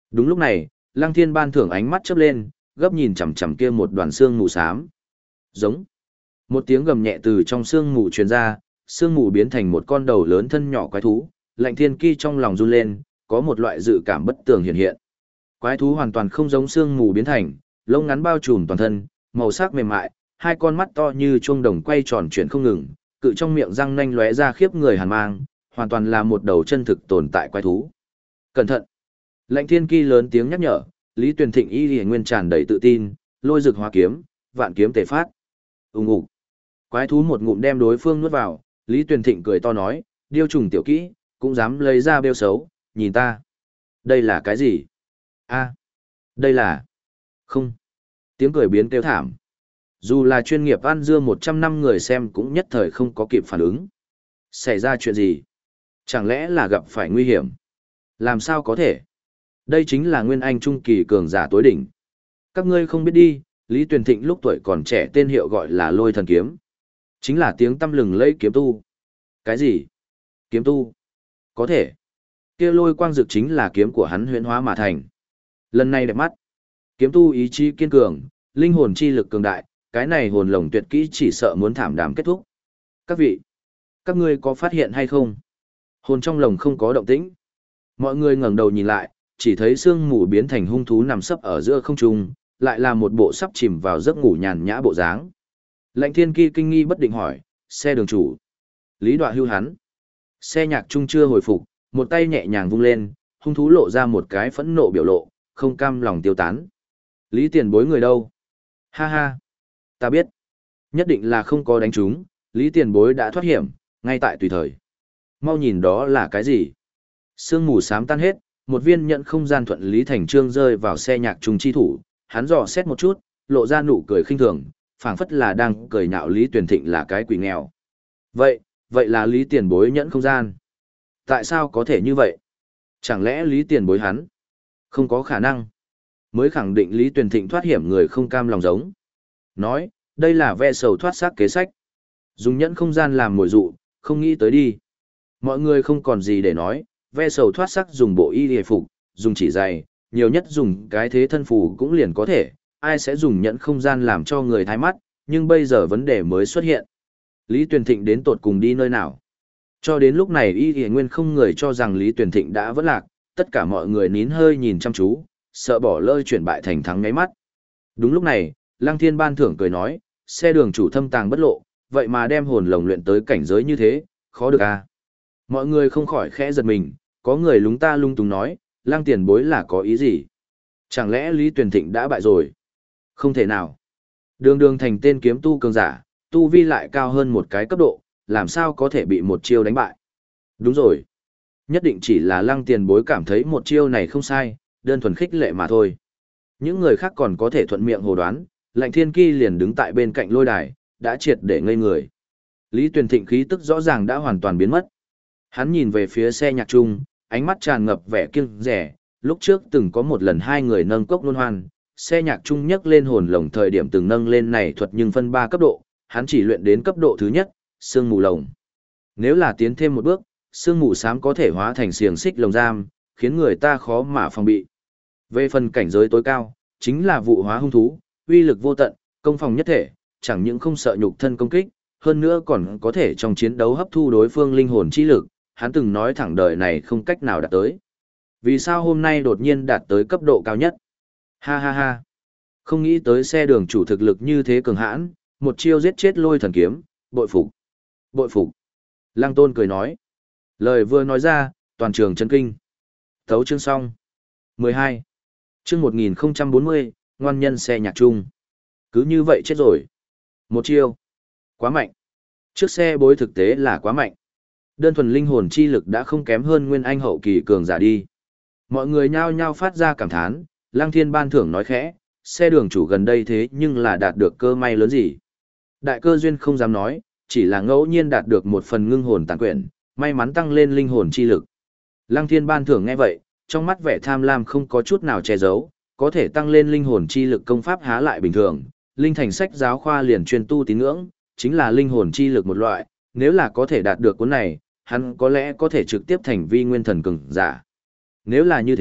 Đúng lúc này, Lăng Thiên ban thưởng ánh mắt chớp lên, gấp nhìn chằm chằm kia một đoàn xương mù xám. Giống. Một tiếng gầm nhẹ từ trong xương mù truyền ra, xương mù biến thành một con đầu lớn thân nhỏ quái thú, Lạnh Thiên Ki trong lòng run lên, có một loại dự cảm bất tường hiện hiện. Quái thú hoàn toàn không giống xương mù biến thành, lông ngắn bao trùm toàn thân, màu sắc mềm mại, hai con mắt to như chuông đồng quay tròn chuyển không ngừng, cự trong miệng răng nanh lóe ra khiếp người hàn mang, hoàn toàn là một đầu chân thực tồn tại quái thú. Cẩn thận! Lạnh Thiên Ki lớn tiếng nhắc nhở, Lý Tuyền Thịnh y liễu nguyên tràn đầy tự tin, lôi rực hóa kiếm, vạn kiếm tề phát. Ùng ục. Quái thú một ngụm đem đối phương nuốt vào, Lý Tuyền Thịnh cười to nói, điêu trùng tiểu kỹ, cũng dám lấy ra bêu xấu, nhìn ta. Đây là cái gì? A, đây là... Không. Tiếng cười biến kêu thảm. Dù là chuyên nghiệp ăn dưa một trăm năm người xem cũng nhất thời không có kịp phản ứng. Xảy ra chuyện gì? Chẳng lẽ là gặp phải nguy hiểm? Làm sao có thể? Đây chính là Nguyên Anh Trung Kỳ cường giả tối đỉnh. Các ngươi không biết đi, Lý Tuyền Thịnh lúc tuổi còn trẻ tên hiệu gọi là Lôi Thần Kiếm. Chính là tiếng tăm lừng lẫy kiếm tu. Cái gì? Kiếm tu? Có thể. Kia lôi quang dược chính là kiếm của hắn huyễn hóa mà thành. Lần này đẹp mắt. Kiếm tu ý chí kiên cường, linh hồn chi lực cường đại, cái này hồn lồng tuyệt kỹ chỉ sợ muốn thảm đạm kết thúc. Các vị, các ngươi có phát hiện hay không? Hồn trong lồng không có động tĩnh. Mọi người ngẩng đầu nhìn lại, chỉ thấy sương mù biến thành hung thú nằm sấp ở giữa không trung, lại là một bộ sắp chìm vào giấc ngủ nhàn nhã bộ dáng. Lạnh Thiên Ki kinh nghi bất định hỏi, xe đường chủ. Lý Đoạ hưu hắn. Xe nhạc trung chưa hồi phục, một tay nhẹ nhàng vung lên, hung thú lộ ra một cái phẫn nộ biểu lộ, không cam lòng tiêu tán. Lý tiền bối người đâu? Ha ha. Ta biết. Nhất định là không có đánh trúng, Lý tiền bối đã thoát hiểm, ngay tại tùy thời. Mau nhìn đó là cái gì? Sương mù xám tan hết, một viên nhận không gian thuận Lý Thành Trương rơi vào xe nhạc trùng chi thủ, hắn dò xét một chút, lộ ra nụ cười khinh thường, phảng phất là đang cười nhạo Lý Tuyền Thịnh là cái quỷ nghèo. Vậy, vậy là Lý tiền bối nhẫn không gian. Tại sao có thể như vậy? Chẳng lẽ Lý tiền bối hắn? Không có khả năng. Mới khẳng định Lý Tuyền Thịnh thoát hiểm người không cam lòng giống. Nói, đây là ve sầu thoát xác kế sách. Dùng nhẫn không gian làm mồi dụ, không nghĩ tới đi. Mọi người không còn gì để nói, ve sầu thoát xác dùng bộ y hề phục, dùng chỉ dày, nhiều nhất dùng cái thế thân phù cũng liền có thể, ai sẽ dùng nhẫn không gian làm cho người thái mắt, nhưng bây giờ vấn đề mới xuất hiện. Lý Tuyền Thịnh đến tột cùng đi nơi nào? Cho đến lúc này y hề nguyên không người cho rằng Lý Tuyền Thịnh đã vỡ lạc, tất cả mọi người nín hơi nhìn chăm chú, sợ bỏ lỡ chuyển bại thành thắng ngáy mắt. Đúng lúc này, Lăng Thiên ban thưởng cười nói, xe đường chủ thâm tàng bất lộ, vậy mà đem hồn lồng luyện tới cảnh giới như thế, khó được à. Mọi người không khỏi khẽ giật mình, có người lúng ta lung tung nói, Lăng tiền bối là có ý gì? Chẳng lẽ Lý Tuyền Thịnh đã bại rồi? Không thể nào. Đường đường thành tên kiếm tu cường giả, tu vi lại cao hơn một cái cấp độ, làm sao có thể bị một chiêu đánh bại? Đúng rồi. Nhất định chỉ là Lăng tiền bối cảm thấy một chiêu này không sai, đơn thuần khích lệ mà thôi. Những người khác còn có thể thuận miệng hồ đoán, Lạnh Thiên Ki liền đứng tại bên cạnh lôi đài, đã triệt để ngây người. Lý Tuyền Thịnh khí tức rõ ràng đã hoàn toàn biến mất. Hắn nhìn về phía xe nhạc trung, ánh mắt tràn ngập vẻ kiêng rẻ, lúc trước từng có một lần hai người nâng cốc luân hoan, xe nhạc trung nhấc lên hồn lồng thời điểm từng nâng lên này thuật nhưng phân ba cấp độ, hắn chỉ luyện đến cấp độ thứ nhất, sương mù lồng. Nếu là tiến thêm một bước, sương mù xám có thể hóa thành xiềng xích lồng giam, khiến người ta khó mà phòng bị. Về phần cảnh giới tối cao, chính là vụ hóa hung thú, uy lực vô tận, công phòng nhất thể, chẳng những không sợ nhục thân công kích, hơn nữa còn có thể trong chiến đấu hấp thu đối phương linh hồn chi lực, hắn từng nói thẳng đời này không cách nào đạt tới. Vì sao hôm nay đột nhiên đạt tới cấp độ cao nhất? Ha ha ha. Không nghĩ tới xe đường chủ thực lực như thế cường hãn, một chiêu giết chết lôi thần kiếm, bội phục. Bội phục. Lăng Tôn cười nói. Lời vừa nói ra, toàn trường chấn kinh. Thấu chương xong. mười hai. Chương một nghìn không trăm bốn mươi, ngoan nhân xe nhạc chung. Cứ như vậy chết rồi. Một chiêu. Quá mạnh. Trước xe bối thực tế là quá mạnh. Đơn thuần linh hồn chi lực đã không kém hơn nguyên anh hậu kỳ cường giả đi. Mọi người nhao nhao phát ra cảm thán, Lăng Thiên ban thưởng nói khẽ, xe đường chủ gần đây thế nhưng là đạt được cơ may lớn gì. Đại cơ duyên không dám nói, chỉ là ngẫu nhiên đạt được một phần ngưng hồn tàn quyển, may mắn tăng lên linh hồn chi lực. Lăng Thiên ban thưởng nghe vậy, trong mắt vẻ tham lam không có chút nào che giấu, có thể tăng lên linh hồn chi lực công pháp há lại bình thường, linh thành sách giáo khoa liền chuyên tu tín ngưỡng, chính là linh hồn chi lực một loại, nếu là có thể đạt được cuốn này, hắn có lẽ có thể trực tiếp thành vi nguyên thần cường giả. Nếu là như thế,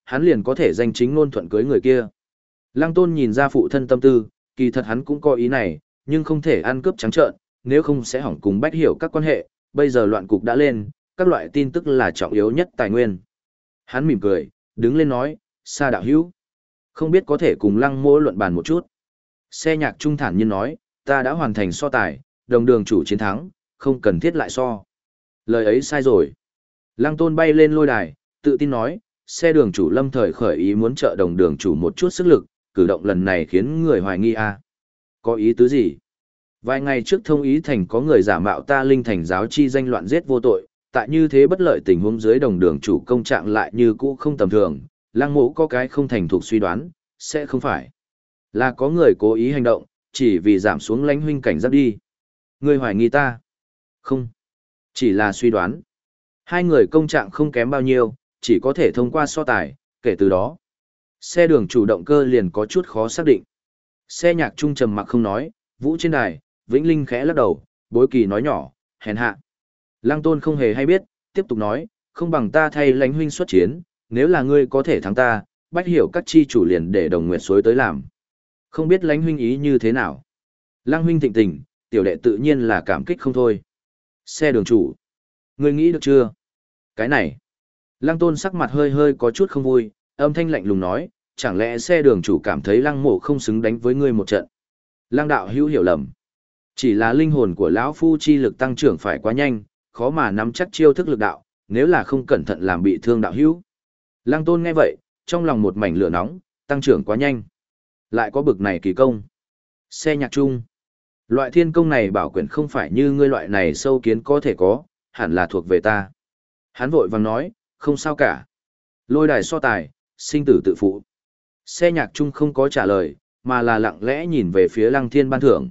hắn liền có thể danh chính ngôn thuận cưới người kia. Lăng Tôn nhìn ra phụ thân tâm tư, kỳ thật hắn cũng có ý này, nhưng không thể ăn cướp trắng trợn, nếu không sẽ hỏng cùng Bách Hiểu các quan hệ, bây giờ loạn cục đã lên, các loại tin tức là trọng yếu nhất tài nguyên. Hắn mỉm cười, đứng lên nói, Sa đạo hữu, không biết có thể cùng Lăng Mỗ luận bàn một chút. Xe nhạc trung thản nhiên nói, ta đã hoàn thành so tài, đồng đường chủ chiến thắng, không cần thiết lại so. Lời ấy sai rồi. Lăng Tôn bay lên lôi đài, tự tin nói, xe đường chủ lâm thời khởi ý muốn trợ đồng đường chủ một chút sức lực, cử động lần này khiến người hoài nghi à. Có ý tứ gì? Vài ngày trước thông ý thành có người giả mạo ta linh thành giáo chi danh loạn giết vô tội, tại như thế bất lợi tình huống dưới đồng đường chủ công trạng lại như cũ không tầm thường, Lăng Mỗ có cái không thành thục suy đoán, sẽ không phải là có người cố ý hành động, chỉ vì giảm xuống lãnh huynh cảnh giác đi. Ngươi hoài nghi ta? Không, chỉ là suy đoán. Hai người công trạng không kém bao nhiêu, chỉ có thể thông qua so tài, kể từ đó, xe đường chủ động cơ liền có chút khó xác định. Xe nhạc trung trầm mặc không nói, vũ trên đài, Vĩnh Linh khẽ lắc đầu, bối kỳ nói nhỏ, hèn hạ. Lăng Tôn không hề hay biết, tiếp tục nói, không bằng ta thay lãnh huynh xuất chiến, nếu là ngươi có thể thắng ta, Bách Hiểu các chi chủ liền để Đồng Nguyệt Suối tới làm. Không biết lãnh huynh ý như thế nào. Lăng huynh thịnh tình, tiểu đệ tự nhiên là cảm kích không thôi. Xe đường chủ, ngươi nghĩ được chưa? Cái này. Lăng Tôn sắc mặt hơi hơi có chút không vui, âm thanh lạnh lùng nói, chẳng lẽ xe đường chủ cảm thấy Lăng Mộ không xứng đánh với ngươi một trận. Lăng đạo hữu hiểu lầm. Chỉ là linh hồn của lão phu chi lực tăng trưởng phải quá nhanh, khó mà nắm chắc chiêu thức lực đạo, nếu là không cẩn thận làm bị thương đạo hữu. Lăng Tôn nghe vậy, trong lòng một mảnh lửa nóng, tăng trưởng quá nhanh. Lại có bực này kỳ công. Xe nhạc trung. Loại thiên công này bảo quyển không phải như ngươi loại này sâu kiến có thể có, hẳn là thuộc về ta. Hắn vội vàng nói, không sao cả. Lôi đài so tài, sinh tử tự phụ. Xe nhạc trung không có trả lời, mà là lặng lẽ nhìn về phía Lăng Thiên ban thưởng.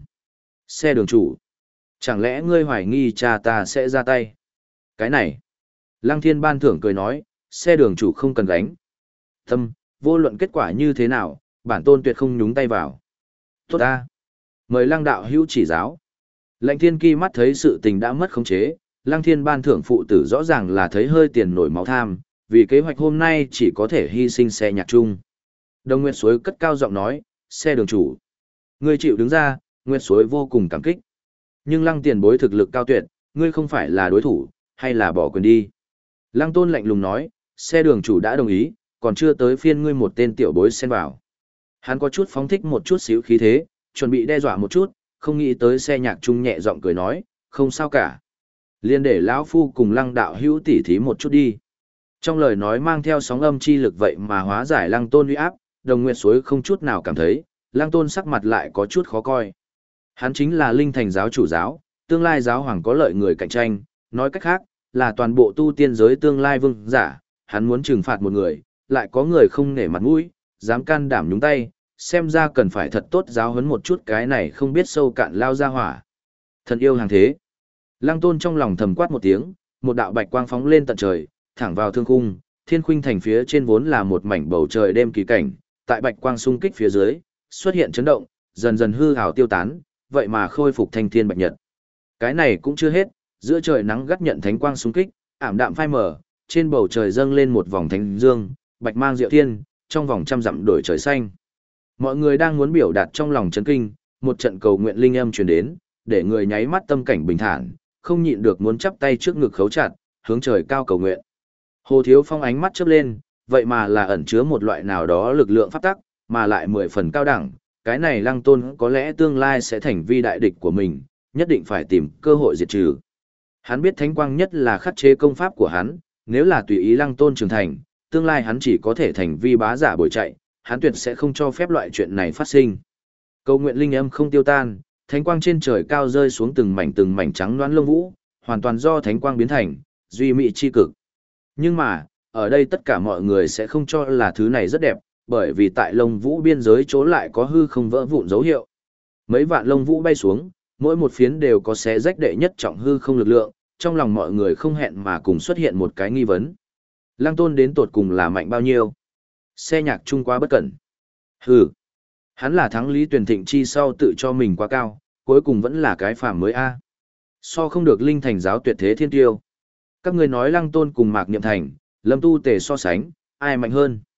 Xe đường chủ. Chẳng lẽ ngươi hoài nghi cha ta sẽ ra tay? Cái này. Lăng Thiên ban thưởng cười nói, xe đường chủ không cần gánh. Tâm, vô luận kết quả như thế nào, bản tôn tuyệt không nhúng tay vào. Tốt ta. Mời Lăng đạo hữu chỉ giáo. Lãnh Thiên Kỳ mắt thấy sự tình đã mất khống chế, Lăng Thiên ban thưởng phụ tử rõ ràng là thấy hơi tiền nổi máu tham, vì kế hoạch hôm nay chỉ có thể hy sinh xe nhạc chung. Đồng Nguyệt Suối cất cao giọng nói, xe đường chủ. Ngươi chịu đứng ra, Nguyệt Suối vô cùng cảm kích. Nhưng Lăng tiền bối thực lực cao tuyệt, ngươi không phải là đối thủ, hay là bỏ quyền đi. Lăng Tôn lạnh lùng nói, xe đường chủ đã đồng ý, còn chưa tới phiên ngươi một tên tiểu bối xen vào. Hắn có chút phóng thích một chút xíu khí thế, chuẩn bị đe dọa một chút, không nghĩ tới xe nhạc trung nhẹ giọng cười nói, không sao cả. Liên để lão phu cùng Lăng đạo hữu tỉ thí một chút đi. Trong lời nói mang theo sóng âm chi lực vậy mà hóa giải Lăng Tôn uy áp, Đồng Nguyệt Suối không chút nào cảm thấy, Lăng Tôn sắc mặt lại có chút khó coi. Hắn chính là linh thành giáo chủ giáo, tương lai giáo hoàng có lợi người cạnh tranh, nói cách khác, là toàn bộ tu tiên giới tương lai vương giả, hắn muốn trừng phạt một người, lại có người không nể mặt mũi, dám can đảm nhúng tay, xem ra cần phải thật tốt giáo huấn một chút cái này không biết sâu cạn lao ra hỏa. Thần yêu hàng thế. Lăng Tôn trong lòng thầm quát một tiếng, một đạo bạch quang phóng lên tận trời, thẳng vào thương khung, Thiên Khuynh thành phía trên vốn là một mảnh bầu trời đêm kỳ cảnh, tại bạch quang xung kích phía dưới, xuất hiện chấn động, dần dần hư ảo tiêu tán, vậy mà khôi phục thanh thiên bạch nhật. Cái này cũng chưa hết, giữa trời nắng gắt nhận thánh quang xung kích, ảm đạm phai mờ, trên bầu trời dâng lên một vòng thánh dương, bạch mang diệu thiên, trong vòng trăm dặm đổi trời xanh. Mọi người đang muốn biểu đạt trong lòng chấn kinh, một trận cầu nguyện linh âm truyền đến, để người nháy mắt tâm cảnh bình thản, không nhịn được muốn chắp tay trước ngực khấu chặt, hướng trời cao cầu nguyện. Hồ Thiếu Phong ánh mắt chớp lên, vậy mà là ẩn chứa một loại nào đó lực lượng pháp tắc, mà lại mười phần cao đẳng, cái này Lăng Tôn có lẽ tương lai sẽ thành vi đại địch của mình, nhất định phải tìm cơ hội diệt trừ. Hắn biết thánh quang nhất là khắc chế công pháp của hắn, nếu là tùy ý Lăng Tôn trưởng thành, tương lai hắn chỉ có thể thành vi bá giả bồi chạy, hắn tuyệt sẽ không cho phép loại chuyện này phát sinh. Cầu nguyện linh âm không tiêu tan, thánh quang trên trời cao rơi xuống từng mảnh từng mảnh trắng loáng lông vũ, hoàn toàn do thánh quang biến thành, duy mỹ chi cực. Nhưng mà, ở đây tất cả mọi người sẽ không cho là thứ này rất đẹp, bởi vì tại lông vũ biên giới chỗ lại có hư không vỡ vụn dấu hiệu. Mấy vạn lông vũ bay xuống, mỗi một phiến đều có xé rách đệ nhất trọng hư không lực lượng, trong lòng mọi người không hẹn mà cùng xuất hiện một cái nghi vấn. Lăng Tôn đến tột cùng là mạnh bao nhiêu? Xe nhạc trung quá bất cẩn. Hừ. Hắn là thắng Lý Tuyền Thịnh chi sau tự cho mình quá cao, cuối cùng vẫn là cái phàm mới a. So không được linh thành giáo tuyệt thế thiên tiêu. Các người nói Lăng Tôn cùng Mạc Niệm Thành, Lâm Tu Tề so sánh, ai mạnh hơn?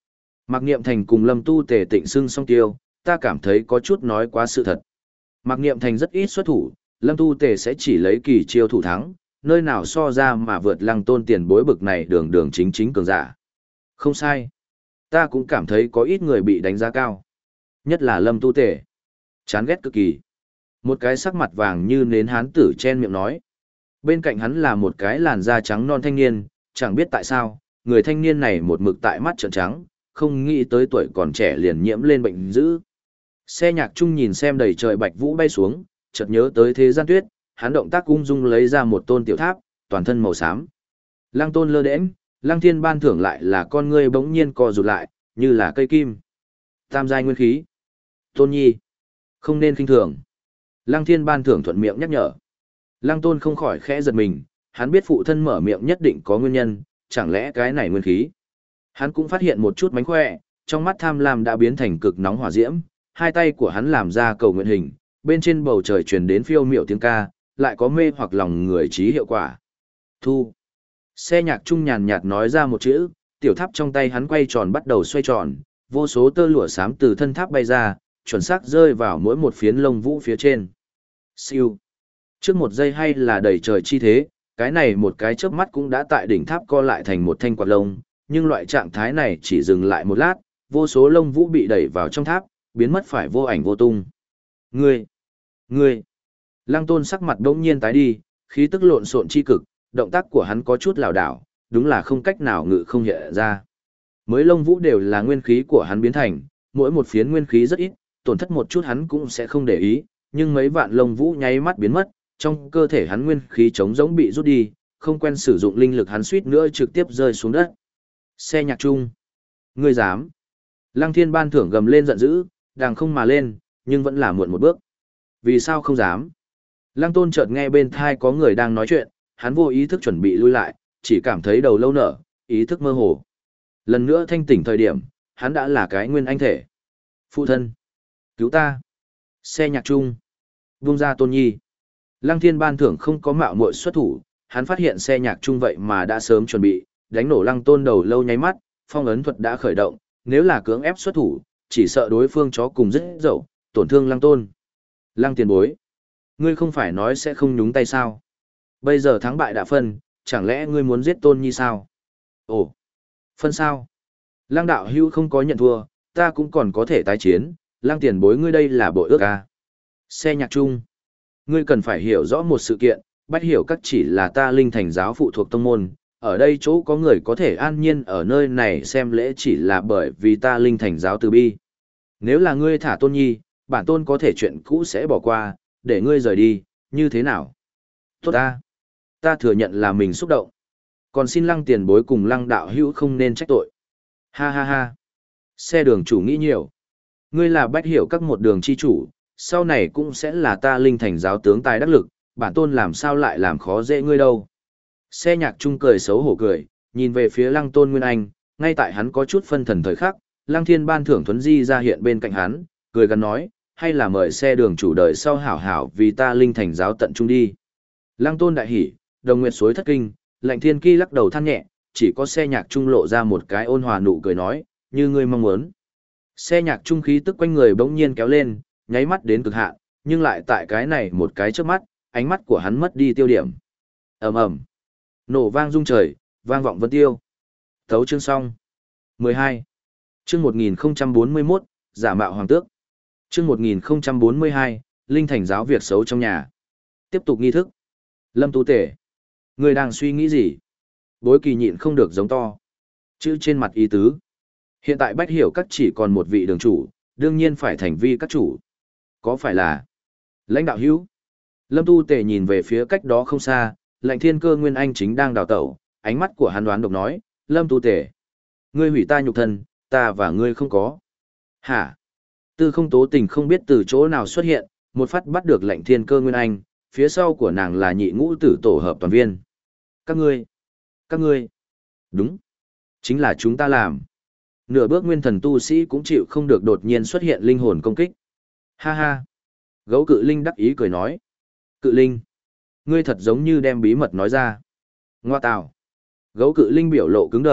Mạc Niệm Thành cùng Lâm Tu Tề tịnh xưng song tiêu, ta cảm thấy có chút nói quá sự thật. Mạc Niệm Thành rất ít xuất thủ, Lâm Tu Tề sẽ chỉ lấy kỳ chiêu thủ thắng, nơi nào so ra mà vượt Lăng Tôn tiền bối bực này đường đường chính chính cường giả. Không sai. Ta cũng cảm thấy có ít người bị đánh giá cao. Nhất là Lâm Tu Tề. Chán ghét cực kỳ. Một cái sắc mặt vàng như nến hán tử chen miệng nói. Bên cạnh hắn là một cái làn da trắng non thanh niên, chẳng biết tại sao, người thanh niên này một mực tại mắt trợn trắng, không nghĩ tới tuổi còn trẻ liền nhiễm lên bệnh dữ. Xe nhạc trung nhìn xem đầy trời bạch vũ bay xuống, chợt nhớ tới thế gian tuyết, hắn động tác ung dung lấy ra một tôn tiểu tháp, toàn thân màu xám. Lăng Tôn lơ đễnh, Lăng Thiên ban thưởng lại là con ngươi bỗng nhiên co rụt lại, như là cây kim. Tam giai nguyên khí. Tôn Nhi, không nên khinh thường. Lăng Thiên ban thưởng thuận miệng nhắc nhở. Lăng Tôn không khỏi khẽ giật mình, hắn biết phụ thân mở miệng nhất định có nguyên nhân, chẳng lẽ cái này nguyên khí. Hắn cũng phát hiện một chút mánh khỏe, trong mắt tham lam đã biến thành cực nóng hỏa diễm, hai tay của hắn làm ra cầu nguyện hình, bên trên bầu trời truyền đến phiêu miệu tiếng ca, lại có mê hoặc lòng người trí hiệu quả. Thu. Xe nhạc trung nhàn nhạt nói ra một chữ, tiểu tháp trong tay hắn quay tròn bắt đầu xoay tròn, vô số tơ lụa xám từ thân tháp bay ra, chuẩn xác rơi vào mỗi một phiến lông vũ phía trên. Siêu. Trước một giây hay là đầy trời chi thế, cái này một cái chớp mắt cũng đã tại đỉnh tháp co lại thành một thanh quạt lông, nhưng loại trạng thái này chỉ dừng lại một lát, vô số lông vũ bị đẩy vào trong tháp, biến mất phải vô ảnh vô tung. Ngươi! Ngươi! Lăng Tôn sắc mặt bỗng nhiên tái đi, khí tức lộn xộn chi cực, động tác của hắn có chút lảo đảo, đúng là không cách nào ngự không hiện ra. Mới lông vũ đều là nguyên khí của hắn biến thành, mỗi một phiến nguyên khí rất ít, tổn thất một chút hắn cũng sẽ không để ý, nhưng mấy vạn lông vũ nháy mắt biến mất, trong cơ thể hắn nguyên khí trống rỗng bị rút đi, không quen sử dụng linh lực hắn suýt nữa trực tiếp rơi xuống đất. Xe nhạc trung. Ngươi dám. Lăng Thiên ban thưởng gầm lên giận dữ, đang không mà lên, nhưng vẫn là muộn một bước. Vì sao không dám? Lăng Tôn chợt nghe bên thai có người đang nói chuyện, hắn vô ý thức chuẩn bị lui lại, chỉ cảm thấy đầu lâu nở, ý thức mơ hồ. Lần nữa thanh tỉnh thời điểm, hắn đã là cái nguyên anh thể. Phụ thân. Cứu ta. Xe nhạc trung. Vung ra Tôn Nhi. Lăng Thiên ban thưởng không có mạo muội xuất thủ, hắn phát hiện xe nhạc trung vậy mà đã sớm chuẩn bị, đánh nổ Lăng Tôn đầu lâu nháy mắt, phong ấn thuật đã khởi động, nếu là cưỡng ép xuất thủ, chỉ sợ đối phương chó cùng rất dậu, tổn thương Lăng Tôn. Lăng tiền bối, ngươi không phải nói sẽ không nhúng tay sao? Bây giờ thắng bại đã phân, chẳng lẽ ngươi muốn giết Tôn Nhi sao? Ồ, phân sao? Lăng đạo hưu không có nhận thua, ta cũng còn có thể tái chiến, Lăng tiền bối ngươi đây là bội ước à? Xe nhạc trung. Ngươi cần phải hiểu rõ một sự kiện, Bách Hiểu Các chỉ là ta linh thành giáo phụ thuộc tông môn, ở đây chỗ có người có thể an nhiên ở nơi này xem lễ chỉ là bởi vì ta linh thành giáo từ bi. Nếu là ngươi thả Tôn Nhi, bản tôn có thể chuyện cũ sẽ bỏ qua, để ngươi rời đi, như thế nào? Tốt ta. Ta thừa nhận là mình xúc động. Còn xin Lăng tiền bối cùng Lăng đạo hữu không nên trách tội. Ha ha ha. Xe đường chủ nghĩ nhiều. Ngươi là Bách Hiểu Các một đường chi chủ, sau này cũng sẽ là ta linh thành giáo tướng tài đắc lực, bản tôn làm sao lại làm khó dễ ngươi đâu. Xe nhạc trung cười xấu hổ cười, nhìn về phía Lăng Tôn Nguyên Anh, ngay tại hắn có chút phân thần thời khắc, Lăng Thiên ban thưởng thuấn di ra hiện bên cạnh hắn, cười gắn nói, hay là mời xe đường chủ đời sau hảo hảo vì ta linh thành giáo tận trung đi. Lăng Tôn đại hỉ, đồng nguyệt suối thất kinh, Lạnh Thiên Ki lắc đầu than nhẹ, chỉ có xe nhạc trung lộ ra một cái ôn hòa nụ cười nói, như ngươi mong muốn. Xe nhạc trung khí tức quanh người bỗng nhiên kéo lên, nháy mắt đến cực hạn, nhưng lại tại cái này một cái trước mắt, ánh mắt của hắn mất đi tiêu điểm. Ầm ầm, nổ vang rung trời, vang vọng vân tiêu. Thấu chương xong. mười hai. Chương một nghìn bốn mươi mốt, giả mạo hoàng tước. Chương một nghìn bốn mươi hai, linh thành giáo việc xấu trong nhà. Tiếp tục nghi thức. Lâm Tu Tể, người đang suy nghĩ gì? Bối Kỳ nhịn không được giống to. Chữ trên mặt ý tứ. Hiện tại Bách Hiểu Các chỉ còn một vị đường chủ, đương nhiên phải thành vi các chủ. Có phải là lãnh đạo hữu? Lâm Tu Tể nhìn về phía cách đó không xa, Lạnh Thiên Cơ Nguyên Anh chính đang đào tẩu, ánh mắt của hắn đoán độc nói, Lâm Tu Tể, ngươi hủy ta nhục thân, ta và ngươi không có. Hả? Tư Không Tố Tình không biết từ chỗ nào xuất hiện, một phát bắt được Lạnh Thiên Cơ Nguyên Anh, phía sau của nàng là nhị ngũ tử tổ hợp toàn viên. Các ngươi, các ngươi, đúng, chính là chúng ta làm. Nửa bước nguyên thần tu sĩ cũng chịu không được đột nhiên xuất hiện linh hồn công kích. Ha ha. Gấu Cự Linh đắc ý cười nói. Cự Linh, ngươi thật giống như đem bí mật nói ra. Ngoa tào. Gấu Cự Linh biểu lộ cứng đờ,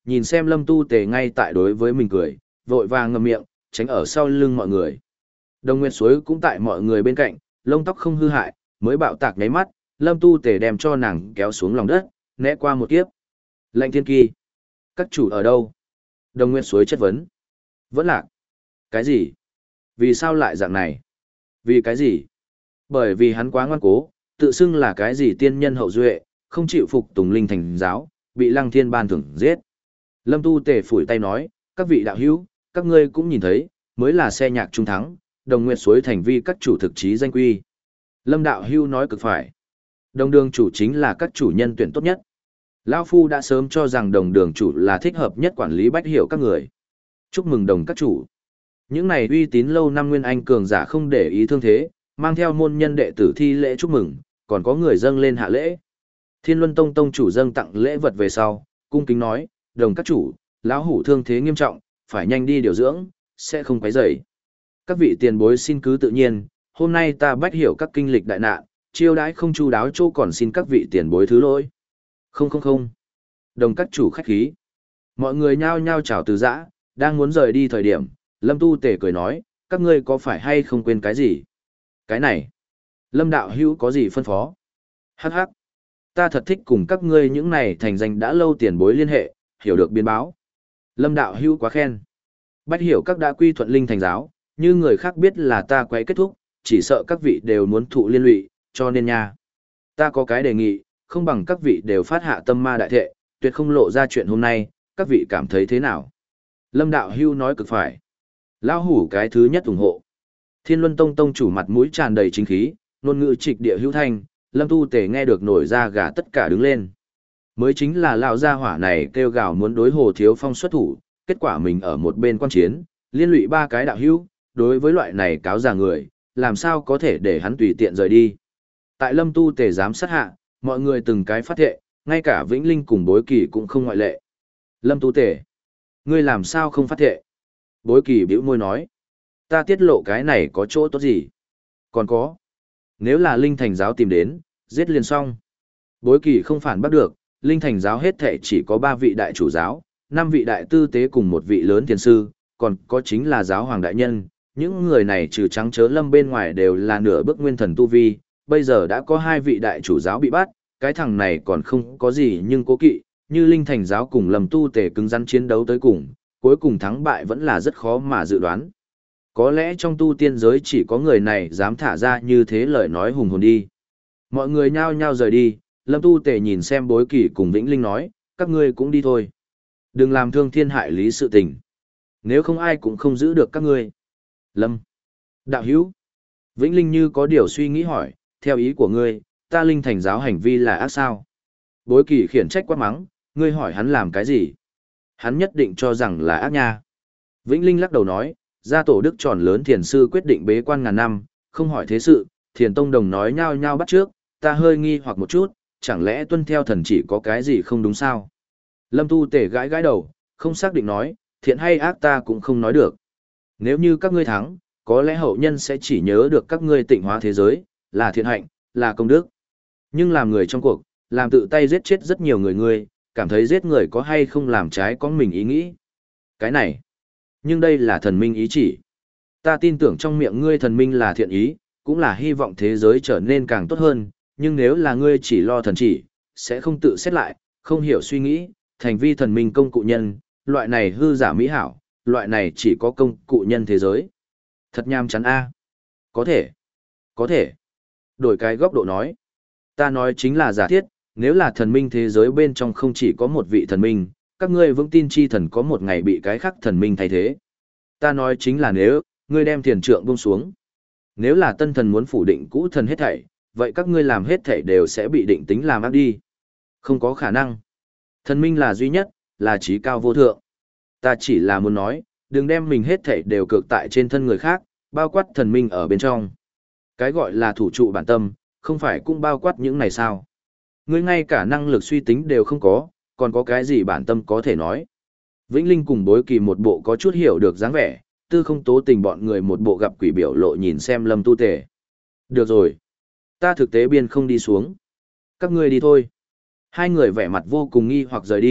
Nhìn xem Lâm Tu Tề ngay tại đối với mình cười, vội vàng ngậm miệng, tránh ở sau lưng mọi người. Đồng Nguyệt Suối cũng tại mọi người bên cạnh, lông tóc không hư hại, mới bạo tạc nháy mắt, Lâm Tu Tề đem cho nàng kéo xuống lòng đất, né qua một kiếp. Lệnh Thiên Kỳ, các chủ ở đâu? Đồng Nguyệt Suối chất vấn. Vẫn lạc. Cái gì? Vì sao lại dạng này? Vì cái gì? Bởi vì hắn quá ngoan cố, tự xưng là cái gì tiên nhân hậu duệ, không chịu phục tùng linh thành giáo, bị Lăng Thiên ban thưởng giết. Lâm Tu Tề phủi tay nói, các vị đạo hữu, các ngươi cũng nhìn thấy, mới là xe nhạc trung thắng, Đồng Nguyệt Suối thành vi các chủ thực chí danh quy. Lâm đạo hữu nói cực phải. Đồng đường chủ chính là các chủ nhân tuyển tốt nhất. Lão Phu đã sớm cho rằng đồng đường chủ là thích hợp nhất quản lý bách hiểu các người. Chúc mừng đồng các chủ. Những này uy tín lâu năm nguyên anh cường giả không để ý thương thế, mang theo môn nhân đệ tử thi lễ chúc mừng, còn có người dâng lên hạ lễ. Thiên Luân Tông tông chủ dâng tặng lễ vật về sau, cung kính nói, đồng các chủ, lão hủ thương thế nghiêm trọng, phải nhanh đi điều dưỡng, sẽ không quấy rầy. Các vị tiền bối xin cứ tự nhiên, hôm nay ta bách hiểu các kinh lịch đại nạn, chiêu đãi không chu đáo chỗ còn xin các vị tiền bối thứ lỗi. Không không không. Đồng các chủ khách khí. Mọi người nhao nhao chào từ giã, đang muốn rời đi thời điểm, Lâm Tu Tề cười nói, các ngươi có phải hay không quên cái gì? Cái này. Lâm đạo hữu có gì phân phó? Hắc hắc. Ta thật thích cùng các ngươi những này thành danh đã lâu tiền bối liên hệ, hiểu được biến báo. Lâm đạo hữu quá khen. Bách hiểu các đã quy thuận linh thành giáo, như người khác biết là ta quay kết thúc, chỉ sợ các vị đều muốn thụ liên lụy, cho nên nha. Ta có cái đề nghị, không bằng các vị đều phát hạ tâm ma đại thệ, tuyệt không lộ ra chuyện hôm nay, các vị cảm thấy thế nào? Lâm đạo hưu nói cực phải. Lão hủ cái thứ nhất ủng hộ. Thiên Luân Tông tông chủ mặt mũi tràn đầy chính khí, ngôn ngữ trịch địa hữu thanh, Lâm Tu Tề nghe được nổi da gà tất cả đứng lên. Mới chính là lão gia hỏa này kêu gào muốn đối Hồ Thiếu Phong xuất thủ, kết quả mình ở một bên quan chiến, liên lụy ba cái đạo hữu, đối với loại này cáo già người, làm sao có thể để hắn tùy tiện rời đi. Tại Lâm Tu Tề giám sát hạ, mọi người từng cái phát thệ, ngay cả Vĩnh Linh cùng Bối Kỳ cũng không ngoại lệ. Lâm Tu Tề, ngươi làm sao không phát thệ? Bối Kỳ bĩu môi nói, ta tiết lộ cái này có chỗ tốt gì? Còn có, nếu là Linh Thành giáo tìm đến, giết liền xong. Bối Kỳ không phản bắt được, Linh Thành giáo hết thệ chỉ có ba vị đại chủ giáo, năm vị đại tư tế cùng một vị lớn thiền sư, còn có chính là giáo hoàng đại nhân. Những người này trừ trắng chớ Lâm bên ngoài đều là nửa bước nguyên thần tu vi, bây giờ đã có hai vị đại chủ giáo bị bắt, cái thằng này còn không có gì nhưng cố kỵ, như Linh Thành giáo cùng Lâm Tu Tề cứng rắn chiến đấu tới cùng, cuối cùng thắng bại vẫn là rất khó mà dự đoán. Có lẽ trong tu tiên giới chỉ có người này dám thả ra như thế lời nói hùng hồn đi. Mọi người nhao nhao rời đi, Lâm Tu Tề nhìn xem Bối Kỳ cùng Vĩnh Linh nói, các ngươi cũng đi thôi. Đừng làm thương thiên hại lý sự tình. Nếu không ai cũng không giữ được các ngươi. Lâm. Đạo hữu. Vĩnh Linh như có điều suy nghĩ hỏi, theo ý của ngươi, ta Linh Thành giáo hành vi là ác sao? Bối Kỳ khiển trách quát mắng, ngươi hỏi hắn làm cái gì? Hắn nhất định cho rằng là ác nha. Vĩnh Linh lắc đầu nói, gia tổ đức tròn lớn thiền sư quyết định bế quan ngàn năm, không hỏi thế sự, thiền tông đồng nói nhao nhao bắt trước, ta hơi nghi hoặc một chút, chẳng lẽ tuân theo thần chỉ có cái gì không đúng sao? Lâm Tu Tề gãi gãi đầu, không xác định nói, thiện hay ác ta cũng không nói được. Nếu như các ngươi thắng, có lẽ hậu nhân sẽ chỉ nhớ được các ngươi tịnh hóa thế giới, là thiện hạnh, là công đức. Nhưng làm người trong cuộc, làm tự tay giết chết rất nhiều người ngươi, cảm thấy giết người có hay không làm trái con mình ý nghĩ. Cái này, nhưng đây là thần minh ý chỉ. Ta tin tưởng trong miệng ngươi thần minh là thiện ý, cũng là hy vọng thế giới trở nên càng tốt hơn, nhưng nếu là ngươi chỉ lo thần chỉ, sẽ không tự xét lại, không hiểu suy nghĩ, thành vi thần minh công cụ nhân, loại này hư giả mỹ hảo, loại này chỉ có công cụ nhân thế giới. Thật nham chán a. Có thể. Có thể. Đổi cái góc độ nói. Ta nói chính là giả thiết, nếu là thần minh thế giới bên trong không chỉ có một vị thần minh, các ngươi vững tin chi thần có một ngày bị cái khác thần minh thay thế. Ta nói chính là nếu, ngươi đem tiền trượng buông xuống. Nếu là tân thần muốn phủ định cũ thần hết thảy, vậy các ngươi làm hết thảy đều sẽ bị định tính làm ác đi. Không có khả năng. Thần minh là duy nhất, là trí cao vô thượng. Ta chỉ là muốn nói, đừng đem mình hết thảy đều cược tại trên thân người khác, bao quát thần minh ở bên trong. Cái gọi là thủ trụ bản tâm, không phải cũng bao quát những này sao? Ngươi ngay cả năng lực suy tính đều không có, còn có cái gì bản tâm có thể nói. Vĩnh Linh cùng Bối Kỳ một bộ có chút hiểu được dáng vẻ, Tư Không Tố Tình bọn người một bộ gặp quỷ biểu lộ nhìn xem Lâm Tu Tề. Được rồi. Ta thực tế biên không đi xuống. Các ngươi đi thôi. Hai người vẻ mặt vô cùng nghi hoặc rời đi,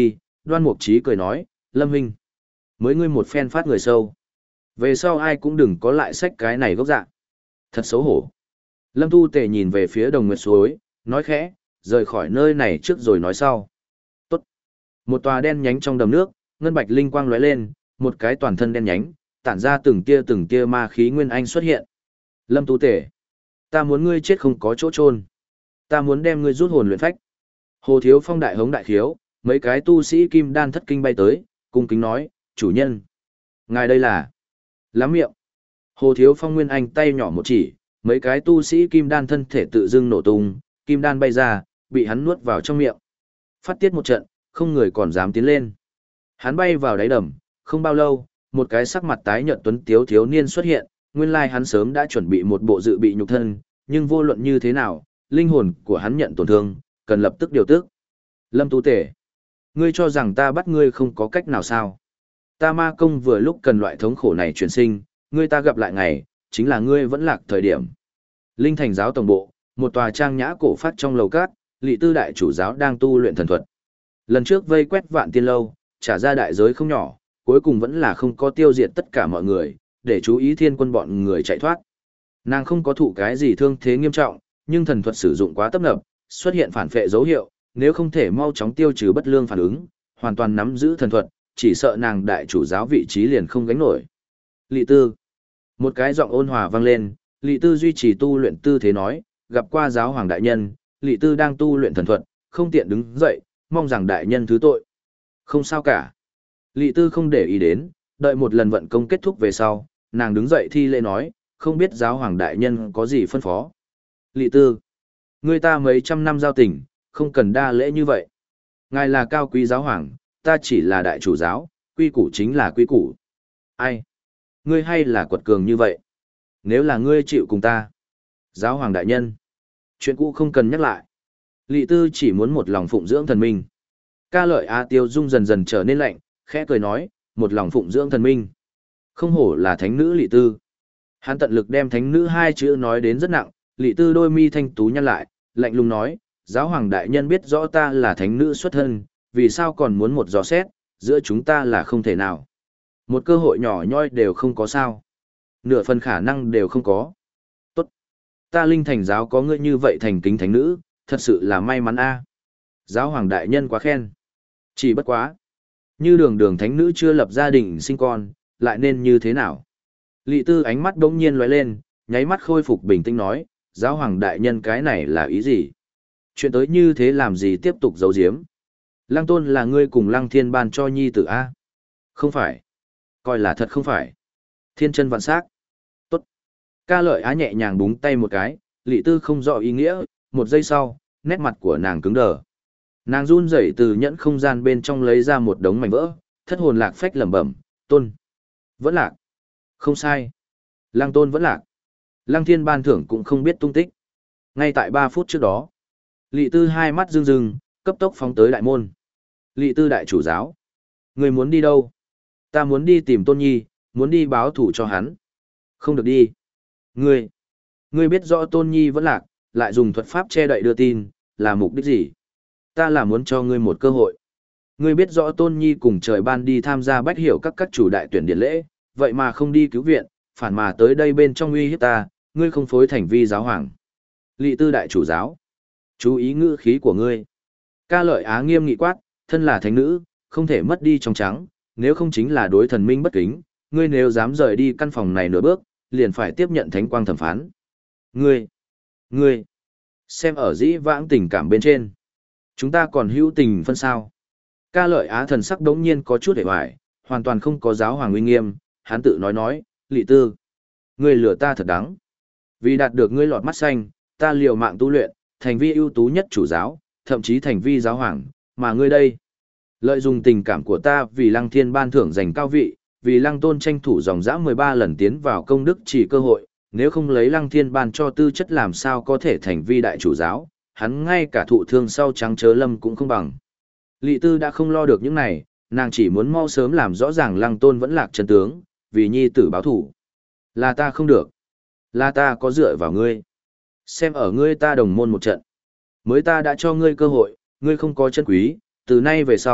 Đoan Mục Trí cười nói, Lâm huynh, mới ngươi một phen phát người sâu. Về sau ai cũng đừng có lại xách cái này gốc dạ. Thật xấu hổ. Lâm Tu Tề nhìn về phía Đồng Nguyệt Suối, nói khẽ, rời khỏi nơi này trước rồi nói sau. Tốt. Một tòa đen nhánh trong đầm nước, ngân bạch linh quang lóe lên, một cái toàn thân đen nhánh, tản ra từng tia từng tia ma khí nguyên anh xuất hiện. Lâm Tu Tề, ta muốn ngươi chết không có chỗ chôn. Ta muốn đem ngươi rút hồn luyện phách. Hồ Thiếu Phong đại hống đại khiếu, mấy cái tu sĩ kim đan thất kinh bay tới, cung kính nói, chủ nhân. Ngài đây là... Lắm miệng. Hồ Thiếu Phong nguyên anh tay nhỏ một chỉ, mấy cái tu sĩ kim đan thân thể tự dưng nổ tung, kim đan bay ra, bị hắn nuốt vào trong miệng. Phát tiết một trận, không người còn dám tiến lên. Hắn bay vào đáy đầm, không bao lâu, một cái sắc mặt tái nhợt tuấn tiếu thiếu niên xuất hiện, nguyên lai hắn sớm đã chuẩn bị một bộ dự bị nhục thân, nhưng vô luận như thế nào, linh hồn của hắn nhận tổn thương, cần lập tức điều tức. Lâm Tu Tể, ngươi cho rằng ta bắt ngươi không có cách nào sao? Ta ma công vừa lúc cần loại thống khổ này chuyển sinh, ngươi ta gặp lại ngày, chính là ngươi vẫn lạc thời điểm. Linh Thành giáo tổng bộ, một tòa trang nhã cổ phát trong lầu cát, Lị Tư đại chủ giáo đang tu luyện thần thuật. Lần trước vây quét Vạn Tiên lâu, trả ra đại giới không nhỏ, cuối cùng vẫn là không có tiêu diệt tất cả mọi người, để chú ý thiên quân bọn người chạy thoát. Nàng không có thụ cái gì thương thế nghiêm trọng, nhưng thần thuật sử dụng quá tấp nập, xuất hiện phản phệ dấu hiệu, nếu không thể mau chóng tiêu trừ bất lương phản ứng, hoàn toàn nắm giữ thần thuật, chỉ sợ nàng đại chủ giáo vị trí liền không gánh nổi. Lị Tư. Một cái giọng ôn hòa vang lên, Lị Tư duy trì tu luyện tư thế nói, gặp qua giáo hoàng đại nhân, Lị Tư đang tu luyện thần thuật, không tiện đứng dậy, mong rằng đại nhân thứ tội. Không sao cả. Lị Tư không để ý đến, đợi một lần vận công kết thúc về sau, nàng đứng dậy thi lễ nói, không biết giáo hoàng đại nhân có gì phân phó. Lị Tư. Người ta mấy trăm năm giao tình, không cần đa lễ như vậy. Ngài là cao quý giáo hoàng, ta chỉ là đại chủ giáo, quy củ chính là quy củ. Ai? Ngươi hay là quật cường như vậy? Nếu là ngươi chịu cùng ta. Giáo hoàng đại nhân. Chuyện cũ không cần nhắc lại. Lị Tư chỉ muốn một lòng phụng dưỡng thần minh. Ca lợi A Tiêu Dung dần dần trở nên lạnh, khẽ cười nói, một lòng phụng dưỡng thần minh. Không hổ là thánh nữ Lị Tư. Hắn tận lực đem thánh nữ hai chữ nói đến rất nặng, Lị Tư đôi mi thanh tú nhăn lại, lạnh lùng nói, giáo hoàng đại nhân biết rõ ta là thánh nữ xuất thân, vì sao còn muốn một dò xét, giữa chúng ta là không thể nào. Một cơ hội nhỏ nhoi đều không có sao. Nửa phần khả năng đều không có. Tốt. Ta Linh Thành giáo có ngươi như vậy thành kính thánh nữ, thật sự là may mắn a. Giáo hoàng đại nhân quá khen. Chỉ bất quá. Như đường đường thánh nữ chưa lập gia đình sinh con, lại nên như thế nào? Lị Tư ánh mắt đống nhiên lóe lên, nháy mắt khôi phục bình tĩnh nói, giáo hoàng đại nhân cái này là ý gì? Chuyện tới như thế làm gì tiếp tục giấu giếm? Lăng Tôn là ngươi cùng Lăng Thiên ban cho nhi tử a? Không phải. Coi là thật không phải. Thiên chân vạn sắc. Tốt. Ca lợi á nhẹ nhàng búng tay một cái, Lị Tư không rõ ý nghĩa, một giây sau, nét mặt của nàng cứng đờ. Nàng run rẩy từ nhẫn không gian bên trong lấy ra một đống mảnh vỡ, thất hồn lạc phách lẩm bẩm, Tôn. Vẫn lạc. Không sai. Lăng Tôn vẫn lạc. Lăng Thiên ban thưởng cũng không biết tung tích. Ngay tại ba phút trước đó, Lị Tư hai mắt rưng rưng, cấp tốc phóng tới đại môn. Lị Tư đại chủ giáo. Người muốn đi đâu? Ta muốn đi tìm Tôn Nhi, muốn đi báo thủ cho hắn. Không được đi. Ngươi. Ngươi biết rõ Tôn Nhi vẫn lạc, lại dùng thuật pháp che đậy đưa tin, là mục đích gì? Ta là muốn cho ngươi một cơ hội. Ngươi biết rõ Tôn Nhi cùng trời ban đi tham gia bách hiểu các các chủ đại tuyển điện lễ, vậy mà không đi cứu viện, phản mà tới đây bên trong uy hiếp ta, ngươi không phối thành vi giáo hoàng. Lị Tư đại chủ giáo. Chú ý ngữ khí của ngươi. Ca lợi á nghiêm nghị quát, thân là thánh nữ, không thể mất đi trong trắng, nếu không chính là đối thần minh bất kính, ngươi nếu dám rời đi căn phòng này nửa bước, liền phải tiếp nhận thánh quang thẩm phán. Ngươi, ngươi, xem ở dĩ vãng tình cảm bên trên. Chúng ta còn hữu tình phân sao. Ca lợi á thần sắc đống nhiên có chút hề hoài, hoàn toàn không có giáo hoàng uy nghiêm, hắn tự nói nói, Lị Tư. Ngươi lừa ta thật đáng. Vì đạt được ngươi lọt mắt xanh, ta liều mạng tu luyện, thành vi ưu tú nhất chủ giáo, thậm chí thành vi giáo hoàng, mà ngươi đây. Lợi dụng tình cảm của ta vì Lăng Thiên ban thưởng giành cao vị, vì Lăng Tôn tranh thủ dòng dã mười ba lần tiến vào công đức chỉ cơ hội, nếu không lấy Lăng Thiên ban cho tư chất làm sao có thể thành vi đại chủ giáo, hắn ngay cả thụ thương sau trắng chớ lâm cũng không bằng. Lị Tư đã không lo được những này, nàng chỉ muốn mau sớm làm rõ ràng Lăng Tôn vẫn lạc chân tướng, vì nhi tử báo thủ. Là ta không được. Là ta có dựa vào ngươi. Xem ở ngươi ta đồng môn một trận. Mới ta đã cho ngươi cơ hội, ngươi không có chân quý, từ nay về sau,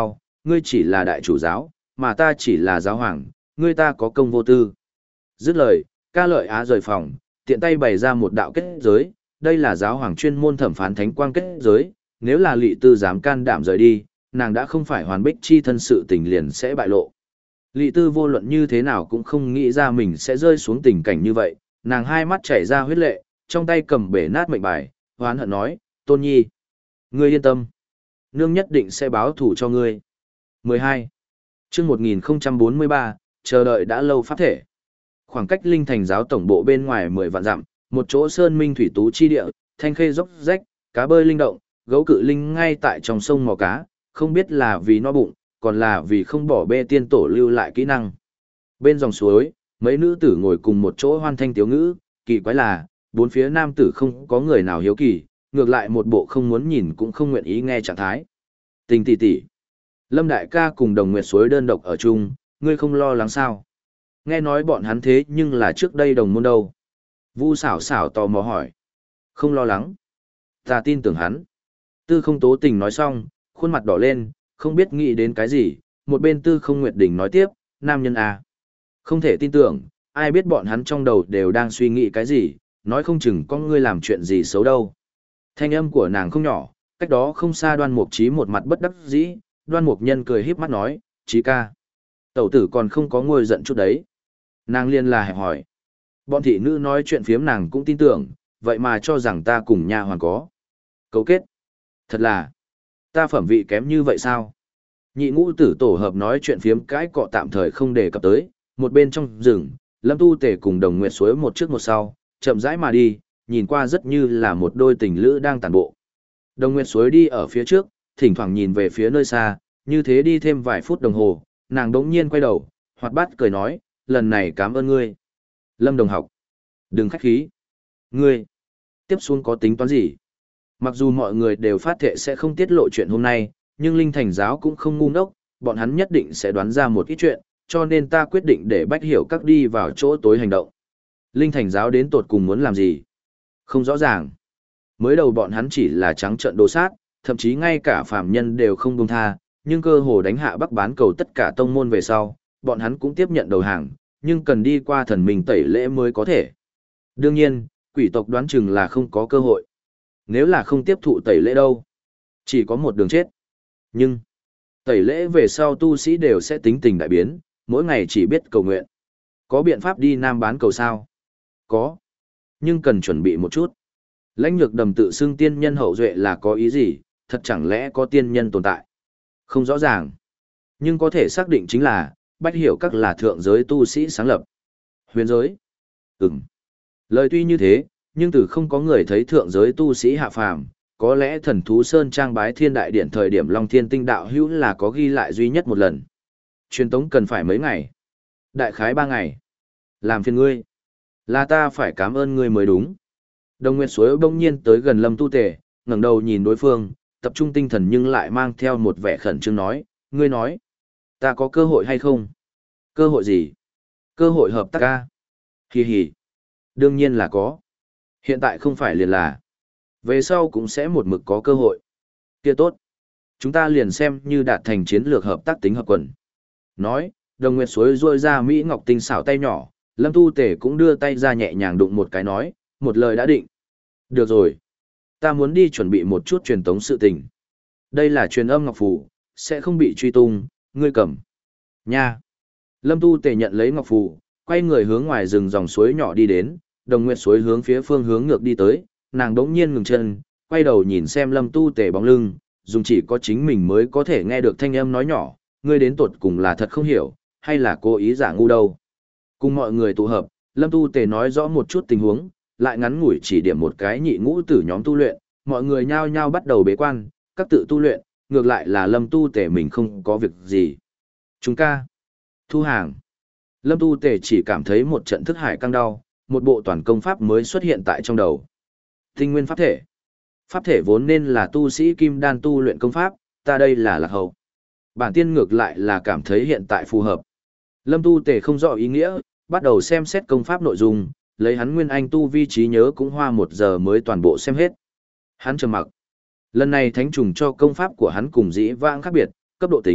ngươi chỉ là đại chủ giáo, mà ta chỉ là giáo hoàng, ngươi ta có công vô tư. Dứt lời, ca lợi á rời phòng, tiện tay bày ra một đạo kết giới, đây là giáo hoàng chuyên môn thẩm phán thánh quang kết giới, nếu là Lị Tư dám can đảm rời đi, nàng đã không phải hoàn bích chi thân sự tình liền sẽ bại lộ. Lị Tư vô luận như thế nào cũng không nghĩ ra mình sẽ rơi xuống tình cảnh như vậy, nàng hai mắt chảy ra huyết lệ, trong tay cầm bể nát mệnh bài, hoán hận nói, Tôn Nhi, ngươi yên tâm, nương nhất định sẽ báo thù cho ngươi. mười hai. Chương một nghìn bốn mươi ba, chờ đợi đã lâu pháp thể. Khoảng cách Linh Thành giáo tổng bộ bên ngoài mười vạn dặm, một chỗ sơn minh thủy tú chi địa, thanh khê dốc rách, cá bơi linh động, gấu cự linh ngay tại trong sông mò cá, không biết là vì no bụng, còn là vì không bỏ bê tiên tổ lưu lại kỹ năng. Bên dòng suối, mấy nữ tử ngồi cùng một chỗ hoan thanh tiếu ngữ, kỳ quái là, bốn phía nam tử không có người nào hiếu kỳ, ngược lại một bộ không muốn nhìn cũng không nguyện ý nghe trạng thái. Tình tỷ tỷ, Lâm đại ca cùng Đồng Nguyệt suối đơn độc ở chung, ngươi không lo lắng sao? Nghe nói bọn hắn thế nhưng là trước đây đồng môn đâu. Vu xảo xảo tò mò hỏi. Không lo lắng. Ta tin tưởng hắn. Tư không tố tình nói xong, khuôn mặt đỏ lên, không biết nghĩ đến cái gì. Một bên tư không nguyệt đình nói tiếp, nam nhân à. Không thể tin tưởng, ai biết bọn hắn trong đầu đều đang suy nghĩ cái gì, nói không chừng có ngươi làm chuyện gì xấu đâu. Thanh âm của nàng không nhỏ, cách đó không xa Đoan Mục Chí một mặt bất đắc dĩ, Đoan Mục Nhân cười híp mắt nói, Chí ca. Tẩu tử còn không có ngôi giận chút đấy. Nàng liên là hẹp hỏi. Bọn thị nữ nói chuyện phiếm nàng cũng tin tưởng, vậy mà cho rằng ta cùng nha hoàn có cấu kết. Thật là, ta phẩm vị kém như vậy sao? Nhị ngũ tử tổ hợp nói chuyện phiếm cái cọ tạm thời không đề cập tới, một bên trong rừng, Lâm Tu Tề cùng Đồng Nguyệt suối một trước một sau, chậm rãi mà đi, nhìn qua rất như là một đôi tình lữ đang tàn bộ. Đồng Nguyệt suối đi ở phía trước, thỉnh thoảng nhìn về phía nơi xa, như thế đi thêm vài phút đồng hồ, nàng đống nhiên quay đầu, hoạt bát cười nói, lần này cảm ơn ngươi. Lâm đồng học, đừng khách khí. Ngươi, tiếp xuống có tính toán gì? Mặc dù mọi người đều phát thệ sẽ không tiết lộ chuyện hôm nay, nhưng Linh Thành giáo cũng không ngu ngốc, bọn hắn nhất định sẽ đoán ra một ít chuyện, cho nên ta quyết định để Bách Hiểu các đi vào chỗ tối hành động. Linh Thành giáo đến tột cùng muốn làm gì? Không rõ ràng. Mới đầu bọn hắn chỉ là trắng trợn đồ sát, thậm chí ngay cả phàm nhân đều không buông tha, nhưng cơ hồ đánh hạ Bắc bán cầu tất cả tông môn về sau, bọn hắn cũng tiếp nhận đầu hàng, nhưng cần đi qua thần minh tẩy lễ mới có thể. Đương nhiên, quỷ tộc đoán chừng là không có cơ hội. Nếu là không tiếp thụ tẩy lễ đâu, chỉ có một đường chết. Nhưng, tẩy lễ về sau tu sĩ đều sẽ tính tình đại biến, mỗi ngày chỉ biết cầu nguyện. Có biện pháp đi Nam bán cầu sao? Có. Nhưng cần chuẩn bị một chút. Lãnh Nhược Đầm tự xưng tiên nhân hậu duệ là có ý gì, thật chẳng lẽ có tiên nhân tồn tại? Không rõ ràng. Nhưng có thể xác định chính là, Bách Hiểu các là thượng giới tu sĩ sáng lập. Huyền giới? Ừm. Lời tuy như thế, nhưng từ không có người thấy thượng giới tu sĩ hạ phàm, có lẽ thần thú sơn trang bái thiên đại điện thời điểm Long Thiên Tinh đạo hữu là có ghi lại duy nhất một lần. Truyền tống cần phải mấy ngày? Đại khái ba ngày. Làm phiền ngươi. Là ta phải cảm ơn ngươi mới đúng. Đồng Nguyệt suối bỗng nhiên tới gần Lâm Tu Tề, ngẩng đầu nhìn đối phương, tập trung tinh thần nhưng lại mang theo một vẻ khẩn trương nói, ngươi nói, ta có cơ hội hay không? Cơ hội gì? Cơ hội hợp tác ca. Hì hì. Đương nhiên là có. Hiện tại không phải liền là. Về sau cũng sẽ một mực có cơ hội. Kia tốt. Chúng ta liền xem như đạt thành chiến lược hợp tác tính hợp quần. Nói, Đồng Nguyệt suối ruôi ra Mỹ Ngọc tinh xảo tay nhỏ, Lâm Tu Tề cũng đưa tay ra nhẹ nhàng đụng một cái nói, một lời đã định. Được rồi. Ta muốn đi chuẩn bị một chút truyền tống sự tình. Đây là truyền âm ngọc phù, sẽ không bị truy tung, ngươi cầm. Nha. Lâm Tu Tề nhận lấy ngọc phù, quay người hướng ngoài rừng dòng suối nhỏ đi đến, Đồng Nguyệt suối hướng phía phương hướng ngược đi tới, nàng đống nhiên ngừng chân, quay đầu nhìn xem Lâm Tu Tề bóng lưng, dùng chỉ có chính mình mới có thể nghe được thanh âm nói nhỏ, ngươi đến tột cùng là thật không hiểu, hay là cố ý giả ngu đâu. Cùng mọi người tụ hợp, Lâm Tu Tề nói rõ một chút tình huống, lại ngắn ngủi chỉ điểm một cái nhị ngũ tử nhóm tu luyện, mọi người nhao nhao bắt đầu bế quan, các tự tu luyện, ngược lại là Lâm Tu Tề mình không có việc gì. Chúng ca. Thu hàng. Lâm Tu Tề chỉ cảm thấy một trận thức hải căng đau, một bộ toàn công pháp mới xuất hiện tại trong đầu. Tinh nguyên pháp thể. Pháp thể vốn nên là tu sĩ kim đan tu luyện công pháp, ta đây là lạc hậu. Bản tiên ngược lại là cảm thấy hiện tại phù hợp. Lâm Tu Tề không rõ ý nghĩa, bắt đầu xem xét công pháp nội dung, lấy hắn nguyên anh tu vi trí nhớ cũng hoa một giờ mới toàn bộ xem hết. Hắn trầm mặc. Lần này thánh trùng cho công pháp của hắn cùng dĩ vãng khác biệt, cấp độ tính,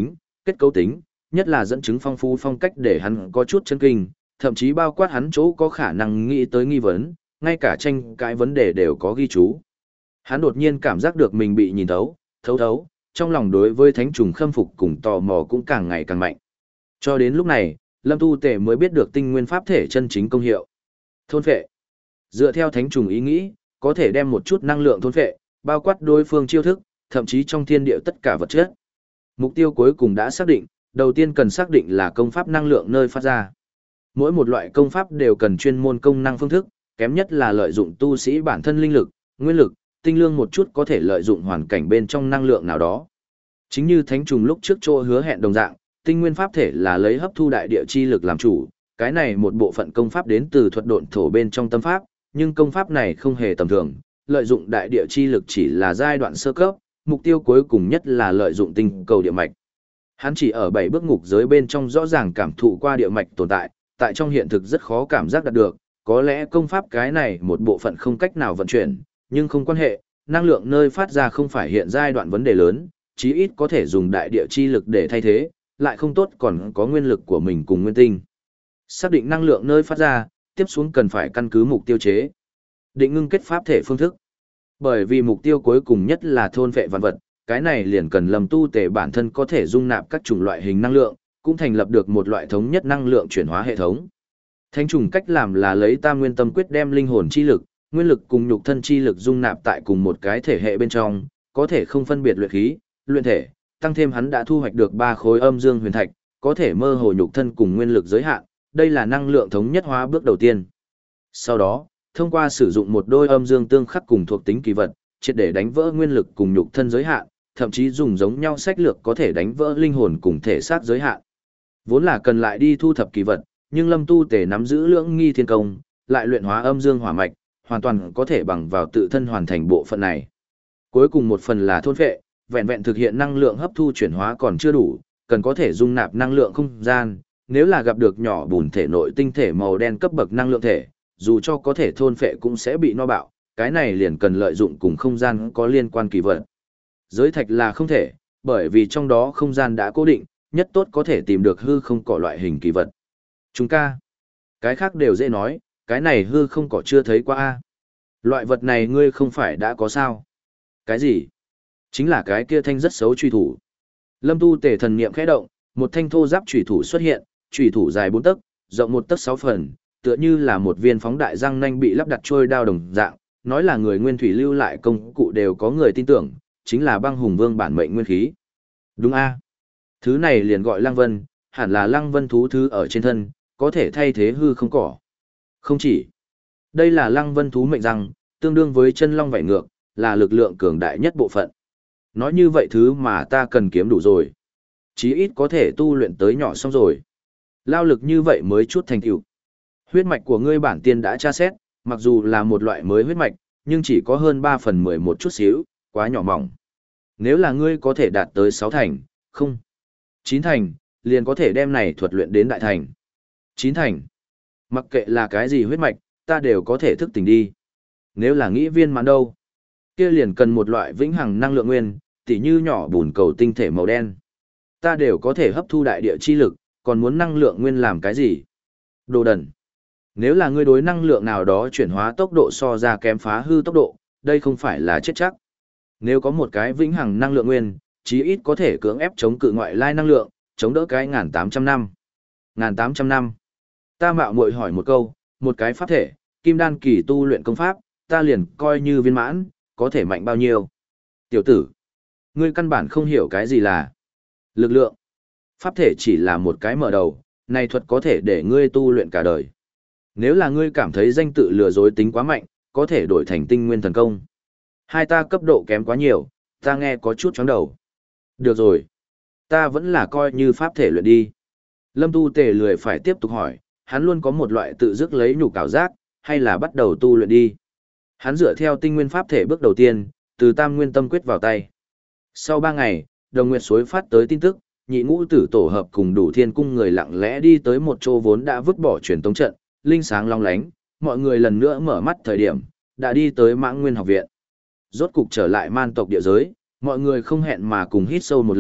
kết cấu tính, nhất là dẫn chứng phong phú phong cách để hắn có chút chấn kinh, thậm chí bao quát hắn chỗ có khả năng nghĩ tới nghi vấn, ngay cả tranh cãi vấn đề đều có ghi chú. Hắn đột nhiên cảm giác được mình bị nhìn thấu, thấu thấu, trong lòng đối với thánh trùng khâm phục cùng tò mò cũng càng ngày càng mạnh. Cho đến lúc này, Lâm Tu Tề mới biết được tinh nguyên pháp thể chân chính công hiệu. Thôn phệ. Dựa theo thánh trùng ý nghĩ, có thể đem một chút năng lượng thôn phệ, bao quát đối phương chiêu thức, thậm chí trong thiên địa tất cả vật chất. Mục tiêu cuối cùng đã xác định, đầu tiên cần xác định là công pháp năng lượng nơi phát ra. Mỗi một loại công pháp đều cần chuyên môn công năng phương thức, kém nhất là lợi dụng tu sĩ bản thân linh lực, nguyên lực, tinh lương một chút có thể lợi dụng hoàn cảnh bên trong năng lượng nào đó. Chính như thánh trùng lúc trước chỗ hứa hẹn đồng dạng, tinh nguyên pháp thể là lấy hấp thu đại địa chi lực làm chủ, cái này một bộ phận công pháp đến từ thuật độn thổ bên trong tâm pháp, nhưng công pháp này không hề tầm thường, lợi dụng đại địa chi lực chỉ là giai đoạn sơ cấp, mục tiêu cuối cùng nhất là lợi dụng tinh cầu địa mạch. Hắn chỉ ở bảy bước ngục giới bên trong rõ ràng cảm thụ qua địa mạch tồn tại, tại trong hiện thực rất khó cảm giác đạt được, có lẽ công pháp cái này một bộ phận không cách nào vận chuyển, nhưng không quan hệ, năng lượng nơi phát ra không phải hiện giai đoạn vấn đề lớn, chí ít có thể dùng đại địa chi lực để thay thế, lại không tốt còn có nguyên lực của mình cùng nguyên tinh. Xác định năng lượng nơi phát ra, tiếp xuống cần phải căn cứ mục tiêu chế. Định ngưng kết pháp thể phương thức. Bởi vì mục tiêu cuối cùng nhất là thôn vệ vạn vật, cái này liền cần Lâm Tu Tề bản thân có thể dung nạp các chủng loại hình năng lượng, cũng thành lập được một loại thống nhất năng lượng chuyển hóa hệ thống. Thánh trùng cách làm là lấy Tam Nguyên Tâm Quyết đem linh hồn chi lực, nguyên lực cùng nhục thân chi lực dung nạp tại cùng một cái thể hệ bên trong, có thể không phân biệt luyện khí, luyện thể, tăng thêm hắn đã thu hoạch được ba khối âm dương huyền thạch, có thể mơ hồ nhục thân cùng nguyên lực giới hạn, đây là năng lượng thống nhất hóa bước đầu tiên. Sau đó, thông qua sử dụng một đôi âm dương tương khắc cùng thuộc tính kỳ vật, triệt để đánh vỡ nguyên lực cùng nhục thân giới hạn, thậm chí dùng giống nhau sách lược có thể đánh vỡ linh hồn cùng thể xác giới hạn. Vốn là cần lại đi thu thập kỳ vật, nhưng Lâm Tu Tề nắm giữ lưỡng nghi thiên công, lại luyện hóa âm dương hỏa mạch, hoàn toàn có thể bằng vào tự thân hoàn thành bộ phận này. Cuối cùng một phần là thôn phệ, vẹn vẹn thực hiện năng lượng hấp thu chuyển hóa còn chưa đủ, cần có thể dung nạp năng lượng không gian, nếu là gặp được nhỏ bùn thể nội tinh thể màu đen cấp bậc năng lượng thể, dù cho có thể thôn phệ cũng sẽ bị no bạo, cái này liền cần lợi dụng cùng không gian có liên quan kỳ vật. Giới thạch là không thể, bởi vì trong đó không gian đã cố định, nhất tốt có thể tìm được hư không cỏ loại hình kỳ vật. Chúng ca, cái khác đều dễ nói, cái này hư không cỏ chưa thấy qua a. Loại vật này ngươi không phải đã có sao? Cái gì? Chính là cái kia thanh rất xấu truy thủ. Lâm Tu Tề thần niệm khẽ động, một thanh thô giáp truy thủ xuất hiện, truy thủ dài bốn tấc, rộng một tấc sáu phần, tựa như là một viên phóng đại răng nanh bị lắp đặt trôi đao đồng dạng, nói là người nguyên thủy lưu lại công cụ đều có người tin tưởng, chính là băng hùng vương bản mệnh nguyên khí. Đúng a. Thứ này liền gọi Lăng Vân, hẳn là Lăng Vân thú thứ ở trên thân, có thể thay thế hư không cỏ. Không chỉ. Đây là Lăng Vân thú mệnh răng, tương đương với chân long vảy ngược, là lực lượng cường đại nhất bộ phận. Nói như vậy thứ mà ta cần kiếm đủ rồi. Chí ít có thể tu luyện tới nhỏ xong rồi. Lao lực như vậy mới chút thành tựu. Huyết mạch của ngươi bản tiên đã tra xét, mặc dù là một loại mới huyết mạch, nhưng chỉ có hơn ba phần mười một chút xíu, quá nhỏ mỏng. Nếu là ngươi có thể đạt tới sáu thành, không, chín thành, liền có thể đem này thuật luyện đến đại thành. Chín thành. Mặc kệ là cái gì huyết mạch, ta đều có thể thức tỉnh đi. Nếu là nghĩ viên mãn đâu, kia liền cần một loại vĩnh hằng năng lượng nguyên, tỉ như nhỏ bùn cầu tinh thể màu đen. Ta đều có thể hấp thu đại địa chi lực, còn muốn năng lượng nguyên làm cái gì? Đồ đần. Nếu là ngươi đối năng lượng nào đó chuyển hóa tốc độ so ra kém phá hư tốc độ, đây không phải là chết chắc. Nếu có một cái vĩnh hằng năng lượng nguyên, chí ít có thể cưỡng ép chống cự ngoại lai năng lượng, chống đỡ cái ngàn tám trăm năm. Ngàn tám trăm năm. Ta mạo muội hỏi một câu, một cái pháp thể, kim đan kỳ tu luyện công pháp, ta liền coi như viên mãn, có thể mạnh bao nhiêu. Tiểu tử, ngươi căn bản không hiểu cái gì là lực lượng. Pháp thể chỉ là một cái mở đầu, này thuật có thể để ngươi tu luyện cả đời. Nếu là ngươi cảm thấy danh tự lừa dối tính quá mạnh, có thể đổi thành tinh nguyên thần công. Hai ta cấp độ kém quá nhiều, ta nghe có chút chóng đầu. Được rồi, ta vẫn là coi như pháp thể luyện đi. Lâm Tu Tề lười phải tiếp tục hỏi, hắn luôn có một loại tự dứt lấy nhục cảm giác, hay là bắt đầu tu luyện đi. Hắn dựa theo tinh nguyên pháp thể bước đầu tiên, từ tam nguyên tâm quyết vào tay. Sau ba ngày, Đồng Nguyệt suối phát tới tin tức, nhị ngũ tử tổ hợp cùng đủ thiên cung người lặng lẽ đi tới một chỗ vốn đã vứt bỏ truyền tống trận, linh sáng long lánh, mọi người lần nữa mở mắt thời điểm, đã đi tới Mãng Nguyên học viện. Rốt cục trở lại man tộc địa giới, mọi người không hẹn mà cùng hít sâu một lần,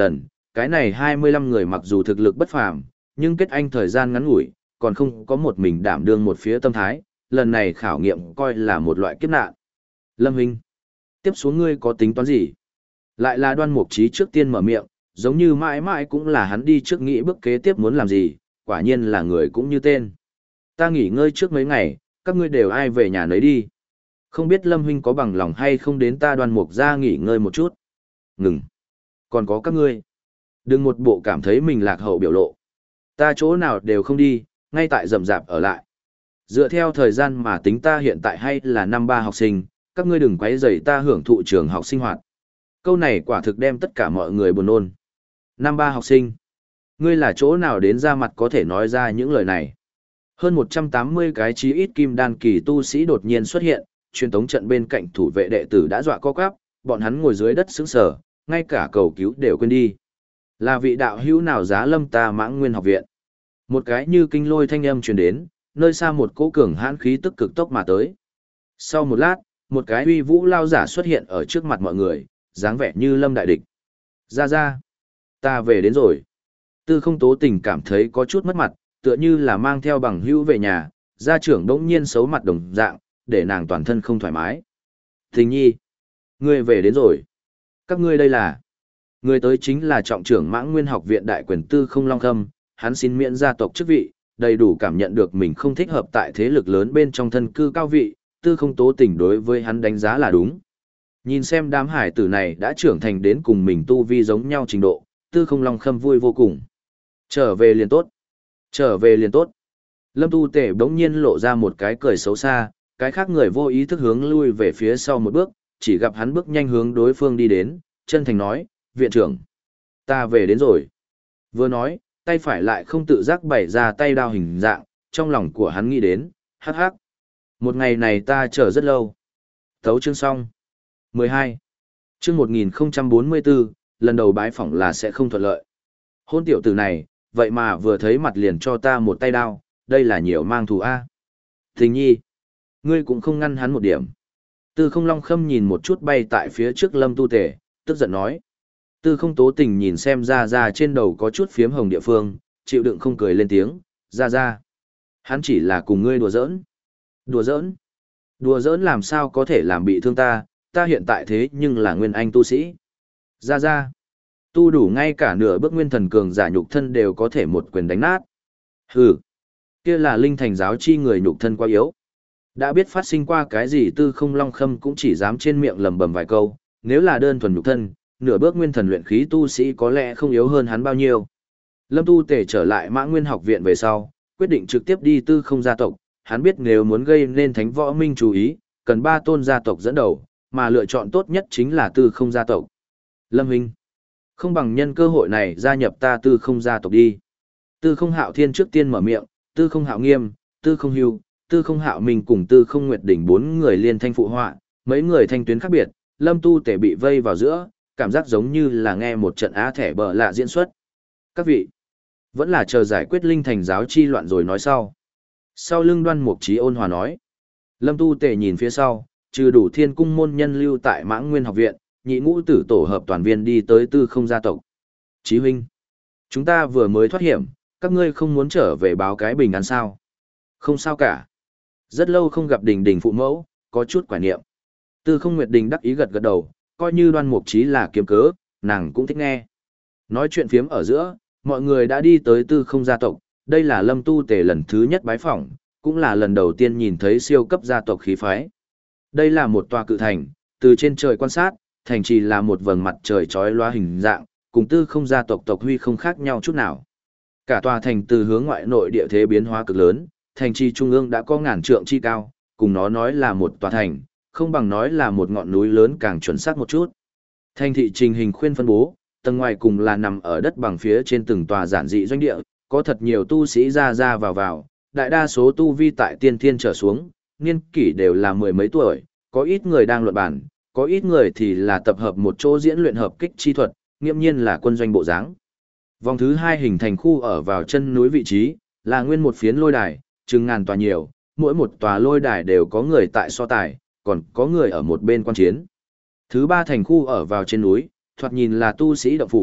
cái này hai mươi lăm người mặc dù thực lực bất phàm, nhưng kết anh thời gian ngắn ngủi, còn không có một mình đảm đương một phía tâm thái, lần này khảo nghiệm coi là một loại kiếp nạn. Lâm Huynh, tiếp xuống ngươi có tính toán gì? Lại là Đoan Mục Chí trước tiên mở miệng, giống như mãi mãi cũng là hắn đi trước nghĩ bước kế tiếp muốn làm gì, quả nhiên là người cũng như tên. Ta nghỉ ngơi trước mấy ngày, các ngươi đều ai về nhà nấy đi. Không biết Lâm Huynh có bằng lòng hay không đến ta Đoan Mục ra nghỉ ngơi một chút. Ngừng. Còn có các ngươi. Đừng một bộ cảm thấy mình lạc hậu biểu lộ. Ta chỗ nào đều không đi, ngay tại rậm rạp ở lại. Dựa theo thời gian mà tính ta hiện tại hay là năm ba học sinh, các ngươi đừng quấy rầy ta hưởng thụ trường học sinh hoạt. Câu này quả thực đem tất cả mọi người buồn nôn. Năm ba học sinh. Ngươi là chỗ nào đến ra mặt có thể nói ra những lời này. Hơn một trăm tám mươi cái chí ít kim đan kỳ tu sĩ đột nhiên xuất hiện, truyền tống trận bên cạnh thủ vệ đệ tử đã dọa co quắp, bọn hắn ngồi dưới đất sững sờ, ngay cả cầu cứu đều quên đi. Là vị đạo hữu nào giá lâm ta Mãng Nguyên học viện? Một cái như kinh lôi thanh âm truyền đến, nơi xa một cỗ cường hãn khí tức cực tốc mà tới. Sau một lát, một cái uy vũ lao giả xuất hiện ở trước mặt mọi người, dáng vẻ như lâm đại địch. Ra ra, ta về đến rồi. Tư Không Tố Tình cảm thấy có chút mất mặt, tựa như là mang theo bằng hữu về nhà, gia trưởng đống nhiên xấu mặt đồng dạng, để nàng toàn thân không thoải mái. Tình nhi, ngươi về đến rồi. Các ngươi đây là... Người tới chính là trọng trưởng Mãng Nguyên học viện đại quyền Tư Không Long Khâm, hắn xin miễn gia tộc chức vị, đầy đủ cảm nhận được mình không thích hợp tại thế lực lớn bên trong thân cư cao vị, Tư Không Tố Tình đối với hắn đánh giá là đúng. Nhìn xem đám hải tử này đã trưởng thành đến cùng mình tu vi giống nhau trình độ, Tư Không Long Khâm vui vô cùng. Trở về liền tốt. Trở về liền tốt. Lâm Tu Tể bỗng nhiên lộ ra một cái cười xấu xa, cái khác người vô ý thức hướng lui về phía sau một bước, chỉ gặp hắn bước nhanh hướng đối phương đi đến, chân thành nói, viện trưởng, ta về đến rồi. Vừa nói, tay phải lại không tự giác bày ra tay đao hình dạng, trong lòng của hắn nghĩ đến, hắc hắc. Một ngày này ta chờ rất lâu. Thấu chương xong. mười hai. Chương một nghìn bốn mươi bốn, lần đầu bái phỏng là sẽ không thuận lợi. Hôn tiểu tử này, vậy mà vừa thấy mặt liền cho ta một tay đao, đây là nhiều mang thù A. Tình nhi, ngươi cũng không ngăn hắn một điểm. Tư Không Long Khâm nhìn một chút bay tại phía trước Lâm Tu Tể, tức giận nói. Tư Không Tố Tình nhìn xem ra ra trên đầu có chút phiếm hồng địa phương, chịu đựng không cười lên tiếng, ra ra. Hắn chỉ là cùng ngươi đùa giỡn. Đùa giỡn? Đùa giỡn làm sao có thể làm bị thương ta, ta hiện tại thế nhưng là nguyên anh tu sĩ. Ra ra. Tu đủ ngay cả nửa bước nguyên thần cường giả nhục thân đều có thể một quyền đánh nát. Hừ. Kia là linh thành giáo chi người nhục thân quá yếu. Đã biết phát sinh qua cái gì Tư Không Long Khâm cũng chỉ dám trên miệng lầm bầm vài câu, nếu là đơn thuần nhục thân, nửa bước nguyên thần luyện khí tu sĩ có lẽ không yếu hơn hắn bao nhiêu. Lâm Tu Tể trở lại Mãng Nguyên học viện về sau, quyết định trực tiếp đi Tư Không gia tộc, hắn biết nếu muốn gây nên Thánh Võ Minh chú ý, cần ba tôn gia tộc dẫn đầu, mà lựa chọn tốt nhất chính là Tư Không gia tộc. Lâm huynh, không bằng nhân cơ hội này gia nhập ta Tư Không gia tộc đi. Tư Không Hạo Thiên trước tiên mở miệng, Tư Không Hạo Nghiêm, Tư Không Hưu, Tư Không Hạo Minh cùng Tư Không Nguyệt Đỉnh bốn người liên thanh phụ họa, mấy người thanh tuyến khác biệt, Lâm Tu Tể bị vây vào giữa, cảm giác giống như là nghe một trận á thẻ bờ lạ diễn xuất. Các vị, vẫn là chờ giải quyết linh thành giáo chi loạn rồi nói sau. Sau lưng Đoan Mục Chí ôn hòa nói. Lâm Tu Tể nhìn phía sau, trừ đủ thiên cung môn nhân lưu tại Mãng Nguyên học viện, nhị ngũ tử tổ hợp toàn viên đi tới Tư Không gia tộc. Chí huynh, chúng ta vừa mới thoát hiểm, các ngươi không muốn trở về báo cái bình an sao? Không sao cả. Rất lâu không gặp Đình Đình phụ mẫu, có chút quả niệm. Tư Không Nguyệt Đình đắc ý gật gật đầu, coi như Đoan Mục Chí là kiếm cớ, nàng cũng thích nghe. Nói chuyện phiếm ở giữa, mọi người đã đi tới Tư Không gia tộc, đây là Lâm Tu Tể lần thứ nhất bái phỏng, cũng là lần đầu tiên nhìn thấy siêu cấp gia tộc khí phái. Đây là một tòa cự thành, từ trên trời quan sát, thành trì là một vầng mặt trời chói lóa hình dạng, cùng Tư Không gia tộc tộc huy không khác nhau chút nào. Cả tòa thành từ hướng ngoại nội địa thế biến hóa cực lớn, thành trì trung ương đã có ngàn trượng chi cao, cùng nó nói là một tòa thành, không bằng nói là một ngọn núi lớn càng chuẩn xác một chút. Thành thị trình hình khuyên phân bố, tầng ngoài cùng là nằm ở đất bằng phía trên từng tòa giản dị doanh địa, có thật nhiều tu sĩ ra ra vào vào, đại đa số tu vi tại tiên thiên trở xuống, niên kỷ đều là mười mấy tuổi, có ít người đang luận bản, có ít người thì là tập hợp một chỗ diễn luyện hợp kích chi thuật, nghiêm nhiên là quân doanh bộ dáng. Vòng thứ hai hình thành khu ở vào chân núi vị trí, là nguyên một phiến lôi đài, chừng ngàn tòa nhiều, mỗi một tòa lôi đài đều có người tại so tài, còn có người ở một bên quan chiến. Thứ ba thành khu ở vào trên núi, thoạt nhìn là tu sĩ động phủ,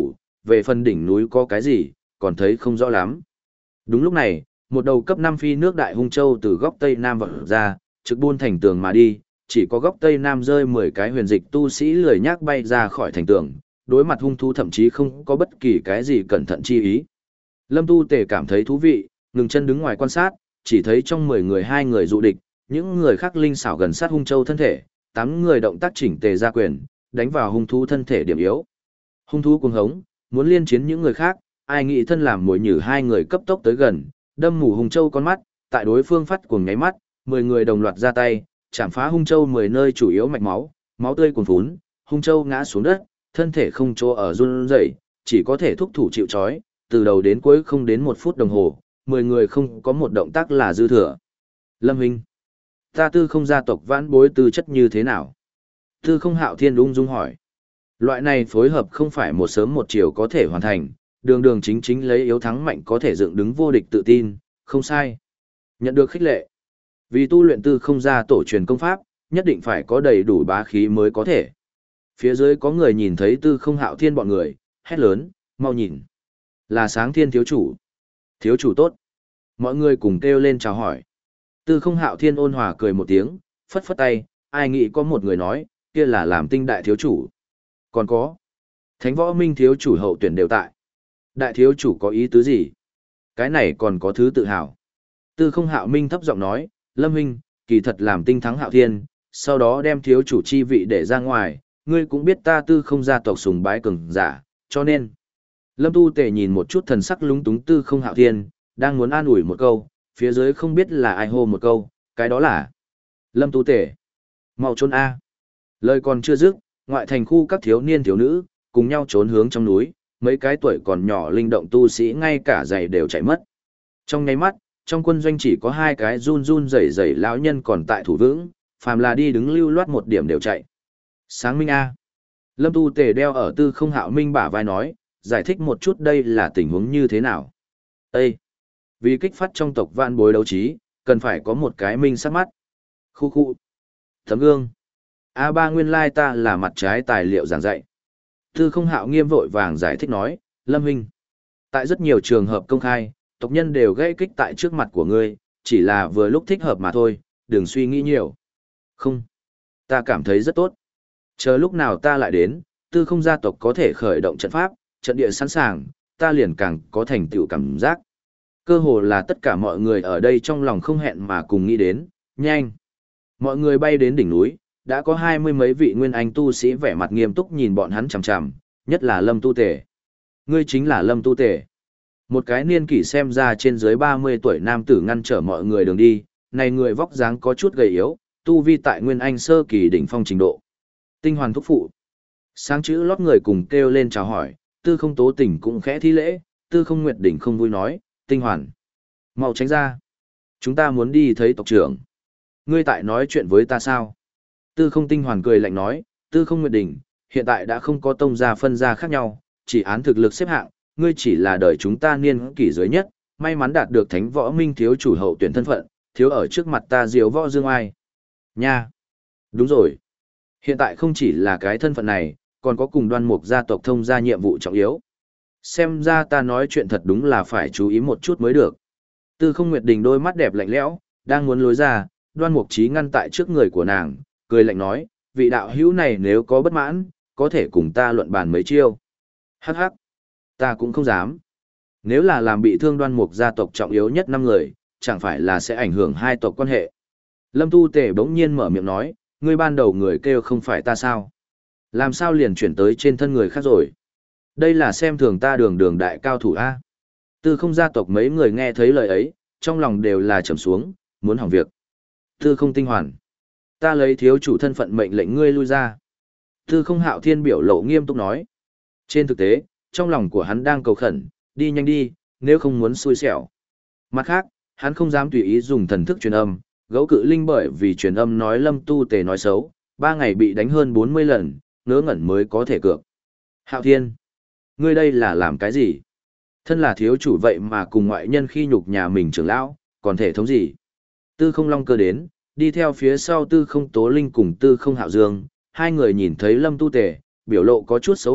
về phần đỉnh núi có cái gì, còn thấy không rõ lắm. Đúng lúc này, một đầu cấp năm phi nước đại hung châu từ góc tây nam vọt ra, trực buôn thành tường mà đi, chỉ có góc tây nam rơi mười cái huyền dịch tu sĩ lười nhác bay ra khỏi thành tường, đối mặt hung thú thậm chí không có bất kỳ cái gì cẩn thận chi ý. Lâm Tu Tề cảm thấy thú vị, ngừng chân đứng ngoài quan sát, chỉ thấy trong mười người hai người dụ địch, những người khác linh xảo gần sát hung châu thân thể, tám người động tác chỉnh tề ra quyền, đánh vào hung thú thân thể điểm yếu. Hung thú cuồng hống, muốn liên chiến những người khác, ai nghĩ thân làm mồi nhử hai người cấp tốc tới gần, đâm mù hung châu con mắt, tại đối phương phát cuồng nháy mắt, mười người đồng loạt ra tay, chạm phá hung châu mười nơi chủ yếu mạch máu, máu tươi cuồn phún, hung châu ngã xuống đất, thân thể không chỗ ở run rẩy, chỉ có thể thúc thủ chịu trói, từ đầu đến cuối không đến một phút đồng hồ, mười người không có một động tác là dư thừa. Lâm Hinh, ta Tư Không gia tộc vãn bối tư chất như thế nào? Tư Không Hạo Thiên ung dung hỏi. Loại này phối hợp không phải một sớm một chiều có thể hoàn thành, đường đường chính chính lấy yếu thắng mạnh có thể dựng đứng vô địch tự tin, không sai. Nhận được khích lệ. Vì tu luyện Tư Không gia tổ truyền công pháp, nhất định phải có đầy đủ bá khí mới có thể. Phía dưới có người nhìn thấy Tư Không Hạo Thiên bọn người, hét lớn, mau nhìn. Là Sáng Thiên thiếu chủ. Thiếu chủ tốt. Mọi người cùng kêu lên chào hỏi. Tư Không Hạo Thiên ôn hòa cười một tiếng, phất phất tay, ai nghĩ có một người nói, kia là làm tinh đại thiếu chủ. Còn có. Thánh Võ Minh thiếu chủ hậu tuyển đều tại. Đại thiếu chủ có ý tứ gì? Cái này còn có thứ tự hào. Tư Không Hạo Minh thấp giọng nói, Lâm Huynh, kỳ thật làm tinh thắng Hạo Thiên, sau đó đem thiếu chủ chi vị để ra ngoài, ngươi cũng biết ta Tư Không gia tộc sùng bái cường giả, cho nên. Lâm Tu Tề nhìn một chút thần sắc lúng túng Tư Không Hạo Thiên, đang muốn an ủi một câu, phía dưới không biết là ai hô một câu, cái đó là Lâm Tu Tề. Mau trốn A. Lời còn chưa dứt, ngoại thành khu các thiếu niên thiếu nữ, cùng nhau trốn hướng trong núi, mấy cái tuổi còn nhỏ linh động tu sĩ ngay cả giày đều chạy mất. Trong nháy mắt, trong quân doanh chỉ có hai cái run run rẩy rẩy lão nhân còn tại thủ vững, phàm là đi đứng lưu loát một điểm đều chạy. Sáng Minh A. Lâm Tu Tề đeo ở Tư Không Hạo Minh bả vai nói, giải thích một chút đây là tình huống như thế nào. Ê! Vì kích phát trong tộc vạn bối đấu trí, cần phải có một cái minh sắc mắt. Khu khu! Tấm gương! a ba nguyên lai ta là mặt trái tài liệu giảng dạy. Tư Không Hạo nghiêm vội vàng giải thích nói, Lâm Huynh. Tại rất nhiều trường hợp công khai, tộc nhân đều gây kích tại trước mặt của ngươi, chỉ là vừa lúc thích hợp mà thôi, đừng suy nghĩ nhiều. Không! Ta cảm thấy rất tốt. Chờ lúc nào ta lại đến, Tư Không gia tộc có thể khởi động trận pháp, trận địa sẵn sàng, ta liền càng có thành tựu cảm giác. Cơ hồ là tất cả mọi người ở đây trong lòng không hẹn mà cùng nghĩ đến, nhanh. Mọi người bay đến đỉnh núi, đã có hai mươi mấy vị nguyên anh tu sĩ vẻ mặt nghiêm túc nhìn bọn hắn chằm chằm, nhất là Lâm Tu Tề. Ngươi chính là Lâm Tu Tề. Một cái niên kỷ xem ra trên dưới ba mươi tuổi nam tử ngăn trở mọi người đường đi, này người vóc dáng có chút gầy yếu, tu vi tại nguyên anh sơ kỳ đỉnh phong trình độ. Tinh hoàn thúc phụ. Sáng chữ lót người cùng kêu lên chào hỏi, Tư Không Tố Tình cũng khẽ thi lễ, Tư Không Nguyệt Đỉnh không vui nói, Tinh hoàn. Mau tránh ra. Chúng ta muốn đi thấy tộc trưởng. Ngươi tại nói chuyện với ta sao? Tư Không Tinh hoàn cười lạnh nói, Tư Không Nguyệt Đỉnh, hiện tại đã không có tông gia phân gia khác nhau, chỉ án thực lực xếp hạng, ngươi chỉ là đời chúng ta niên kỷ dưới nhất, may mắn đạt được Thánh Võ Minh thiếu chủ hậu tuyển thân phận, thiếu ở trước mặt ta diều võ dương ai. Nha. Đúng rồi. Hiện tại không chỉ là cái thân phận này, còn có cùng Đoan Mục gia tộc thông gia nhiệm vụ trọng yếu. Xem ra ta nói chuyện thật đúng là phải chú ý một chút mới được. Tư Không Nguyệt Đình đôi mắt đẹp lạnh lẽo, đang muốn lối ra, Đoan Mục Chí ngăn tại trước người của nàng, cười lạnh nói, vị đạo hữu này nếu có bất mãn, có thể cùng ta luận bàn mấy chiêu. Hắc hắc, ta cũng không dám. Nếu là làm bị thương Đoan Mục gia tộc trọng yếu nhất năm người, chẳng phải là sẽ ảnh hưởng hai tộc quan hệ. Lâm Tu Tề bỗng nhiên mở miệng nói, ngươi ban đầu người kêu không phải ta sao? Làm sao liền chuyển tới trên thân người khác rồi? Đây là xem thường ta đường đường đại cao thủ A. Tư Không gia tộc mấy người nghe thấy lời ấy, trong lòng đều là trầm xuống, muốn hỏng việc. Tư Không Tinh hoàn. Ta lấy thiếu chủ thân phận mệnh lệnh ngươi lui ra. Tư Không Hạo Thiên biểu lộ nghiêm túc nói. Trên thực tế, trong lòng của hắn đang cầu khẩn, đi nhanh đi, nếu không muốn xui xẻo. Mặt khác, hắn không dám tùy ý dùng thần thức truyền âm, gấu cự linh bởi vì truyền âm nói Lâm Tu Tề nói xấu, ba ngày bị đánh hơn bốn mươi lần, ngớ ngẩn mới có thể cược. Hạo Thiên, ngươi đây là làm cái gì? Thân là thiếu chủ vậy mà cùng ngoại nhân khi nhục nhà mình trưởng lão, còn thể thống gì? Tư Không Long Cơ đến, đi theo phía sau Tư Không Tố Linh cùng Tư Không Hạo Dương, hai người nhìn thấy Lâm Tu Tề, biểu lộ có chút xấu hổ,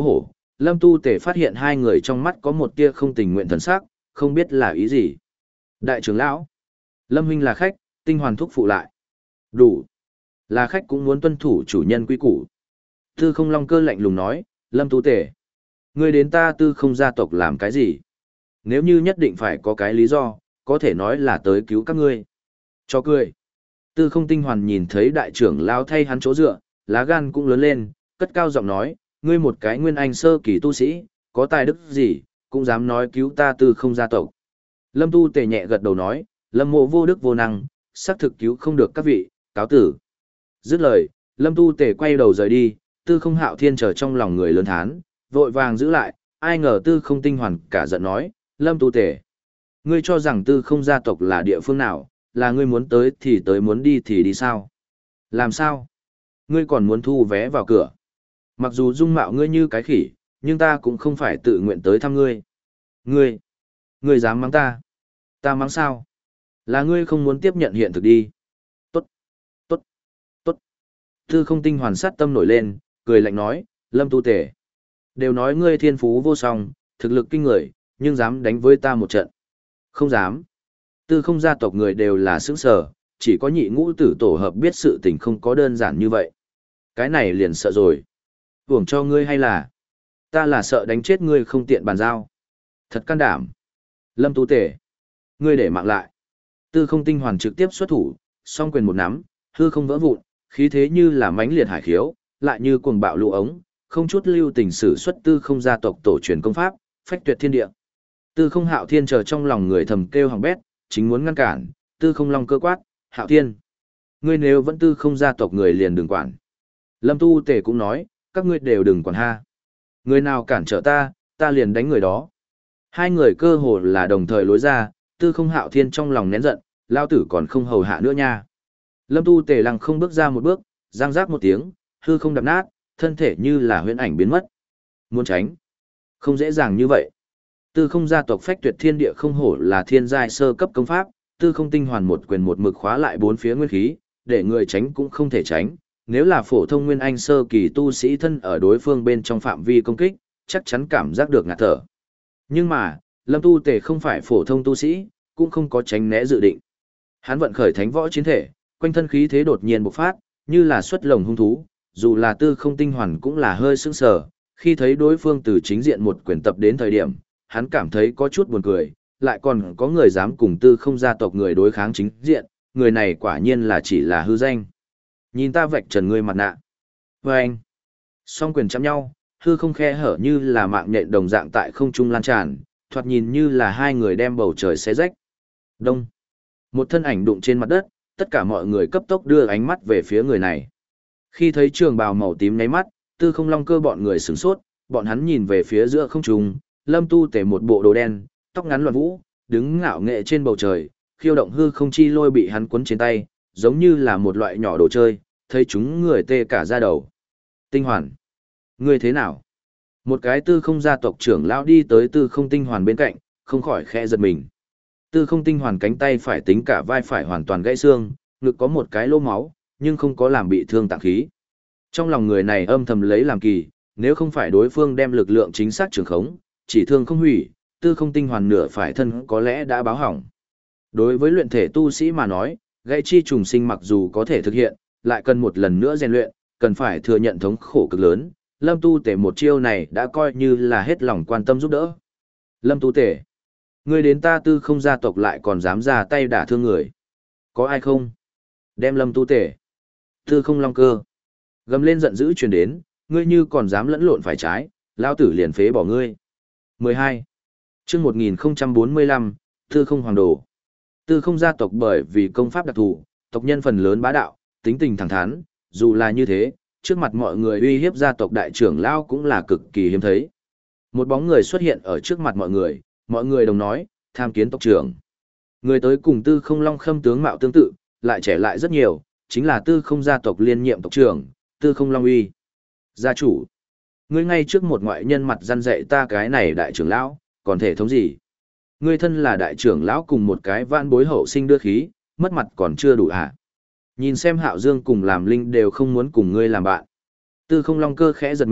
Lâm Tu Tể phát hiện hai người trong mắt có một tia không tình nguyện thần sắc, không biết là ý gì. Đại trưởng lão, Lâm huynh là khách, tinh hoàn thúc phụ lại. Đủ. Là khách cũng muốn tuân thủ chủ nhân quy củ. Tư không long cơ lạnh lùng nói, Lâm Tu Tể, ngươi đến ta tư không gia tộc làm cái gì? Nếu như nhất định phải có cái lý do, có thể nói là tới cứu các ngươi. Cho cười. Tư không tinh hoàn nhìn thấy đại trưởng lão thay hắn chỗ dựa, lá gan cũng lớn lên, cất cao giọng nói, ngươi một cái nguyên anh sơ kỳ tu sĩ, có tài đức gì, cũng dám nói cứu ta tư không gia tộc. Lâm Tu Tề nhẹ gật đầu nói, Lâm mộ vô đức vô năng, xác thực cứu không được các vị, cáo tử. Dứt lời, Lâm Tu Tề quay đầu rời đi, tư không hạo thiên chờ trong lòng người lớn thán, vội vàng giữ lại, ai ngờ tư không tinh hoàn cả giận nói, Lâm Tu Tề, ngươi cho rằng tư không gia tộc là địa phương nào, là ngươi muốn tới thì tới, muốn đi thì đi sao? Làm sao? Ngươi còn muốn thu vé vào cửa? Mặc dù dung mạo ngươi như cái khỉ, nhưng ta cũng không phải tự nguyện tới thăm ngươi. Ngươi, ngươi dám mắng ta? Ta mắng sao? Là ngươi không muốn tiếp nhận hiện thực đi. Tốt, tốt, tốt. Tư không tinh hoàn sát tâm nổi lên, cười lạnh nói, Lâm Tu Tể, đều nói ngươi thiên phú vô song, thực lực kinh người, nhưng dám đánh với ta một trận. Không dám. Tư không gia tộc người đều là sững sờ, chỉ có nhị ngũ tử tổ hợp biết sự tình không có đơn giản như vậy. Cái này liền sợ rồi. Hưởng cho ngươi hay là ta là sợ đánh chết ngươi không tiện bàn giao. Thật can đảm. Lâm Tu Tể, ngươi để mạng lại. Tư không tinh hoàn trực tiếp xuất thủ, song quyền một nắm, hư không vỡ vụn, khí thế như là mãnh liệt hải khiếu, lại như cuồng bạo lũ ống, không chút lưu tình sử xuất tư không gia tộc tổ truyền công pháp, phách tuyệt thiên địa. Tư không hạo thiên chờ trong lòng người thầm kêu hằng bét, chính muốn ngăn cản, tư không long cơ quát, hạo thiên, ngươi nếu vẫn tư không gia tộc người liền đừng quản. Lâm Tu Tể cũng nói, các ngươi đều đừng quản ha. Người nào cản trở ta, ta liền đánh người đó. Hai người cơ hồ là đồng thời lối ra, tư không hạo thiên trong lòng nén giận, lao tử còn không hầu hạ nữa nha. Lâm Tu Tể lăng không bước ra một bước, giang giác một tiếng, hư không đập nát, thân thể như là huyễn ảnh biến mất. Muốn tránh, không dễ dàng như vậy. Tư không gia tộc phách tuyệt thiên địa không hổ là thiên giai sơ cấp công pháp, tư không tinh hoàn một quyền một mực khóa lại bốn phía nguyên khí, để người tránh cũng không thể tránh. Nếu là phổ thông nguyên anh sơ kỳ tu sĩ thân ở đối phương bên trong phạm vi công kích, chắc chắn cảm giác được ngạt thở. Nhưng mà, Lâm Tu Tể không phải phổ thông tu sĩ, cũng không có tránh né dự định. Hắn vận khởi thánh võ chiến thể, quanh thân khí thế đột nhiên bộc phát, như là xuất lồng hung thú, dù là tư không tinh hoàn cũng là hơi sững sờ, khi thấy đối phương từ chính diện một quyền tập đến thời điểm, hắn cảm thấy có chút buồn cười, lại còn có người dám cùng tư không gia tộc người đối kháng chính diện, người này quả nhiên là chỉ là hư danh. Nhìn ta vạch trần ngươi mặt nạ. Và anh, song quyền chạm nhau, hư không khe hở như là mạng nhện đồng dạng tại không trung lan tràn, thoạt nhìn như là hai người đem bầu trời xé rách. Đông. Một thân ảnh đụng trên mặt đất, tất cả mọi người cấp tốc đưa ánh mắt về phía người này. Khi thấy trường bào màu tím nháy mắt, tư không long cơ bọn người sửng sốt, bọn hắn nhìn về phía giữa không trung, Lâm Tu Tể một bộ đồ đen, tóc ngắn loạn vũ, đứng ngạo nghệ trên bầu trời, khiêu động hư không chi lôi bị hắn cuốn trên tay, giống như là một loại nhỏ đồ chơi, thấy chúng người tê cả da đầu. Tinh hoàn, ngươi thế nào? Một cái tư không gia tộc trưởng lão đi tới tư không tinh hoàn bên cạnh, không khỏi khẽ giật mình. Tư không tinh hoàn cánh tay phải tính cả vai phải hoàn toàn gãy xương, ngực có một cái lỗ máu, nhưng không có làm bị thương tạng khí. Trong lòng người này âm thầm lấy làm kỳ, nếu không phải đối phương đem lực lượng chính xác trường khống, chỉ thương không hủy, tư không tinh hoàn nửa phải thân có lẽ đã báo hỏng. Đối với luyện thể tu sĩ mà nói, gãy chi trùng sinh mặc dù có thể thực hiện, lại cần một lần nữa rèn luyện, cần phải thừa nhận thống khổ cực lớn. Lâm Tu Tể một chiêu này đã coi như là hết lòng quan tâm giúp đỡ. Lâm Tu Tể, ngươi đến ta tư không gia tộc lại còn dám ra tay đả thương người. Có ai không? Đem Lâm Tu Tể. Tư không long cơ. Gầm lên giận dữ truyền đến, ngươi như còn dám lẫn lộn phải trái, lao tử liền phế bỏ ngươi. mười hai. Chương một nghìn bốn mươi lăm, Tư không hoàng đồ. Tư không gia tộc bởi vì công pháp đặc thù, tộc nhân phần lớn bá đạo, tính tình thẳng thắn, dù là như thế, trước mặt mọi người uy hiếp gia tộc đại trưởng lão cũng là cực kỳ hiếm thấy. Một bóng người xuất hiện ở trước mặt mọi người, mọi người đồng nói, tham kiến tộc trưởng. Người tới cùng Tư không long khâm tướng mạo tương tự, lại trẻ lại rất nhiều, chính là Tư không gia tộc liên nhiệm tộc trưởng, Tư không long uy. Gia chủ, ngươi ngay trước một ngoại nhân mặt răn dạy ta cái này đại trưởng lão, còn thể thống gì? Ngươi thân là đại trưởng lão cùng một cái vãn bối hậu sinh đưa khí, mất mặt còn chưa đủ hả? Nhìn xem Hạo Dương cùng làm linh đều không muốn cùng ngươi làm bạn. Tư không long cơ khẽ giật mình,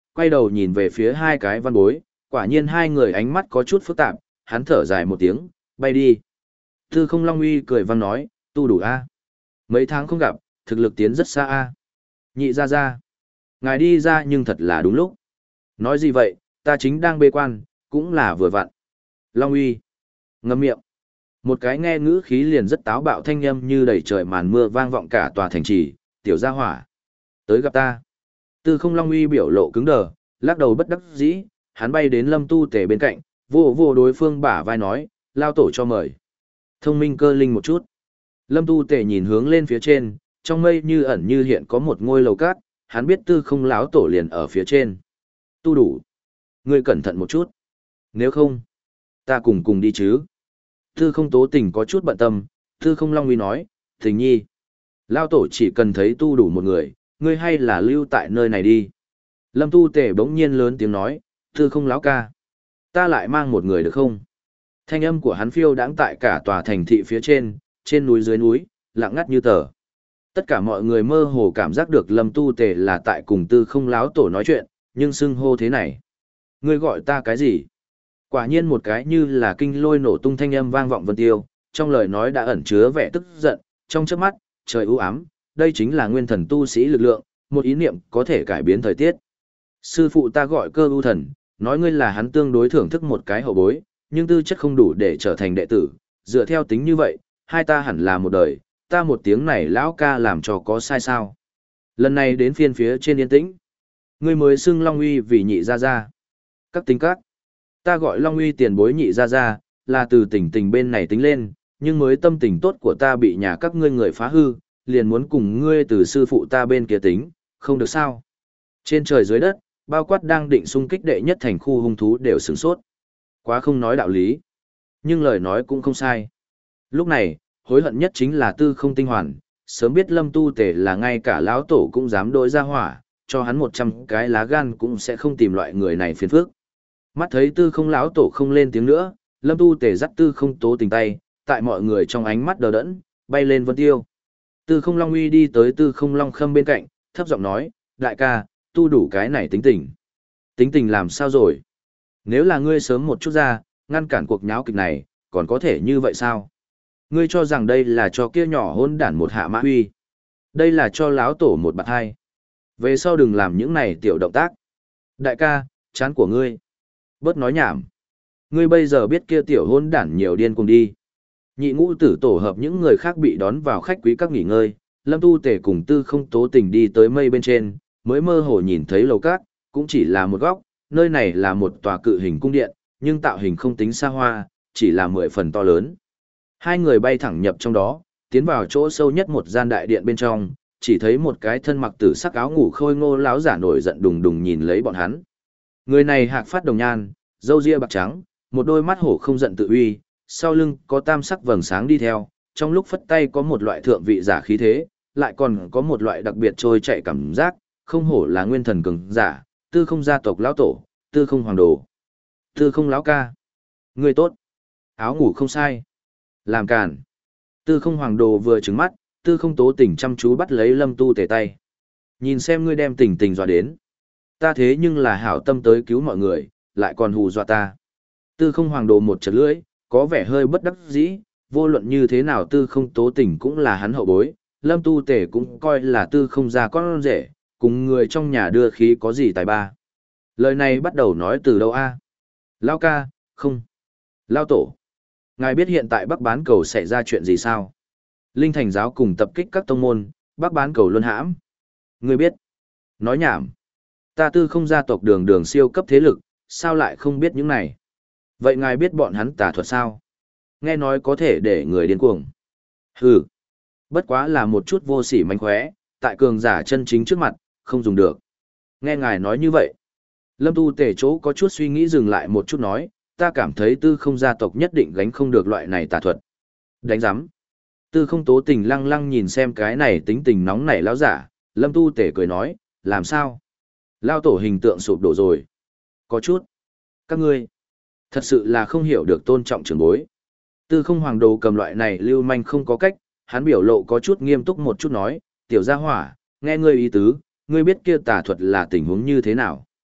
quay đầu nhìn về phía hai cái văn bối, quả nhiên hai người ánh mắt có chút phức tạp, hắn thở dài một tiếng, bay đi. Tư không Long Uy cười vang nói, tu đủ a. Mấy tháng không gặp, thực lực tiến rất xa a. Nhị ra ra. Ngài đi ra nhưng thật là đúng lúc. Nói gì vậy, ta chính đang bê quan, cũng là vừa vặn. Long Uy. Ngâm miệng. Một cái nghe ngữ khí liền rất táo bạo thanh âm như đầy trời màn mưa vang vọng cả tòa thành trì, tiểu gia hỏa. Tới gặp ta. Tư không Long Uy biểu lộ cứng đờ, lắc đầu bất đắc dĩ, hắn bay đến Lâm Tu Tề bên cạnh, vô vô đối phương bả vai nói, lao tổ cho mời. Thông minh cơ linh một chút. Lâm Tu Tề nhìn hướng lên phía trên, trong mây như ẩn như hiện có một ngôi lầu cát, hắn biết tư không láo tổ liền ở phía trên. Tu đủ. Ngươi cẩn thận một chút. Nếu không, ta cùng cùng đi chứ. Tư không tố tình có chút bận tâm, tư không Long Uy nói, tình nhi. Lao tổ chỉ cần thấy tu đủ một người, ngươi hay là lưu tại nơi này đi. Lâm Tu Tề bỗng nhiên lớn tiếng nói, tư không láo ca. Ta lại mang một người được không? Thanh âm của hắn phiêu đãng tại cả tòa thành thị phía trên, trên núi dưới núi, lặng ngắt như tờ. Tất cả mọi người mơ hồ cảm giác được Lâm Tu Tề là tại cùng tư không láo tổ nói chuyện, nhưng xưng hô thế này. Ngươi gọi ta cái gì? Quả nhiên một cái như là kinh lôi nổ tung thanh âm vang vọng vân tiêu, trong lời nói đã ẩn chứa vẻ tức giận, trong chớp mắt, trời u ám, đây chính là nguyên thần tu sĩ lực lượng, một ý niệm có thể cải biến thời tiết. Sư phụ ta gọi cơ u thần, nói ngươi là hắn tương đối thưởng thức một cái hậu bối, nhưng tư chất không đủ để trở thành đệ tử, dựa theo tính như vậy, hai ta hẳn là một đời, ta một tiếng này lão ca làm cho có sai sao. Lần này đến phiên phía trên yên tĩnh, ngươi mới xưng Long Uy vì nhị ra ra. Các tính các, ta gọi Long Uy tiền bối nhị ra ra, là từ tình tình bên này tính lên, nhưng mới tâm tình tốt của ta bị nhà các ngươi người phá hư, liền muốn cùng ngươi từ sư phụ ta bên kia tính, không được sao. Trên trời dưới đất, bao quát đang định xung kích đệ nhất thành khu hung thú đều sửng sốt. Quá không nói đạo lý. Nhưng lời nói cũng không sai. Lúc này, hối hận nhất chính là tư không tinh hoàn, sớm biết Lâm Tu Tề là ngay cả lão tổ cũng dám đối ra hỏa, cho hắn một trăm cái lá gan cũng sẽ không tìm loại người này phiền phức. Mắt thấy tư không lão tổ không lên tiếng nữa, Lâm Tu Tề dắt tư không tố tình tay, tại mọi người trong ánh mắt đờ đẫn, bay lên vân tiêu. Tư không Long Uy đi tới tư không Long Khâm bên cạnh, thấp giọng nói, đại ca, tu đủ cái này tính tình. Tính tình làm sao rồi? Nếu là ngươi sớm một chút ra, ngăn cản cuộc nháo kịch này, còn có thể như vậy sao? Ngươi cho rằng đây là cho kia nhỏ hôn đản một hạ mã huy. Đây là cho láo tổ một bạt hai. Về sau đừng làm những này tiểu động tác. Đại ca, chán của ngươi. Bớt nói nhảm. Ngươi bây giờ biết kia tiểu hôn đản nhiều điên cùng đi. Nhị ngũ tử tổ hợp những người khác bị đón vào khách quý các nghỉ ngơi. Lâm Tu Tề cùng tư không tố tình đi tới mây bên trên, mới mơ hồ nhìn thấy lầu cát, cũng chỉ là một góc, nơi này là một tòa cự hình cung điện, nhưng tạo hình không tính xa hoa, chỉ là mười phần to lớn. Hai người bay thẳng nhập trong đó, tiến vào chỗ sâu nhất một gian đại điện bên trong, chỉ thấy một cái thân mặc tử sắc áo ngủ khôi ngô láo giả nổi giận đùng đùng nhìn lấy bọn hắn. Người này hạc phát đồng nhan, râu ria bạc trắng, một đôi mắt hổ không giận tự uy, sau lưng có tam sắc vầng sáng đi theo, trong lúc phất tay có một loại thượng vị giả khí thế, lại còn có một loại đặc biệt trôi chạy cảm giác, không hổ là nguyên thần cường giả, tư không gia tộc lão tổ, tư không hoàng đồ, tư không lão ca. Người tốt, áo ngủ không sai. Làm càn. Tư không hoàng đồ vừa trứng mắt, tư không tố tình chăm chú bắt lấy Lâm Tu Tề tay. Nhìn xem ngươi đem tình tình dọa đến. Ta thế nhưng là hảo tâm tới cứu mọi người, lại còn hù dọa ta. Tư không hoàng đồ một chật lưỡi, có vẻ hơi bất đắc dĩ, vô luận như thế nào tư không tố tình cũng là hắn hậu bối, Lâm Tu Tề cũng coi là tư không gia con rể, cùng người trong nhà đưa khí có gì tài ba. Lời này bắt đầu nói từ đâu a? Lao ca, không. Lao tổ. Ngài biết hiện tại Bắc Bán Cầu xảy ra chuyện gì sao? Linh Thành giáo cùng tập kích các tông môn, Bắc Bán Cầu luân hãm. Ngươi biết? Nói nhảm. Ta tư không gia tộc đường đường siêu cấp thế lực, sao lại không biết những này? Vậy ngài biết bọn hắn tà thuật sao? Nghe nói có thể để người điên cuồng. Hừ. Bất quá là một chút vô sỉ mánh khóe, tại cường giả chân chính trước mặt, không dùng được. Nghe ngài nói như vậy. Lâm Tu Tề chỗ có chút suy nghĩ dừng lại một chút nói, ta cảm thấy tư không gia tộc nhất định gánh không được loại này tà thuật. Đánh giám. Tư không tố tình lăng lăng nhìn xem cái này tính tình nóng nảy lão giả, Lâm Tu Tề cười nói, làm sao? Lao tổ hình tượng sụp đổ rồi. Có chút. Các ngươi, thật sự là không hiểu được tôn trọng trưởng bối. Tư không hoàng đồ cầm loại này lưu manh không có cách, hắn biểu lộ có chút nghiêm túc một chút nói, tiểu gia hỏa, nghe ngươi ý tứ, ngươi biết kia tà thuật là tình huống như thế nào.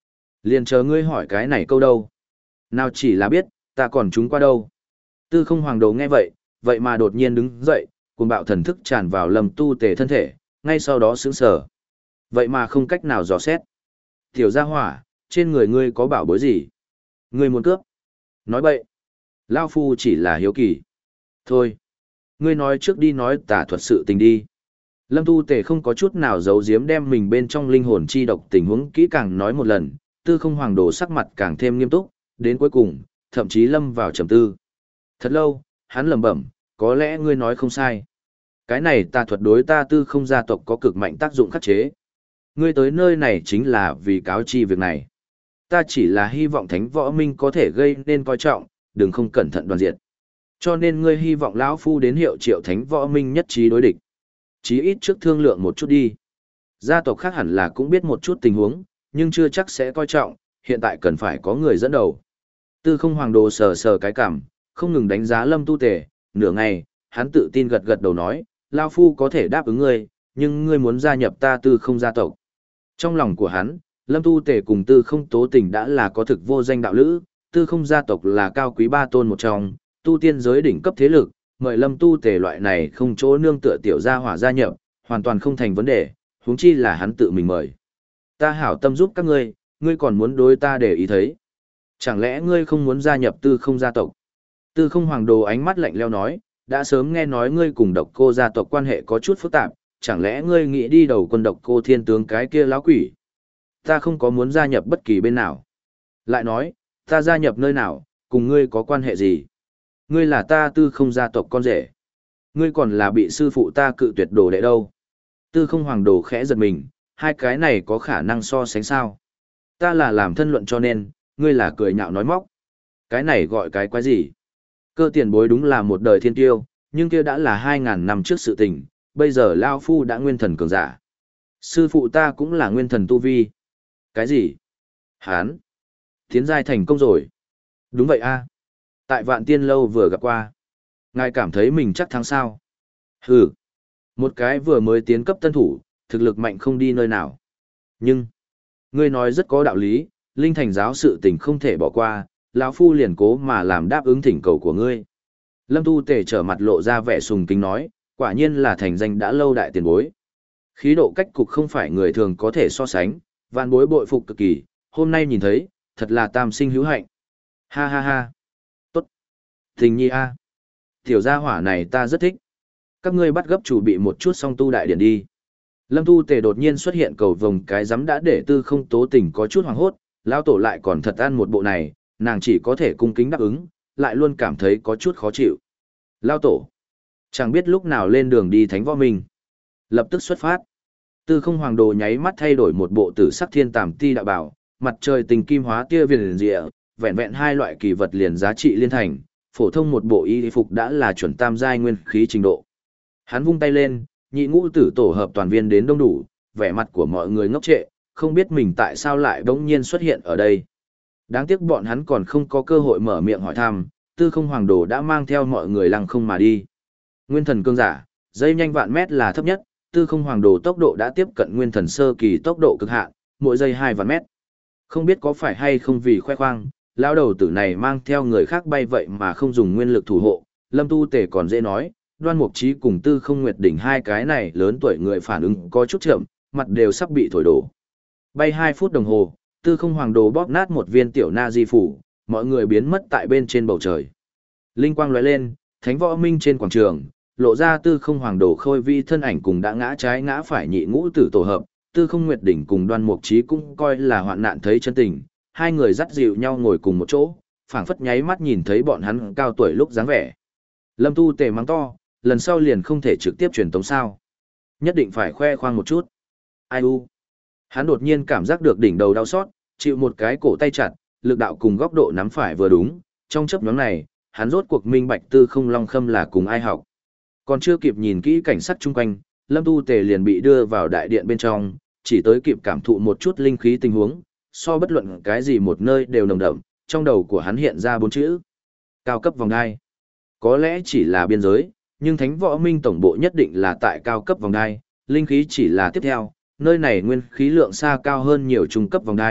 Liền chờ ngươi hỏi cái này câu đâu. Nào chỉ là biết, ta còn chúng qua đâu. Tư không hoàng đồ nghe vậy, vậy mà đột nhiên đứng dậy, cuồng bạo thần thức tràn vào Lâm Tu Tề thân thể, ngay sau đó sững sờ. Vậy mà không cách nào dò xét. Tiểu gia hỏa, trên người ngươi có bảo bối gì? Ngươi muốn cướp? Nói bậy. Lao phu chỉ là hiếu kỳ. Thôi. Ngươi nói trước đi nói tả thuật sự tình đi. Lâm Tu Tề không có chút nào giấu giếm đem mình bên trong linh hồn chi độc tình huống kỹ càng nói một lần, tư không hoàng đồ sắc mặt càng thêm nghiêm túc, đến cuối cùng, thậm chí lâm vào trầm tư. Thật lâu, hắn lẩm bẩm, có lẽ ngươi nói không sai. Cái này tà thuật đối ta tư không gia tộc có cực mạnh tác dụng khắc chế. Ngươi tới nơi này chính là vì cáo chi việc này. Ta chỉ là hy vọng thánh võ minh có thể gây nên coi trọng, đừng không cẩn thận đoàn diệt. Cho nên ngươi hy vọng lão phu đến hiệu triệu thánh võ minh nhất trí đối địch. Chí ít trước thương lượng một chút đi. Gia tộc khác hẳn là cũng biết một chút tình huống, nhưng chưa chắc sẽ coi trọng, hiện tại cần phải có người dẫn đầu. Tư không hoàng đồ sờ sờ cái cảm, không ngừng đánh giá Lâm Tu Tề, nửa ngày, hắn tự tin gật gật đầu nói, lão phu có thể đáp ứng ngươi, nhưng ngươi muốn gia nhập ta tư không gia tộc. Trong lòng của hắn, Lâm Tu Tề cùng tư không tố tình đã là có thực vô danh đạo lữ, tư không gia tộc là cao quý ba tôn một trong, tu tiên giới đỉnh cấp thế lực, mời Lâm Tu Tề loại này không chỗ nương tựa tiểu gia hỏa gia nhập, hoàn toàn không thành vấn đề, huống chi là hắn tự mình mời. Ta hảo tâm giúp các ngươi, ngươi còn muốn đối ta để ý thấy. Chẳng lẽ ngươi không muốn gia nhập tư không gia tộc? Tư không hoàng đồ ánh mắt lạnh leo nói, đã sớm nghe nói ngươi cùng độc cô gia tộc quan hệ có chút phức tạp, chẳng lẽ ngươi nghĩ đi đầu quân độc cô thiên tướng cái kia lão quỷ? Ta không có muốn gia nhập bất kỳ bên nào. Lại nói, ta gia nhập nơi nào, cùng ngươi có quan hệ gì? Ngươi là ta tư không gia tộc con rể. Ngươi còn là bị sư phụ ta cự tuyệt đồ đệ đâu. Tư không hoàng đồ khẽ giật mình, hai cái này có khả năng so sánh sao? Ta là làm thân luận cho nên, ngươi là cười nhạo nói móc. Cái này gọi cái quái gì? Cơ tiền bối đúng là một đời thiên tiêu, nhưng kia đã là hai ngàn năm trước sự tình, bây giờ Lao Phu đã nguyên thần cường giả. Sư phụ ta cũng là nguyên thần tu vi. Cái gì? Hán? Tiến giai thành công rồi. Đúng vậy a. Tại vạn tiên lâu vừa gặp qua. Ngài cảm thấy mình chắc thắng sao? Hừ. Một cái vừa mới tiến cấp tân thủ, thực lực mạnh không đi nơi nào. Nhưng, ngươi nói rất có đạo lý, linh thành giáo sự tình không thể bỏ qua, lão phu liền cố mà làm đáp ứng thỉnh cầu của ngươi. Lâm Tu Tề trở mặt lộ ra vẻ sùng kính nói, quả nhiên là thành danh đã lâu đại tiền bối. Khí độ cách cục không phải người thường có thể so sánh, vạn bối bội phục cực kỳ, hôm nay nhìn thấy, thật là tam sinh hữu hạnh. Ha ha ha. Tốt. Tình nhi a. Tiểu gia hỏa này ta rất thích. Các ngươi bắt gấp chủ bị một chút song tu đại điển đi. Lâm Tu Tề đột nhiên xuất hiện cầu vồng cái rắm đã để tư không tố tình có chút hoảng hốt, lão tổ lại còn thật ăn một bộ này, nàng chỉ có thể cung kính đáp ứng, lại luôn cảm thấy có chút khó chịu. Lão tổ, chẳng biết lúc nào lên đường đi thánh võ minh. Lập tức xuất phát. Tư không hoàng đồ nháy mắt thay đổi một bộ tử sắc thiên tàm ti đạo bảo, mặt trời tình kim hóa tia viền rịa, vẹn vẹn hai loại kỳ vật liền giá trị liên thành, phổ thông một bộ y phục đã là chuẩn tam giai nguyên khí trình độ. Hắn vung tay lên, nhị ngũ tử tổ hợp toàn viên đến đông đủ, vẻ mặt của mọi người ngốc trệ, không biết mình tại sao lại bỗng nhiên xuất hiện ở đây. Đáng tiếc bọn hắn còn không có cơ hội mở miệng hỏi thăm, tư không hoàng đồ đã mang theo mọi người lăng không mà đi. Nguyên thần cương giả, dây nhanh vạn mét là thấp nhất, tư không hoàng đồ tốc độ đã tiếp cận nguyên thần sơ kỳ tốc độ cực hạn, mỗi giây hai vạn mét. Không biết có phải hay không vì khoe khoang, lão đầu tử này mang theo người khác bay vậy mà không dùng nguyên lực thủ hộ, Lâm Tu Tề còn dễ nói, Đoan Mục Chí cùng Tư Không Nguyệt đỉnh hai cái này lớn tuổi người phản ứng có chút chậm, mặt đều sắp bị thổi đổ. Bay hai phút đồng hồ, Tư Không Hoàng Đồ bóp nát một viên tiểu na di phủ, mọi người biến mất tại bên trên bầu trời. Linh quang lóe lên, Thánh Võ Minh trên quảng trường, lộ ra Tư Không Hoàng Đồ khôi vi thân ảnh cùng đã ngã trái ngã phải nhị ngũ tử tổ hợp, Tư Không Nguyệt đỉnh cùng Đoan Mục Chí cũng coi là hoạn nạn thấy chân tình, hai người dắt dịu nhau ngồi cùng một chỗ, phảng phất nháy mắt nhìn thấy bọn hắn cao tuổi lúc dáng vẻ. Lâm Tu Tề mắng to, lần sau liền không thể trực tiếp truyền tống sao. Nhất định phải khoe khoang một chút. Ai u. Hắn đột nhiên cảm giác được đỉnh đầu đau xót, chịu một cái cổ tay chặt, lực đạo cùng góc độ nắm phải vừa đúng. Trong chấp nhóm này, hắn rốt cuộc minh bạch Tư Không Long Khâm là cùng ai học. Còn chưa kịp nhìn kỹ cảnh sắc chung quanh, Lâm Tu Tề liền bị đưa vào đại điện bên trong, chỉ tới kịp cảm thụ một chút linh khí tình huống, so bất luận cái gì một nơi đều nồng đậm, trong đầu của hắn hiện ra bốn chữ. Cao cấp vòng đai. Có lẽ chỉ là biên giới, nhưng Thánh Võ Minh tổng bộ nhất định là tại cao cấp vòng đai, linh khí chỉ là tiếp theo, nơi này nguyên khí lượng xa cao hơn nhiều trung cấp vòng đai,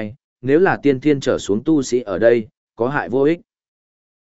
nếu là tiên thiên trở xuống tu sĩ ở đây, có hại vô ích.